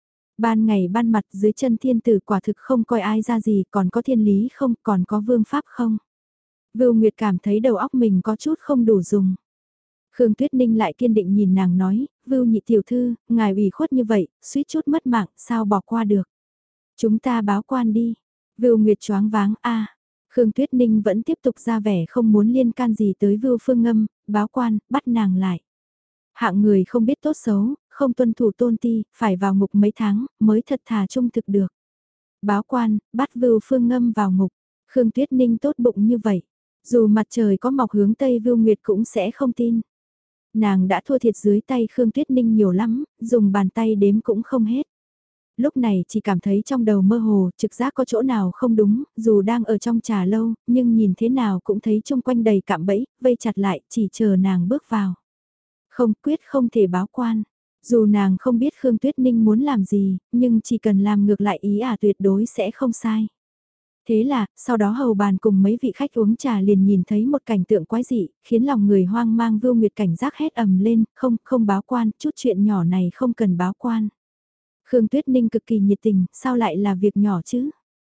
Ban ngày ban mặt dưới chân thiên tử quả thực không coi ai ra gì, còn có thiên lý không, còn có vương pháp không. Vưu Nguyệt cảm thấy đầu óc mình có chút không đủ dùng. Khương Tuyết Ninh lại kiên định nhìn nàng nói, Vưu nhị tiểu thư, ngài ủy khuất như vậy, suýt chút mất mạng, sao bỏ qua được. Chúng ta báo quan đi. Vưu Nguyệt choáng váng a. Khương Tuyết Ninh vẫn tiếp tục ra vẻ không muốn liên can gì tới Vưu Phương Ngâm, báo quan, bắt nàng lại. Hạng người không biết tốt xấu, không tuân thủ tôn ti, phải vào ngục mấy tháng, mới thật thà trung thực được. Báo quan, bắt Vưu Phương Ngâm vào ngục. Khương Tuyết Ninh tốt bụng như vậy. Dù mặt trời có mọc hướng Tây Vưu Nguyệt cũng sẽ không tin. Nàng đã thua thiệt dưới tay Khương Tuyết Ninh nhiều lắm, dùng bàn tay đếm cũng không hết. Lúc này chỉ cảm thấy trong đầu mơ hồ, trực giác có chỗ nào không đúng, dù đang ở trong trà lâu, nhưng nhìn thế nào cũng thấy chung quanh đầy cạm bẫy, vây chặt lại, chỉ chờ nàng bước vào. Không quyết không thể báo quan. Dù nàng không biết Khương Tuyết Ninh muốn làm gì, nhưng chỉ cần làm ngược lại ý tuyệt đối sẽ không sai. Thế là, sau đó hầu bàn cùng mấy vị khách uống trà liền nhìn thấy một cảnh tượng quái dị, khiến lòng người hoang mang. Vưu Nguyệt cảnh giác hét ầm lên, không báo quan, chút chuyện nhỏ này không cần báo quan. Khương Tuyết Ninh cực kỳ nhiệt tình, sao lại là việc nhỏ chứ?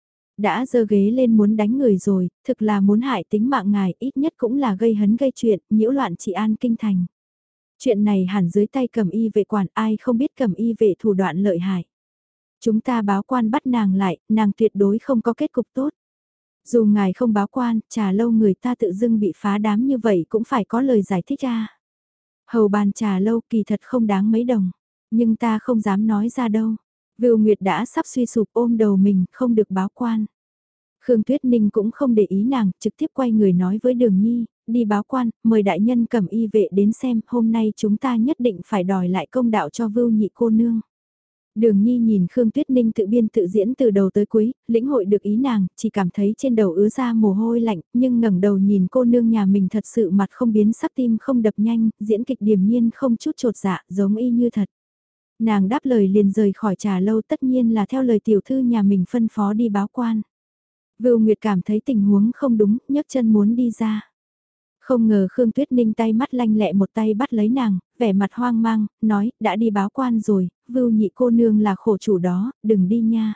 Đã giơ ghế lên muốn đánh người rồi, thực là muốn hại tính mạng ngài, ít nhất cũng là gây hấn gây chuyện, nhiễu loạn trị an kinh thành. Chuyện này hẳn dưới tay Cẩm Y vệ quản, ai không biết Cẩm Y vệ thủ đoạn lợi hại. Chúng ta báo quan bắt nàng lại, nàng tuyệt đối không có kết cục tốt. Dù ngài không báo quan, trà lâu người ta tự dưng bị phá đám như vậy cũng phải có lời giải thích ra. Hầu bàn trà lâu kỳ thật không đáng mấy đồng, nhưng ta không dám nói ra đâu. Vưu Nguyệt đã sắp suy sụp ôm đầu mình, không được báo quan. Khương Tuyết Ninh cũng không để ý nàng, trực tiếp quay người nói với Đường Nhi, đi báo quan, mời đại nhân Cẩm Y vệ đến xem, hôm nay chúng ta nhất định phải đòi lại công đạo cho Vưu nhị cô nương. Đường Nhi nhìn Khương Tuyết Ninh tự biên tự diễn từ đầu tới cuối, lĩnh hội được ý nàng, chỉ cảm thấy trên đầu ứa ra mồ hôi lạnh, nhưng ngẩng đầu nhìn cô nương nhà mình thật sự mặt không biến sắc tim không đập nhanh, diễn kịch điềm nhiên không chút trột dạ, giống y như thật. Nàng đáp lời liền rời khỏi trà lâu, tất nhiên là theo lời tiểu thư nhà mình phân phó đi báo quan. Vưu Nguyệt cảm thấy tình huống không đúng, nhấc chân muốn đi ra. Không ngờ Khương Tuyết Ninh tay mắt lanh lẹ một tay bắt lấy nàng, vẻ mặt hoang mang, nói, đã đi báo quan rồi, Vưu nhị cô nương là khổ chủ đó, đừng đi nha.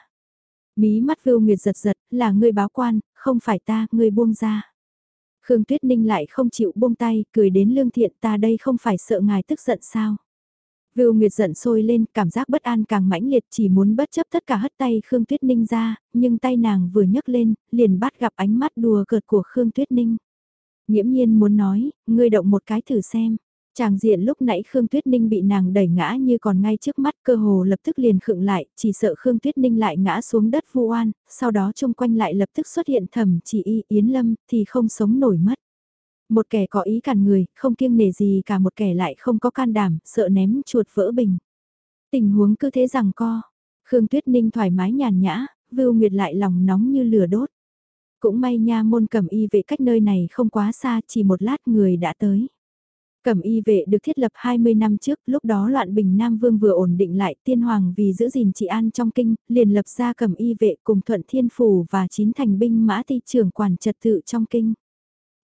Mí mắt Vưu Nguyệt giật giật, là ngươi báo quan, không phải ta, ngươi buông ra. Khương Tuyết Ninh lại không chịu buông tay, cười đến lương thiện, ta đây không phải sợ ngài tức giận sao. Vưu Nguyệt giận sôi lên, cảm giác bất an càng mãnh liệt, chỉ muốn bất chấp tất cả hất tay Khương Tuyết Ninh ra, nhưng tay nàng vừa nhấc lên, liền bắt gặp ánh mắt đùa cợt của Khương Tuyết Ninh. Nghiễm nhiên muốn nói, ngươi động một cái thử xem. Chàng diện lúc nãy Khương Tuyết Ninh bị nàng đẩy ngã như còn ngay trước mắt, cơ hồ lập tức liền khựng lại, chỉ sợ Khương Tuyết Ninh lại ngã xuống đất vu oan, sau đó chung quanh lại lập tức xuất hiện Thẩm Chỉ Y, Yến Lâm, thì không sống nổi mất. Một kẻ có ý cản người, không kiêng nể gì cả, một kẻ lại không có can đảm, sợ ném chuột vỡ bình. Tình huống cứ thế rằng co, Khương Tuyết Ninh thoải mái nhàn nhã, Vưu Nguyệt lại lòng nóng như lửa đốt. Cũng may nha, môn Cẩm Y vệ cách nơi này không quá xa, chỉ một lát người đã tới. Cẩm Y vệ được thiết lập 20 năm trước, lúc đó loạn bình Nam Vương vừa ổn định lại, tiên hoàng vì giữ gìn trị an trong kinh, liền lập ra Cẩm Y vệ cùng Thuận Thiên Phủ và 9 thành binh mã ti trưởng quản trật tự trong kinh.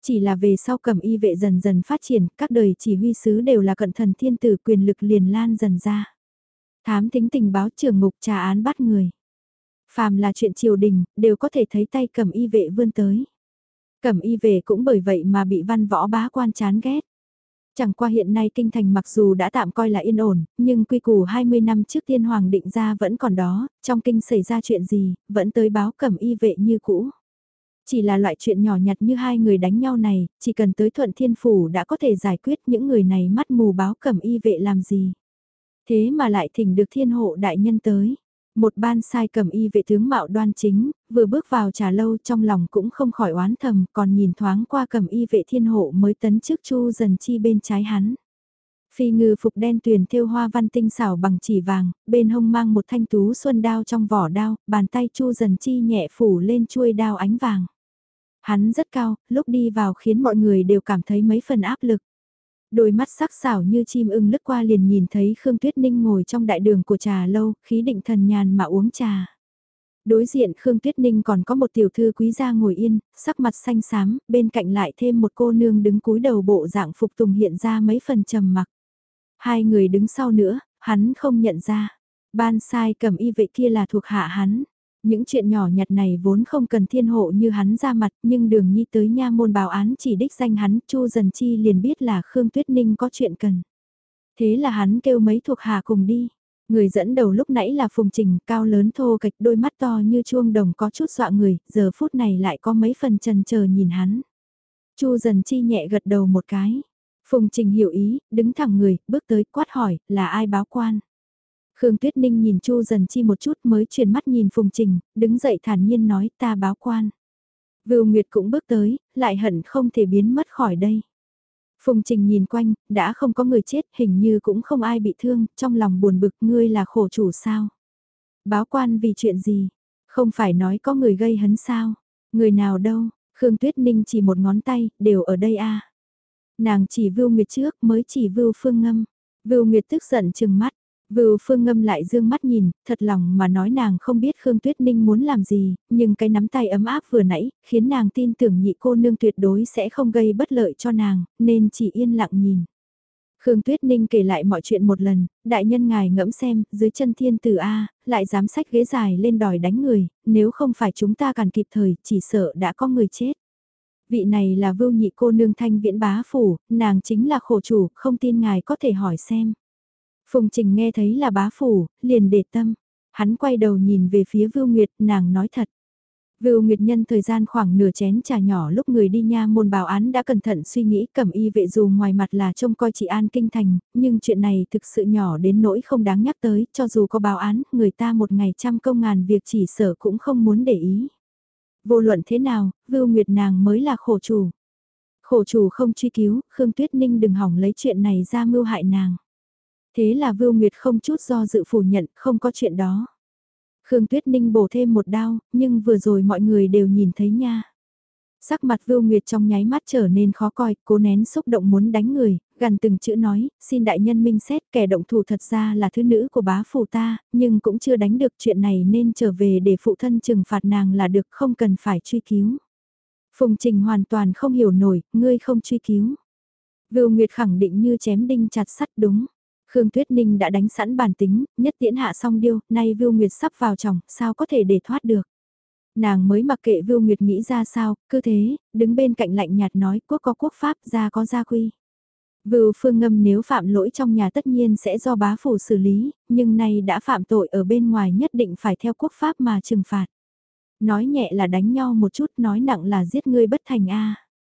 Chỉ là về sau Cẩm Y vệ dần dần phát triển, các đời chỉ huy sứ đều là cận thần thiên tử, quyền lực liền lan dần ra. Thám thính tình báo trưởng ngục trà án bắt người. Phàm là chuyện triều đình, đều có thể thấy tay Cẩm Y vệ vươn tới. Cẩm Y vệ cũng bởi vậy mà bị văn võ bá quan chán ghét. Chẳng qua hiện nay kinh thành mặc dù đã tạm coi là yên ổn, nhưng quy củ 20 năm trước tiên hoàng định ra vẫn còn đó, trong kinh xảy ra chuyện gì, vẫn tới báo Cẩm Y vệ như cũ. Chỉ là loại chuyện nhỏ nhặt như hai người đánh nhau này, chỉ cần tới Thuận Thiên Phủ đã có thể giải quyết, những người này mắt mù báo Cẩm Y vệ làm gì. Thế mà lại thỉnh được Thiên Hộ đại nhân tới. Một ban sai Cẩm Y vệ tướng mạo đoan chính, vừa bước vào trà lâu trong lòng cũng không khỏi oán thầm, còn nhìn thoáng qua Cẩm Y vệ Thiên Hộ mới tấn chức Chu Dần Chi bên trái hắn. Phi ngư phục đen tuyền thêu hoa văn tinh xảo bằng chỉ vàng, bên hông mang một thanh tú xuân đao trong vỏ đao, bàn tay Chu Dần Chi nhẹ phủ lên chuôi đao ánh vàng. Hắn rất cao, lúc đi vào khiến mọi người đều cảm thấy mấy phần áp lực. Đôi mắt sắc sảo như chim ưng lướt qua liền nhìn thấy Khương Tuyết Ninh ngồi trong đại đường của trà lâu, khí định thần nhàn mà uống trà. Đối diện Khương Tuyết Ninh còn có một tiểu thư quý gia ngồi yên, sắc mặt xanh xám, bên cạnh lại thêm một cô nương đứng cúi đầu bộ dạng phục tùng hiện ra mấy phần trầm mặc. Hai người đứng sau nữa, hắn không nhận ra. Ban sai Cẩm Y vệ kia là thuộc hạ hắn. Những chuyện nhỏ nhặt này vốn không cần Thiên Hộ như hắn ra mặt, nhưng Đường Nhi tới nha môn báo án chỉ đích danh hắn, Chu Dần Chi liền biết là Khương Tuyết Ninh có chuyện cần. Thế là hắn kêu mấy thuộc hạ cùng đi. Người dẫn đầu lúc nãy là Phùng Trình, cao lớn thô kệch, đôi mắt to như chuông đồng có chút dọa người, giờ phút này lại có mấy phần chần chờ nhìn hắn. Chu Dần Chi nhẹ gật đầu một cái. Phùng Trình hiểu ý, đứng thẳng người, bước tới quát hỏi, là ai báo quan? Khương Tuyết Ninh nhìn Chu Dần Chi một chút mới chuyển mắt nhìn Phùng Trình, đứng dậy thản nhiên nói ta báo quan. Vưu Nguyệt cũng bước tới, lại hận không thể biến mất khỏi đây. Phùng Trình nhìn quanh, đã không có người chết, hình như cũng không ai bị thương, trong lòng buồn bực ngươi là khổ chủ sao? Báo quan vì chuyện gì? Không phải nói có người gây hấn sao? Người nào đâu? Khương Tuyết Ninh chỉ một ngón tay, đều ở đây a. Nàng chỉ Vưu Nguyệt trước mới chỉ Vưu Phương Ngâm. Vưu Nguyệt tức giận chừng mắt. Vưu Phương Ngâm lại dương mắt nhìn, thật lòng mà nói nàng không biết Khương Tuyết Ninh muốn làm gì, nhưng cái nắm tay ấm áp vừa nãy, khiến nàng tin tưởng nhị cô nương tuyệt đối sẽ không gây bất lợi cho nàng, nên chỉ yên lặng nhìn. Khương Tuyết Ninh kể lại mọi chuyện một lần, đại nhân ngài ngẫm xem, dưới chân thiên tử A, lại dám xách ghế dài lên đòi đánh người, nếu không phải chúng ta càn kịp thời, chỉ sợ đã có người chết. Vị này là Vưu nhị cô nương Thanh Viễn bá phủ, nàng chính là khổ chủ, không tin ngài có thể hỏi xem. Phùng Trình nghe thấy là bá phủ, liền để tâm. Hắn quay đầu nhìn về phía Vưu Nguyệt, nàng nói thật. Vưu Nguyệt nhân thời gian khoảng nửa chén trà nhỏ lúc người đi nha môn báo án đã cẩn thận suy nghĩ Cẩm Y vệ dù ngoài mặt là trông coi trị an kinh thành, nhưng chuyện này thực sự nhỏ đến nỗi không đáng nhắc tới, cho dù có báo án, người ta một ngày trăm công ngàn việc chỉ sợ cũng không muốn để ý. Vô luận thế nào, Vưu Nguyệt nàng mới là khổ chủ. Khổ chủ không truy cứu, Khương Tuyết Ninh đừng hỏng lấy chuyện này ra mưu hại nàng. Thế là Vưu Nguyệt không chút do dự phủ nhận, không có chuyện đó. Khương Tuyết Ninh bổ thêm một đao, nhưng vừa rồi mọi người đều nhìn thấy nha. Sắc mặt Vưu Nguyệt trong nháy mắt trở nên khó coi, cố nén xúc động muốn đánh người, gần từng chữ nói, xin đại nhân minh xét kẻ động thủ thật ra là thứ nữ của bá phủ ta, nhưng cũng chưa đánh được chuyện này nên trở về để phụ thân trừng phạt nàng là được không cần phải truy cứu. Phùng Trình hoàn toàn không hiểu nổi, ngươi không truy cứu. Vưu Nguyệt khẳng định như chém đinh chặt sắt đúng. Khương Tuyết Ninh đã đánh sẵn bản tính, nhất tiễn hạ xong điêu, nay Vưu Nguyệt sắp vào chồng, sao có thể để thoát được. Nàng mới mặc kệ Vưu Nguyệt nghĩ ra sao, cứ thế, đứng bên cạnh lạnh nhạt nói quốc có quốc pháp, gia có gia quy. Vưu Phương Ngâm nếu phạm lỗi trong nhà tất nhiên sẽ do bá phủ xử lý, nhưng nay đã phạm tội ở bên ngoài nhất định phải theo quốc pháp mà trừng phạt. Nói nhẹ là đánh nhau một chút, nói nặng là giết ngươi bất thành a.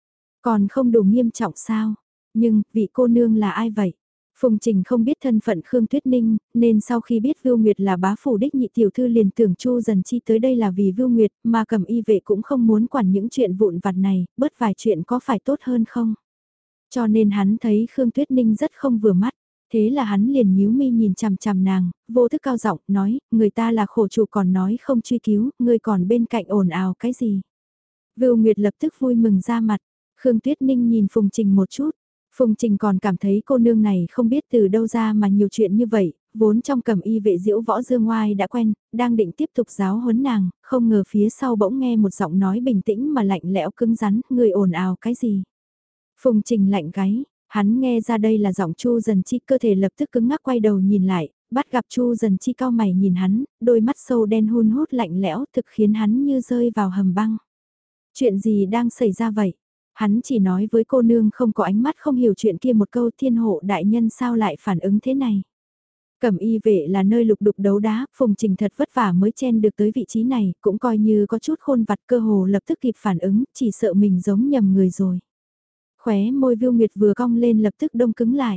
Còn không đủ nghiêm trọng sao? Nhưng, vị cô nương là ai vậy? Phùng Trình không biết thân phận Khương Tuyết Ninh, nên sau khi biết Vưu Nguyệt là bá phủ đích nhị tiểu thư liền tưởng Chu Dần Chi tới đây là vì Vưu Nguyệt, mà Cẩm Y vệ cũng không muốn quản những chuyện vụn vặt này, bớt vài chuyện có phải tốt hơn không? Cho nên hắn thấy Khương Tuyết Ninh rất không vừa mắt, thế là hắn liền nhíu mi nhìn chằm chằm nàng, vô thức cao giọng nói, người ta là khổ chủ còn nói không truy cứu, người còn bên cạnh ồn ào cái gì? Vưu Nguyệt lập tức vui mừng ra mặt, Khương Tuyết Ninh nhìn Phùng Trình một chút. Phùng Trình còn cảm thấy cô nương này không biết từ đâu ra mà nhiều chuyện như vậy, vốn trong cẩm y vệ diễu võ dương ngoai đã quen, đang định tiếp tục giáo huấn nàng, không ngờ phía sau bỗng nghe một giọng nói bình tĩnh mà lạnh lẽo cứng rắn, người ồn ào cái gì. Phùng Trình lạnh gáy, hắn nghe ra đây là giọng Chu Dần Chi, cơ thể lập tức cứng ngắc quay đầu nhìn lại, bắt gặp Chu Dần Chi cau mày nhìn hắn, đôi mắt sâu đen hun hút lạnh lẽo thực khiến hắn như rơi vào hầm băng. Chuyện gì đang xảy ra vậy? Hắn chỉ nói với cô nương không có ánh mắt không hiểu chuyện kia một câu, Thiên Hộ đại nhân sao lại phản ứng thế này. Cẩm y vệ là nơi lục đục đấu đá, Phùng Trình thật vất vả mới chen được tới vị trí này, cũng coi như có chút khôn vặt, cơ hồ lập tức kịp phản ứng, chỉ sợ mình giống nhầm người rồi. Khóe môi Viu Nguyệt vừa cong lên lập tức đông cứng lại.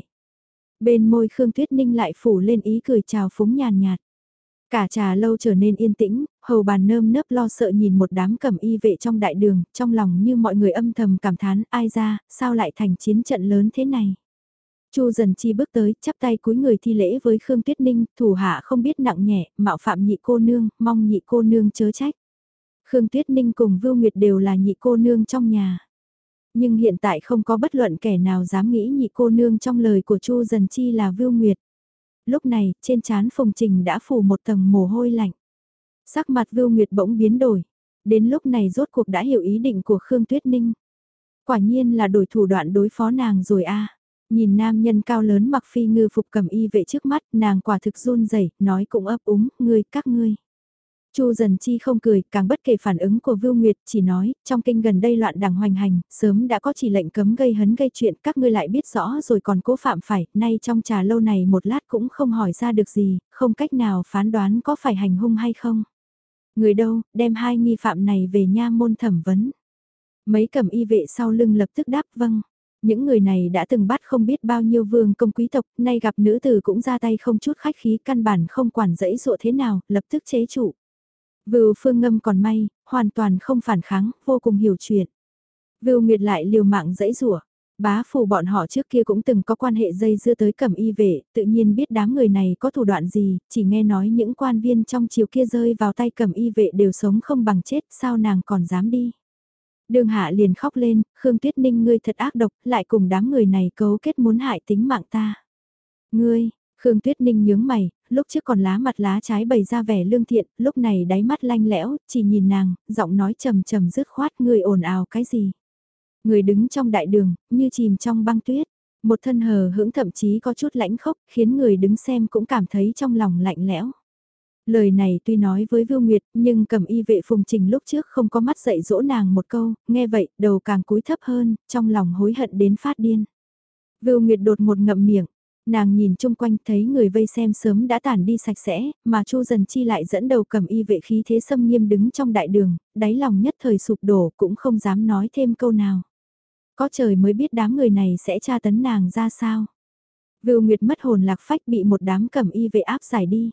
Bên môi Khương Tuyết Ninh lại phủ lên ý cười chào phúng nhàn nhạt. Cả trà lâu trở nên yên tĩnh, hầu bàn nơm nớp lo sợ nhìn một đám cẩm y vệ trong đại đường, trong lòng như mọi người âm thầm cảm thán, ai ra, sao lại thành chiến trận lớn thế này. Chu Dần Chi bước tới, chắp tay cúi người thi lễ với Khương Tuyết Ninh, thủ hạ không biết nặng nhẹ, mạo phạm nhị cô nương, mong nhị cô nương chớ trách. Khương Tuyết Ninh cùng Vưu Nguyệt đều là nhị cô nương trong nhà. Nhưng hiện tại không có bất luận kẻ nào dám nghĩ nhị cô nương trong lời của Chu Dần Chi là Vưu Nguyệt. Lúc này, trên trán Phùng Trình đã phủ một tầng mồ hôi lạnh. Sắc mặt Vưu Nguyệt bỗng biến đổi. Đến lúc này rốt cuộc đã hiểu ý định của Khương Tuyết Ninh. Quả nhiên là đổi thủ đoạn đối phó nàng rồi a. Nhìn nam nhân cao lớn mặc phi ngư phục cầm y vệ trước mắt, nàng quả thực run rẩy, nói cũng ấp úng, ngươi, các ngươi. Chu Dần Chi không cười, càng bất kể phản ứng của Vưu Nguyệt, chỉ nói, trong kinh gần đây loạn đảng hoành hành, sớm đã có chỉ lệnh cấm gây hấn gây chuyện, các ngươi lại biết rõ rồi còn cố phạm phải, nay trong trà lâu này một lát cũng không hỏi ra được gì, không cách nào phán đoán có phải hành hung hay không. Người đâu, đem hai nghi phạm này về nha môn thẩm vấn. Mấy cầm y vệ sau lưng lập tức đáp vâng. Những người này đã từng bắt không biết bao nhiêu vương công quý tộc, nay gặp nữ tử cũng ra tay không chút khách khí, căn bản không quản dẫy dụa thế nào, lập tức chế trụ. Vưu Phương Ngâm còn may, hoàn toàn không phản kháng, vô cùng hiểu chuyện. Vưu Nguyệt lại liều mạng dẫy rủa. Bá phủ bọn họ trước kia cũng từng có quan hệ dây dưa tới cẩm y vệ, tự nhiên biết đám người này có thủ đoạn gì, chỉ nghe nói những quan viên trong chiều kia rơi vào tay cẩm y vệ đều sống không bằng chết, sao nàng còn dám đi. Đường Hạ liền khóc lên, Khương Tuyết Ninh ngươi thật ác độc, lại cùng đám người này cấu kết muốn hại tính mạng ta. Ngươi, Khương Tuyết Ninh nhướng mày, lúc trước còn lá mặt lá trái bày ra vẻ lương thiện, lúc này đáy mắt lanh lẽo, chỉ nhìn nàng, giọng nói trầm trầm dứt khoát, ngươi ồn ào cái gì. Người đứng trong đại đường, như chìm trong băng tuyết, một thân hờ hững thậm chí có chút lãnh khốc, khiến người đứng xem cũng cảm thấy trong lòng lạnh lẽo. Lời này tuy nói với Vưu Nguyệt, nhưng cầm y vệ Phùng Trình lúc trước không có mắt dạy dỗ nàng một câu, nghe vậy, đầu càng cúi thấp hơn, trong lòng hối hận đến phát điên. Vưu Nguyệt đột một ngậm miệng, nàng nhìn chung quanh thấy người vây xem sớm đã tản đi sạch sẽ, mà Chu Dần Chi lại dẫn đầu cầm y vệ khí thế xâm nghiêm đứng trong đại đường, đáy lòng nhất thời sụp đổ cũng không dám nói thêm câu nào. Có trời mới biết đám người này sẽ tra tấn nàng ra sao. Vưu Nguyệt mất hồn lạc phách bị một đám cầm y vệ áp giải đi.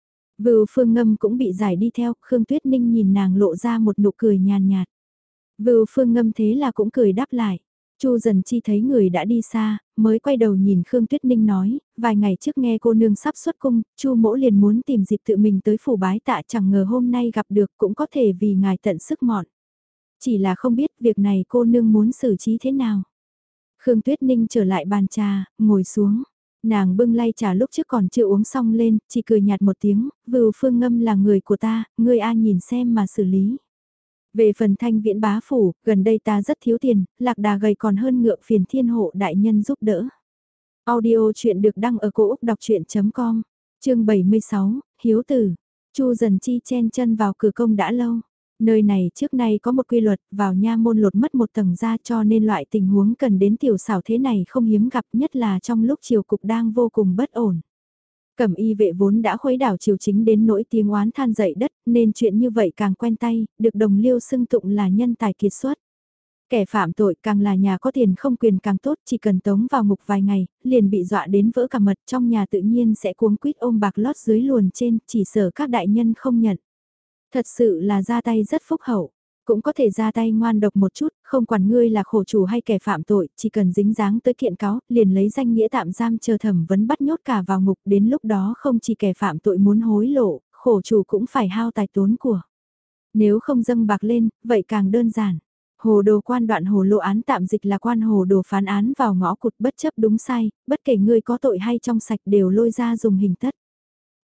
Vưu Phương Ngâm cũng bị giải đi theo, Khương Tuyết Ninh nhìn nàng lộ ra một nụ cười nhàn nhạt. Vưu Phương Ngâm thế là cũng cười đáp lại. Chu Dần Chi thấy người đã đi xa, mới quay đầu nhìn Khương Tuyết Ninh nói, vài ngày trước nghe cô nương sắp xuất cung, Chu mỗ liền muốn tìm dịp tự mình tới phủ bái tạ, chẳng ngờ hôm nay gặp được cũng có thể vì ngài tận sức mọn. Chỉ là không biết việc này cô nương muốn xử trí thế nào. Khương Tuyết Ninh trở lại bàn trà, ngồi xuống. Nàng bưng lay trà lúc trước còn chưa uống xong lên, chỉ cười nhạt một tiếng, Vưu Phương Ngâm là người của ta, ngươi a nhìn xem mà xử lý. Về phần Thanh Viễn bá phủ, gần đây ta rất thiếu tiền, lạc đà gầy còn hơn ngựa, phiền Thiên Hộ đại nhân giúp đỡ. Audio chuyện được đăng ở cổ Úc đọc chuyện.com, chương 76, Hiếu Tử. Chu Dần Chi chen chân vào cửa công đã lâu. Nơi này trước nay có một quy luật, vào nha môn lột mất một tầng ra, cho nên loại tình huống cần đến tiểu xảo thế này không hiếm gặp, nhất là trong lúc triều cục đang vô cùng bất ổn. Cẩm y vệ vốn đã khuấy đảo triều chính đến nỗi tiếng oán than dậy đất, nên chuyện như vậy càng quen tay, được đồng liêu xưng tụng là nhân tài kiệt xuất. Kẻ phạm tội càng là nhà có tiền không quyền càng tốt, chỉ cần tống vào ngục vài ngày, liền bị dọa đến vỡ cả mật, trong nhà tự nhiên sẽ cuống quýt ôm bạc lót dưới luồn trên, chỉ sợ các đại nhân không nhận. Thật sự là ra tay rất phúc hậu, cũng có thể ra tay ngoan độc một chút, không quản ngươi là khổ chủ hay kẻ phạm tội, chỉ cần dính dáng tới kiện cáo, liền lấy danh nghĩa tạm giam chờ thẩm vấn bắt nhốt cả vào ngục, đến lúc đó không chỉ kẻ phạm tội muốn hối lộ, khổ chủ cũng phải hao tài tốn của. Nếu không dâng bạc lên, vậy càng đơn giản. Hồ đồ quan đoạn hồ lô án tạm dịch là quan hồ đồ phán án vào ngõ cụt bất chấp đúng sai, bất kể ngươi có tội hay trong sạch đều lôi ra dùng hình tất.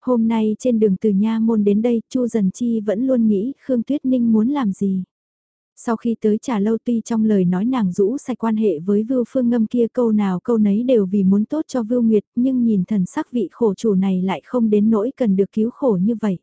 Hôm nay trên đường từ Nha Môn đến đây, Chu Dần Chi vẫn luôn nghĩ Khương Tuyết Ninh muốn làm gì. Sau khi tới trà lâu tuy trong lời nói nàng rũ sạch quan hệ với Vưu Phương Ngâm kia câu nào câu nấy đều vì muốn tốt cho Vưu Nguyệt, nhưng nhìn thần sắc vị khổ chủ này lại không đến nỗi cần được cứu khổ như vậy.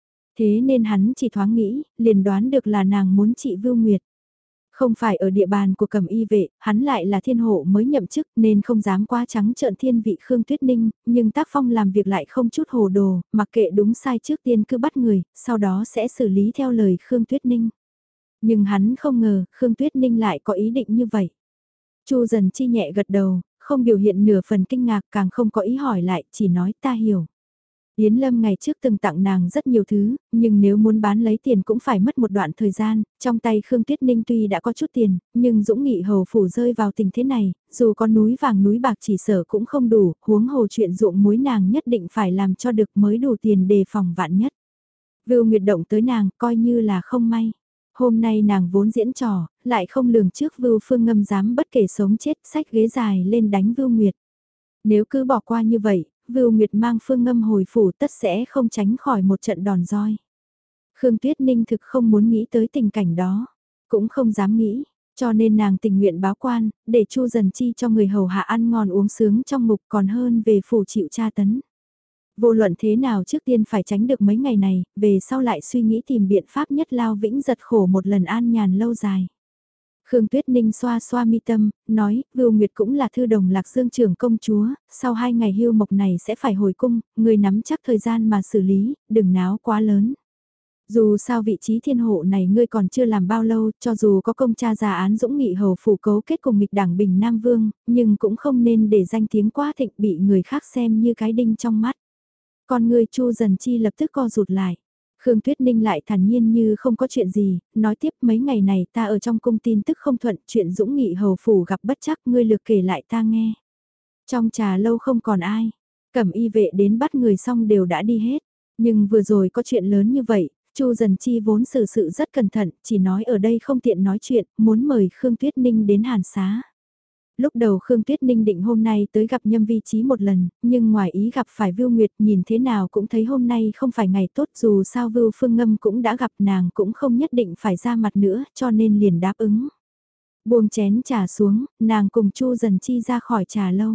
Thế nên hắn chỉ thoáng nghĩ, liền đoán được là nàng muốn trị Vưu Nguyệt. Không phải ở địa bàn của Cẩm Y vệ, hắn lại là thiên hộ mới nhậm chức nên không dám quá trắng trợn thiên vị Khương Tuyết Ninh, nhưng tác phong làm việc lại không chút hồ đồ, mặc kệ đúng sai trước tiên cứ bắt người, sau đó sẽ xử lý theo lời Khương Tuyết Ninh. Nhưng hắn không ngờ Khương Tuyết Ninh lại có ý định như vậy. Chu Dần Chi nhẹ gật đầu, không biểu hiện nửa phần kinh ngạc, càng không có ý hỏi lại, chỉ nói ta hiểu. Yến Lâm ngày trước từng tặng nàng rất nhiều thứ, nhưng nếu muốn bán lấy tiền cũng phải mất một đoạn thời gian, trong tay Khương Tuyết Ninh tuy đã có chút tiền, nhưng Dũng Nghị hầu phủ rơi vào tình thế này, dù có núi vàng núi bạc chỉ sở cũng không đủ, huống hồ chuyện ruộng muối nàng nhất định phải làm cho được mới đủ tiền đề phòng vạn nhất. Vưu Nguyệt động tới nàng coi như là không may. Hôm nay nàng vốn diễn trò, lại không lường trước Vưu Phương Ngâm dám bất kể sống chết xách ghế dài lên đánh Vưu Nguyệt. Nếu cứ bỏ qua như vậy, Vưu Nguyệt mang Phương Ngâm hồi phủ tất sẽ không tránh khỏi một trận đòn roi. Khương Tuyết Ninh thực không muốn nghĩ tới tình cảnh đó, cũng không dám nghĩ, cho nên nàng tình nguyện báo quan, để Chu Dần Chi cho người hầu hạ ăn ngon uống sướng trong ngục còn hơn về phủ chịu tra tấn. Vô luận thế nào trước tiên phải tránh được mấy ngày này, về sau lại suy nghĩ tìm biện pháp nhất lao vĩnh giật khổ một lần an nhàn lâu dài. Khương Tuyết Ninh xoa xoa mi tâm, nói, Vưu Nguyệt cũng là thư đồng Lạc Dương trưởng công chúa, sau 2 ngày hưu mộc này sẽ phải hồi cung, người nắm chắc thời gian mà xử lý, đừng náo quá lớn. Dù sao vị trí thiên hộ này ngươi còn chưa làm bao lâu, cho dù có công tra ra án Dũng Nghị hầu phủ cấu kết cùng nghịch đảng Bình Nam Vương, nhưng cũng không nên để danh tiếng quá thịnh bị người khác xem như cái đinh trong mắt. Con người Chu Dần Chi lập tức co rụt lại. Khương Tuyết Ninh lại thản nhiên như không có chuyện gì, nói tiếp mấy ngày này ta ở trong cung tin tức không thuận, chuyện Dũng Nghị hầu phủ gặp bất chắc, ngươi lược kể lại ta nghe. Trong trà lâu không còn ai, Cẩm Y vệ đến bắt người xong đều đã đi hết, nhưng vừa rồi có chuyện lớn như vậy, Chu Dần Chi vốn xử sự rất cẩn thận, chỉ nói ở đây không tiện nói chuyện, muốn mời Khương Tuyết Ninh đến Hàn Xá. Lúc đầu Khương Tuyết Ninh định hôm nay tới gặp Nhâm Vi Chí một lần, nhưng ngoài ý gặp phải Vưu Nguyệt nhìn thế nào cũng thấy hôm nay không phải ngày tốt, dù sao Vưu Phương Ngâm cũng đã gặp nàng cũng không nhất định phải ra mặt nữa cho nên liền đáp ứng. Buông chén trà xuống, nàng cùng Chu Dần Chi ra khỏi trà lâu.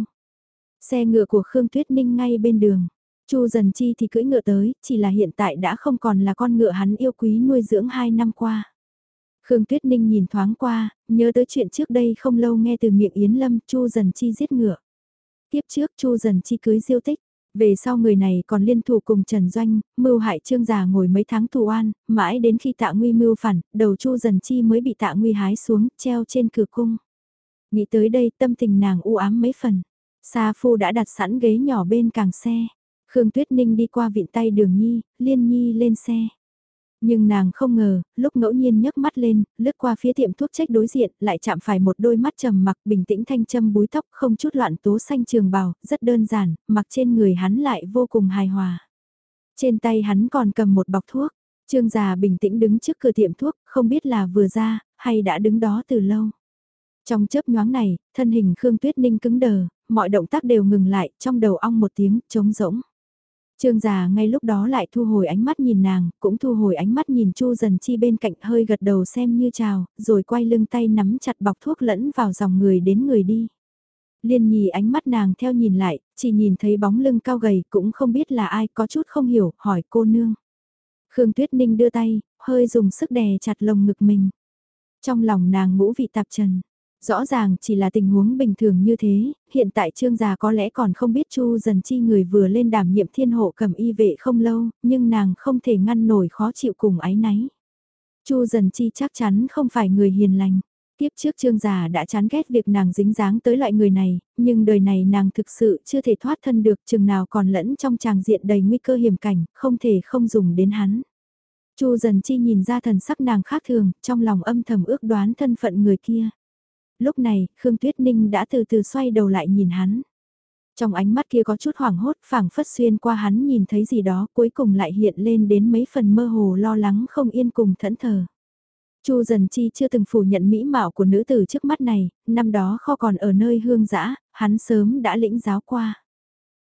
Xe ngựa của Khương Tuyết Ninh ngay bên đường. Chu Dần Chi thì cưỡi ngựa tới, chỉ là hiện tại đã không còn là con ngựa hắn yêu quý nuôi dưỡng 2 năm qua. Khương Tuyết Ninh nhìn thoáng qua, nhớ tới chuyện trước đây không lâu nghe từ miệng Yến Lâm, Chu Dần Chi giết ngựa. Tiếp trước Chu Dần Chi cưới Diêu Tích, về sau người này còn liên thủ cùng Trần Doanh, mưu hại Trương Già ngồi mấy tháng tù oan, mãi đến khi Tạ Nguy mưu phản, đầu Chu Dần Chi mới bị Tạ Nguy hái xuống, treo trên cửa cung. Nghĩ tới đây tâm tình nàng u ám mấy phần. Sa Phu đã đặt sẵn ghế nhỏ bên càng xe. Khương Tuyết Ninh đi qua vịn tay Đường Nhi, Liên Nhi lên xe. Nhưng nàng không ngờ, lúc ngẫu nhiên nhấc mắt lên, lướt qua phía tiệm thuốc trách đối diện, lại chạm phải một đôi mắt trầm mặc bình tĩnh thanh châm búi tóc không chút loạn tố xanh trường bào, rất đơn giản, mặc trên người hắn lại vô cùng hài hòa. Trên tay hắn còn cầm một bọc thuốc, Trương già bình tĩnh đứng trước cửa tiệm thuốc, không biết là vừa ra, hay đã đứng đó từ lâu. Trong chớp nhoáng này, thân hình Khương Tuyết Ninh cứng đờ, mọi động tác đều ngừng lại, trong đầu ong một tiếng, trống rỗng. Trương già ngay lúc đó lại thu hồi ánh mắt nhìn nàng, cũng thu hồi ánh mắt nhìn Chu Dần Chi bên cạnh hơi gật đầu xem như chào, rồi quay lưng tay nắm chặt bọc thuốc lẫn vào dòng người đến người đi. Liên Nhi ánh mắt nàng theo nhìn lại, chỉ nhìn thấy bóng lưng cao gầy cũng không biết là ai có chút không hiểu, hỏi cô nương. Khương Tuyết Ninh đưa tay, hơi dùng sức đè chặt lồng ngực mình. Trong lòng nàng ngũ vị tạp trần. Rõ ràng chỉ là tình huống bình thường như thế, hiện tại Trương già có lẽ còn không biết Chu Dần Chi người vừa lên đảm nhiệm thiên hộ Cẩm Y vệ không lâu, nhưng nàng không thể ngăn nổi khó chịu cùng áy náy. Chu Dần Chi chắc chắn không phải người hiền lành. Tiếp trước Trương già đã chán ghét việc nàng dính dáng tới loại người này, nhưng đời này nàng thực sự chưa thể thoát thân được chừng nào còn lẫn trong tràng diện đầy nguy cơ hiểm cảnh, không thể không dùng đến hắn. Chu Dần Chi nhìn ra thần sắc nàng khác thường, trong lòng âm thầm ước đoán thân phận người kia. Lúc này, Khương Tuyết Ninh đã từ từ xoay đầu lại nhìn hắn. Trong ánh mắt kia có chút hoảng hốt, phảng phất xuyên qua hắn nhìn thấy gì đó, cuối cùng lại hiện lên đến mấy phần mơ hồ lo lắng không yên cùng thẫn thờ. Chu Dần Chi chưa từng phủ nhận mỹ mạo của nữ tử trước mắt này, năm đó kho còn ở nơi hương dã, hắn sớm đã lĩnh giáo qua.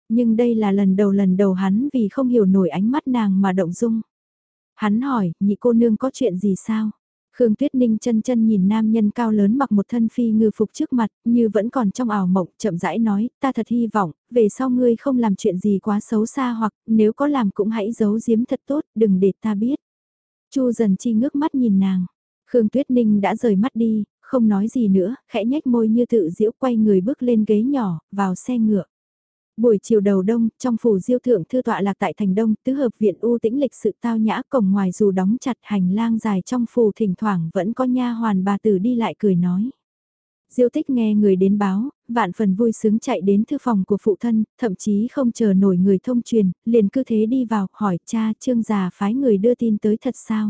Nhưng đây là lần đầu hắn vì không hiểu nổi ánh mắt nàng mà động dung. Hắn hỏi, nhị cô nương có chuyện gì sao? Khương Tuyết Ninh chân chân nhìn nam nhân cao lớn mặc một thân phi ngư phục trước mặt, như vẫn còn trong ảo mộng, chậm rãi nói, ta thật hy vọng, về sau ngươi không làm chuyện gì quá xấu xa hoặc, nếu có làm cũng hãy giấu giếm thật tốt, đừng để ta biết. Chu Dần Chi ngước mắt nhìn nàng. Khương Tuyết Ninh đã rời mắt đi, không nói gì nữa, khẽ nhếch môi như tự giễu quay người bước lên ghế nhỏ, vào xe ngựa. Buổi chiều đầu đông, trong phủ diêu thượng thư tọa lạc tại thành đông, tứ hợp viện u tĩnh lịch sự tao nhã, cổng ngoài dù đóng chặt, hành lang dài trong phủ thỉnh thoảng vẫn có nha hoàn bà tử đi lại cười nói. Diêu Tích nghe người đến báo, vạn phần vui sướng chạy đến thư phòng của phụ thân, thậm chí không chờ nổi người thông truyền, liền cứ thế đi vào, hỏi cha Trương già phái người đưa tin tới thật sao?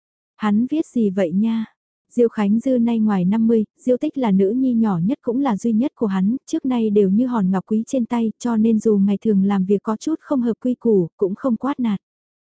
Hắn viết gì vậy nha? Diêu Khánh Dư nay ngoài 50, Diêu Tích là nữ nhi nhỏ nhất cũng là duy nhất của hắn, trước nay đều như hòn ngọc quý trên tay, cho nên dù ngày thường làm việc có chút không hợp quy củ, cũng không quát nạt.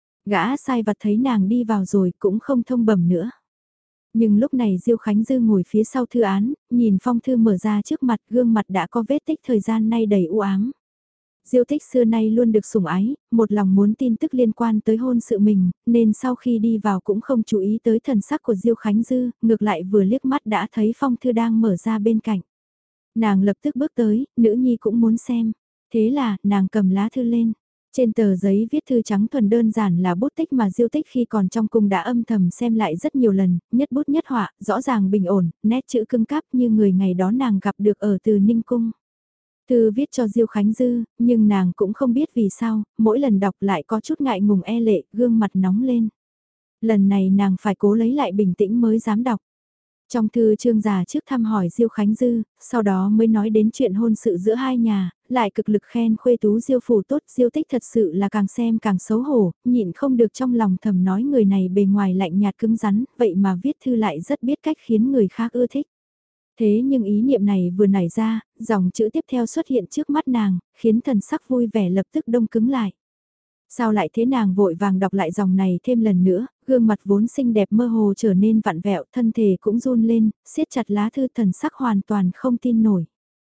Gã sai vặt thấy nàng đi vào rồi cũng không thông bẩm nữa. Nhưng lúc này Diêu Khánh Dư ngồi phía sau thư án, nhìn phong thư mở ra trước mặt, gương mặt đã có vết tích thời gian nay đầy u ám. Diêu Tích xưa nay luôn được sủng ái, một lòng muốn tin tức liên quan tới hôn sự mình, nên sau khi đi vào cũng không chú ý tới thần sắc của Diêu Khánh Dư, ngược lại vừa liếc mắt đã thấy phong thư đang mở ra bên cạnh. Nàng lập tức bước tới, nữ nhi cũng muốn xem. Thế là, nàng cầm lá thư lên. Trên tờ giấy viết thư trắng thuần đơn giản là bút tích mà Diêu Tích khi còn trong cung đã âm thầm xem lại rất nhiều lần, nhất bút nhất họa, rõ ràng bình ổn, nét chữ cưng cáp như người ngày đó nàng gặp được ở từ Ninh Cung. Thư viết cho Diêu Khánh Dư, nhưng nàng cũng không biết vì sao, mỗi lần đọc lại có chút ngại ngùng e lệ, gương mặt nóng lên. Lần này nàng phải cố lấy lại bình tĩnh mới dám đọc. Trong thư Trương già trước thăm hỏi Diêu Khánh Dư, sau đó mới nói đến chuyện hôn sự giữa hai nhà, lại cực lực khen khuê tú Diêu phủ tốt, Diêu Tích thật sự là càng xem càng xấu hổ, nhịn không được trong lòng thầm nói người này bề ngoài lạnh nhạt cứng rắn, vậy mà viết thư lại rất biết cách khiến người khác ưa thích. Thế nhưng ý niệm này vừa nảy ra, dòng chữ tiếp theo xuất hiện trước mắt nàng, khiến thần sắc vui vẻ lập tức đông cứng lại. Sao lại thế nàng vội vàng đọc lại dòng này thêm lần nữa, gương mặt vốn xinh đẹp mơ hồ trở nên vặn vẹo, thân thể cũng run lên, siết chặt lá thư thần sắc hoàn toàn không tin nổi.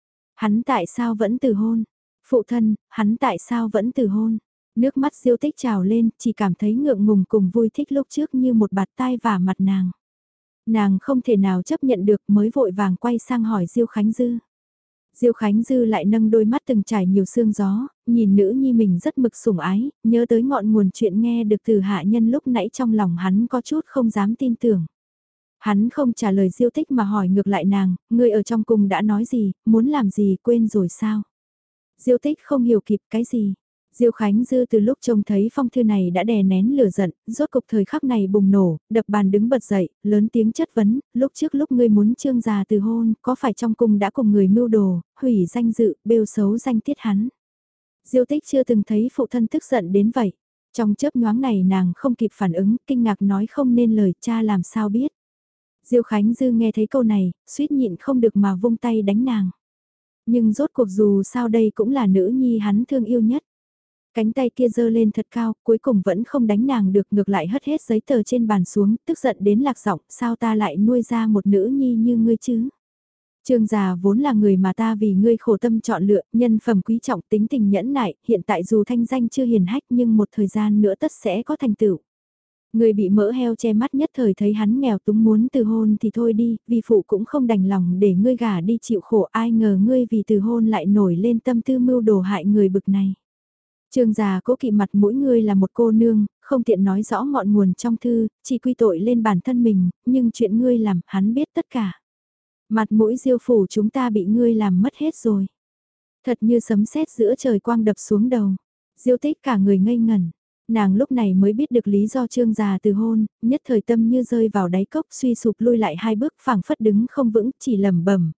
Hắn tại sao vẫn từ hôn? Phụ thân, hắn tại sao vẫn từ hôn? Nước mắt Diêu Tích trào lên, chỉ cảm thấy ngượng ngùng cùng vui thích lúc trước như một bạt tai vả mặt nàng. Nàng không thể nào chấp nhận được mới vội vàng quay sang hỏi Diêu Khánh Dư. Diêu Khánh Dư lại nâng đôi mắt từng trải nhiều sương gió, nhìn nữ nhi mình rất mực sủng ái, nhớ tới ngọn nguồn chuyện nghe được từ hạ nhân lúc nãy trong lòng hắn có chút không dám tin tưởng. Hắn không trả lời Diêu Tích mà hỏi ngược lại nàng, người ở trong cung đã nói gì, muốn làm gì quên rồi sao? Diêu Tích không hiểu kịp cái gì. Diêu Khánh Dư từ lúc trông thấy phong thư này đã đè nén lửa giận, rốt cục thời khắc này bùng nổ, đập bàn đứng bật dậy, lớn tiếng chất vấn, lúc trước lúc ngươi muốn Trương già từ hôn, có phải trong cung đã cùng người mưu đồ, hủy danh dự, bêu xấu danh tiết hắn. Diêu Tích chưa từng thấy phụ thân tức giận đến vậy. Trong chớp nhoáng này nàng không kịp phản ứng, kinh ngạc nói không nên lời, cha làm sao biết. Diêu Khánh Dư nghe thấy câu này, suýt nhịn không được mà vung tay đánh nàng. Nhưng rốt cuộc dù sao đây cũng là nữ nhi hắn thương yêu nhất. Cánh tay kia giơ lên thật cao, cuối cùng vẫn không đánh nàng được, ngược lại hất hết giấy tờ trên bàn xuống, tức giận đến lạc giọng, sao ta lại nuôi ra một nữ nhi như ngươi chứ? Trương già vốn là người mà ta vì ngươi khổ tâm chọn lựa, nhân phẩm quý trọng, tính tình nhẫn nại, hiện tại dù thanh danh chưa hiền hách nhưng một thời gian nữa tất sẽ có thành tựu. Người bị mỡ heo che mắt nhất thời thấy hắn nghèo túng muốn từ hôn thì thôi đi, vì phụ cũng không đành lòng để ngươi gả đi chịu khổ, ai ngờ ngươi vì từ hôn lại nổi lên tâm tư mưu đồ hại người bực này. Trương già cố kỵ mặt mũi ngươi là một cô nương, không tiện nói rõ ngọn nguồn trong thư, chỉ quy tội lên bản thân mình, nhưng chuyện ngươi làm, hắn biết tất cả. Mặt mũi Diêu phủ chúng ta bị ngươi làm mất hết rồi. Thật như sấm sét giữa trời quang đập xuống đầu. Diêu Tích cả người ngây ngẩn. Nàng lúc này mới biết được lý do Trương già từ hôn, nhất thời tâm như rơi vào đáy cốc, suy sụp lui lại hai bước, phảng phất đứng không vững, chỉ lẩm bẩm,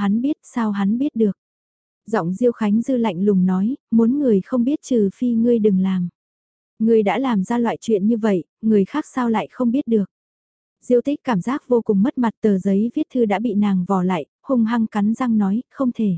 sao hắn biết được. Giọng Diêu Khánh Dư lạnh lùng nói, muốn người không biết trừ phi ngươi đừng làm. Ngươi đã làm ra loại chuyện như vậy, người khác sao lại không biết được. Diêu Tích cảm giác vô cùng mất mặt, tờ giấy viết thư đã bị nàng vò lại, hung hăng cắn răng nói, không thể.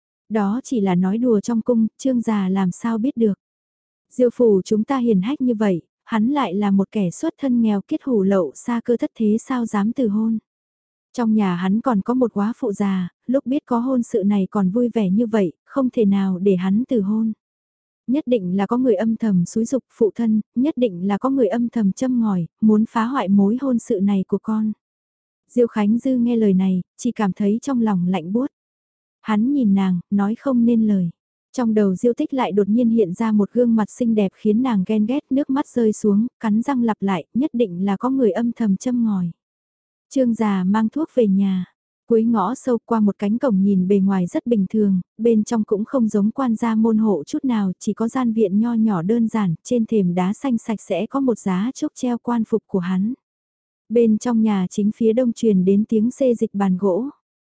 Đó chỉ là nói đùa trong cung, Trương già làm sao biết được. Diêu phủ chúng ta hiền hách như vậy, hắn lại là một kẻ xuất thân nghèo kiết hủ lậu xa cơ thất thế sao dám từ hôn. Trong nhà hắn còn có một góa phụ già, lúc biết có hôn sự này còn vui vẻ như vậy, không thể nào để hắn từ hôn. Nhất định là có người âm thầm xúi giục phụ thân, nhất định là có người âm thầm châm ngòi, muốn phá hoại mối hôn sự này của con. Diêu Khánh Dư nghe lời này, chỉ cảm thấy trong lòng lạnh buốt. Hắn nhìn nàng, nói không nên lời. Trong đầu Diêu Tích lại đột nhiên hiện ra một gương mặt xinh đẹp khiến nàng ghen ghét, nước mắt rơi xuống, cắn răng lặp lại, nhất định là có người âm thầm châm ngòi. Trương già mang thuốc về nhà. Cuối ngõ sâu qua một cánh cổng nhìn bề ngoài rất bình thường, bên trong cũng không giống quan gia môn hộ chút nào, chỉ có gian viện nho nhỏ đơn giản, trên thềm đá xanh sạch sẽ có một giá trúc treo quan phục của hắn. Bên trong nhà chính phía đông truyền đến tiếng xê dịch bàn gỗ.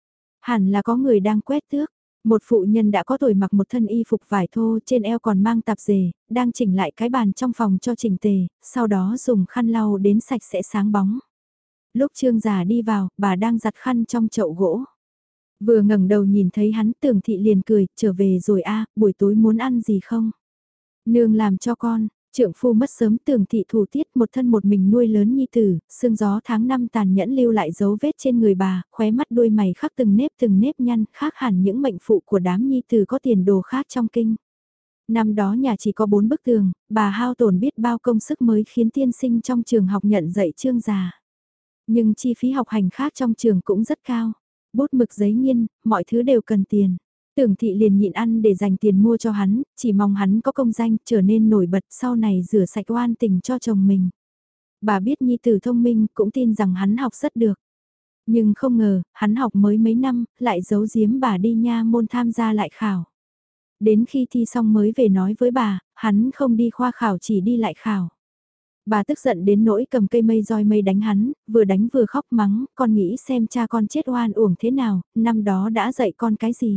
Hẳn là có người đang quét tước. Một phụ nhân đã có tuổi mặc một thân y phục vải thô, trên eo còn mang tạp dề, đang chỉnh lại cái bàn trong phòng cho chỉnh tề, sau đó dùng khăn lau đến sạch sẽ sáng bóng. Lúc Trương già đi vào, bà đang giặt khăn trong chậu gỗ. Vừa ngẩng đầu nhìn thấy hắn, Tưởng Thị liền cười, trở về rồi a, buổi tối muốn ăn gì không? Nương làm cho con. Trượng phu mất sớm, Tưởng Thị thủ tiết một thân một mình nuôi lớn nhi tử, sương gió tháng năm tàn nhẫn lưu lại dấu vết trên người bà, khóe mắt đuôi mày khắc từng nếp nhăn, khác hẳn những mệnh phụ của đám nhi tử có tiền đồ khác trong kinh. Năm đó nhà chỉ có 4 bức tường, bà hao tổn biết bao công sức mới khiến tiên sinh trong trường học nhận dạy Trương già. Nhưng chi phí học hành khác trong trường cũng rất cao. Bút mực giấy nghiên, mọi thứ đều cần tiền. Tưởng Thị liền nhịn ăn để dành tiền mua cho hắn, chỉ mong hắn có công danh trở nên nổi bật sau này rửa sạch oan tình cho chồng mình. Bà biết nhi tử thông minh cũng tin rằng hắn học rất được. Nhưng không ngờ, hắn học mới mấy năm, lại giấu giếm bà đi nha môn tham gia lại khảo. Đến khi thi xong mới về nói với bà, hắn không đi khoa khảo chỉ đi lại khảo. Bà tức giận đến nỗi cầm cây mây roi mây đánh hắn, vừa đánh vừa khóc mắng, con nghĩ xem cha con chết oan uổng thế nào, năm đó đã dạy con cái gì.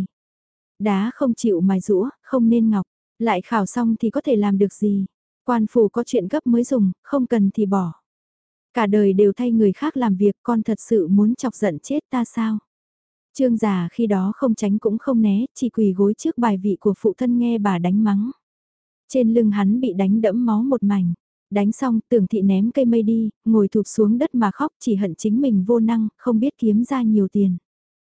Đá không chịu mài rũa, không nên ngọc, lại khảo xong thì có thể làm được gì. Quan phủ có chuyện gấp mới dùng, không cần thì bỏ. Cả đời đều thay người khác làm việc, con thật sự muốn chọc giận chết ta sao? Trương già khi đó không tránh cũng không né, chỉ quỳ gối trước bài vị của phụ thân nghe bà đánh mắng. Trên lưng hắn bị đánh đẫm máu một mảnh. Đánh xong, Tưởng Thị ném cây mây đi, ngồi thụp xuống đất mà khóc, chỉ hận chính mình vô năng, không biết kiếm ra nhiều tiền.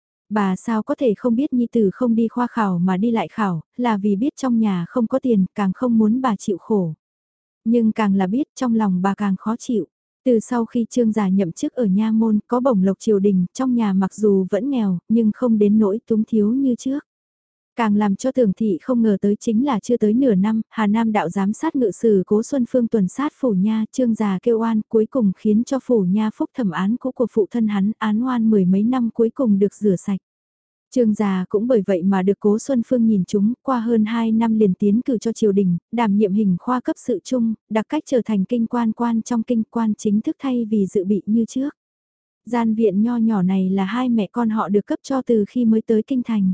Bà sao có thể không biết nhi tử không đi khoa khảo mà đi lại khảo, là vì biết trong nhà không có tiền, càng không muốn bà chịu khổ. Nhưng càng là biết trong lòng bà càng khó chịu. Từ sau khi Trương già nhậm chức ở nha môn có bổng lộc triều đình, trong nhà mặc dù vẫn nghèo, nhưng không đến nỗi túng thiếu như trước. Càng làm cho Tưởng Thị không ngờ tới chính là chưa tới nửa năm, Hà Nam đạo giám sát ngự sử Cố Xuân Phương tuần sát phủ nha, Trương già kêu oan cuối cùng khiến cho phủ nha phúc thẩm án cũ của phụ thân hắn, án oan mười mấy năm cuối cùng được rửa sạch. Trương già cũng bởi vậy mà được Cố Xuân Phương nhìn chúng, qua hơn 2 năm liền tiến cử cho triều đình, đảm nhiệm hình khoa cấp sự chung, đặc cách trở thành kinh quan quan trong kinh quan chính thức thay vì dự bị như trước. Gian viện nho nhỏ này là hai mẹ con họ được cấp cho từ khi mới tới kinh thành.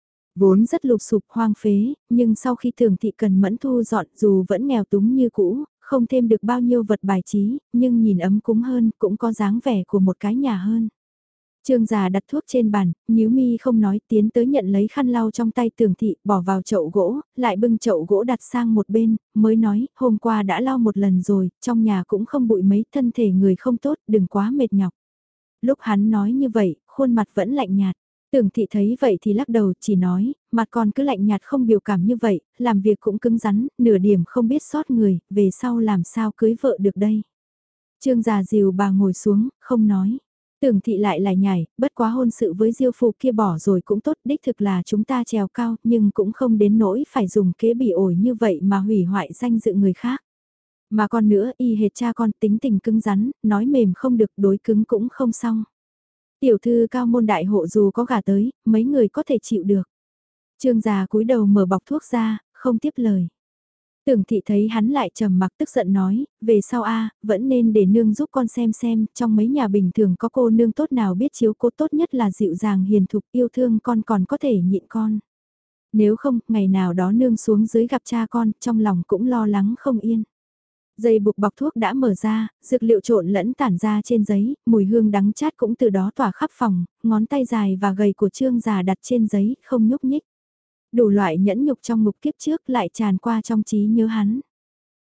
Vốn rất lụp sụp hoang phế, nhưng sau khi Tưởng Thị cần mẫn thu dọn dù vẫn nghèo túng như cũ, không thêm được bao nhiêu vật bài trí, nhưng nhìn ấm cúng hơn, cũng có dáng vẻ của một cái nhà hơn. Trương già đặt thuốc trên bàn, nhíu mi không nói, tiến tới nhận lấy khăn lau trong tay Tưởng Thị, bỏ vào chậu gỗ, lại bưng chậu gỗ đặt sang một bên, mới nói, hôm qua đã lau một lần rồi, trong nhà cũng không bụi mấy, thân thể người không tốt, đừng quá mệt nhọc. Lúc hắn nói như vậy, khuôn mặt vẫn lạnh nhạt. Tưởng Thị thấy vậy thì lắc đầu, chỉ nói, mặt con cứ lạnh nhạt không biểu cảm như vậy, làm việc cũng cứng rắn, nửa điểm không biết sót người, về sau làm sao cưới vợ được đây. Trương già dìu bà ngồi xuống, không nói. Tưởng Thị lại nhảy, bất quá hôn sự với Diêu Phụ kia bỏ rồi cũng tốt, đích thực là chúng ta trèo cao, nhưng cũng không đến nỗi phải dùng kế bị ổi như vậy mà hủy hoại danh dự người khác. Mà còn nữa, y hệt cha con tính tình cứng rắn, nói mềm không được, đối cứng cũng không xong. Tiểu thư cao môn đại hộ dù có gả tới, mấy người có thể chịu được. Trương già cúi đầu mở bọc thuốc ra, không tiếp lời. Tưởng Thị thấy hắn lại trầm mặc tức giận nói, về sau vẫn nên để nương giúp con xem, trong mấy nhà bình thường có cô nương tốt nào biết chiếu cố, tốt nhất là dịu dàng hiền thục yêu thương con còn có thể nhịn con. Nếu không, ngày nào đó nương xuống dưới gặp cha con, trong lòng cũng lo lắng không yên. Dây buộc bọc thuốc đã mở ra, dược liệu trộn lẫn tản ra trên giấy, mùi hương đắng chát cũng từ đó tỏa khắp phòng, ngón tay dài và gầy của Trương già đặt trên giấy, không nhúc nhích. Đủ loại nhẫn nhục trong ngục kiếp trước lại tràn qua trong trí nhớ hắn.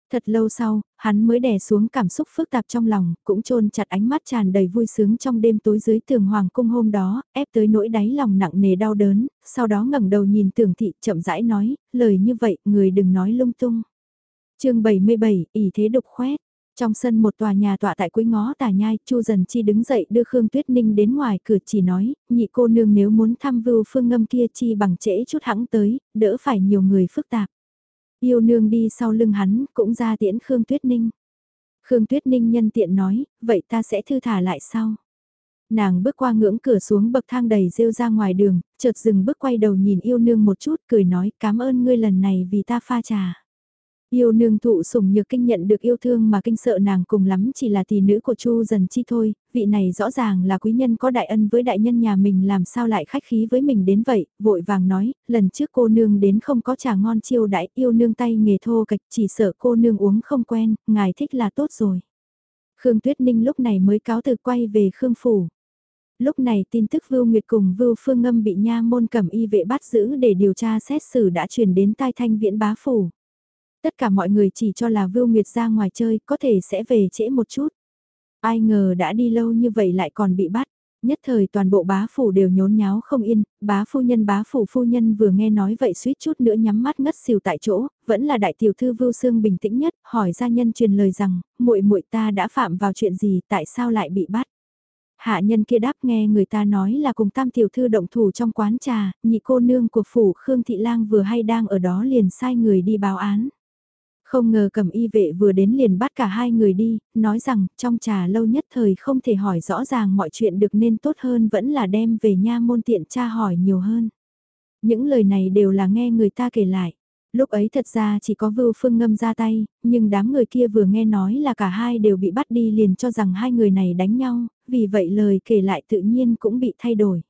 Thật lâu sau, hắn mới đè xuống cảm xúc phức tạp trong lòng, cũng chôn chặt ánh mắt tràn đầy vui sướng trong đêm tối dưới tường hoàng cung hôm đó, ép tới nỗi đáy lòng nặng nề đau đớn, sau đó ngẩng đầu nhìn Tưởng Thị chậm rãi nói, lời như vậy, người đừng nói lung tung. Chương 77, ỷ thế độc khoét. Trong sân một tòa nhà tọa tại cuối ngõ Tà Nhai, Chu Dần Chi đứng dậy đưa Khương Tuyết Ninh đến ngoài cửa chỉ nói, nhị cô nương nếu muốn thăm Vưu Phương Ngâm kia chi bằng trễ chút hãng tới, đỡ phải nhiều người phức tạp. Yêu nương đi sau lưng hắn, cũng ra tiễn Khương Tuyết Ninh. Khương Tuyết Ninh nhân tiện nói, vậy ta sẽ thư thả lại sau. Nàng bước qua ngưỡng cửa xuống bậc thang đầy rêu ra ngoài đường, chợt dừng bước quay đầu nhìn yêu nương một chút, cười nói, cảm ơn ngươi lần này vì ta pha trà. Yêu nương thụ sủng nhược kinh nhận được yêu thương mà kinh sợ nàng cùng lắm chỉ là tỷ nữ của Chu Dần Chi thôi, vị này rõ ràng là quý nhân có đại ân với đại nhân nhà mình làm sao lại khách khí với mình đến vậy, vội vàng nói, lần trước cô nương đến không có trà ngon chiêu đãi, yêu nương tay nghề thô kịch chỉ sợ cô nương uống không quen, ngài thích là tốt rồi. Khương Tuyết Ninh lúc này mới cáo từ quay về Khương Phủ. Lúc này tin tức Vưu Nguyệt cùng Vưu Phương Ngâm bị nha môn cẩm y vệ bắt giữ để điều tra xét xử đã truyền đến tai Thanh Viễn bá phủ. Tất cả mọi người chỉ cho là Vưu Nguyệt ra ngoài chơi, có thể sẽ về trễ một chút. Ai ngờ đã đi lâu như vậy lại còn bị bắt. Nhất thời toàn bộ bá phủ đều nhốn nháo không yên, bá phủ phu nhân vừa nghe nói vậy suýt chút nữa nhắm mắt ngất xỉu tại chỗ, vẫn là đại tiểu thư Vưu Sương bình tĩnh nhất, hỏi gia nhân truyền lời rằng, muội muội ta đã phạm vào chuyện gì, tại sao lại bị bắt? Hạ nhân kia đáp nghe người ta nói là cùng tam tiểu thư động thủ trong quán trà, nhị cô nương của phủ Khương Thị Lang vừa hay đang ở đó liền sai người đi báo án. Không ngờ cẩm y vệ vừa đến liền bắt cả hai người đi, nói rằng trong trà lâu nhất thời không thể hỏi rõ ràng mọi chuyện được nên tốt hơn vẫn là đem về nha môn tiện tra hỏi nhiều hơn. Những lời này đều là nghe người ta kể lại. Lúc ấy thật ra chỉ có Vưu Phương Ngâm ra tay, nhưng đám người kia vừa nghe nói là cả hai đều bị bắt đi liền cho rằng hai người này đánh nhau, vì vậy lời kể lại tự nhiên cũng bị thay đổi.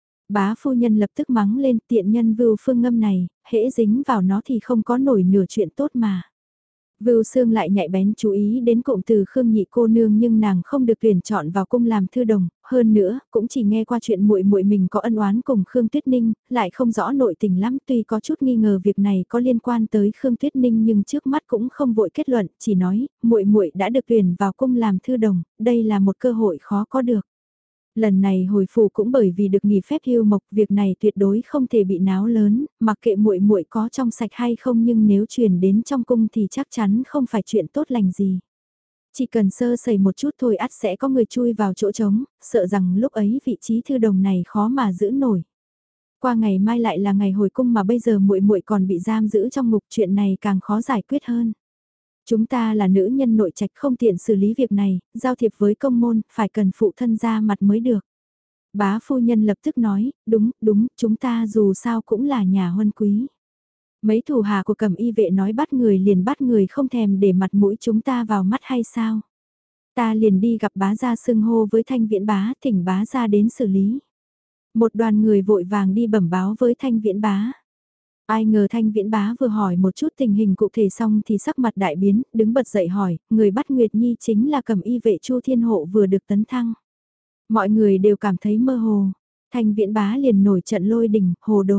Bá phu nhân lập tức mắng lên tiện nhân Vưu Phương Ngâm này, hễ dính vào nó thì không có nổi nửa chuyện tốt mà. Vưu Sương lại nhạy bén chú ý đến cụm từ Khương nhị cô nương nhưng nàng không được tuyển chọn vào cung làm thư đồng, hơn nữa, cũng chỉ nghe qua chuyện muội muội mình có ân oán cùng Khương Tuyết Ninh, lại không rõ nội tình lắm, tuy có chút nghi ngờ việc này có liên quan tới Khương Tuyết Ninh nhưng trước mắt cũng không vội kết luận, chỉ nói, muội muội đã được tuyển vào cung làm thư đồng, đây là một cơ hội khó có được. Lần này hồi phủ cũng bởi vì được nghỉ phép hưu mộc, việc này tuyệt đối không thể bị náo lớn, mặc kệ muội muội có trong sạch hay không nhưng nếu truyền đến trong cung thì chắc chắn không phải chuyện tốt lành gì. Chỉ cần sơ sẩy một chút thôi ắt sẽ có người chui vào chỗ trống, sợ rằng lúc ấy vị trí thư đồng này khó mà giữ nổi. Qua ngày mai lại là ngày hồi cung mà bây giờ muội muội còn bị giam giữ trong ngục, chuyện này càng khó giải quyết hơn. Chúng ta là nữ nhân nội trạch không tiện xử lý việc này, giao thiệp với công môn, phải cần phụ thân ra mặt mới được. Bá phu nhân lập tức nói, đúng, chúng ta dù sao cũng là nhà huân quý. Mấy thủ hạ của cẩm y vệ nói bắt người liền bắt người không thèm để mặt mũi chúng ta vào mắt hay sao? Ta liền đi gặp bá gia xưng hô với Thanh Viễn bá, thỉnh bá gia đến xử lý. Một đoàn người vội vàng đi bẩm báo với Thanh Viễn bá. Ai ngờ Thanh Viễn bá vừa hỏi một chút tình hình cụ thể xong thì sắc mặt đại biến, đứng bật dậy hỏi, người bắt Nguyệt Nhi chính là cẩm y vệ Chu Thiên Hộ vừa được tấn thăng. Mọi người đều cảm thấy mơ hồ. Thanh Viễn bá liền nổi trận lôi đình,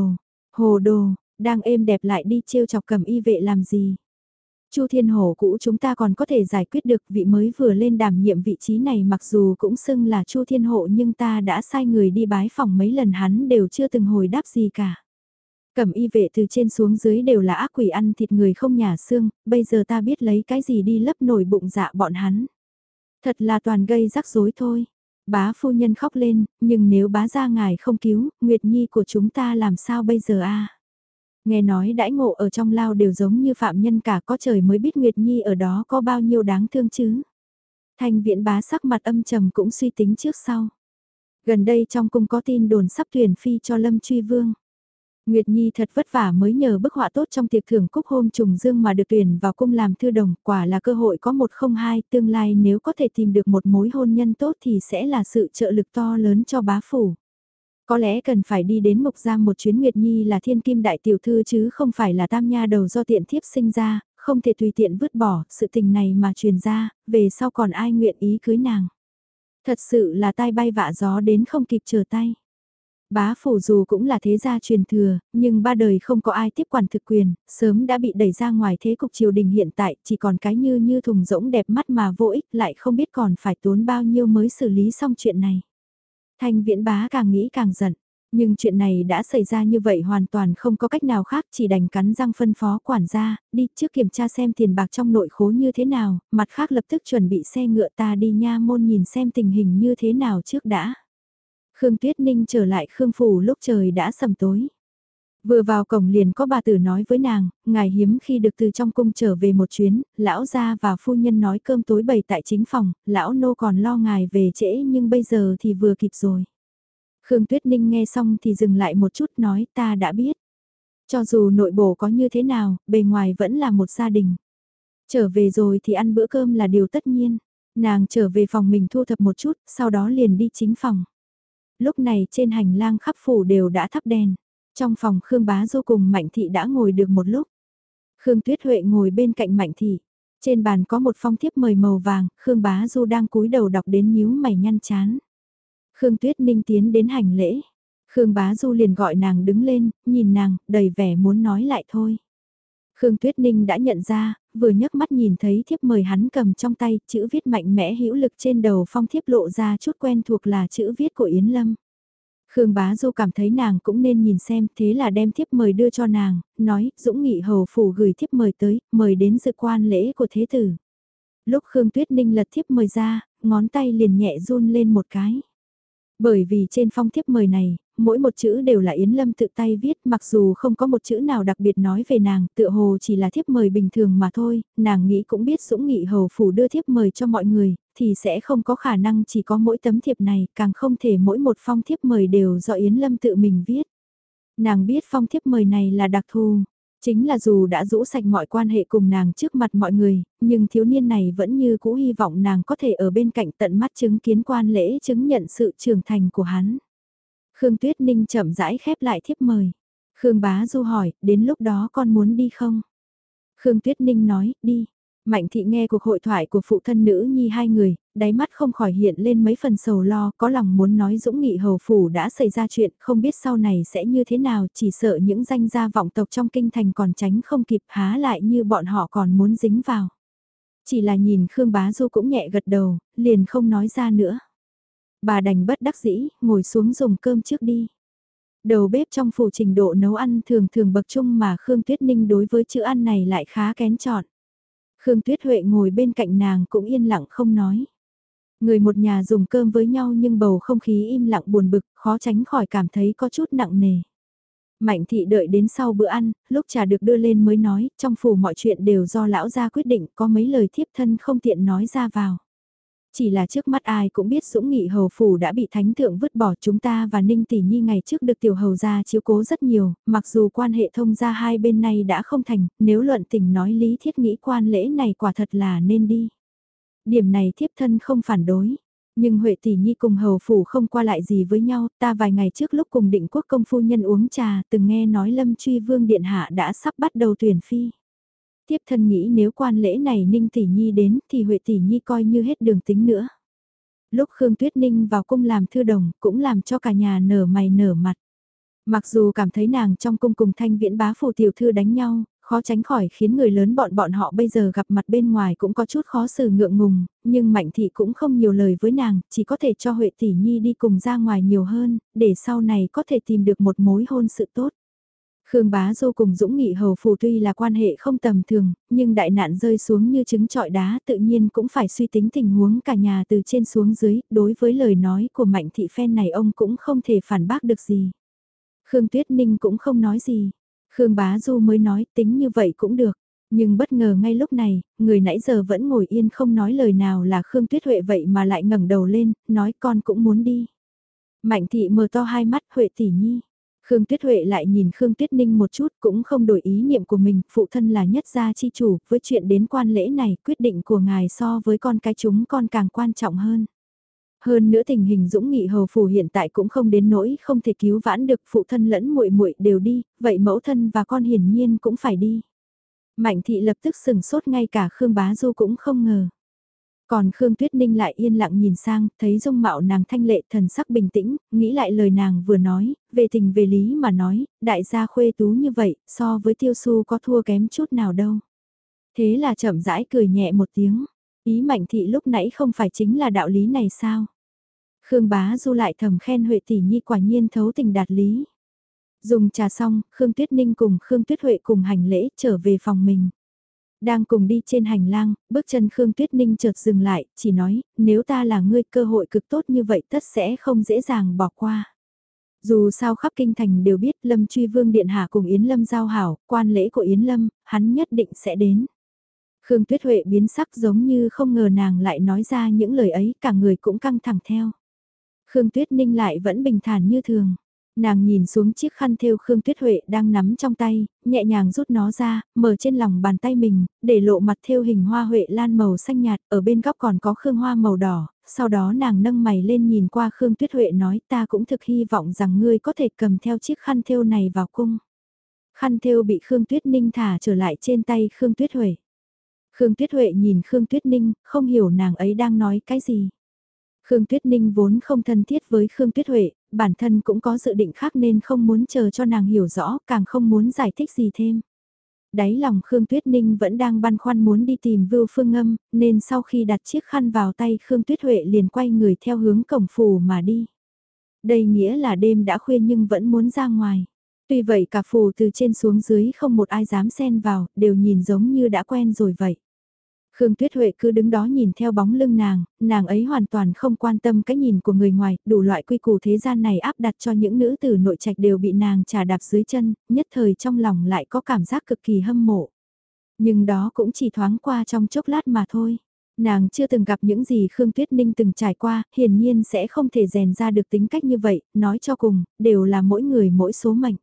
hồ đồ, đang êm đẹp lại đi trêu chọc cẩm y vệ làm gì. Chu Thiên Hổ cũ chúng ta còn có thể giải quyết được, vị mới vừa lên đảm nhiệm vị trí này mặc dù cũng xưng là Chu Thiên Hộ nhưng ta đã sai người đi bái phòng mấy lần hắn đều chưa từng hồi đáp gì cả. Cẩm y vệ từ trên xuống dưới đều là ác quỷ ăn thịt người không nhả xương, bây giờ ta biết lấy cái gì đi lấp nổi bụng dạ bọn hắn. Thật là toàn gây rắc rối thôi. Bá phu nhân khóc lên, nhưng nếu bá gia ngài không cứu, Nguyệt Nhi của chúng ta làm sao bây giờ a? Nghe nói đãi ngộ ở trong lao đều giống như phạm nhân cả, có trời mới biết Nguyệt Nhi ở đó có bao nhiêu đáng thương chứ. Thanh Viễn bá sắc mặt âm trầm cũng suy tính trước sau. Gần đây trong cung có tin đồn sắp tuyển phi cho Lâm Truy Vương. Nguyệt Nhi thật vất vả mới nhờ bức họa tốt trong tiệc thưởng cúc hôm trùng dương mà được tuyển vào cung làm thư đồng, quả là cơ hội có một không hai, tương lai nếu có thể tìm được một mối hôn nhân tốt thì sẽ là sự trợ lực to lớn cho bá phủ. Có lẽ cần phải đi đến Ngục Giam một chuyến. Nguyệt Nhi là thiên kim đại tiểu thư chứ không phải là tam nha đầu do tiện thiếp sinh ra, không thể tùy tiện vứt bỏ sự tình này mà truyền ra, về sau còn ai nguyện ý cưới nàng. Thật sự là tai bay vạ gió đến không kịp trở tay. Bá phủ dù cũng là thế gia truyền thừa, nhưng ba đời không có ai tiếp quản thực quyền, sớm đã bị đẩy ra ngoài thế cục triều đình hiện tại, chỉ còn cái như thùng rỗng đẹp mắt mà vô ích, lại không biết còn phải tốn bao nhiêu mới xử lý xong chuyện này. Thanh Viễn Bá càng nghĩ càng giận, nhưng chuyện này đã xảy ra như vậy hoàn toàn không có cách nào khác, chỉ đành cắn răng phân phó quản gia, đi trước kiểm tra xem tiền bạc trong nội khố như thế nào, mặt khác lập tức chuẩn bị xe ngựa ta đi nha môn nhìn xem tình hình như thế nào trước đã. Khương Tuyết Ninh trở lại Khương Phủ lúc trời đã sầm tối. Vừa vào cổng liền có bà tử nói với nàng, ngài hiếm khi được từ trong cung trở về một chuyến, lão gia và phu nhân nói cơm tối bày tại chính phòng, lão nô còn lo ngài về trễ nhưng bây giờ thì vừa kịp rồi. Khương Tuyết Ninh nghe xong thì dừng lại một chút nói ta đã biết. Cho dù nội bộ có như thế nào, bề ngoài vẫn là một gia đình. Trở về rồi thì ăn bữa cơm là điều tất nhiên. Nàng trở về phòng mình thu thập một chút, sau đó liền đi chính phòng. Lúc này trên hành lang khắp phủ đều đã thắp đèn. Trong phòng Khương Bá Du cùng Mạnh Thị đã ngồi được một lúc. Khương Tuyết Huệ ngồi bên cạnh Mạnh Thị. Trên bàn có một phong thiếp mời màu vàng, Khương Bá Du đang cúi đầu đọc đến nhíu mày nhăn chán. Khương Tuyết Ninh tiến đến hành lễ. Khương Bá Du liền gọi nàng đứng lên, nhìn nàng, đầy vẻ muốn nói lại thôi. Khương Tuyết Ninh đã nhận ra, vừa nhấc mắt nhìn thấy thiếp mời hắn cầm trong tay, chữ viết mạnh mẽ hữu lực trên đầu phong thiếp lộ ra chút quen thuộc là chữ viết của Yến Lâm. Khương Bá Du cảm thấy nàng cũng nên nhìn xem, thế là đem thiếp mời đưa cho nàng, nói, Dũng Nghị hầu phủ gửi thiếp mời tới, mời đến dự quan lễ của thế tử. Lúc Khương Tuyết Ninh lật thiếp mời ra, ngón tay liền nhẹ run lên một cái. Bởi vì trên phong thiếp mời này, mỗi một chữ đều là Yến Lâm tự tay viết, mặc dù không có một chữ nào đặc biệt nói về nàng, tựa hồ chỉ là thiếp mời bình thường mà thôi, nàng nghĩ cũng biết Dũng Nghị hầu phủ đưa thiếp mời cho mọi người, thì sẽ không có khả năng chỉ có mỗi tấm thiệp này, càng không thể mỗi một phong thiếp mời đều do Yến Lâm tự mình viết. Nàng biết phong thiếp mời này là đặc thù. Chính là dù đã rũ sạch mọi quan hệ cùng nàng trước mặt mọi người, nhưng thiếu niên này vẫn như cũ hy vọng nàng có thể ở bên cạnh tận mắt chứng kiến quan lễ chứng nhận sự trưởng thành của hắn. Khương Tuyết Ninh chậm rãi khép lại thiếp mời. Khương Bá Du hỏi, đến lúc đó con muốn đi không? Khương Tuyết Ninh nói, đi. Mạnh Thị nghe cuộc hội thoại của phụ thân nữ nhi hai người, đáy mắt không khỏi hiện lên mấy phần sầu lo, có lòng muốn nói Dũng Nghị hầu phủ đã xảy ra chuyện, không biết sau này sẽ như thế nào, chỉ sợ những danh gia vọng tộc trong kinh thành còn tránh không kịp há lại như bọn họ còn muốn dính vào. Chỉ là nhìn Khương Bá Du cũng nhẹ gật đầu, liền không nói ra nữa. Bà đành bất đắc dĩ, ngồi xuống dùng cơm trước đi. Đầu bếp trong phủ trình độ nấu ăn thường thường bậc chung mà Khương Tuyết Ninh đối với chữ ăn này lại khá kén chọn. Khương Tuyết Huệ ngồi bên cạnh nàng cũng yên lặng không nói. Người một nhà dùng cơm với nhau nhưng bầu không khí im lặng buồn bực, khó tránh khỏi cảm thấy có chút nặng nề. Mạnh Thị đợi đến sau bữa ăn, lúc trà được đưa lên mới nói, trong phủ mọi chuyện đều do lão gia quyết định, có mấy lời thiếp thân không tiện nói ra vào. Chỉ là trước mắt ai cũng biết Dũng Nghị hầu phủ đã bị thánh thượng vứt bỏ, chúng ta và Ninh Tỷ Nhi ngày trước được tiểu hầu gia chiếu cố rất nhiều, mặc dù quan hệ thông gia hai bên này đã không thành, nếu luận tình nói lý thiết nghĩ quan lễ này quả thật là nên đi. Điểm này thiếp thân không phản đối. Nhưng Huệ Tỷ Nhi cùng hầu phủ không qua lại gì với nhau, ta vài ngày trước lúc cùng định quốc công phu nhân uống trà từng nghe nói Lâm Truy Vương Điện Hạ đã sắp bắt đầu tuyển phi. Tiếp thân nghĩ nếu quan lễ này Ninh Tỷ Nhi đến thì Huệ Tỷ Nhi coi như hết đường tính nữa. Lúc Khương Tuyết Ninh vào cung làm thư đồng cũng làm cho cả nhà nở mày nở mặt. Mặc dù cảm thấy nàng trong cung cùng Thanh Viễn bá phủ tiểu thư đánh nhau, khó tránh khỏi khiến người lớn bọn họ bây giờ gặp mặt bên ngoài cũng có chút khó xử ngượng ngùng, nhưng Mạnh Thị cũng không nhiều lời với nàng, chỉ có thể cho Huệ Tỷ Nhi đi cùng ra ngoài nhiều hơn, để sau này có thể tìm được một mối hôn sự tốt. Khương Bá Du cùng Dũng Nghị hầu phủ tuy là quan hệ không tầm thường, nhưng đại nạn rơi xuống như trứng trọi đá tự nhiên cũng phải suy tính tình huống cả nhà từ trên xuống dưới, đối với lời nói của Mạnh Thị phen này ông cũng không thể phản bác được gì. Khương Tuyết Ninh cũng không nói gì, Khương Bá Du mới nói tính như vậy cũng được, nhưng bất ngờ ngay lúc này, người nãy giờ vẫn ngồi yên không nói lời nào là Khương Tuyết Huệ vậy mà lại ngẩng đầu lên, nói con cũng muốn đi. Mạnh Thị mở to hai mắt Huệ tỷ nhi. Khương Tuyết Huệ lại nhìn Khương Tuyết Ninh một chút cũng không đổi ý niệm của mình, phụ thân là nhất gia chi chủ, với chuyện đến quan lễ này, quyết định của ngài so với con cái chúng con càng quan trọng hơn. Hơn nữa tình hình Dũng Nghị hầu phủ hiện tại cũng không đến nỗi không thể cứu vãn được, phụ thân lẫn muội muội đều đi, vậy mẫu thân và con hiển nhiên cũng phải đi. Mạnh thị lập tức sừng sốt, ngay cả Khương Bá Du cũng không ngờ. Còn Khương Tuyết Ninh lại yên lặng nhìn sang, thấy dung mạo nàng thanh lệ thần sắc bình tĩnh, nghĩ lại lời nàng vừa nói, về tình về lý mà nói, đại gia khuê tú như vậy, so với Tiêu Su có thua kém chút nào đâu. Thế là chậm rãi cười nhẹ một tiếng, ý Mạnh thị lúc nãy không phải chính là đạo lý này sao? Khương Bá Du lại thầm khen Huệ tỷ nhi quả nhiên thấu tình đạt lý. Dùng trà xong, Khương Tuyết Ninh cùng Khương Tuyết Huệ cùng hành lễ trở về phòng mình. Đang cùng đi trên hành lang, bước chân Khương Tuyết Ninh chợt dừng lại, chỉ nói, nếu ta là ngươi cơ hội cực tốt như vậy tất sẽ không dễ dàng bỏ qua. Dù sao khắp kinh thành đều biết Lâm Truy Vương Điện Hạ cùng Yến Lâm giao hảo, quan lễ của Yến Lâm, hắn nhất định sẽ đến. Khương Tuyết Huệ biến sắc giống như không ngờ nàng lại nói ra những lời ấy, cả người cũng căng thẳng theo. Khương Tuyết Ninh lại vẫn bình thản như thường. Nàng nhìn xuống chiếc khăn thêu Khương Tuyết Huệ đang nắm trong tay, nhẹ nhàng rút nó ra, mở trên lòng bàn tay mình, để lộ mặt thêu hình hoa Huệ lan màu xanh nhạt, ở bên góc còn có khương hoa màu đỏ, sau đó nàng nâng mày lên nhìn qua Khương Tuyết Huệ nói ta cũng thực hy vọng rằng ngươi có thể cầm theo chiếc khăn thêu này vào cung. Khăn thêu bị Khương Tuyết Ninh thả trở lại trên tay Khương Tuyết Huệ. Khương Tuyết Huệ nhìn Khương Tuyết Ninh, không hiểu nàng ấy đang nói cái gì. Khương Tuyết Ninh vốn không thân thiết với Khương Tuyết Huệ, bản thân cũng có dự định khác nên không muốn chờ cho nàng hiểu rõ, càng không muốn giải thích gì thêm. Đáy lòng Khương Tuyết Ninh vẫn đang băn khoăn muốn đi tìm Vưu Phương Ngâm, nên sau khi đặt chiếc khăn vào tay Khương Tuyết Huệ liền quay người theo hướng cổng phủ mà đi. Đây nghĩa là đêm đã khuya nhưng vẫn muốn ra ngoài. Tuy vậy cả phủ từ trên xuống dưới không một ai dám xen vào, đều nhìn giống như đã quen rồi vậy. Khương Tuyết Huệ cứ đứng đó nhìn theo bóng lưng nàng ấy hoàn toàn không quan tâm cái nhìn của người ngoài, đủ loại quy củ thế gian này áp đặt cho những nữ tử nội trạch đều bị nàng trà đạp dưới chân, nhất thời trong lòng lại có cảm giác cực kỳ hâm mộ. Nhưng đó cũng chỉ thoáng qua trong chốc lát mà thôi. Nàng chưa từng gặp những gì Khương Tuyết Ninh từng trải qua, hiển nhiên sẽ không thể rèn ra được tính cách như vậy, nói cho cùng, đều là mỗi người mỗi số mệnh.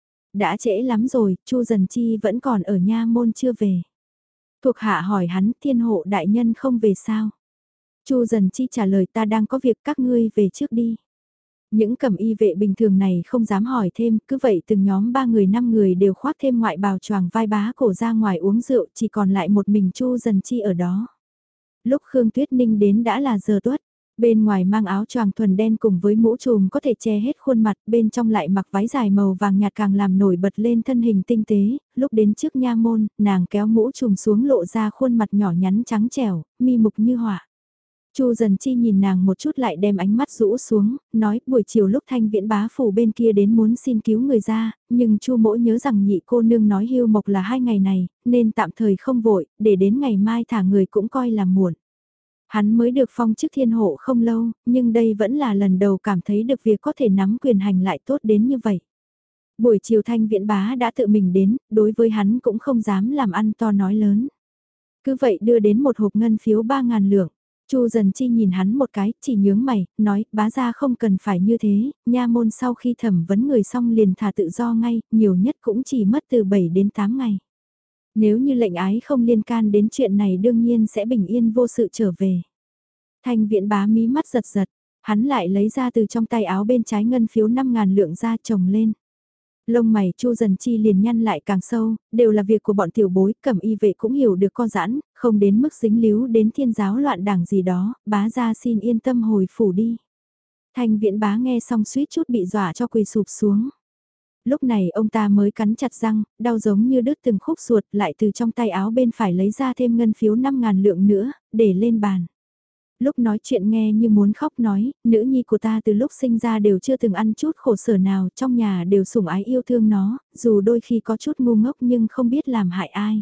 Đã trễ lắm rồi, Chu Dần Chi vẫn còn ở nha môn chưa về. Thuộc hạ hỏi hắn thiên hộ đại nhân không về sao. Chu Dần Chi trả lời ta đang có việc các ngươi về trước đi. Những cẩm y vệ bình thường này không dám hỏi thêm, cứ vậy từng nhóm 3 người 5 người đều khoác thêm ngoại bào choàng vai bá cổ ra ngoài uống rượu, chỉ còn lại một mình Chu Dần Chi ở đó. Lúc Khương Tuyết Ninh đến đã là giờ tuất. Bên ngoài mang áo choàng thuần đen cùng với mũ trùm có thể che hết khuôn mặt, bên trong lại mặc váy dài màu vàng nhạt càng làm nổi bật lên thân hình tinh tế, lúc đến trước nha môn, nàng kéo mũ trùm xuống lộ ra khuôn mặt nhỏ nhắn trắng trẻo, mi mục như họa. Chu Dần Chi nhìn nàng một chút lại đem ánh mắt rũ xuống, nói buổi chiều lúc Thanh Viễn bá phủ bên kia đến muốn xin cứu người ra, nhưng Chu mỗ nhớ rằng nhị cô nương nói hưu mộc là 2 ngày này, nên tạm thời không vội, để đến ngày mai thả người cũng coi là muộn. Hắn mới được phong chức thiên hộ không lâu, nhưng đây vẫn là lần đầu cảm thấy được việc có thể nắm quyền hành lại tốt đến như vậy. Buổi chiều Thanh Viễn bá đã tự mình đến, đối với hắn cũng không dám làm ăn to nói lớn. Cứ vậy đưa đến một hộp ngân phiếu 3.000 lượng. Chu Dần Chi nhìn hắn một cái, chỉ nhướng mày, nói, bá gia không cần phải như thế, nha môn sau khi thẩm vấn người xong liền thả tự do ngay, nhiều nhất cũng chỉ mất từ 7 đến 8 ngày. Nếu như lệnh ái không liên can đến chuyện này đương nhiên sẽ bình yên vô sự trở về. Thanh Viễn bá mí mắt giật giật, hắn lại lấy ra từ trong tay áo bên trái ngân phiếu 5.000 lượng ra chồng lên. Lông mày Chu Dần Chi liền nhăn lại càng sâu, đều là việc của bọn tiểu bối, cẩm y vệ cũng hiểu được co giãn, không đến mức dính líu đến thiên giáo loạn đảng gì đó, bá gia xin yên tâm hồi phủ đi. Thanh Viễn bá nghe xong suýt chút bị dọa cho quỳ sụp xuống. Lúc này ông ta mới cắn chặt răng, đau giống như đứt từng khúc ruột, lại từ trong tay áo bên phải lấy ra thêm ngân phiếu 5.000 lượng nữa, để lên bàn. Lúc nói chuyện nghe như muốn khóc nói, nữ nhi của ta từ lúc sinh ra đều chưa từng ăn chút khổ sở nào, trong nhà đều sủng ái yêu thương nó, dù đôi khi có chút ngu ngốc nhưng không biết làm hại ai.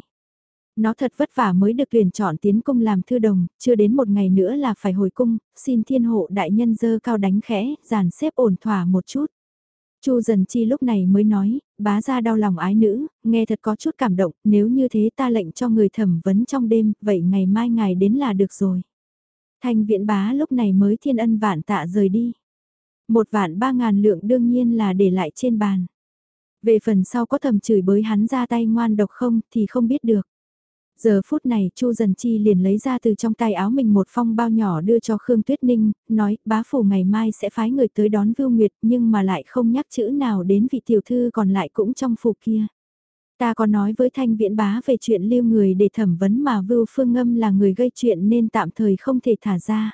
Nó thật vất vả mới được tuyển chọn tiến cung làm thư đồng, chưa đến một ngày nữa là phải hồi cung, xin thiên hộ đại nhân dơ cao đánh khẽ, dàn xếp ổn thỏa một chút. Chu Dần Chi lúc này mới nói, bá gia đau lòng ái nữ, nghe thật có chút cảm động, nếu như thế ta lệnh cho người thẩm vấn trong đêm, vậy ngày mai ngài đến là được rồi. Thanh Viễn bá lúc này mới thiên ân vạn tạ rời đi. 1.300.000 lượng đương nhiên là để lại trên bàn. Về phần sau có thầm chửi bới hắn ra tay ngoan độc không thì không biết được. Giờ phút này Chu Dần Chi liền lấy ra từ trong tay áo mình một phong bao nhỏ đưa cho Khương Tuyết Ninh, nói bá phủ ngày mai sẽ phái người tới đón Vưu Nguyệt nhưng mà lại không nhắc chữ nào đến vị tiểu thư còn lại cũng trong phủ kia. Ta có nói với Thanh Viễn Bá về chuyện lưu người để thẩm vấn mà Vưu Phương Ngâm là người gây chuyện nên tạm thời không thể thả ra.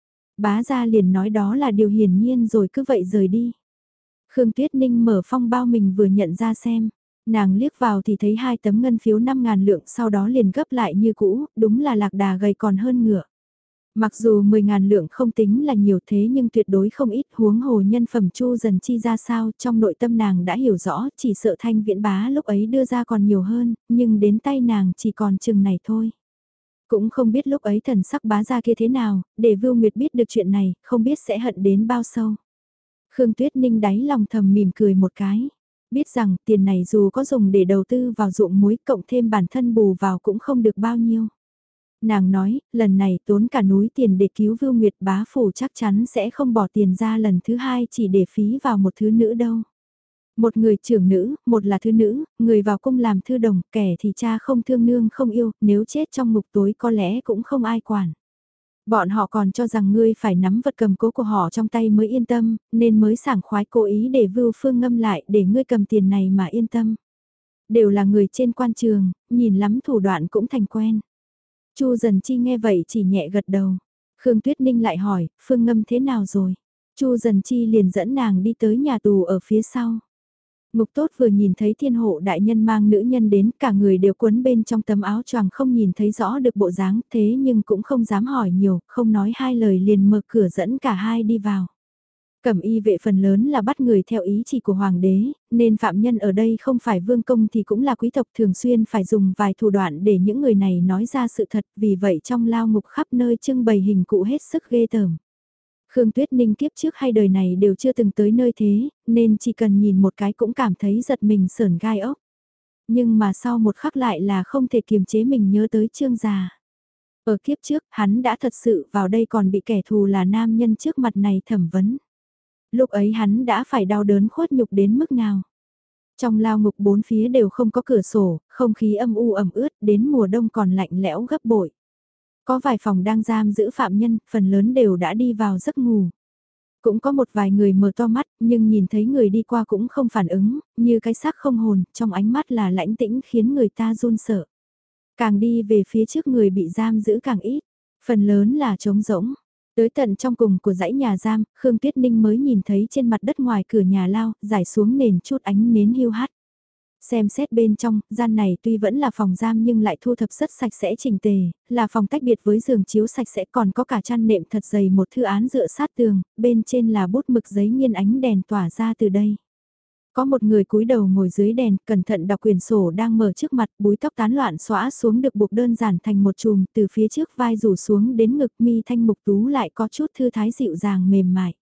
Bá gia liền nói đó là điều hiển nhiên rồi cứ vậy rời đi. Khương Tuyết Ninh mở phong bao mình vừa nhận ra xem. Nàng liếc vào thì thấy 2 tấm ngân phiếu 5.000 lượng sau đó liền gấp lại như cũ, đúng là lạc đà gầy còn hơn ngựa. Mặc dù 10.000 lượng không tính là nhiều thế nhưng tuyệt đối không ít, huống hồ nhân phẩm Chu Dần Chi ra sao, trong nội tâm nàng đã hiểu rõ, chỉ sợ Thanh Viễn Bá lúc ấy đưa ra còn nhiều hơn, nhưng đến tay nàng chỉ còn chừng này thôi. Cũng không biết lúc ấy thần sắc Bá gia kia thế nào, để Vưu Nguyệt biết được chuyện này, không biết sẽ hận đến bao sâu. Khương Tuyết Ninh đáy lòng thầm mỉm cười một cái, biết rằng tiền này dù có dùng để đầu tư vào ruộng muối cộng thêm bản thân bù vào cũng không được bao nhiêu. Nàng nói, lần này tốn cả núi tiền để cứu Vưu Nguyệt, bá phủ chắc chắn sẽ không bỏ tiền ra lần thứ hai chỉ để phí vào một thứ nữ đâu. Một người trưởng nữ, một là thư nữ, người vào cung làm thư đồng, kẻ thì cha không thương nương không yêu, nếu chết trong ngục tối có lẽ cũng không ai quản. Bọn họ còn cho rằng ngươi phải nắm vật cầm cố của họ trong tay mới yên tâm, nên mới sảng khoái cố ý để Vưu Phương ngâm lại để ngươi cầm tiền này mà yên tâm. Đều là người trên quan trường, nhìn lắm thủ đoạn cũng thành quen. Chu Dần Chi nghe vậy chỉ nhẹ gật đầu. Khương Tuyết Ninh lại hỏi, Phương Ngâm thế nào rồi? Chu Dần Chi liền dẫn nàng đi tới nhà tù ở phía sau. Ngục Tốt vừa nhìn thấy thiên hộ đại nhân mang nữ nhân đến, cả người đều quấn bên trong tấm áo choàng không nhìn thấy rõ được bộ dáng, thế nhưng cũng không dám hỏi nhiều, không nói hai lời liền mở cửa dẫn cả hai đi vào. Cẩm y vệ phần lớn là bắt người theo ý chỉ của hoàng đế, nên phạm nhân ở đây không phải vương công thì cũng là quý tộc, thường xuyên phải dùng vài thủ đoạn để những người này nói ra sự thật, vì vậy trong lao ngục khắp nơi trưng bày hình cụ hết sức ghê tởm. Khương Tuyết Ninh kiếp trước hay đời này đều chưa từng tới nơi thế, nên chỉ cần nhìn một cái cũng cảm thấy giật mình sởn gai ốc. Nhưng mà sau một khắc lại là không thể kiềm chế mình nhớ tới Trương già. Ở kiếp trước, hắn đã thật sự vào đây còn bị kẻ thù là nam nhân trước mặt này thẩm vấn. Lúc ấy hắn đã phải đau đớn khuất nhục đến mức nào. Trong lao ngục bốn phía đều không có cửa sổ, không khí âm u ẩm ướt, đến mùa đông còn lạnh lẽo gấp bội. Có vài phòng đang giam giữ phạm nhân, phần lớn đều đã đi vào giấc ngủ. Cũng có một vài người mở to mắt, nhưng nhìn thấy người đi qua cũng không phản ứng, như cái xác không hồn, trong ánh mắt là lãnh tĩnh khiến người ta run sợ. Càng đi về phía trước người bị giam giữ càng ít, phần lớn là trống rỗng. Tới tận trong cùng của dãy nhà giam, Khương Tuyết Ninh mới nhìn thấy trên mặt đất ngoài cửa nhà lao, rải xuống nền chút ánh nến hiu hắt. Xem xét bên trong, gian này tuy vẫn là phòng giam nhưng lại thu thập rất sạch sẽ chỉnh tề, là phòng tách biệt với giường chiếu sạch sẽ, còn có cả chăn nệm thật dày, một thư án dựa sát tường, bên trên là bút mực giấy nghiên ánh đèn tỏa ra từ đây. Có một người cúi đầu ngồi dưới đèn, cẩn thận đọc quyển sổ đang mở trước mặt, búi tóc tán loạn xõa xuống được buộc đơn giản thành một chùm, từ phía trước vai rủ xuống đến ngực, mi thanh mục tú lại có chút thư thái dịu dàng mềm mại.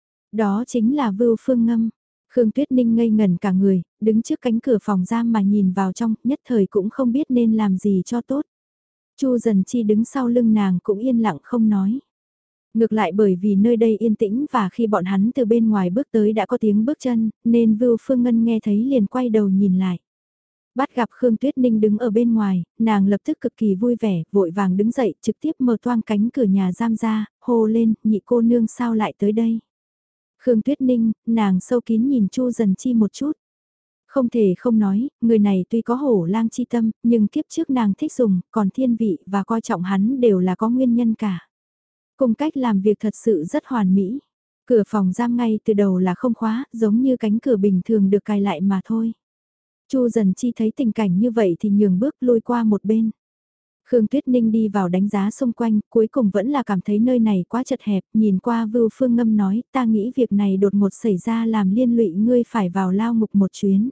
Đó chính là Vưu Phương Ngâm. Khương Tuyết Ninh ngây ngẩn cả người, đứng trước cánh cửa phòng giam mà nhìn vào trong, nhất thời cũng không biết nên làm gì cho tốt. Chu Dần Chi đứng sau lưng nàng cũng yên lặng không nói. Ngược lại bởi vì nơi đây yên tĩnh và khi bọn hắn từ bên ngoài bước tới đã có tiếng bước chân, nên Vưu Phương Ngân nghe thấy liền quay đầu nhìn lại. Bắt gặp Khương Tuyết Ninh đứng ở bên ngoài, nàng lập tức cực kỳ vui vẻ, vội vàng đứng dậy, trực tiếp mở toang cánh cửa nhà giam ra, hô lên, nhị cô nương sao lại tới đây. Khương Tuyết Ninh, nàng sâu kín nhìn Chu Dần Chi một chút. Không thể không nói, người này tuy có hổ lang chi tâm, nhưng kiếp trước nàng thích dùng, còn thiên vị và coi trọng hắn đều là có nguyên nhân cả. Cùng cách làm việc thật sự rất hoàn mỹ. Cửa phòng giam ngay từ đầu là không khóa, giống như cánh cửa bình thường được cài lại mà thôi. Chu Dần Chi thấy tình cảnh như vậy thì nhường bước lui qua một bên. Khương Tuyết Ninh đi vào đánh giá xung quanh, cuối cùng vẫn là cảm thấy nơi này quá chật hẹp, nhìn qua Vưu Phương Ngâm nói, ta nghĩ việc này đột ngột xảy ra làm liên lụy ngươi phải vào lao ngục một chuyến.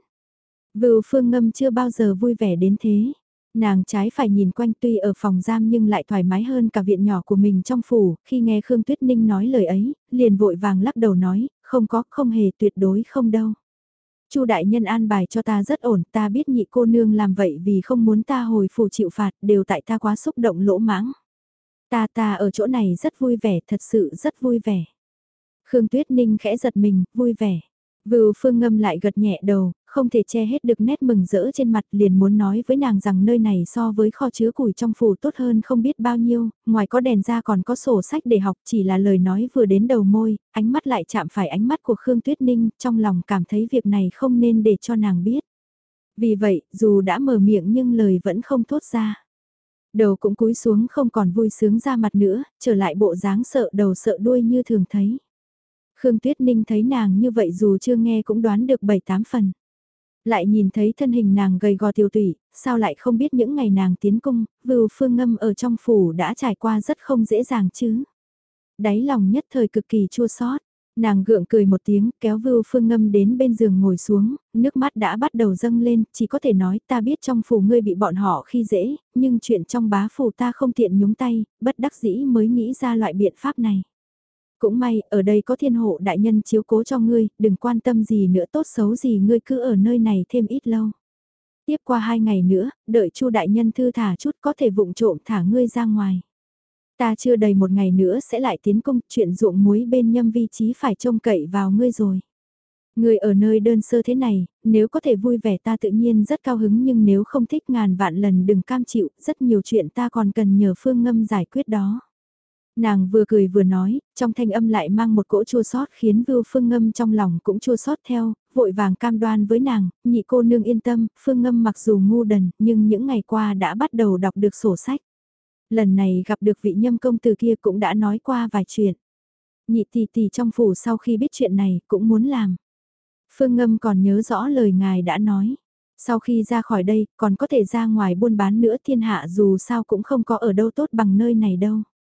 Vưu Phương Ngâm chưa bao giờ vui vẻ đến thế. Nàng trái phải nhìn quanh tuy ở phòng giam nhưng lại thoải mái hơn cả viện nhỏ của mình trong phủ, khi nghe Khương Tuyết Ninh nói lời ấy, liền vội vàng lắc đầu nói, không có, không hề, tuyệt đối không đâu. Chu đại nhân an bài cho ta rất ổn, ta biết nhị cô nương làm vậy vì không muốn ta hồi phủ chịu phạt, đều tại ta quá xúc động lỗ mãng. Ta ở chỗ này rất vui vẻ, thật sự rất vui vẻ. Khương Tuyết Ninh khẽ giật mình, vui vẻ. Vưu Phương Ngâm lại gật nhẹ đầu, không thể che hết được nét mừng rỡ trên mặt, liền muốn nói với nàng rằng nơi này so với kho chứa củi trong phủ tốt hơn không biết bao nhiêu, ngoài có đèn ra còn có sổ sách để học, chỉ là lời nói vừa đến đầu môi, ánh mắt lại chạm phải ánh mắt của Khương Tuyết Ninh, trong lòng cảm thấy việc này không nên để cho nàng biết. Vì vậy, dù đã mở miệng nhưng lời vẫn không thốt ra. Đầu cũng cúi xuống không còn vui sướng ra mặt nữa, trở lại bộ dáng sợ đầu sợ đuôi như thường thấy. Khương Tuyết Ninh thấy nàng như vậy dù chưa nghe cũng đoán được 7-8 phần. Lại nhìn thấy thân hình nàng gầy gò tiêu tụy, sao lại không biết những ngày nàng tiến cung, Vưu Phương Ngâm ở trong phủ đã trải qua rất không dễ dàng chứ. Đáy lòng nhất thời cực kỳ chua xót. Nàng gượng cười một tiếng, kéo Vưu Phương Ngâm đến bên giường ngồi xuống, nước mắt đã bắt đầu dâng lên, chỉ có thể nói ta biết trong phủ ngươi bị bọn họ khi dễ, nhưng chuyện trong bá phủ ta không tiện nhúng tay, bất đắc dĩ mới nghĩ ra loại biện pháp này. Cũng may, ở đây có thiên hộ đại nhân chiếu cố cho ngươi, đừng quan tâm gì nữa tốt xấu gì ngươi cứ ở nơi này thêm ít lâu. Tiếp qua 2 ngày nữa, đợi Chu đại nhân thư thả chút có thể vụng trộm thả ngươi ra ngoài. Ta chưa đầy 1 ngày nữa sẽ lại tiến công, chuyện ruộng muối bên Nhâm Vi Chí phải trông cậy vào ngươi rồi. Ngươi ở nơi đơn sơ thế này, nếu có thể vui vẻ ta tự nhiên rất cao hứng nhưng nếu không thích ngàn vạn lần đừng cam chịu, rất nhiều chuyện ta còn cần nhờ Phương Ngâm giải quyết đó. Nàng vừa cười vừa nói, trong thanh âm lại mang một cỗ chua xót khiến Vưu Phương Ngâm trong lòng cũng chua xót theo, vội vàng cam đoan với nàng, nhị cô nương yên tâm, Phương Ngâm mặc dù ngu đần, nhưng những ngày qua đã bắt đầu đọc được sổ sách. Lần này gặp được vị Nhâm công tử kia cũng đã nói qua vài chuyện. Nhị tỷ tỷ trong phủ sau khi biết chuyện này cũng muốn làm. Phương Ngâm còn nhớ rõ lời ngài đã nói. Sau khi ra khỏi đây còn có thể ra ngoài buôn bán nữa thiên hạ dù sao cũng không có ở đâu tốt bằng nơi này đâu.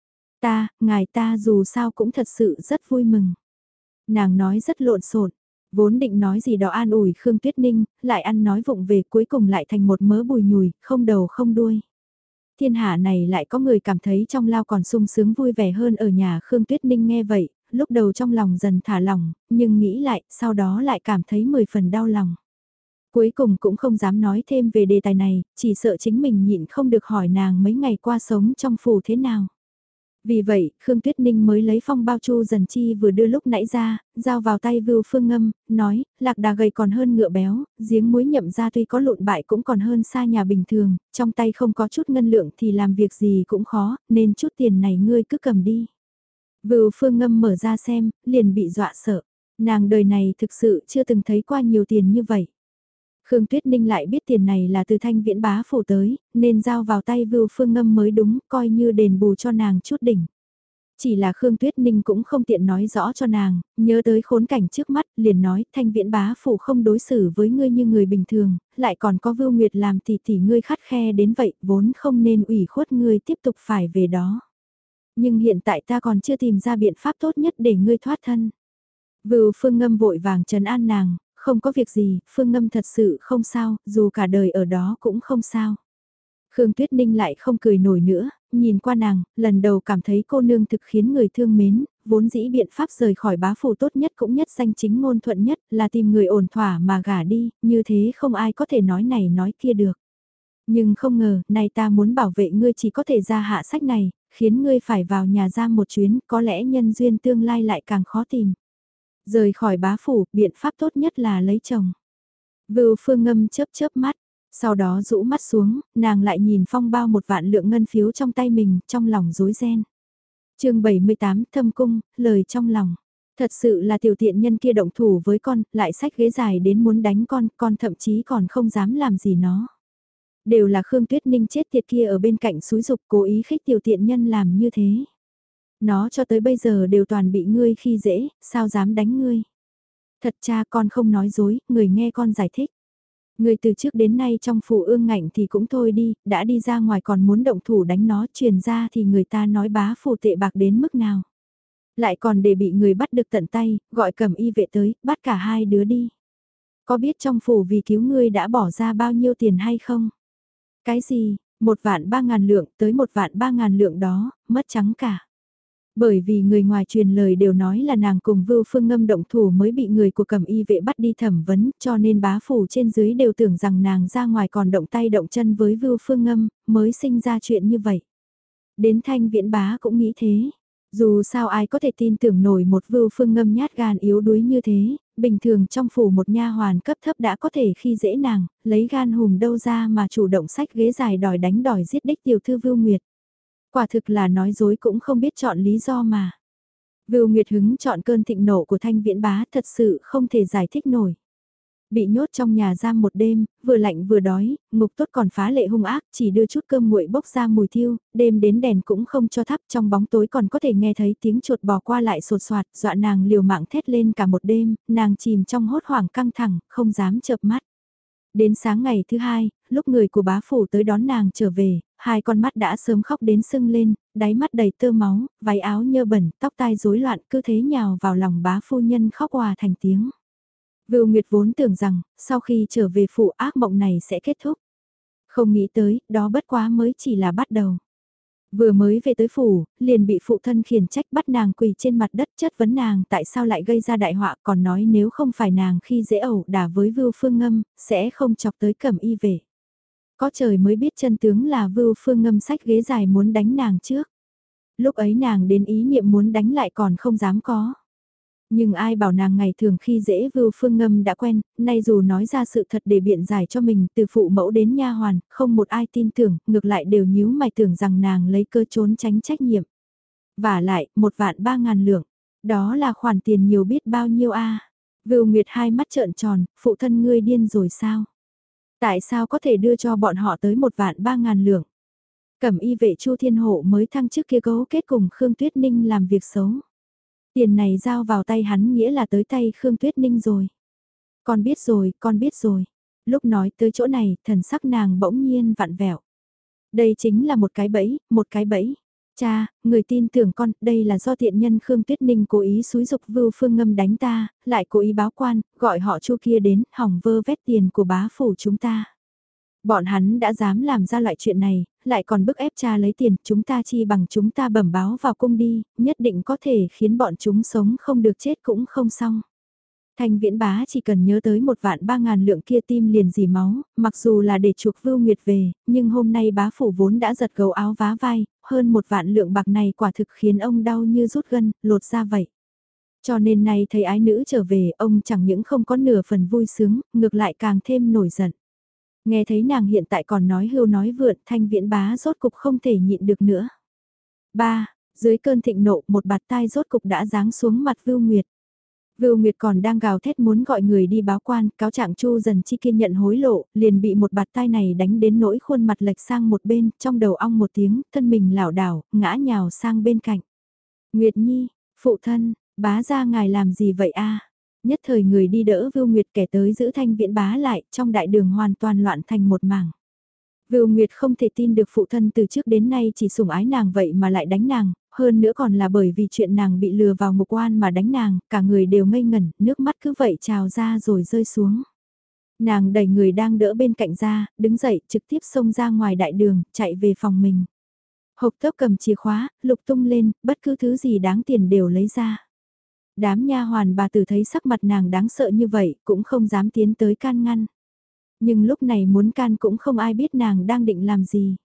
Ngài ta dù sao cũng thật sự rất vui mừng. Nàng nói rất lộn xộn, vốn định nói gì đó an ủi Khương Tuyết Ninh, lại ăn nói vụng về cuối cùng lại thành một mớ bùi nhùi, không đầu không đuôi. Thiên hạ này lại có người cảm thấy trong lao còn sung sướng vui vẻ hơn ở nhà Khương Tuyết Ninh nghe vậy, lúc đầu trong lòng dần thả lỏng, nhưng nghĩ lại, sau đó lại cảm thấy 10 phần đau lòng. Cuối cùng cũng không dám nói thêm về đề tài này, chỉ sợ chính mình nhịn không được hỏi nàng mấy ngày qua sống trong phủ thế nào. Vì vậy, Khương Tuyết Ninh mới lấy phong bao chu dần chi vừa đưa lúc nãy ra, giao vào tay Vưu Phương Ngâm, nói, lạc đà gầy còn hơn ngựa béo, giếng muối nhậm ra tuy có lộn bại cũng còn hơn xa nhà bình thường, trong tay không có chút ngân lượng thì làm việc gì cũng khó, nên chút tiền này ngươi cứ cầm đi. Vưu Phương Ngâm mở ra xem, liền bị dọa sợ, nàng đời này thực sự chưa từng thấy qua nhiều tiền như vậy. Khương Tuyết Ninh lại biết tiền này là từ Thanh Viễn bá phủ tới, nên giao vào tay Vưu Phương Ngâm mới đúng, coi như đền bù cho nàng chút đỉnh. Chỉ là Khương Tuyết Ninh cũng không tiện nói rõ cho nàng, nhớ tới khốn cảnh trước mắt, liền nói Thanh Viễn bá phủ không đối xử với ngươi như người bình thường, lại còn có Vưu Nguyệt làm tỷ ngươi khắt khe đến vậy, vốn không nên ủy khuất ngươi tiếp tục phải về đó. Nhưng hiện tại ta còn chưa tìm ra biện pháp tốt nhất để ngươi thoát thân. Vưu Phương Ngâm vội vàng trấn an nàng, không có việc gì, Phương Ngâm thật sự không sao, dù cả đời ở đó cũng không sao. Khương Tuyết Ninh lại không cười nổi nữa, nhìn qua nàng, lần đầu cảm thấy cô nương thực khiến người thương mến, vốn dĩ biện pháp rời khỏi bá phủ tốt nhất cũng nhất danh chính ngôn thuận nhất là tìm người ổn thỏa mà gả đi, như thế không ai có thể nói này nói kia được. Nhưng không ngờ, nay ta muốn bảo vệ ngươi chỉ có thể ra hạ sách này, khiến ngươi phải vào nhà giam một chuyến, có lẽ nhân duyên tương lai lại càng khó tìm. Rời khỏi bá phủ, biện pháp tốt nhất là lấy chồng. Vưu Phương Ngâm chớp chớp mắt, sau đó rũ mắt xuống, nàng lại nhìn phong bao 1 vạn lượng ngân phiếu trong tay mình, trong lòng rối ren. Chương 78 Thâm cung, lời trong lòng. Thật sự là tiểu tiện nhân kia động thủ với con, lại xách ghế dài đến muốn đánh con thậm chí còn không dám làm gì nó. Đều là Khương Tuyết Ninh chết tiệt kia ở bên cạnh xúi dục cố ý khích tiểu tiện nhân làm như thế. Nó cho tới bây giờ đều toàn bị ngươi khi dễ, sao dám đánh ngươi. Thật cha con không nói dối, người nghe con giải thích. Người từ trước đến nay trong phủ ương ngạnh thì cũng thôi đi, đã đi ra ngoài còn muốn động thủ đánh nó truyền ra thì người ta nói bá phủ tệ bạc đến mức nào. Lại còn để bị người bắt được tận tay, gọi cầm y vệ tới, bắt cả hai đứa đi. Có biết trong phủ vì cứu ngươi đã bỏ ra bao nhiêu tiền hay không? Cái gì, 1.300.000 lượng tới 1.300.000 lượng đó, mất trắng cả. Bởi vì người ngoài truyền lời đều nói là nàng cùng Vưu Phương Ngâm động thủ mới bị người của Cẩm Y vệ bắt đi thẩm vấn, cho nên bá phủ trên dưới đều tưởng rằng nàng ra ngoài còn động tay động chân với Vưu Phương Ngâm, mới sinh ra chuyện như vậy. Đến Thanh Viễn bá cũng nghĩ thế. Dù sao ai có thể tin tưởng nổi một Vưu Phương Ngâm nhát gan yếu đuối như thế, bình thường trong phủ một nha hoàn cấp thấp đã có thể khi dễ nàng, lấy gan hùm đâu ra mà chủ động sách ghế dài đòi đánh đòi giết đích tiểu thư Vưu Nguyệt. Quả thực là nói dối cũng không biết chọn lý do mà. Vưu Nguyệt hứng chọn cơn thịnh nộ của Thanh Viễn bá thật sự không thể giải thích nổi. Bị nhốt trong nhà giam một đêm, vừa lạnh vừa đói, ngục tốt còn phá lệ hung ác, chỉ đưa chút cơm nguội bốc ra mùi thiêu, đêm đến đèn cũng không cho thắp, trong bóng tối còn có thể nghe thấy tiếng chuột bò qua lại sột soạt, dọa nàng liều mạng thét lên cả một đêm, nàng chìm trong hốt hoảng căng thẳng, không dám chợp mắt. Đến sáng ngày thứ hai, lúc người của bá phủ tới đón nàng trở về, hai con mắt đã sớm khóc đến sưng lên, đáy mắt đầy tơ máu, váy áo nhơ bẩn, tóc tai rối loạn, cứ thế nhào vào lòng bá phu nhân khóc hòa thành tiếng. Vưu Nguyệt vốn tưởng rằng, sau khi trở về phủ ác mộng này sẽ kết thúc. Không nghĩ tới, đó bất quá mới chỉ là bắt đầu. Vừa mới về tới phủ, liền bị phụ thân khiển trách bắt nàng quỳ trên mặt đất chất vấn nàng tại sao lại gây ra đại họa, còn nói nếu không phải nàng khi dễ ẩu đả với Vưu Phương Ngâm, sẽ không chọc tới Cẩm Y về. Có trời mới biết chân tướng là Vưu Phương Ngâm xách ghế dài muốn đánh nàng trước. Lúc ấy nàng đến ý niệm muốn đánh lại còn không dám có. Nhưng ai bảo nàng ngày thường khi dễ Vưu Phương Ngâm đã quen, nay dù nói ra sự thật để biện giải cho mình từ phụ mẫu đến nha hoàn, không một ai tin tưởng, ngược lại đều nhíu mày tưởng rằng nàng lấy cơ trốn tránh trách nhiệm. Và lại, 1.300.000 lượng, đó là khoản tiền nhiều biết bao nhiêu a. Vưu Nguyệt hai mắt trợn tròn, phụ thân ngươi điên rồi sao? Tại sao có thể đưa cho bọn họ tới 1.300.000 lượng? Cẩm Y vệ Chu Thiên Hộ mới thăng chức kia cấu kết cùng Khương Tuyết Ninh làm việc xấu. Tiền này giao vào tay hắn nghĩa là tới tay Khương Tuyết Ninh rồi. Con biết rồi, con biết rồi. Lúc nói tới chỗ này, thần sắc nàng bỗng nhiên vặn vẹo. Đây chính là một cái bẫy, một cái bẫy. Cha, người tin tưởng con, đây là do tiện nhân Khương Tuyết Ninh cố ý xúi dục Vưu Phương Ngâm đánh ta, lại cố ý báo quan, gọi họ Chu kia đến, hỏng vơ vét tiền của bá phủ chúng ta. Bọn hắn đã dám làm ra loại chuyện này, lại còn bức ép cha lấy tiền, chúng ta chi bằng chúng ta bẩm báo vào cung đi, nhất định có thể khiến bọn chúng sống không được chết cũng không xong. Thanh Viễn Bá chỉ cần nhớ tới 1.300.000 lượng kia tim liền dì máu, mặc dù là để chuộc Vưu Nguyệt về, nhưng hôm nay bá phủ vốn đã giật gấu áo vá vai, hơn 1.000.000 lượng bạc này quả thực khiến ông đau như rút gân, lột ra vậy. Cho nên nay thấy ái nữ trở về, ông chẳng những không có nửa phần vui sướng, ngược lại càng thêm nổi giận. Nghe thấy nàng hiện tại còn nói hưu nói vượn, Thanh Viễn Bá rốt cục không thể nhịn được nữa. 3. Dưới cơn thịnh nộ, một bạt tai rốt cục đã giáng xuống mặt Vưu Nguyệt. Vưu Nguyệt còn đang gào thét muốn gọi người đi báo quan, cáo trạng Chu Dần Chi kia nhận hối lộ, liền bị một bạt tai này đánh đến nỗi khuôn mặt lệch sang một bên, trong đầu ong một tiếng, thân mình lảo đảo, ngã nhào sang bên cạnh. Nguyệt Nhi, phụ thân, bá gia ngài làm gì vậy a? Nhất thời người đi đỡ Vưu Nguyệt kẻ tới giữ Thanh Viễn Bá lại, trong đại đường hoàn toàn loạn thành một mảng. Vưu Nguyệt không thể tin được phụ thân từ trước đến nay chỉ sủng ái nàng vậy mà lại đánh nàng, hơn nữa còn là bởi vì chuyện nàng bị lừa vào ngục oan mà đánh nàng, cả người đều ngây ngẩn, nước mắt cứ vậy trào ra rồi rơi xuống. Nàng đẩy người đang đỡ bên cạnh ra, đứng dậy trực tiếp xông ra ngoài đại đường, chạy về phòng mình. Hộc Tốc cầm chìa khóa, lục tung lên, bất cứ thứ gì đáng tiền đều lấy ra. Đám nha hoàn bà tử thấy sắc mặt nàng đáng sợ như vậy, cũng không dám tiến tới can ngăn. Nhưng lúc này muốn can cũng không ai biết nàng đang định làm gì.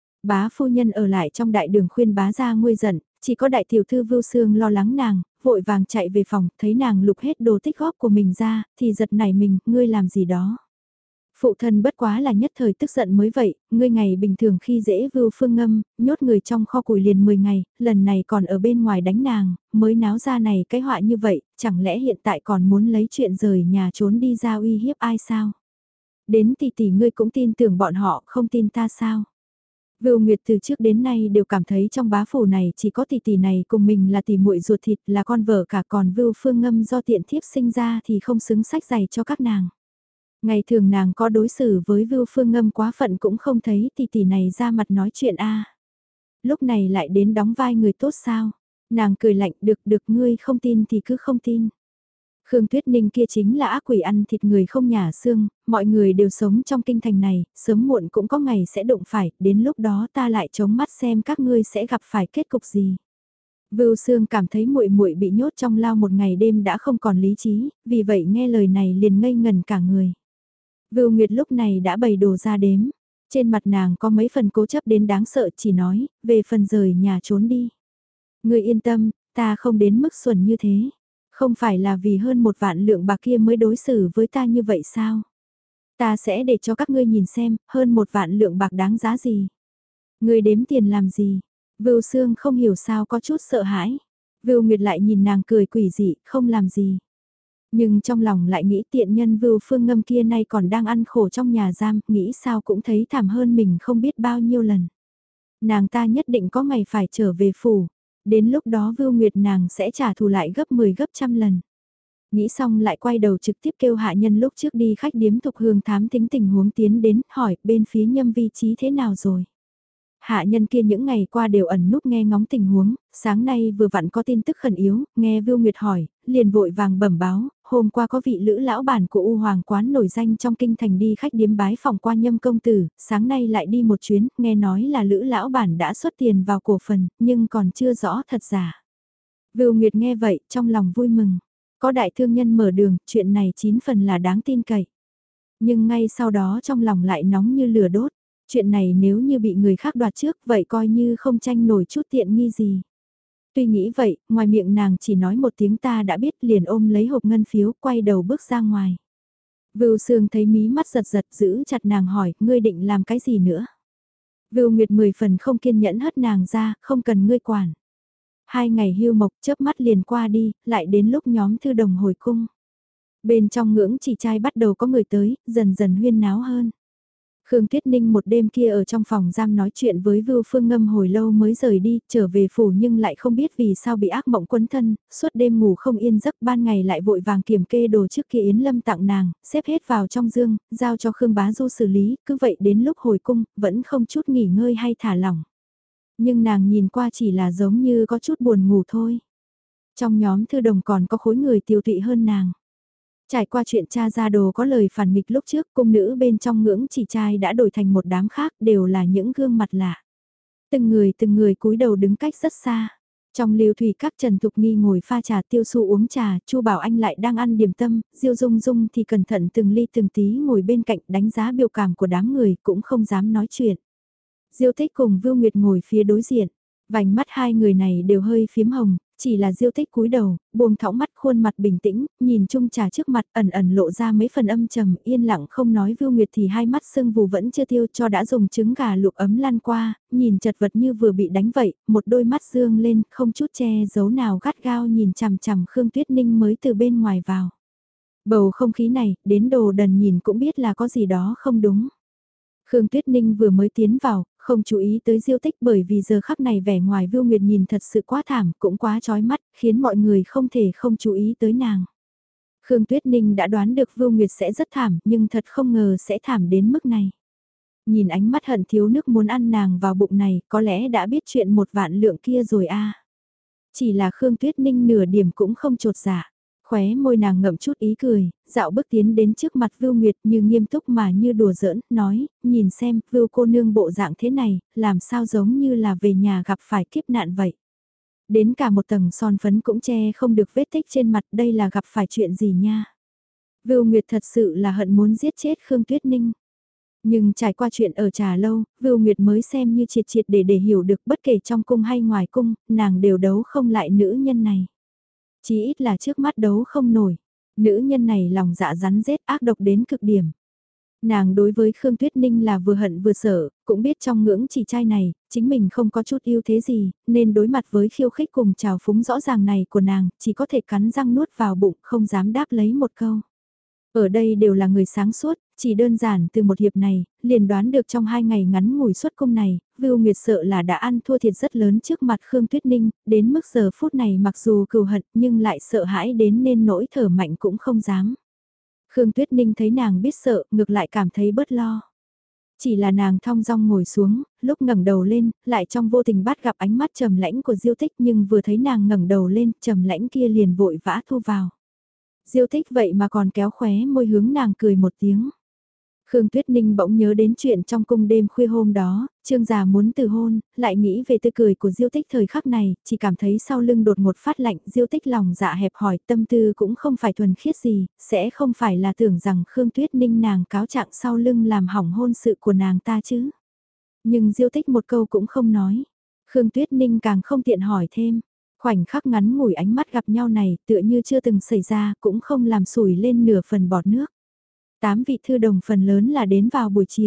Bá phu nhân ở lại trong đại đường khuyên bá ra nguôi giận, chỉ có đại tiểu thư Vưu Sương lo lắng nàng, vội vàng chạy về phòng, thấy nàng lục hết đồ tích góp của mình ra, thì giật nảy mình, ngươi làm gì đó. Phụ thân bất quá là nhất thời tức giận mới vậy, ngươi ngày bình thường khi dễ Vưu Phương Ngâm, nhốt người trong kho củi liền 10 ngày, lần này còn ở bên ngoài đánh nàng, mới náo ra này cái họa như vậy, chẳng lẽ hiện tại còn muốn lấy chuyện rời nhà trốn đi ra uy hiếp ai sao? Đến tỷ ngươi cũng tin tưởng bọn họ, không tin ta sao? Vưu Nguyệt từ trước đến nay đều cảm thấy trong bá phủ này chỉ có tỷ này cùng mình là tỷ muội ruột thịt là con vợ cả, còn Vưu Phương Ngâm do tiện thiếp sinh ra thì không xứng sách giày cho các nàng. Ngày thường nàng có đối xử với Vưu Phương Ngâm quá phận cũng không thấy tỷ này ra mặt nói chuyện a. Lúc này lại đến đóng vai người tốt sao? Nàng cười lạnh, được ngươi không tin thì cứ không tin. Khương Tuyết Ninh kia chính là ác quỷ ăn thịt người không nhả xương, mọi người đều sống trong kinh thành này, sớm muộn cũng có ngày sẽ đụng phải, đến lúc đó ta lại chống mắt xem các ngươi sẽ gặp phải kết cục gì. Vưu Sương cảm thấy muội muội bị nhốt trong lao một ngày đêm đã không còn lý trí, vì vậy nghe lời này liền ngây ngần cả người. Vưu Nguyệt lúc này đã bày đồ ra đếm, trên mặt nàng có mấy phần cố chấp đến đáng sợ, chỉ nói, về phần rời nhà trốn đi. Ngươi yên tâm, ta không đến mức xuẩn như thế. Không phải là vì hơn 1.000.000 lượng bạc kia mới đối xử với ta như vậy sao? Ta sẽ để cho các ngươi nhìn xem, hơn 1.000.000 lượng bạc đáng giá gì? Ngươi đếm tiền làm gì? Vưu Sương không hiểu sao có chút sợ hãi. Vưu Nguyệt lại nhìn nàng cười quỷ dị, không làm gì. Nhưng trong lòng lại nghĩ tiện nhân Vưu Phương Ngâm kia nay còn đang ăn khổ trong nhà giam, nghĩ sao cũng thấy thảm hơn mình không biết bao nhiêu lần. Nàng ta nhất định có ngày phải trở về phủ, đến lúc đó Vưu Nguyệt nàng sẽ trả thù lại gấp 10 gấp trăm lần. Nghĩ xong lại quay đầu trực tiếp kêu hạ nhân lúc trước đi khách điếm Thục Hương thám tính tình huống tiến đến hỏi bên phía Nhâm Vi Trí thế nào rồi. Hạ nhân kia những ngày qua đều ẩn núp nghe ngóng tình huống, sáng nay vừa vặn có tin tức khẩn yếu, nghe Vưu Nguyệt hỏi, liền vội vàng bẩm báo, hôm qua có vị lữ lão bản của U Hoàng quán nổi danh trong kinh thành đi khách điếm bái phòng qua Nhâm công tử, sáng nay lại đi một chuyến, nghe nói là lữ lão bản đã xuất tiền vào cổ phần, nhưng còn chưa rõ thật giả. Vưu Nguyệt nghe vậy, trong lòng vui mừng, có đại thương nhân mở đường, chuyện này 9 phần là đáng tin cậy. Nhưng ngay sau đó trong lòng lại nóng như lửa đốt. Chuyện này nếu như bị người khác đoạt trước vậy coi như không tranh nổi chút tiện nghi gì. Tuy nghĩ vậy, ngoài miệng nàng chỉ nói một tiếng ta đã biết liền ôm lấy hộp ngân phiếu quay đầu bước ra ngoài. Vưu Sương thấy mí mắt giật giật giữ chặt nàng hỏi ngươi định làm cái gì nữa. Vưu Nguyệt 10 phần không kiên nhẫn hất nàng ra, không cần ngươi quản. 2 ngày hưu mộc chớp mắt liền qua đi, lại đến lúc nhóm thư đồng hồi cung. Bên trong ngưỡng chỉ trai bắt đầu có người tới, dần dần huyên náo hơn. Khương Tuyết Ninh một đêm kia ở trong phòng giam nói chuyện với Vưu Phương Ngâm hồi lâu mới rời đi, trở về phủ nhưng lại không biết vì sao bị ác mộng quấn thân, suốt đêm ngủ không yên giấc ban ngày lại vội vàng kiểm kê đồ trước kia Yến Lâm tặng nàng, xếp hết vào trong dương, giao cho Khương Bá Du xử lý, cứ vậy đến lúc hồi cung, vẫn không chút nghỉ ngơi hay thả lỏng. Nhưng nàng nhìn qua chỉ là giống như có chút buồn ngủ thôi. Trong nhóm thư đồng còn có khối người tiêu tụy hơn nàng. Trải qua chuyện cha ra đồ có lời phản nghịch lúc trước, cung nữ bên trong ngưỡng chỉ trai đã đổi thành một đám khác, đều là những gương mặt lạ. Từng người cúi đầu đứng cách rất xa. Trong liều thủy các Trần Thục Nghi ngồi pha trà Tiêu Su uống trà, Chu Bảo Anh lại đang ăn điểm tâm, Diêu Dung Dung thì cẩn thận từng ly từng tí ngồi bên cạnh đánh giá biểu cảm của đám người cũng không dám nói chuyện. Diêu Tích cùng Vưu Nguyệt ngồi phía đối diện, vành mắt hai người này đều hơi phím hồng, chỉ là Diêu Tích cúi đầu, buông thõng mắt khuôn mặt bình tĩnh, nhìn chung trà trước mặt ẩn ẩn lộ ra mấy phần âm trầm, yên lặng không nói. Vưu Nguyệt thì hai mắt sưng vù vẫn chưa tiêu cho đã dùng trứng gà luộc ấm lăn qua, nhìn chật vật như vừa bị đánh vậy, một đôi mắt dương lên, không chút che giấu nào gắt gao nhìn chằm chằm Khương Tuyết Ninh mới từ bên ngoài vào. Bầu không khí này, đến Đồ Đần nhìn cũng biết là có gì đó không đúng. Khương Tuyết Ninh vừa mới tiến vào, không chú ý tới Diêu Tích bởi vì giờ khắc này vẻ ngoài Vưu Nguyệt nhìn thật sự quá thảm, cũng quá chói mắt, khiến mọi người không thể không chú ý tới nàng. Khương Tuyết Ninh đã đoán được Vưu Nguyệt sẽ rất thảm, nhưng thật không ngờ sẽ thảm đến mức này. Nhìn ánh mắt hận thiếu nước muốn ăn nàng vào bụng này, có lẽ đã biết chuyện 1.000.000 lượng kia rồi a. Chỉ là Khương Tuyết Ninh nửa điểm cũng không chột dạ. Khóe môi nàng ngậm chút ý cười, dạo bước tiến đến trước mặt Vưu Nguyệt như nghiêm túc mà như đùa giỡn, nói, nhìn xem, Vưu cô nương bộ dạng thế này, làm sao giống như là về nhà gặp phải kiếp nạn vậy. Đến cả một tầng son phấn cũng che không được vết tích trên mặt, đây là gặp phải chuyện gì nha. Vưu Nguyệt thật sự là hận muốn giết chết Khương Tuyết Ninh. Nhưng trải qua chuyện ở Trà Lâu, Vưu Nguyệt mới xem như triệt triệt để hiểu được bất kể trong cung hay ngoài cung, nàng đều đấu không lại nữ nhân này. Chí ít là trước mắt đấu không nổi. Nữ nhân này lòng dạ rắn rết ác độc đến cực điểm. Nàng đối với Khương Tuyết Ninh là vừa hận vừa sợ, cũng biết trong ngưỡng chỉ trai này, chính mình không có chút ưu thế gì, nên đối mặt với khiêu khích cùng trào phúng rõ ràng này của nàng, chỉ có thể cắn răng nuốt vào bụng, không dám đáp lấy một câu. Ở đây đều là người sáng suốt, chỉ đơn giản từ một hiệp này, liền đoán được trong 2 ngày ngắn ngủi xuất cung này, Vưu Nguyệt sợ là đã ăn thua thiệt rất lớn trước mặt Khương Tuyết Ninh, đến mức giờ phút này mặc dù cừu hận nhưng lại sợ hãi đến nên nỗi thở mạnh cũng không dám. Khương Tuyết Ninh thấy nàng biết sợ, ngược lại cảm thấy bớt lo. Chỉ là nàng thong dong ngồi xuống, lúc ngẩng đầu lên, lại trong vô tình bắt gặp ánh mắt trầm lãnh của Diêu Tích nhưng vừa thấy nàng ngẩng đầu lên, trầm lãnh kia liền vội vã thu vào. Diêu Tích vậy mà còn kéo khóe môi hướng nàng cười một tiếng. Khương Tuyết Ninh bỗng nhớ đến chuyện trong cung đêm khuya hôm đó, Trương già muốn từ hôn, lại nghĩ về tươi cười của Diêu Tích thời khắc này, chỉ cảm thấy sau lưng đột một phát lạnh, Diêu Tích lòng dạ hẹp hỏi, tâm tư cũng không phải thuần khiết gì, sẽ không phải là tưởng rằng Khương Tuyết Ninh nàng cáo trạng sau lưng làm hỏng hôn sự của nàng ta chứ. Nhưng Diêu Tích một câu cũng không nói. Khương Tuyết Ninh càng không tiện hỏi thêm. Khoảnh khắc ngắn ngủi ánh mắt gặp nhau này tựa như chưa từng xảy ra cũng không làm sủi lên nửa phần bọt nước. 8 vị thư đồng phần lớn là đến vào buổi chiều.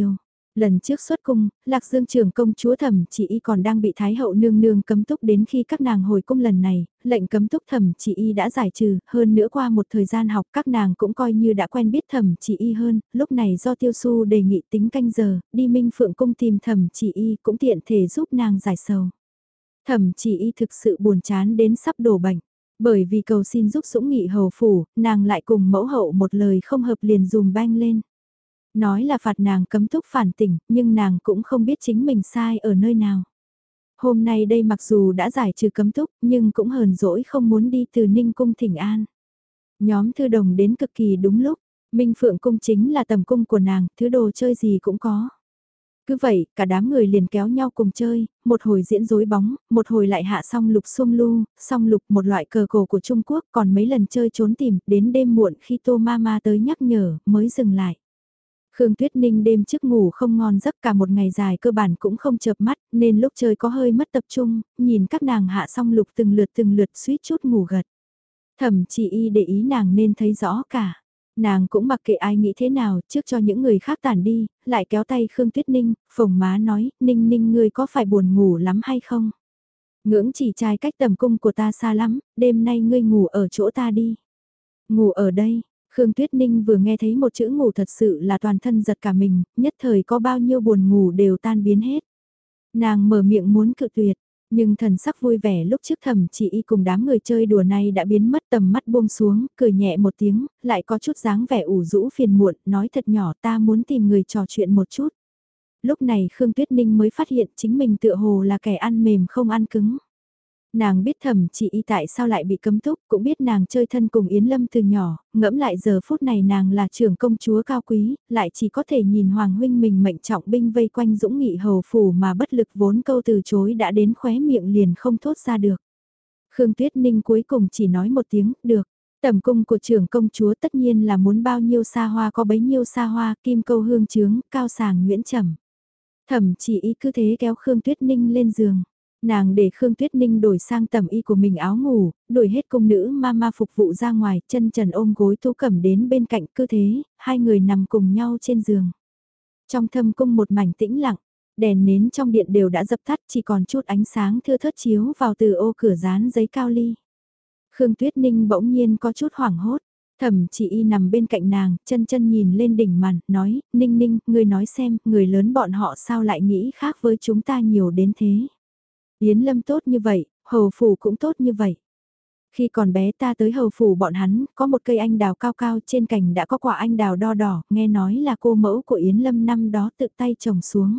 Lần trước xuất cung, Lạc Dương trưởng công chúa Thẩm Chỉ Y còn đang bị Thái hậu nương nương cấm túc, đến khi các nàng hồi cung lần này, lệnh cấm túc Thẩm Chỉ Y đã giải trừ, hơn nữa qua một thời gian học các nàng cũng coi như đã quen biết Thẩm Chỉ Y hơn, lúc này do Tiêu Xu đề nghị tính canh giờ, đi Minh Phượng cung tìm Thẩm Chỉ Y cũng tiện thể giúp nàng giải sầu. Thẩm Chỉ Y thực sự buồn chán đến sắp đổ bệnh, bởi vì cầu xin giúp Dũng Nghị hầu phủ, nàng lại cùng mẫu hậu một lời không hợp liền dùm beng lên. Nói là phạt nàng cấm túc phản tỉnh, nhưng nàng cũng không biết chính mình sai ở nơi nào. Hôm nay đây mặc dù đã giải trừ cấm túc, nhưng cũng hờn dỗi không muốn đi từ Ninh cung thỉnh an. Nhóm thư đồng đến cực kỳ đúng lúc, Minh Phượng cung chính là tầm cung của nàng, thứ đồ chơi gì cũng có. Cứ vậy, cả đám người liền kéo nhau cùng chơi, một hồi diễn rối bóng, một hồi lại hạ song lục xuông lu, song lục một loại cờ cổ của Trung Quốc, còn mấy lần chơi trốn tìm, đến đêm muộn khi Tô Mama tới nhắc nhở, mới dừng lại. Khương Tuyết Ninh đêm trước ngủ không ngon giấc, cả một ngày dài cơ bản cũng không chợp mắt, nên lúc chơi có hơi mất tập trung, nhìn các nàng hạ song lục từng lượt suýt chút ngủ gật. Thẩm Chỉ Y để ý nàng nên thấy rõ cả. Nàng cũng mặc kệ ai nghĩ thế nào, trước cho những người khác tản đi, lại kéo tay Khương Tuyết Ninh, phồng má nói, Ninh Ninh ngươi có phải buồn ngủ lắm hay không? Ngưỡng chỉ trai cách tầm cung của ta xa lắm, đêm nay ngươi ngủ ở chỗ ta đi. Ngủ ở đây, Khương Tuyết Ninh vừa nghe thấy một chữ ngủ thật sự là toàn thân giật cả mình, nhất thời có bao nhiêu buồn ngủ đều tan biến hết. Nàng mở miệng muốn cự tuyệt, nhưng thần sắc vui vẻ lúc trước Thẩm Chỉ Y cùng đám người chơi đùa này đã biến mất, tầm mắt buông xuống, cười nhẹ một tiếng, lại có chút dáng vẻ ủ rũ phiền muộn, nói thật nhỏ ta muốn tìm người trò chuyện một chút. Lúc này Khương Tuyết Ninh mới phát hiện chính mình tựa hồ là kẻ ăn mềm không ăn cứng. Nàng biết Thẩm Chỉ Y tại sao lại bị cấm túc, cũng biết nàng chơi thân cùng Yến Lâm từ nhỏ, ngẫm lại giờ phút này nàng là trưởng công chúa cao quý, lại chỉ có thể nhìn Hoàng huynh mình mệnh trọng binh vây quanh Dũng Nghị hầu phủ mà bất lực vốn câu từ chối đã đến khóe miệng liền không thốt ra được. Khương Tuyết Ninh cuối cùng chỉ nói một tiếng, được. Tầm cung của trưởng công chúa tất nhiên là muốn bao nhiêu xa hoa có bấy nhiêu xa hoa, kim câu hương trướng, cao sàng nguyễn trầm. Thẩm Chỉ Y cứ thế kéo Khương Tuyết Ninh lên giường. Nàng để Khương Tuyết Ninh đổi sang tầm y của mình áo ngủ, đổi hết cung nữ mama phục vụ ra ngoài, chân trần ôm gối Tú Cẩm đến bên cạnh, cứ thế, hai người nằm cùng nhau trên giường. Trong thâm cung một mảnh tĩnh lặng, đèn nến trong điện đều đã dập tắt, chỉ còn chút ánh sáng thưa thớt chiếu vào từ ô cửa dán giấy cao ly. Khương Tuyết Ninh bỗng nhiên có chút hoảng hốt. Thẩm Chỉ Y nằm bên cạnh nàng, chân chân nhìn lên đỉnh màn, nói, Ninh Ninh, người nói xem, người lớn bọn họ sao lại nghĩ khác với chúng ta nhiều đến thế. Yến Lâm tốt như vậy, hầu phủ cũng tốt như vậy. Khi còn bé ta tới hầu phủ bọn hắn, có một cây anh đào cao cao trên cành đã có quả anh đào đo đỏ, nghe nói là cô mẫu của Yến Lâm năm đó tự tay trồng xuống.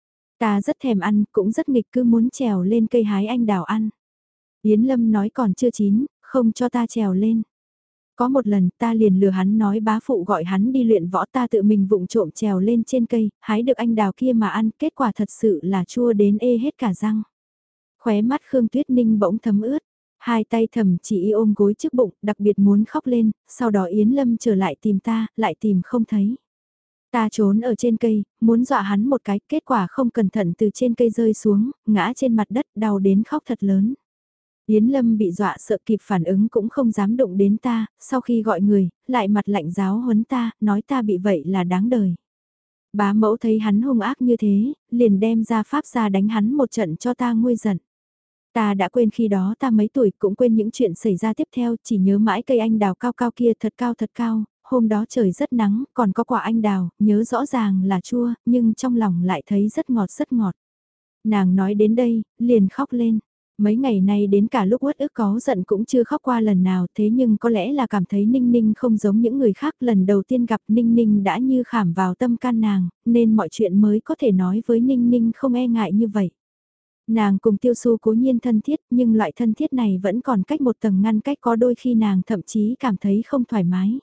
Ta rất thèm ăn, cũng rất nghịch cứ muốn trèo lên cây hái anh đào ăn. Yến Lâm nói còn chưa chín, không cho ta trèo lên. Có một lần ta liền lừa hắn nói bá phụ gọi hắn đi luyện võ, ta tự mình vụng trộm trèo lên trên cây, hái được anh đào kia mà ăn, kết quả thật sự là chua đến ê hết cả răng. Khóe mắt Khương Tuyết Ninh bỗng thấm ướt, hai tay Thẩm Chỉ Y ôm gối trước bụng, đặc biệt muốn khóc lên, sau đó Yến Lâm trở lại tìm ta, lại tìm không thấy. Ta trốn ở trên cây, muốn dọa hắn một cái, kết quả không cẩn thận từ trên cây rơi xuống, ngã trên mặt đất, đau đến khóc thật lớn. Yến Lâm bị dọa sợ kịp phản ứng cũng không dám động đến ta, sau khi gọi người, lại mặt lạnh giáo huấn ta, nói ta bị vậy là đáng đời. Bá mẫu thấy hắn hung ác như thế, liền đem ra pháp ra đánh hắn một trận cho ta nguôi giận. Ta đã quên khi đó ta mấy tuổi, cũng quên những chuyện xảy ra tiếp theo, chỉ nhớ mãi cây anh đào cao cao kia thật cao, hôm đó trời rất nắng, còn có quả anh đào, nhớ rõ ràng là chua, nhưng trong lòng lại thấy rất ngọt rất ngọt. Nàng nói đến đây, liền khóc lên. Mấy ngày nay đến cả lúc uất ức có giận cũng chưa khóc qua lần nào, thế nhưng có lẽ là cảm thấy Ninh Ninh không giống những người khác, lần đầu tiên gặp Ninh Ninh đã như khảm vào tâm can nàng, nên mọi chuyện mới có thể nói với Ninh Ninh không e ngại như vậy. Nàng cùng Tiêu Xu cố nhiên thân thiết, nhưng loại thân thiết này vẫn còn cách một tầng ngăn cách, có đôi khi nàng thậm chí cảm thấy không thoải mái.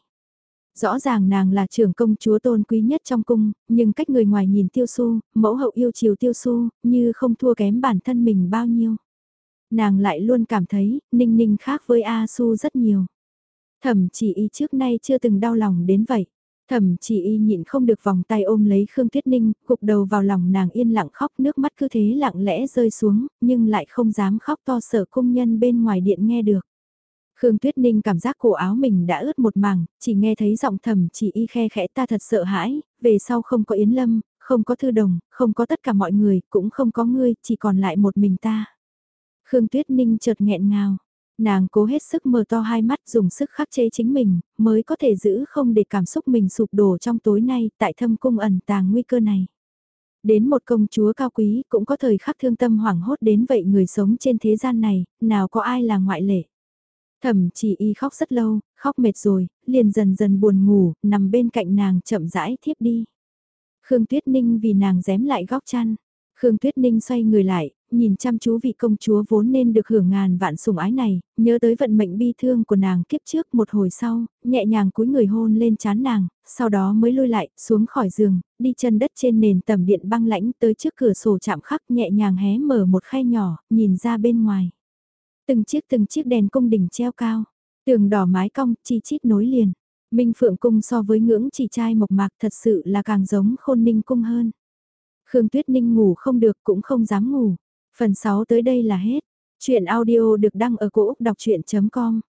Rõ ràng nàng là trưởng công chúa tôn quý nhất trong cung, nhưng cách người ngoài nhìn Tiêu Xu, mẫu hậu yêu chiều Tiêu Xu, như không thua kém bản thân mình bao nhiêu. Nàng lại luôn cảm thấy, Ninh Ninh khác với A Su rất nhiều. Thẩm Chỉ Y trước nay chưa từng đau lòng đến vậy. Thẩm Chỉ Y nhịn không được vòng tay ôm lấy Khương Tuyết Ninh, gục đầu vào lòng nàng yên lặng khóc, nước mắt cứ thế lặng lẽ rơi xuống, nhưng lại không dám khóc to sợ cung nhân bên ngoài điện nghe được. Khương Tuyết Ninh cảm giác cổ áo mình đã ướt một mảng, chỉ nghe thấy giọng Thẩm Chỉ Y khe khẽ ta thật sợ hãi, về sau không có Yến Lâm, không có Thư Đồng, không có tất cả mọi người, cũng không có ngươi, chỉ còn lại một mình ta. Khương Tuyết Ninh chợt nghẹn ngào. Nàng cố hết sức mở to hai mắt dùng sức khắc chế chính mình, mới có thể giữ không để cảm xúc mình sụp đổ trong tối nay tại Thâm Cung ẩn tàng nguy cơ này. Đến một công chúa cao quý cũng có thời khắc thương tâm hoảng hốt đến vậy, người sống trên thế gian này, nào có ai là ngoại lệ. Thẩm Chỉ Y khóc rất lâu, khóc mệt rồi, liền dần dần buồn ngủ, nằm bên cạnh nàng chậm rãi thiếp đi. Khương Tuyết Ninh vì nàng rém lại góc chăn. Khương Tuyết Ninh xoay người lại, nhìn chăm chú vị công chúa vốn nên được hưởng ngàn vạn sủng ái này, nhớ tới vận mệnh bi thương của nàng kiếp trước, một hồi sau, nhẹ nhàng cúi người hôn lên trán nàng, sau đó mới lui lại, xuống khỏi giường, đi chân đất trên nền tầm điện băng lãnh tới trước cửa sổ chạm khắc, nhẹ nhàng hé mở một khe nhỏ, nhìn ra bên ngoài. Từng chiếc đèn cung đình treo cao, tường đỏ mái cong, chi chít nối liền. Minh Phượng Cung so với Ngưỡng Chỉ Trai mộc mạc thật sự là càng giống Khôn Ninh Cung hơn. Khương Tuyết Ninh ngủ không được cũng không dám ngủ. Phần 6 tới đây là hết. Chuyện audio được đăng ở cổ Úc đọc chuyện.com